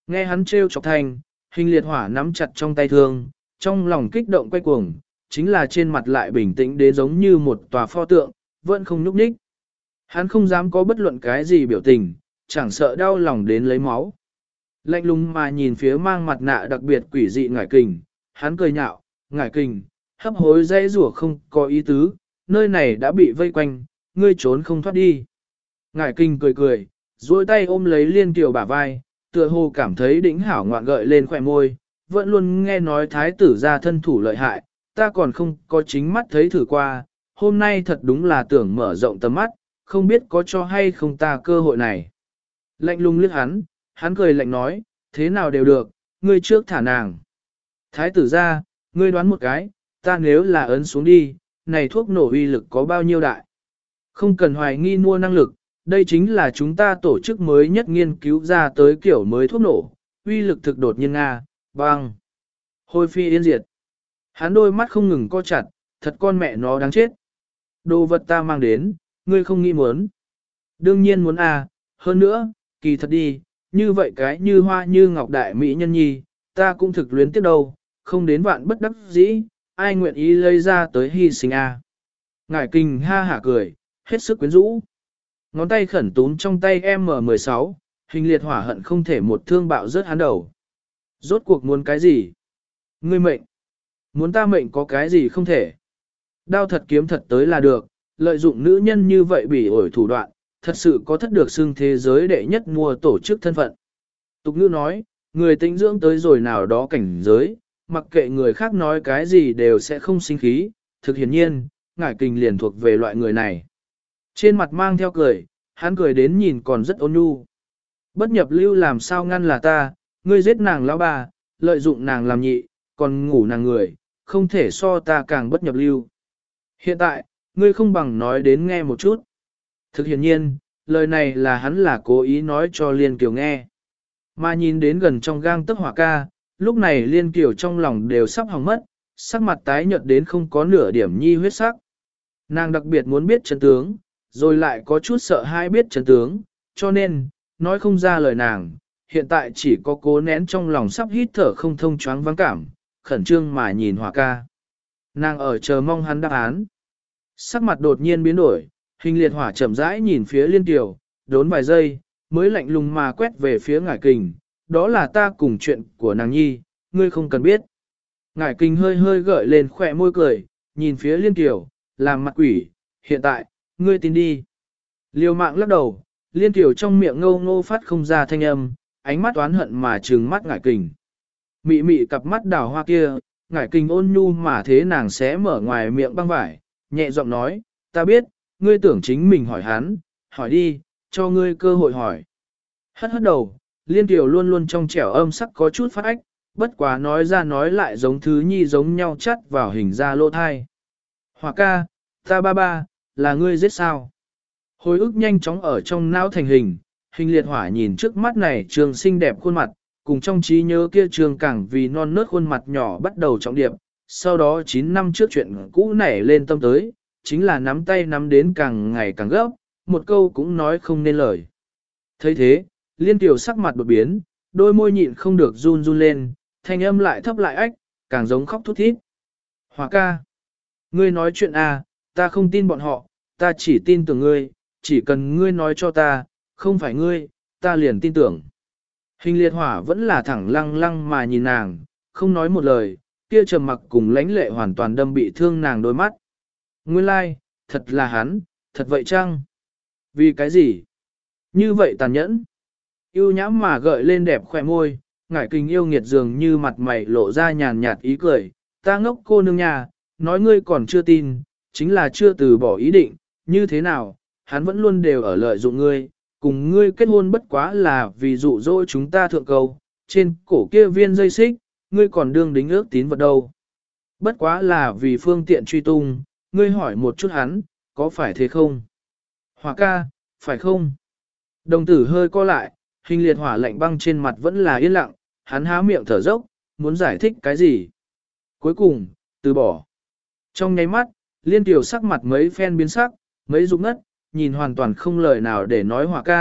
Nghe hắn trêu chọc thành, hình liệt hỏa nắm chặt trong tay thương, trong lòng kích động quay cuồng, chính là trên mặt lại bình tĩnh đến giống như một tòa pho tượng, vẫn không nhúc nhích. Hắn không dám có bất luận cái gì biểu tình, chẳng sợ đau lòng đến lấy máu. Lạnh lùng mà nhìn phía mang mặt nạ đặc biệt quỷ dị ngải kình, hắn cười nhạo, ngải kình, hấp hối dây rủa không có ý tứ, nơi này đã bị vây quanh, ngươi trốn không thoát đi. Ngải kình cười cười, duỗi tay ôm lấy liên kiều bả vai, tựa hồ cảm thấy đỉnh hảo ngoạn gợi lên khỏe môi, vẫn luôn nghe nói thái tử ra thân thủ lợi hại, ta còn không có chính mắt thấy thử qua, hôm nay thật đúng là tưởng mở rộng tầm mắt, không biết có cho hay không ta cơ hội này. Lạnh lùng liếc hắn, hắn cười lạnh nói, thế nào đều được, ngươi trước thả nàng. Thái tử ra, ngươi đoán một cái, ta nếu là ấn xuống đi, này thuốc nổ uy lực có bao nhiêu đại? Không cần hoài nghi mua năng lực, đây chính là chúng ta tổ chức mới nhất nghiên cứu ra tới kiểu mới thuốc nổ, uy lực thực đột nhiên Nga, băng. Hôi phi yên diệt. Hắn đôi mắt không ngừng co chặt, thật con mẹ nó đáng chết. Đồ vật ta mang đến, ngươi không nghĩ muốn. Đương nhiên muốn à, hơn nữa, kỳ thật đi, như vậy cái như hoa như ngọc đại mỹ nhân nhi, ta cũng thực luyến tiếp đâu, không đến vạn bất đắc dĩ, ai nguyện ý lấy ra tới hy sinh à. Ngải kinh ha hả cười, hết sức quyến rũ. Ngón tay khẩn túm trong tay em mười sáu, hình liệt hỏa hận không thể một thương bạo rớt hắn đầu. Rốt cuộc muốn cái gì? Ngươi mệnh. Muốn ta mệnh có cái gì không thể. Đao thật kiếm thật tới là được, lợi dụng nữ nhân như vậy bị ổi thủ đoạn, thật sự có thất được xưng thế giới đệ nhất mua tổ chức thân phận. Tục ngữ nói, người tĩnh dưỡng tới rồi nào đó cảnh giới, mặc kệ người khác nói cái gì đều sẽ không sinh khí, thực hiển nhiên, ngải kình liền thuộc về loại người này. Trên mặt mang theo cười, hắn cười đến nhìn còn rất ôn nhu. Bất nhập lưu làm sao ngăn là ta, ngươi giết nàng lão bà, lợi dụng nàng làm nhị, còn ngủ nàng người, không thể so ta càng bất nhập lưu. Hiện tại, ngươi không bằng nói đến nghe một chút. Thực hiện nhiên, lời này là hắn là cố ý nói cho Liên Kiều nghe. Mà nhìn đến gần trong gang tức hỏa ca, lúc này Liên Kiều trong lòng đều sắp hỏng mất, sắc mặt tái nhợt đến không có nửa điểm nhi huyết sắc. Nàng đặc biệt muốn biết chân tướng, rồi lại có chút sợ hãi biết chân tướng, cho nên, nói không ra lời nàng, hiện tại chỉ có cố nén trong lòng sắp hít thở không thông choáng vắng cảm, khẩn trương mà nhìn hỏa ca. Nàng ở chờ mong hắn đáp án. Sắc mặt đột nhiên biến đổi, hình liệt hỏa chậm rãi nhìn phía Liên Kiều, đốn vài giây, mới lạnh lùng mà quét về phía ngải kình, đó là ta cùng chuyện của nàng nhi, ngươi không cần biết. Ngải kình hơi hơi gợi lên khỏe môi cười, nhìn phía Liên Kiều, làm mặt quỷ, hiện tại, ngươi tin đi. Liều mạng lắc đầu, Liên Kiều trong miệng ngô ngô phát không ra thanh âm, ánh mắt oán hận mà trừng mắt ngải kình. Mị mị cặp mắt đào hoa kia, ngải kình ôn nhu mà thế nàng sẽ mở ngoài miệng băng vải, nhẹ giọng nói, ta biết, ngươi tưởng chính mình hỏi hắn, hỏi đi, cho ngươi cơ hội hỏi. Hất hất đầu, Liên Kiều luôn luôn trong trẻo âm sắc có chút phát ách, bất quá nói ra nói lại giống thứ nhi giống nhau chắt vào hình ra lỗ thai. Hỏa ca, ta ba ba, là ngươi giết sao? Hồi ức nhanh chóng ở trong não thành hình, hình liệt hỏa nhìn trước mắt này trường xinh đẹp khuôn mặt, cùng trong trí nhớ kia trường càng vì non nớt khuôn mặt nhỏ bắt đầu trọng điệp, sau đó chín năm trước chuyện cũ nảy lên tâm tới, chính là nắm tay nắm đến càng ngày càng gấp, một câu cũng nói không nên lời. thấy thế, Liên Kiều sắc mặt đột biến, đôi môi nhịn không được run run lên, thanh âm lại thấp lại ách, càng giống khóc thút thít. Hỏa ca, ngươi nói chuyện à, ta không tin bọn họ, ta chỉ tin tưởng ngươi, chỉ cần ngươi nói cho ta, không phải ngươi, ta liền tin tưởng. Hình liệt hỏa vẫn là thẳng lăng lăng mà nhìn nàng, không nói một lời, kia trầm mặc cùng lãnh lệ hoàn toàn đâm bị thương nàng đôi mắt. Nguyên lai, like, thật là hắn, thật vậy chăng? Vì cái gì? Như vậy tàn nhẫn. Yêu nhãm mà gợi lên đẹp khỏe môi, ngải kinh yêu nghiệt dường như mặt mày lộ ra nhàn nhạt ý cười. Ta ngốc cô nương nhà, nói ngươi còn chưa tin, chính là chưa từ bỏ ý định, như thế nào, hắn vẫn luôn đều ở lợi dụng ngươi, cùng ngươi kết hôn bất quá là vì dụ dỗ chúng ta thượng cầu, trên cổ kia viên dây xích, ngươi còn đương đính ước tín vật đâu. Bất quá là vì phương tiện truy tung, ngươi hỏi một chút hắn, có phải thế không? Hỏa ca, phải không? Đồng tử hơi co lại, hình liệt hỏa lạnh băng trên mặt vẫn là yên lặng, hắn há miệng thở dốc, muốn giải thích cái gì? Cuối cùng, từ bỏ. Trong nháy mắt, Liên Kiều sắc mặt mấy phen biến sắc, mấy rụng ngất, nhìn hoàn toàn không lời nào để nói hỏa ca,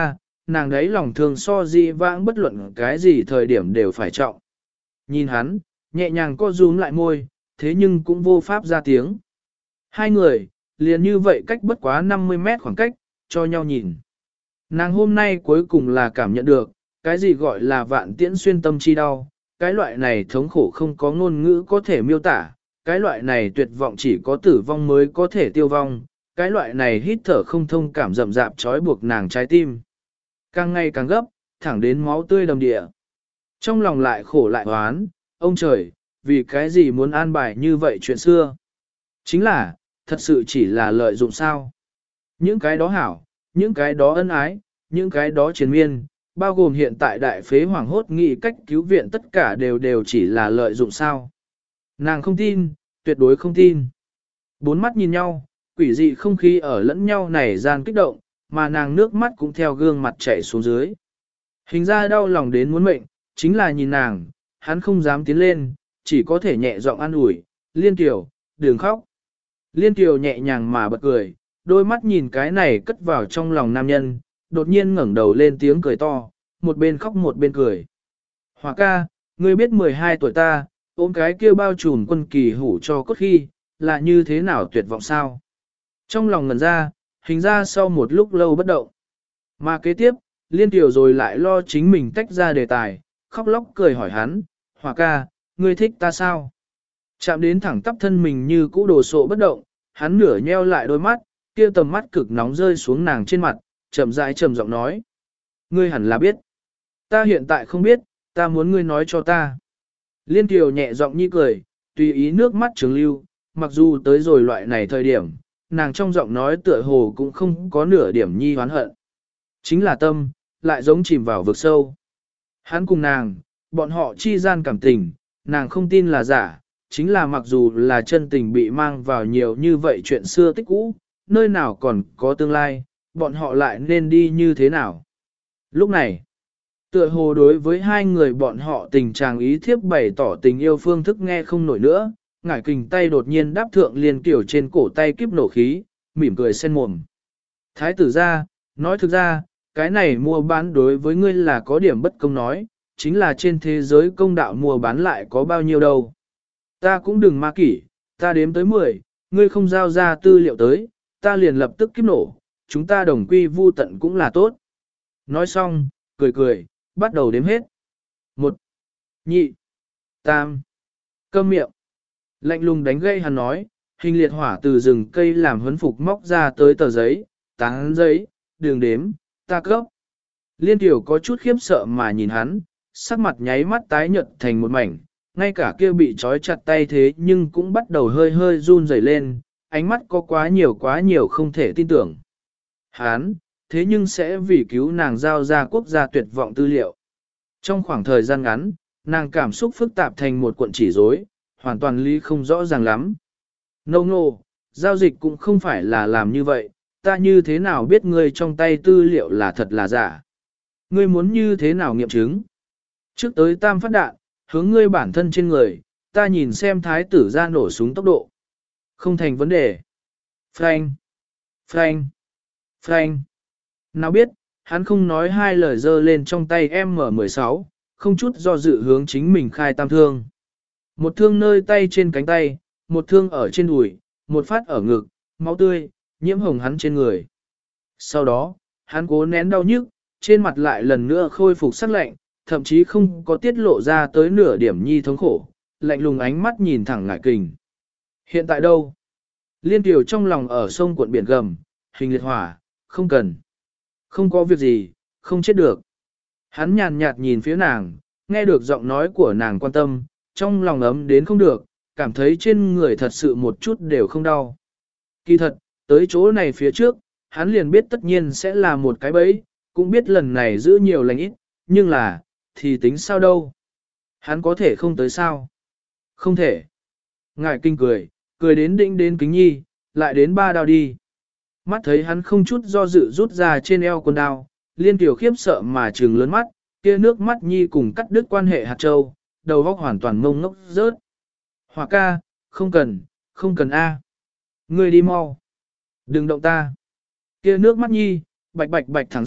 nàng đấy lòng thương so di vãng bất luận cái gì thời điểm đều phải trọng. Nhìn hắn, nhẹ nhàng co rúm lại môi, thế nhưng cũng vô pháp ra tiếng. Hai người, liền như vậy cách bất quá năm mươi mét khoảng cách, cho nhau nhìn. Nàng hôm nay cuối cùng là cảm nhận được, cái gì gọi là vạn tiễn xuyên tâm chi đau, cái loại này thống khổ không có ngôn ngữ có thể miêu tả, cái loại này tuyệt vọng chỉ có tử vong mới có thể tiêu vong, cái loại này hít thở không thông cảm rậm rạp trói buộc nàng trái tim. Càng ngày càng gấp, thẳng đến máu tươi đầm địa. Trong lòng lại khổ lại hoán, ông trời, vì cái gì muốn an bài như vậy chuyện xưa? Chính là, thật sự chỉ là lợi dụng sao? Những cái đó hảo, những cái đó ân ái, những cái đó chiến miên, bao gồm hiện tại đại phế hoàng hốt nghị cách cứu viện tất cả đều đều chỉ là lợi dụng sao? Nàng không tin, tuyệt đối không tin. Bốn mắt nhìn nhau, quỷ dị không khí ở lẫn nhau này gian kích động, mà nàng nước mắt cũng theo gương mặt chảy xuống dưới. Hình ra đau lòng đến muốn mệnh, chính là nhìn nàng, hắn không dám tiến lên, chỉ có thể nhẹ giọng an ủi, Liên Kiều, đừng khóc. Liên Kiều nhẹ nhàng mà bật cười, đôi mắt nhìn cái này cất vào trong lòng nam nhân, đột nhiên ngẩng đầu lên tiếng cười to, một bên khóc một bên cười. Hòa ca, ngươi biết mười hai tuổi ta, ôm cái kia bao trùm quân kỳ hủ cho cốt khi, là như thế nào tuyệt vọng sao? Trong lòng ngần ra, hình ra sau một lúc lâu bất động. Mà kế tiếp, Liên Kiều rồi lại lo chính mình tách ra đề tài, khóc lóc cười hỏi hắn, Hòa ca, ngươi thích ta sao? Chạm đến thẳng tắp thân mình như cũ đồ sộ bất động, hắn nửa nheo lại đôi mắt, kia tầm mắt cực nóng rơi xuống nàng trên mặt, chậm rãi trầm giọng nói. Ngươi hẳn là biết. Ta hiện tại không biết, ta muốn ngươi nói cho ta. Liên Kiều nhẹ giọng nhi cười, tùy ý nước mắt trường lưu, mặc dù tới rồi loại này thời điểm, nàng trong giọng nói tựa hồ cũng không có nửa điểm nhi hoán hận. Chính là tâm, lại giống chìm vào vực sâu. Hắn cùng nàng, bọn họ chi gian cảm tình, nàng không tin là giả, chính là mặc dù là chân tình bị mang vào nhiều như vậy chuyện xưa tích cũ, nơi nào còn có tương lai, bọn họ lại nên đi như thế nào. Lúc này, tựa hồ đối với hai người bọn họ tình trạng ý thiếp bày tỏ tình yêu phương thức nghe không nổi nữa, ngải kình tay đột nhiên đáp thượng Liên Kiều trên cổ tay kíp nổ khí, mỉm cười sen mồm. Thái tử ra, nói thực ra, cái này mua bán đối với ngươi là có điểm bất công nói, chính là trên thế giới công đạo mua bán lại có bao nhiêu đâu. Ta cũng đừng ma kỷ, ta đếm tới mười, ngươi không giao ra tư liệu tới, ta liền lập tức kíp nổ, chúng ta đồng quy vu tận cũng là tốt. Nói xong, cười cười, bắt đầu đếm hết. Một, nhị, tam, câm miệng. Lạnh lùng đánh gây hắn nói, hình liệt hỏa từ rừng cây làm huấn phục móc ra tới tờ giấy, tán giấy, đường đếm, ta cấp. Liên Tiểu có chút khiếp sợ mà nhìn hắn, sắc mặt nháy mắt tái nhợt thành một mảnh, ngay cả kia bị trói chặt tay thế nhưng cũng bắt đầu hơi hơi run rẩy lên, ánh mắt có quá nhiều quá nhiều không thể tin tưởng. Hắn, thế nhưng sẽ vì cứu nàng giao ra quốc gia tuyệt vọng tư liệu. Trong khoảng thời gian ngắn, nàng cảm xúc phức tạp thành một cuộn chỉ rối, hoàn toàn lý không rõ ràng lắm. No no, giao dịch cũng không phải là làm như vậy, ta như thế nào biết ngươi trong tay tư liệu là thật là giả. Ngươi muốn như thế nào nghiệm chứng? Trước tới tam phát đạn, hướng ngươi bản thân trên người, ta nhìn xem thái tử ra nổ súng tốc độ. Không thành vấn đề. Frank, Frank, Frank. Nào biết, hắn không nói hai lời dơ lên trong tay em em mười sáu, không chút do dự hướng chính mình khai tam thương. Một thương nơi tay trên cánh tay, một thương ở trên đùi, một phát ở ngực, máu tươi, nhiễm hồng hắn trên người. Sau đó, hắn cố nén đau nhức, trên mặt lại lần nữa khôi phục sắc lạnh, thậm chí không có tiết lộ ra tới nửa điểm nhi thống khổ, lạnh lùng ánh mắt nhìn thẳng ngải kình. Hiện tại đâu? Liên Tiểu trong lòng ở sông cuộn biển gầm, hình liệt hỏa, không cần. Không có việc gì, không chết được. Hắn nhàn nhạt nhìn phía nàng, nghe được giọng nói của nàng quan tâm, trong lòng ấm đến không được, cảm thấy trên người thật sự một chút đều không đau. Kỳ thật, tới chỗ này phía trước, hắn liền biết tất nhiên sẽ là một cái bẫy, cũng biết lần này giữ nhiều lành ít, nhưng là, thì tính sao đâu. Hắn có thể không tới sao? Không thể. Ngài kinh cười, cười đến đĩnh đến kính nhi, lại đến ba đao đi. Mắt thấy hắn không chút do dự rút ra trên eo con đao, Liên Tiểu khiếp sợ mà trừng lớn mắt, kia nước mắt nhi cùng cắt đứt quan hệ hạt châu, đầu óc hoàn toàn mông ngốc rớt. Hòa ca, không cần, không cần a. Ngươi đi mau. Đừng động ta. Kia nước mắt nhi, bạch bạch bạch thẳng rớt,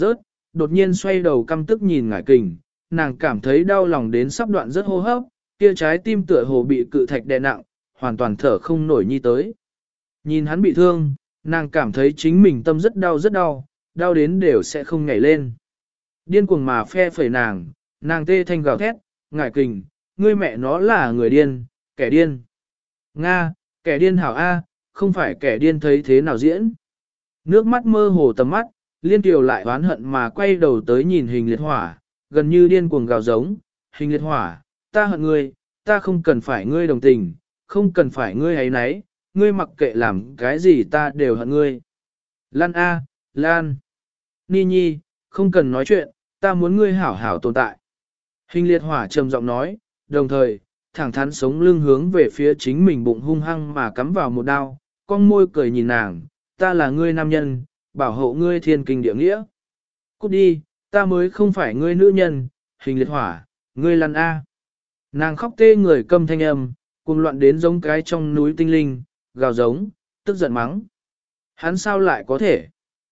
đột nhiên xoay đầu căm tức nhìn ngải kình, nàng cảm thấy đau lòng đến sắp đoạn rất hô hấp, kia trái tim tựa hồ bị cự thạch đè nặng, hoàn toàn thở không nổi nhi tới. Nhìn hắn bị thương, nàng cảm thấy chính mình tâm rất đau rất đau, đau đến đều sẽ không nhảy lên. Điên cuồng mà phe phẩy nàng, nàng tê thanh gào thét, ngải kình, ngươi mẹ nó là người điên, kẻ điên. Nga, kẻ điên hảo A, không phải kẻ điên thấy thế nào diễn. Nước mắt mơ hồ tầm mắt, Liên Kiều lại oán hận mà quay đầu tới nhìn Hình Liệt Hỏa, gần như điên cuồng gào giống, Hình Liệt Hỏa, ta hận ngươi, ta không cần phải ngươi đồng tình, không cần phải ngươi ấy nấy, ngươi mặc kệ làm cái gì ta đều hận ngươi. Lan A, Lan. Ni Nhi, không cần nói chuyện, ta muốn ngươi hảo hảo tồn tại. Hình Liệt Hỏa trầm giọng nói, đồng thời, thẳng thắn sống lưng hướng về phía chính mình bụng hung hăng mà cắm vào một đao, con môi cười nhìn nàng, ta là ngươi nam nhân, bảo hộ ngươi thiên kinh địa nghĩa. Cút đi, ta mới không phải ngươi nữ nhân, Hình Liệt Hỏa, ngươi lăn A. Nàng khóc tê người câm thanh âm, cuồng loạn đến giống cái trong núi tinh linh, gào giống, tức giận mắng. Hắn sao lại có thể?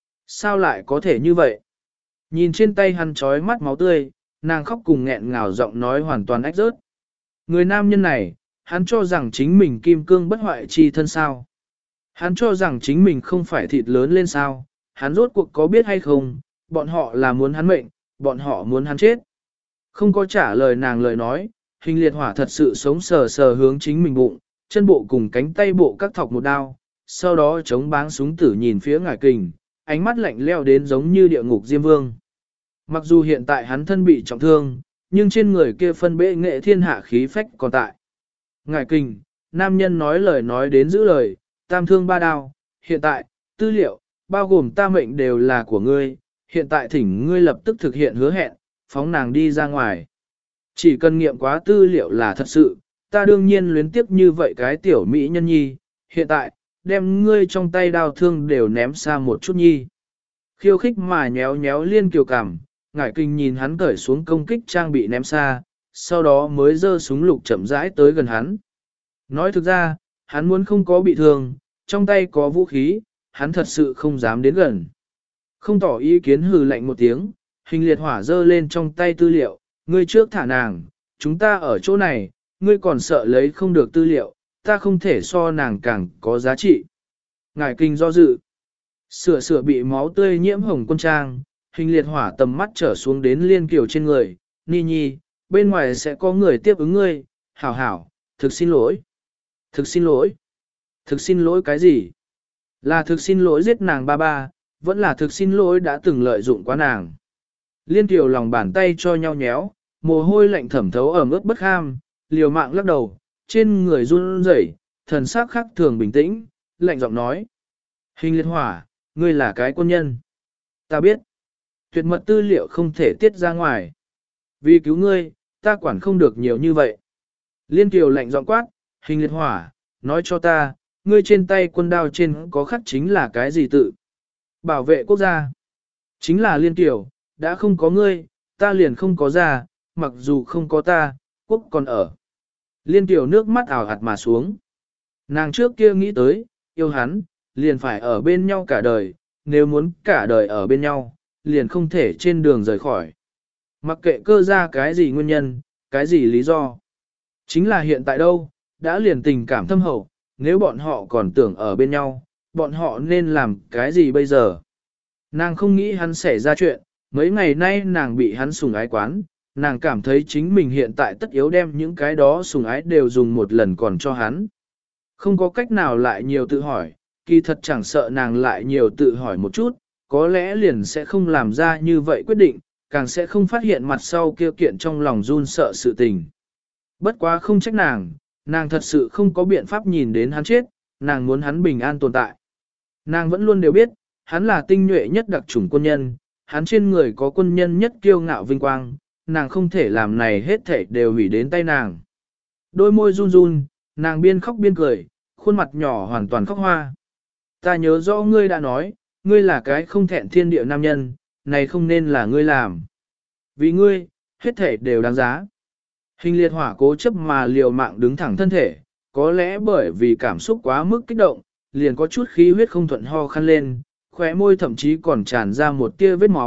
Sao lại có thể như vậy? Nhìn trên tay hắn trói mắt máu tươi, nàng khóc cùng nghẹn ngào giọng nói hoàn toàn ách rớt. Người nam nhân này, hắn cho rằng chính mình kim cương bất hoại chi thân sao. Hắn cho rằng chính mình không phải thịt lớn lên sao, hắn rốt cuộc có biết hay không, bọn họ là muốn hắn mệnh, bọn họ muốn hắn chết. Không có trả lời nàng lời nói, Hình Liệt Hỏa thật sự sống sờ sờ hướng chính mình bụng, chân bộ cùng cánh tay bộ các thọc một đao, sau đó chống báng súng tử nhìn phía ngải kình, ánh mắt lạnh leo đến giống như địa ngục Diêm Vương. Mặc dù hiện tại hắn thân bị trọng thương, nhưng trên người kia phân bệ nghệ thiên hạ khí phách còn tại. Ngải kình, nam nhân nói lời nói đến giữ lời, tam thương ba đao, hiện tại, tư liệu, bao gồm ta mệnh đều là của ngươi, hiện tại thỉnh ngươi lập tức thực hiện hứa hẹn, phóng nàng đi ra ngoài. Chỉ cần nghiệm quá tư liệu là thật sự, ta đương nhiên luyến tiếp như vậy cái tiểu mỹ nhân nhi, hiện tại, đem ngươi trong tay đao thương đều ném xa một chút nhi. Khiêu khích mà nhéo nhéo Liên Kiều cảm, ngải kinh nhìn hắn cởi xuống công kích trang bị ném xa, sau đó mới giơ súng lục chậm rãi tới gần hắn. Nói thực ra, hắn muốn không có bị thương, trong tay có vũ khí, hắn thật sự không dám đến gần. Không tỏ ý kiến hừ lạnh một tiếng, Hình Liệt Hỏa giơ lên trong tay tư liệu, ngươi trước thả nàng, chúng ta ở chỗ này, ngươi còn sợ lấy không được tư liệu, ta không thể so nàng càng có giá trị. Ngải kinh do dự, sửa sửa bị máu tươi nhiễm hồng quân trang, Hình Liệt Hỏa tầm mắt trở xuống đến Liên Kiều trên người, Ni Nhi, bên ngoài sẽ có người tiếp ứng ngươi, hảo hảo, thực xin lỗi. Thực xin lỗi. Thực xin lỗi cái gì? Là thực xin lỗi giết nàng ba ba, vẫn là thực xin lỗi đã từng lợi dụng quá nàng. Liên Kiều lòng bàn tay cho nhau nhéo, mồ hôi lạnh thẩm thấu ở ướt bất ham, liều mạng lắc đầu, trên người run rẩy, thần sắc khắc thường bình tĩnh, lạnh giọng nói. Hình Liệt Hỏa, ngươi là cái quân nhân. Ta biết. Tuyệt mật tư liệu không thể tiết ra ngoài. Vì cứu ngươi, ta quản không được nhiều như vậy. Liên Kiều lạnh giọng quát, Hình Liệt Hỏa, nói cho ta, ngươi trên tay quân đao trên có khắc chính là cái gì tự? Bảo vệ quốc gia. Chính là Liên Kiều, đã không có ngươi, ta liền không có ra, mặc dù không có ta, quốc còn ở. Liên Kiều nước mắt ảo hạt mà xuống. Nàng trước kia nghĩ tới, yêu hắn, liền phải ở bên nhau cả đời, nếu muốn cả đời ở bên nhau, liền không thể trên đường rời khỏi. Mặc kệ cơ ra cái gì nguyên nhân, cái gì lý do. Chính là hiện tại đâu, đã liền tình cảm thâm hậu, nếu bọn họ còn tưởng ở bên nhau, bọn họ nên làm cái gì bây giờ? Nàng không nghĩ hắn xảy ra chuyện, mấy ngày nay nàng bị hắn sủng ái quán, nàng cảm thấy chính mình hiện tại tất yếu đem những cái đó sủng ái đều dùng một lần còn cho hắn. Không có cách nào lại nhiều tự hỏi, kỳ thật chẳng sợ nàng lại nhiều tự hỏi một chút, có lẽ liền sẽ không làm ra như vậy quyết định, càng sẽ không phát hiện mặt sau kia kiện trong lòng run sợ sự tình. Bất quá không trách nàng, nàng thật sự không có biện pháp nhìn đến hắn chết, nàng muốn hắn bình an tồn tại. Nàng vẫn luôn đều biết, hắn là tinh nhuệ nhất đặc chủng quân nhân, hắn trên người có quân nhân nhất kiêu ngạo vinh quang, nàng không thể làm này hết thảy đều hủy đến tay nàng. Đôi môi run run, nàng biên khóc biên cười, khuôn mặt nhỏ hoàn toàn khóc hoa. Ta nhớ rõ ngươi đã nói, ngươi là cái không thẹn thiên địa nam nhân, này không nên là ngươi làm. Vì ngươi, hết thảy đều đáng giá. Hình Liệt Hỏa cố chấp mà liều mạng đứng thẳng thân thể, có lẽ bởi vì cảm xúc quá mức kích động, liền có chút khí huyết không thuận ho khăn lên, khóe môi thậm chí còn tràn ra một tia vết máu,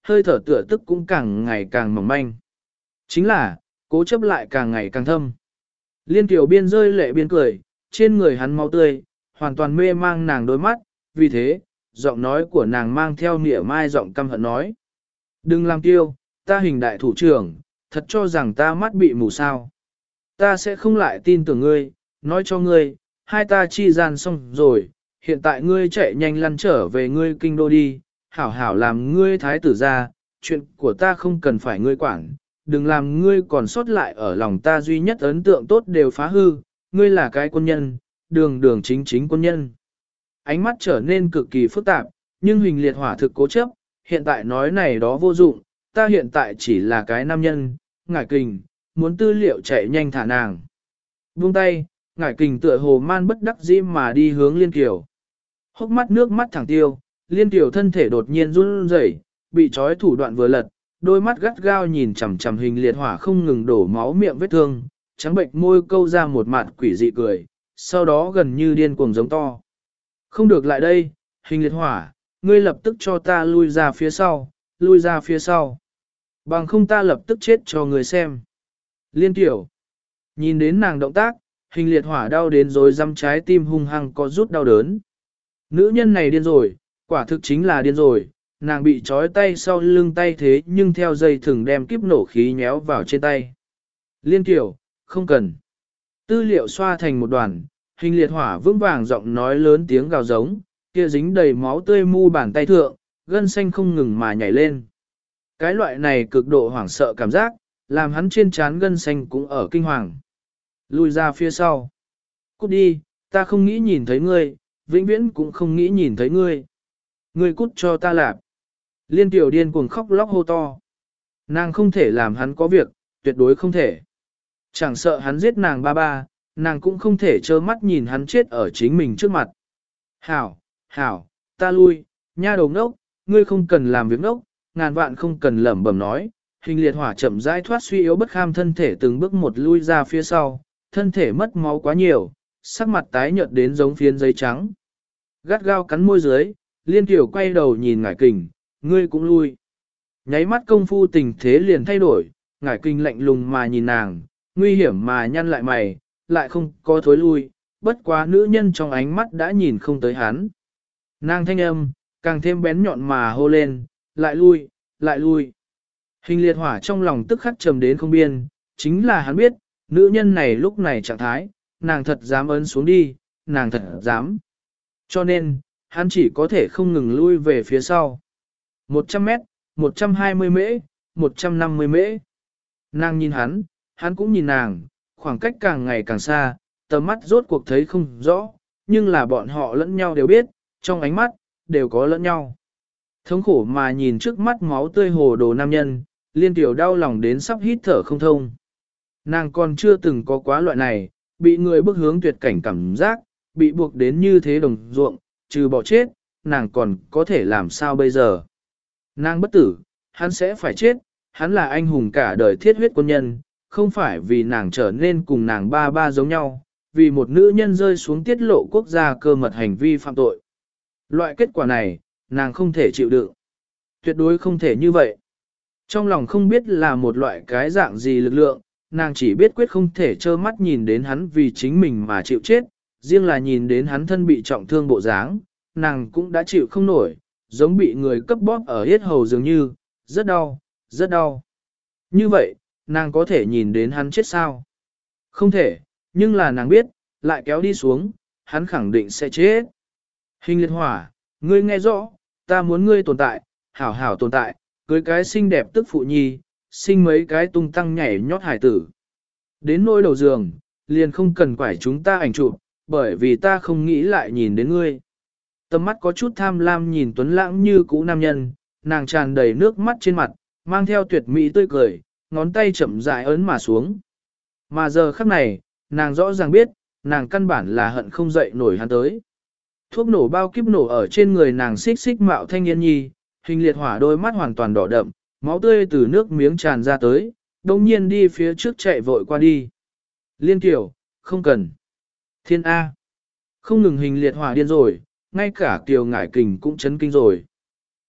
hơi thở tựa tức cũng càng ngày càng mỏng manh. Chính là, cố chấp lại càng ngày càng thâm. Liên Kiều biên rơi lệ biên cười, trên người hắn máu tươi, hoàn toàn mê mang nàng đôi mắt, vì thế, giọng nói của nàng mang theo nịa mai giọng căm hận nói. Đừng làm tiêu, ta hình đại thủ trưởng, thật cho rằng ta mắt bị mù sao. Ta sẽ không lại tin tưởng ngươi, nói cho ngươi, hai ta chi gian xong rồi, hiện tại ngươi chạy nhanh lăn trở về ngươi kinh đô đi, hảo hảo làm ngươi thái tử ra, chuyện của ta không cần phải ngươi quản, đừng làm ngươi còn sót lại ở lòng ta duy nhất ấn tượng tốt đều phá hư, ngươi là cái quân nhân, đường đường chính chính quân nhân. Ánh mắt trở nên cực kỳ phức tạp, nhưng hình liệt hỏa thực cố chấp, hiện tại nói này đó vô dụng, ta hiện tại chỉ là cái nam nhân, ngải kình, muốn tư liệu chạy nhanh thả nàng. Buông tay, ngải kình tựa hồ man bất đắc dĩ mà đi hướng Liên Kiều. Hốc mắt nước mắt thẳng tiêu, Liên Kiều thân thể đột nhiên run rẩy, bị trói thủ đoạn vừa lật, đôi mắt gắt gao nhìn chằm chằm hình liệt hỏa không ngừng đổ máu miệng vết thương, trắng bệnh môi câu ra một mặt quỷ dị cười, sau đó gần như điên cuồng giống to. Không được lại đây, hình liệt hỏa, ngươi lập tức cho ta lui ra phía sau, lui ra phía sau. Bằng không ta lập tức chết cho người xem. Liên Kiều, nhìn đến nàng động tác, hình liệt hỏa đau đến rồi dăm trái tim hung hăng có rút đau đớn. Nữ nhân này điên rồi, quả thực chính là điên rồi, nàng bị trói tay sau lưng tay thế nhưng theo dây thừng đem kiếp nổ khí nhéo vào trên tay. Liên Kiều, không cần. Tư liệu xoa thành một đoàn, hình liệt hỏa vững vàng giọng nói lớn tiếng gào giống, kia dính đầy máu tươi mu bàn tay thượng, gân xanh không ngừng mà nhảy lên. Cái loại này cực độ hoảng sợ cảm giác, làm hắn trên trán gân xanh cũng ở kinh hoàng. Lùi ra phía sau. Cút đi, ta không nghĩ nhìn thấy ngươi, vĩnh viễn cũng không nghĩ nhìn thấy ngươi. Ngươi cút cho ta lạp. Liên Tiểu điên cuồng khóc lóc hô to. Nàng không thể làm hắn có việc, tuyệt đối không thể. Chẳng sợ hắn giết nàng ba ba, nàng cũng không thể trơ mắt nhìn hắn chết ở chính mình trước mặt. Hảo, hảo, ta lui, nha đầu ngốc, ngươi không cần làm việc ngốc, ngàn vạn không cần lẩm bẩm nói. Hình liệt hỏa chậm rãi thoát suy yếu bất kham thân thể từng bước một lui ra phía sau, thân thể mất máu quá nhiều, sắc mặt tái nhợt đến giống phiến giấy trắng. Gắt gao cắn môi dưới, Liên Kiều quay đầu nhìn Ngải Kình, ngươi cũng lui. Nháy mắt công phu tình thế liền thay đổi, Ngải Kình lạnh lùng mà nhìn nàng, nguy hiểm mà nhăn lại mày, lại không có thối lui, bất quá nữ nhân trong ánh mắt đã nhìn không tới hắn. Nàng thanh âm, càng thêm bén nhọn mà hô lên, lại lui, lại lui. Hình liệt hỏa trong lòng tức khắc trầm đến không biên, chính là hắn biết, nữ nhân này lúc này trạng thái, nàng thật dám ấn xuống đi, nàng thật dám. Cho nên, hắn chỉ có thể không ngừng lui về phía sau. một trăm mét, một trăm hai mươi mễ, một trăm năm mươi mễ. Nàng nhìn hắn, hắn cũng nhìn nàng, khoảng cách càng ngày càng xa, tầm mắt rốt cuộc thấy không rõ, nhưng là bọn họ lẫn nhau đều biết, trong ánh mắt, đều có lẫn nhau. Thống khổ mà nhìn trước mắt máu tươi hồ đồ nam nhân, Liên Tiểu đau lòng đến sắp hít thở không thông. Nàng còn chưa từng có quá loại này, bị người bức hướng tuyệt cảnh cảm giác, bị buộc đến như thế đồng ruộng, trừ bỏ chết, nàng còn có thể làm sao bây giờ. Nàng bất tử, hắn sẽ phải chết, hắn là anh hùng cả đời thiết huyết quân nhân, không phải vì nàng trở nên cùng nàng ba ba giống nhau, vì một nữ nhân rơi xuống tiết lộ quốc gia cơ mật hành vi phạm tội. Loại kết quả này, nàng không thể chịu đựng. Tuyệt đối không thể như vậy. Trong lòng không biết là một loại cái dạng gì lực lượng, nàng chỉ biết quyết không thể trơ mắt nhìn đến hắn vì chính mình mà chịu chết, riêng là nhìn đến hắn thân bị trọng thương bộ dáng, nàng cũng đã chịu không nổi, giống bị người cấp bóp ở hết hầu dường như, rất đau, rất đau. Như vậy, nàng có thể nhìn đến hắn chết sao? Không thể, nhưng là nàng biết, lại kéo đi xuống, hắn khẳng định sẽ chết. Hình liệt hỏa, ngươi nghe rõ, ta muốn ngươi tồn tại, hảo hảo tồn tại, cưới cái xinh đẹp tức phụ nhi, sinh mấy cái tung tăng nhảy nhót hải tử. Đến nỗi đầu giường, liền không cần quải chúng ta ảnh chụp, bởi vì ta không nghĩ lại nhìn đến ngươi. Tầm mắt có chút tham lam nhìn tuấn lãng như cũ nam nhân, nàng tràn đầy nước mắt trên mặt, mang theo tuyệt mỹ tươi cười, ngón tay chậm rãi ấn mà xuống. Mà giờ khắc này, nàng rõ ràng biết, nàng căn bản là hận không dậy nổi hắn tới. Thuốc nổ bao kíp nổ ở trên người nàng xích xích mạo thanh niên nhi, hình liệt hỏa đôi mắt hoàn toàn đỏ đậm, máu tươi từ nước miếng tràn ra tới, đồng nhiên đi phía trước chạy vội qua đi. Liên Kiều, không cần. Thiên A. Không ngừng hình liệt hỏa điên rồi, ngay cả Kiều Ngải Kình cũng chấn kinh rồi.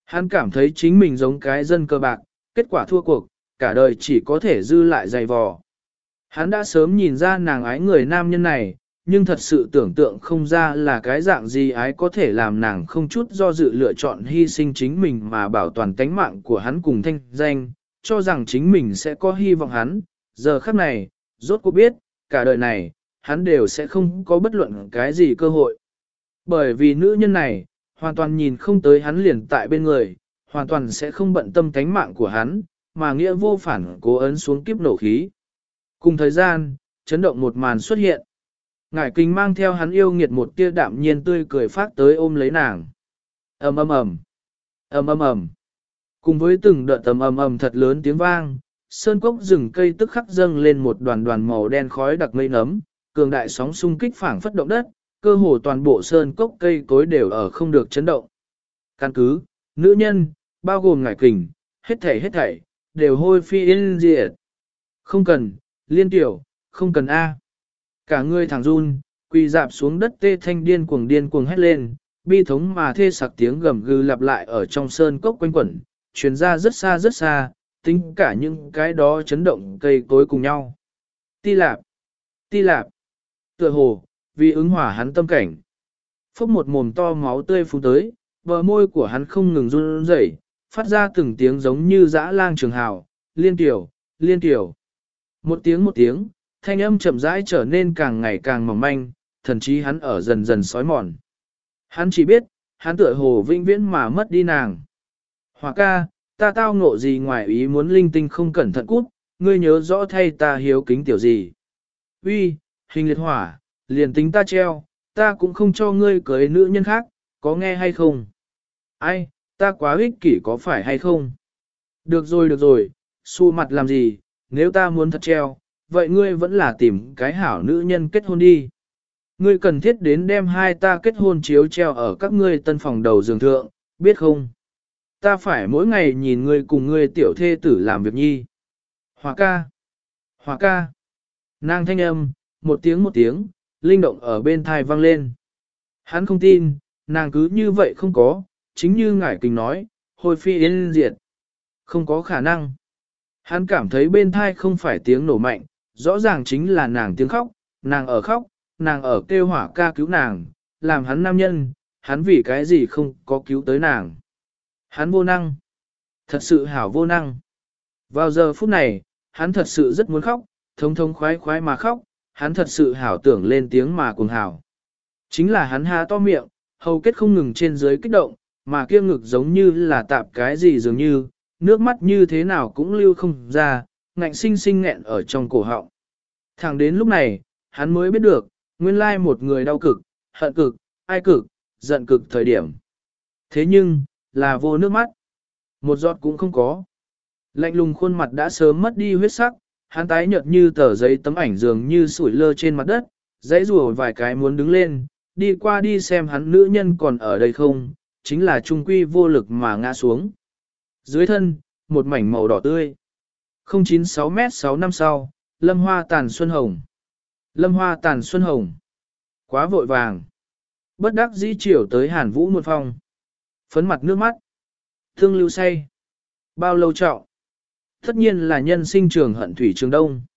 Hắn cảm thấy chính mình giống cái dân cơ bạc, kết quả thua cuộc, cả đời chỉ có thể dư lại dày vò. Hắn đã sớm nhìn ra nàng ái người nam nhân này, nhưng thật sự tưởng tượng không ra là cái dạng gì ái có thể làm nàng không chút do dự lựa chọn hy sinh chính mình mà bảo toàn tánh mạng của hắn cùng thanh danh, cho rằng chính mình sẽ có hy vọng hắn. Giờ khắc này, rốt cuộc biết, cả đời này, hắn đều sẽ không có bất luận cái gì cơ hội. Bởi vì nữ nhân này, hoàn toàn nhìn không tới hắn liền tại bên người, hoàn toàn sẽ không bận tâm tánh mạng của hắn, mà nghĩa vô phản cố ấn xuống kiếp nổ khí. Cùng thời gian, chấn động một màn xuất hiện. Ngải Kình mang theo hắn yêu nghiệt một tia đạm nhiên tươi cười phát tới ôm lấy nàng. Ầm ầm ầm, ầm ầm ầm. Cùng với từng đợt ầm ầm ầm thật lớn tiếng vang, sơn cốc rừng cây tức khắc dâng lên một đoàn đoàn màu đen khói đặc mây nấm, cường đại sóng xung kích phảng phất động đất, cơ hồ toàn bộ sơn cốc cây cối đều ở không được chấn động. Căn cứ, nữ nhân, bao gồm Ngải Kình, hết thảy hết thảy, đều hôi phi yên diệt. Không cần, liên tiểu, không cần A. Cả người thẳng run, quỳ dạp xuống đất tê thanh điên cuồng điên cuồng hét lên, bi thống mà thê sặc tiếng gầm gừ lặp lại ở trong sơn cốc quanh quẩn, truyền ra rất xa rất xa, tính cả những cái đó chấn động cây cối cùng nhau. Ti lạp, ti lạp, tựa hồ, vì ứng hỏa hắn tâm cảnh. Phốc một mồm to máu tươi phun tới, bờ môi của hắn không ngừng run rẩy, phát ra từng tiếng giống như dã lang trường hào, liên tiểu, liên tiểu. Một tiếng một tiếng, thanh âm chậm rãi trở nên càng ngày càng mỏng manh, thần chí hắn ở dần dần sói mòn. Hắn chỉ biết, hắn tựa hồ vĩnh viễn mà mất đi nàng. Hỏa ca, ta tao ngộ gì ngoài ý muốn linh tinh không cẩn thận cút, ngươi nhớ rõ thay ta hiếu kính tiểu gì. Uy, hình liệt hỏa, liền tính ta treo, ta cũng không cho ngươi cưới nữ nhân khác, có nghe hay không? Ai, ta quá ích kỷ có phải hay không? Được rồi được rồi, xu mặt làm gì, nếu ta muốn thật treo, vậy ngươi vẫn là tìm cái hảo nữ nhân kết hôn đi. Ngươi cần thiết đến đem hai ta kết hôn chiếu treo ở các ngươi tân phòng đầu giường thượng, biết không? Ta phải mỗi ngày nhìn ngươi cùng ngươi tiểu thê tử làm việc nhi. Hòa ca, hòa ca, nàng thanh âm, một tiếng một tiếng, linh động ở bên thai vang lên. Hắn không tin, nàng cứ như vậy không có, chính như Ngải Kình nói, hồi phi yên diệt. Không có khả năng. Hắn cảm thấy bên thai không phải tiếng nổ mạnh, rõ ràng chính là nàng tiếng khóc, nàng ở khóc, nàng ở kêu hỏa ca cứu nàng, làm hắn nam nhân, hắn vì cái gì không có cứu tới nàng. Hắn vô năng, thật sự hảo vô năng. Vào giờ phút này, hắn thật sự rất muốn khóc, thống thống khoái khoái mà khóc, hắn thật sự hảo tưởng lên tiếng mà cuồng hảo. Chính là hắn há to miệng, hầu kết không ngừng trên dưới kích động, mà kia ngực giống như là tạp cái gì dường như, nước mắt như thế nào cũng lưu không ra, ngạnh sinh sinh nghẹn ở trong cổ họng. Thẳng đến lúc này, hắn mới biết được, nguyên lai một người đau cực, hận cực, ai cực, giận cực thời điểm. Thế nhưng, là vô nước mắt. Một giọt cũng không có. Lạnh lùng khuôn mặt đã sớm mất đi huyết sắc, hắn tái nhợt như tờ giấy tấm ảnh dường như sủi lơ trên mặt đất, dãy rùa vài cái muốn đứng lên, đi qua đi xem hắn nữ nhân còn ở đây không, chính là trung quy vô lực mà ngã xuống. Dưới thân, một mảnh màu đỏ tươi. không chín sáu mét sáu năm sau, lâm hoa tàn xuân hồng. Lâm hoa tàn xuân hồng. Quá vội vàng. Bất đắc dĩ chiều tới Hàn Vũ một phong. Phấn mặt nước mắt. Thương lưu say. Bao lâu trọng. Tất nhiên là nhân sinh trường hận thủy trường đông.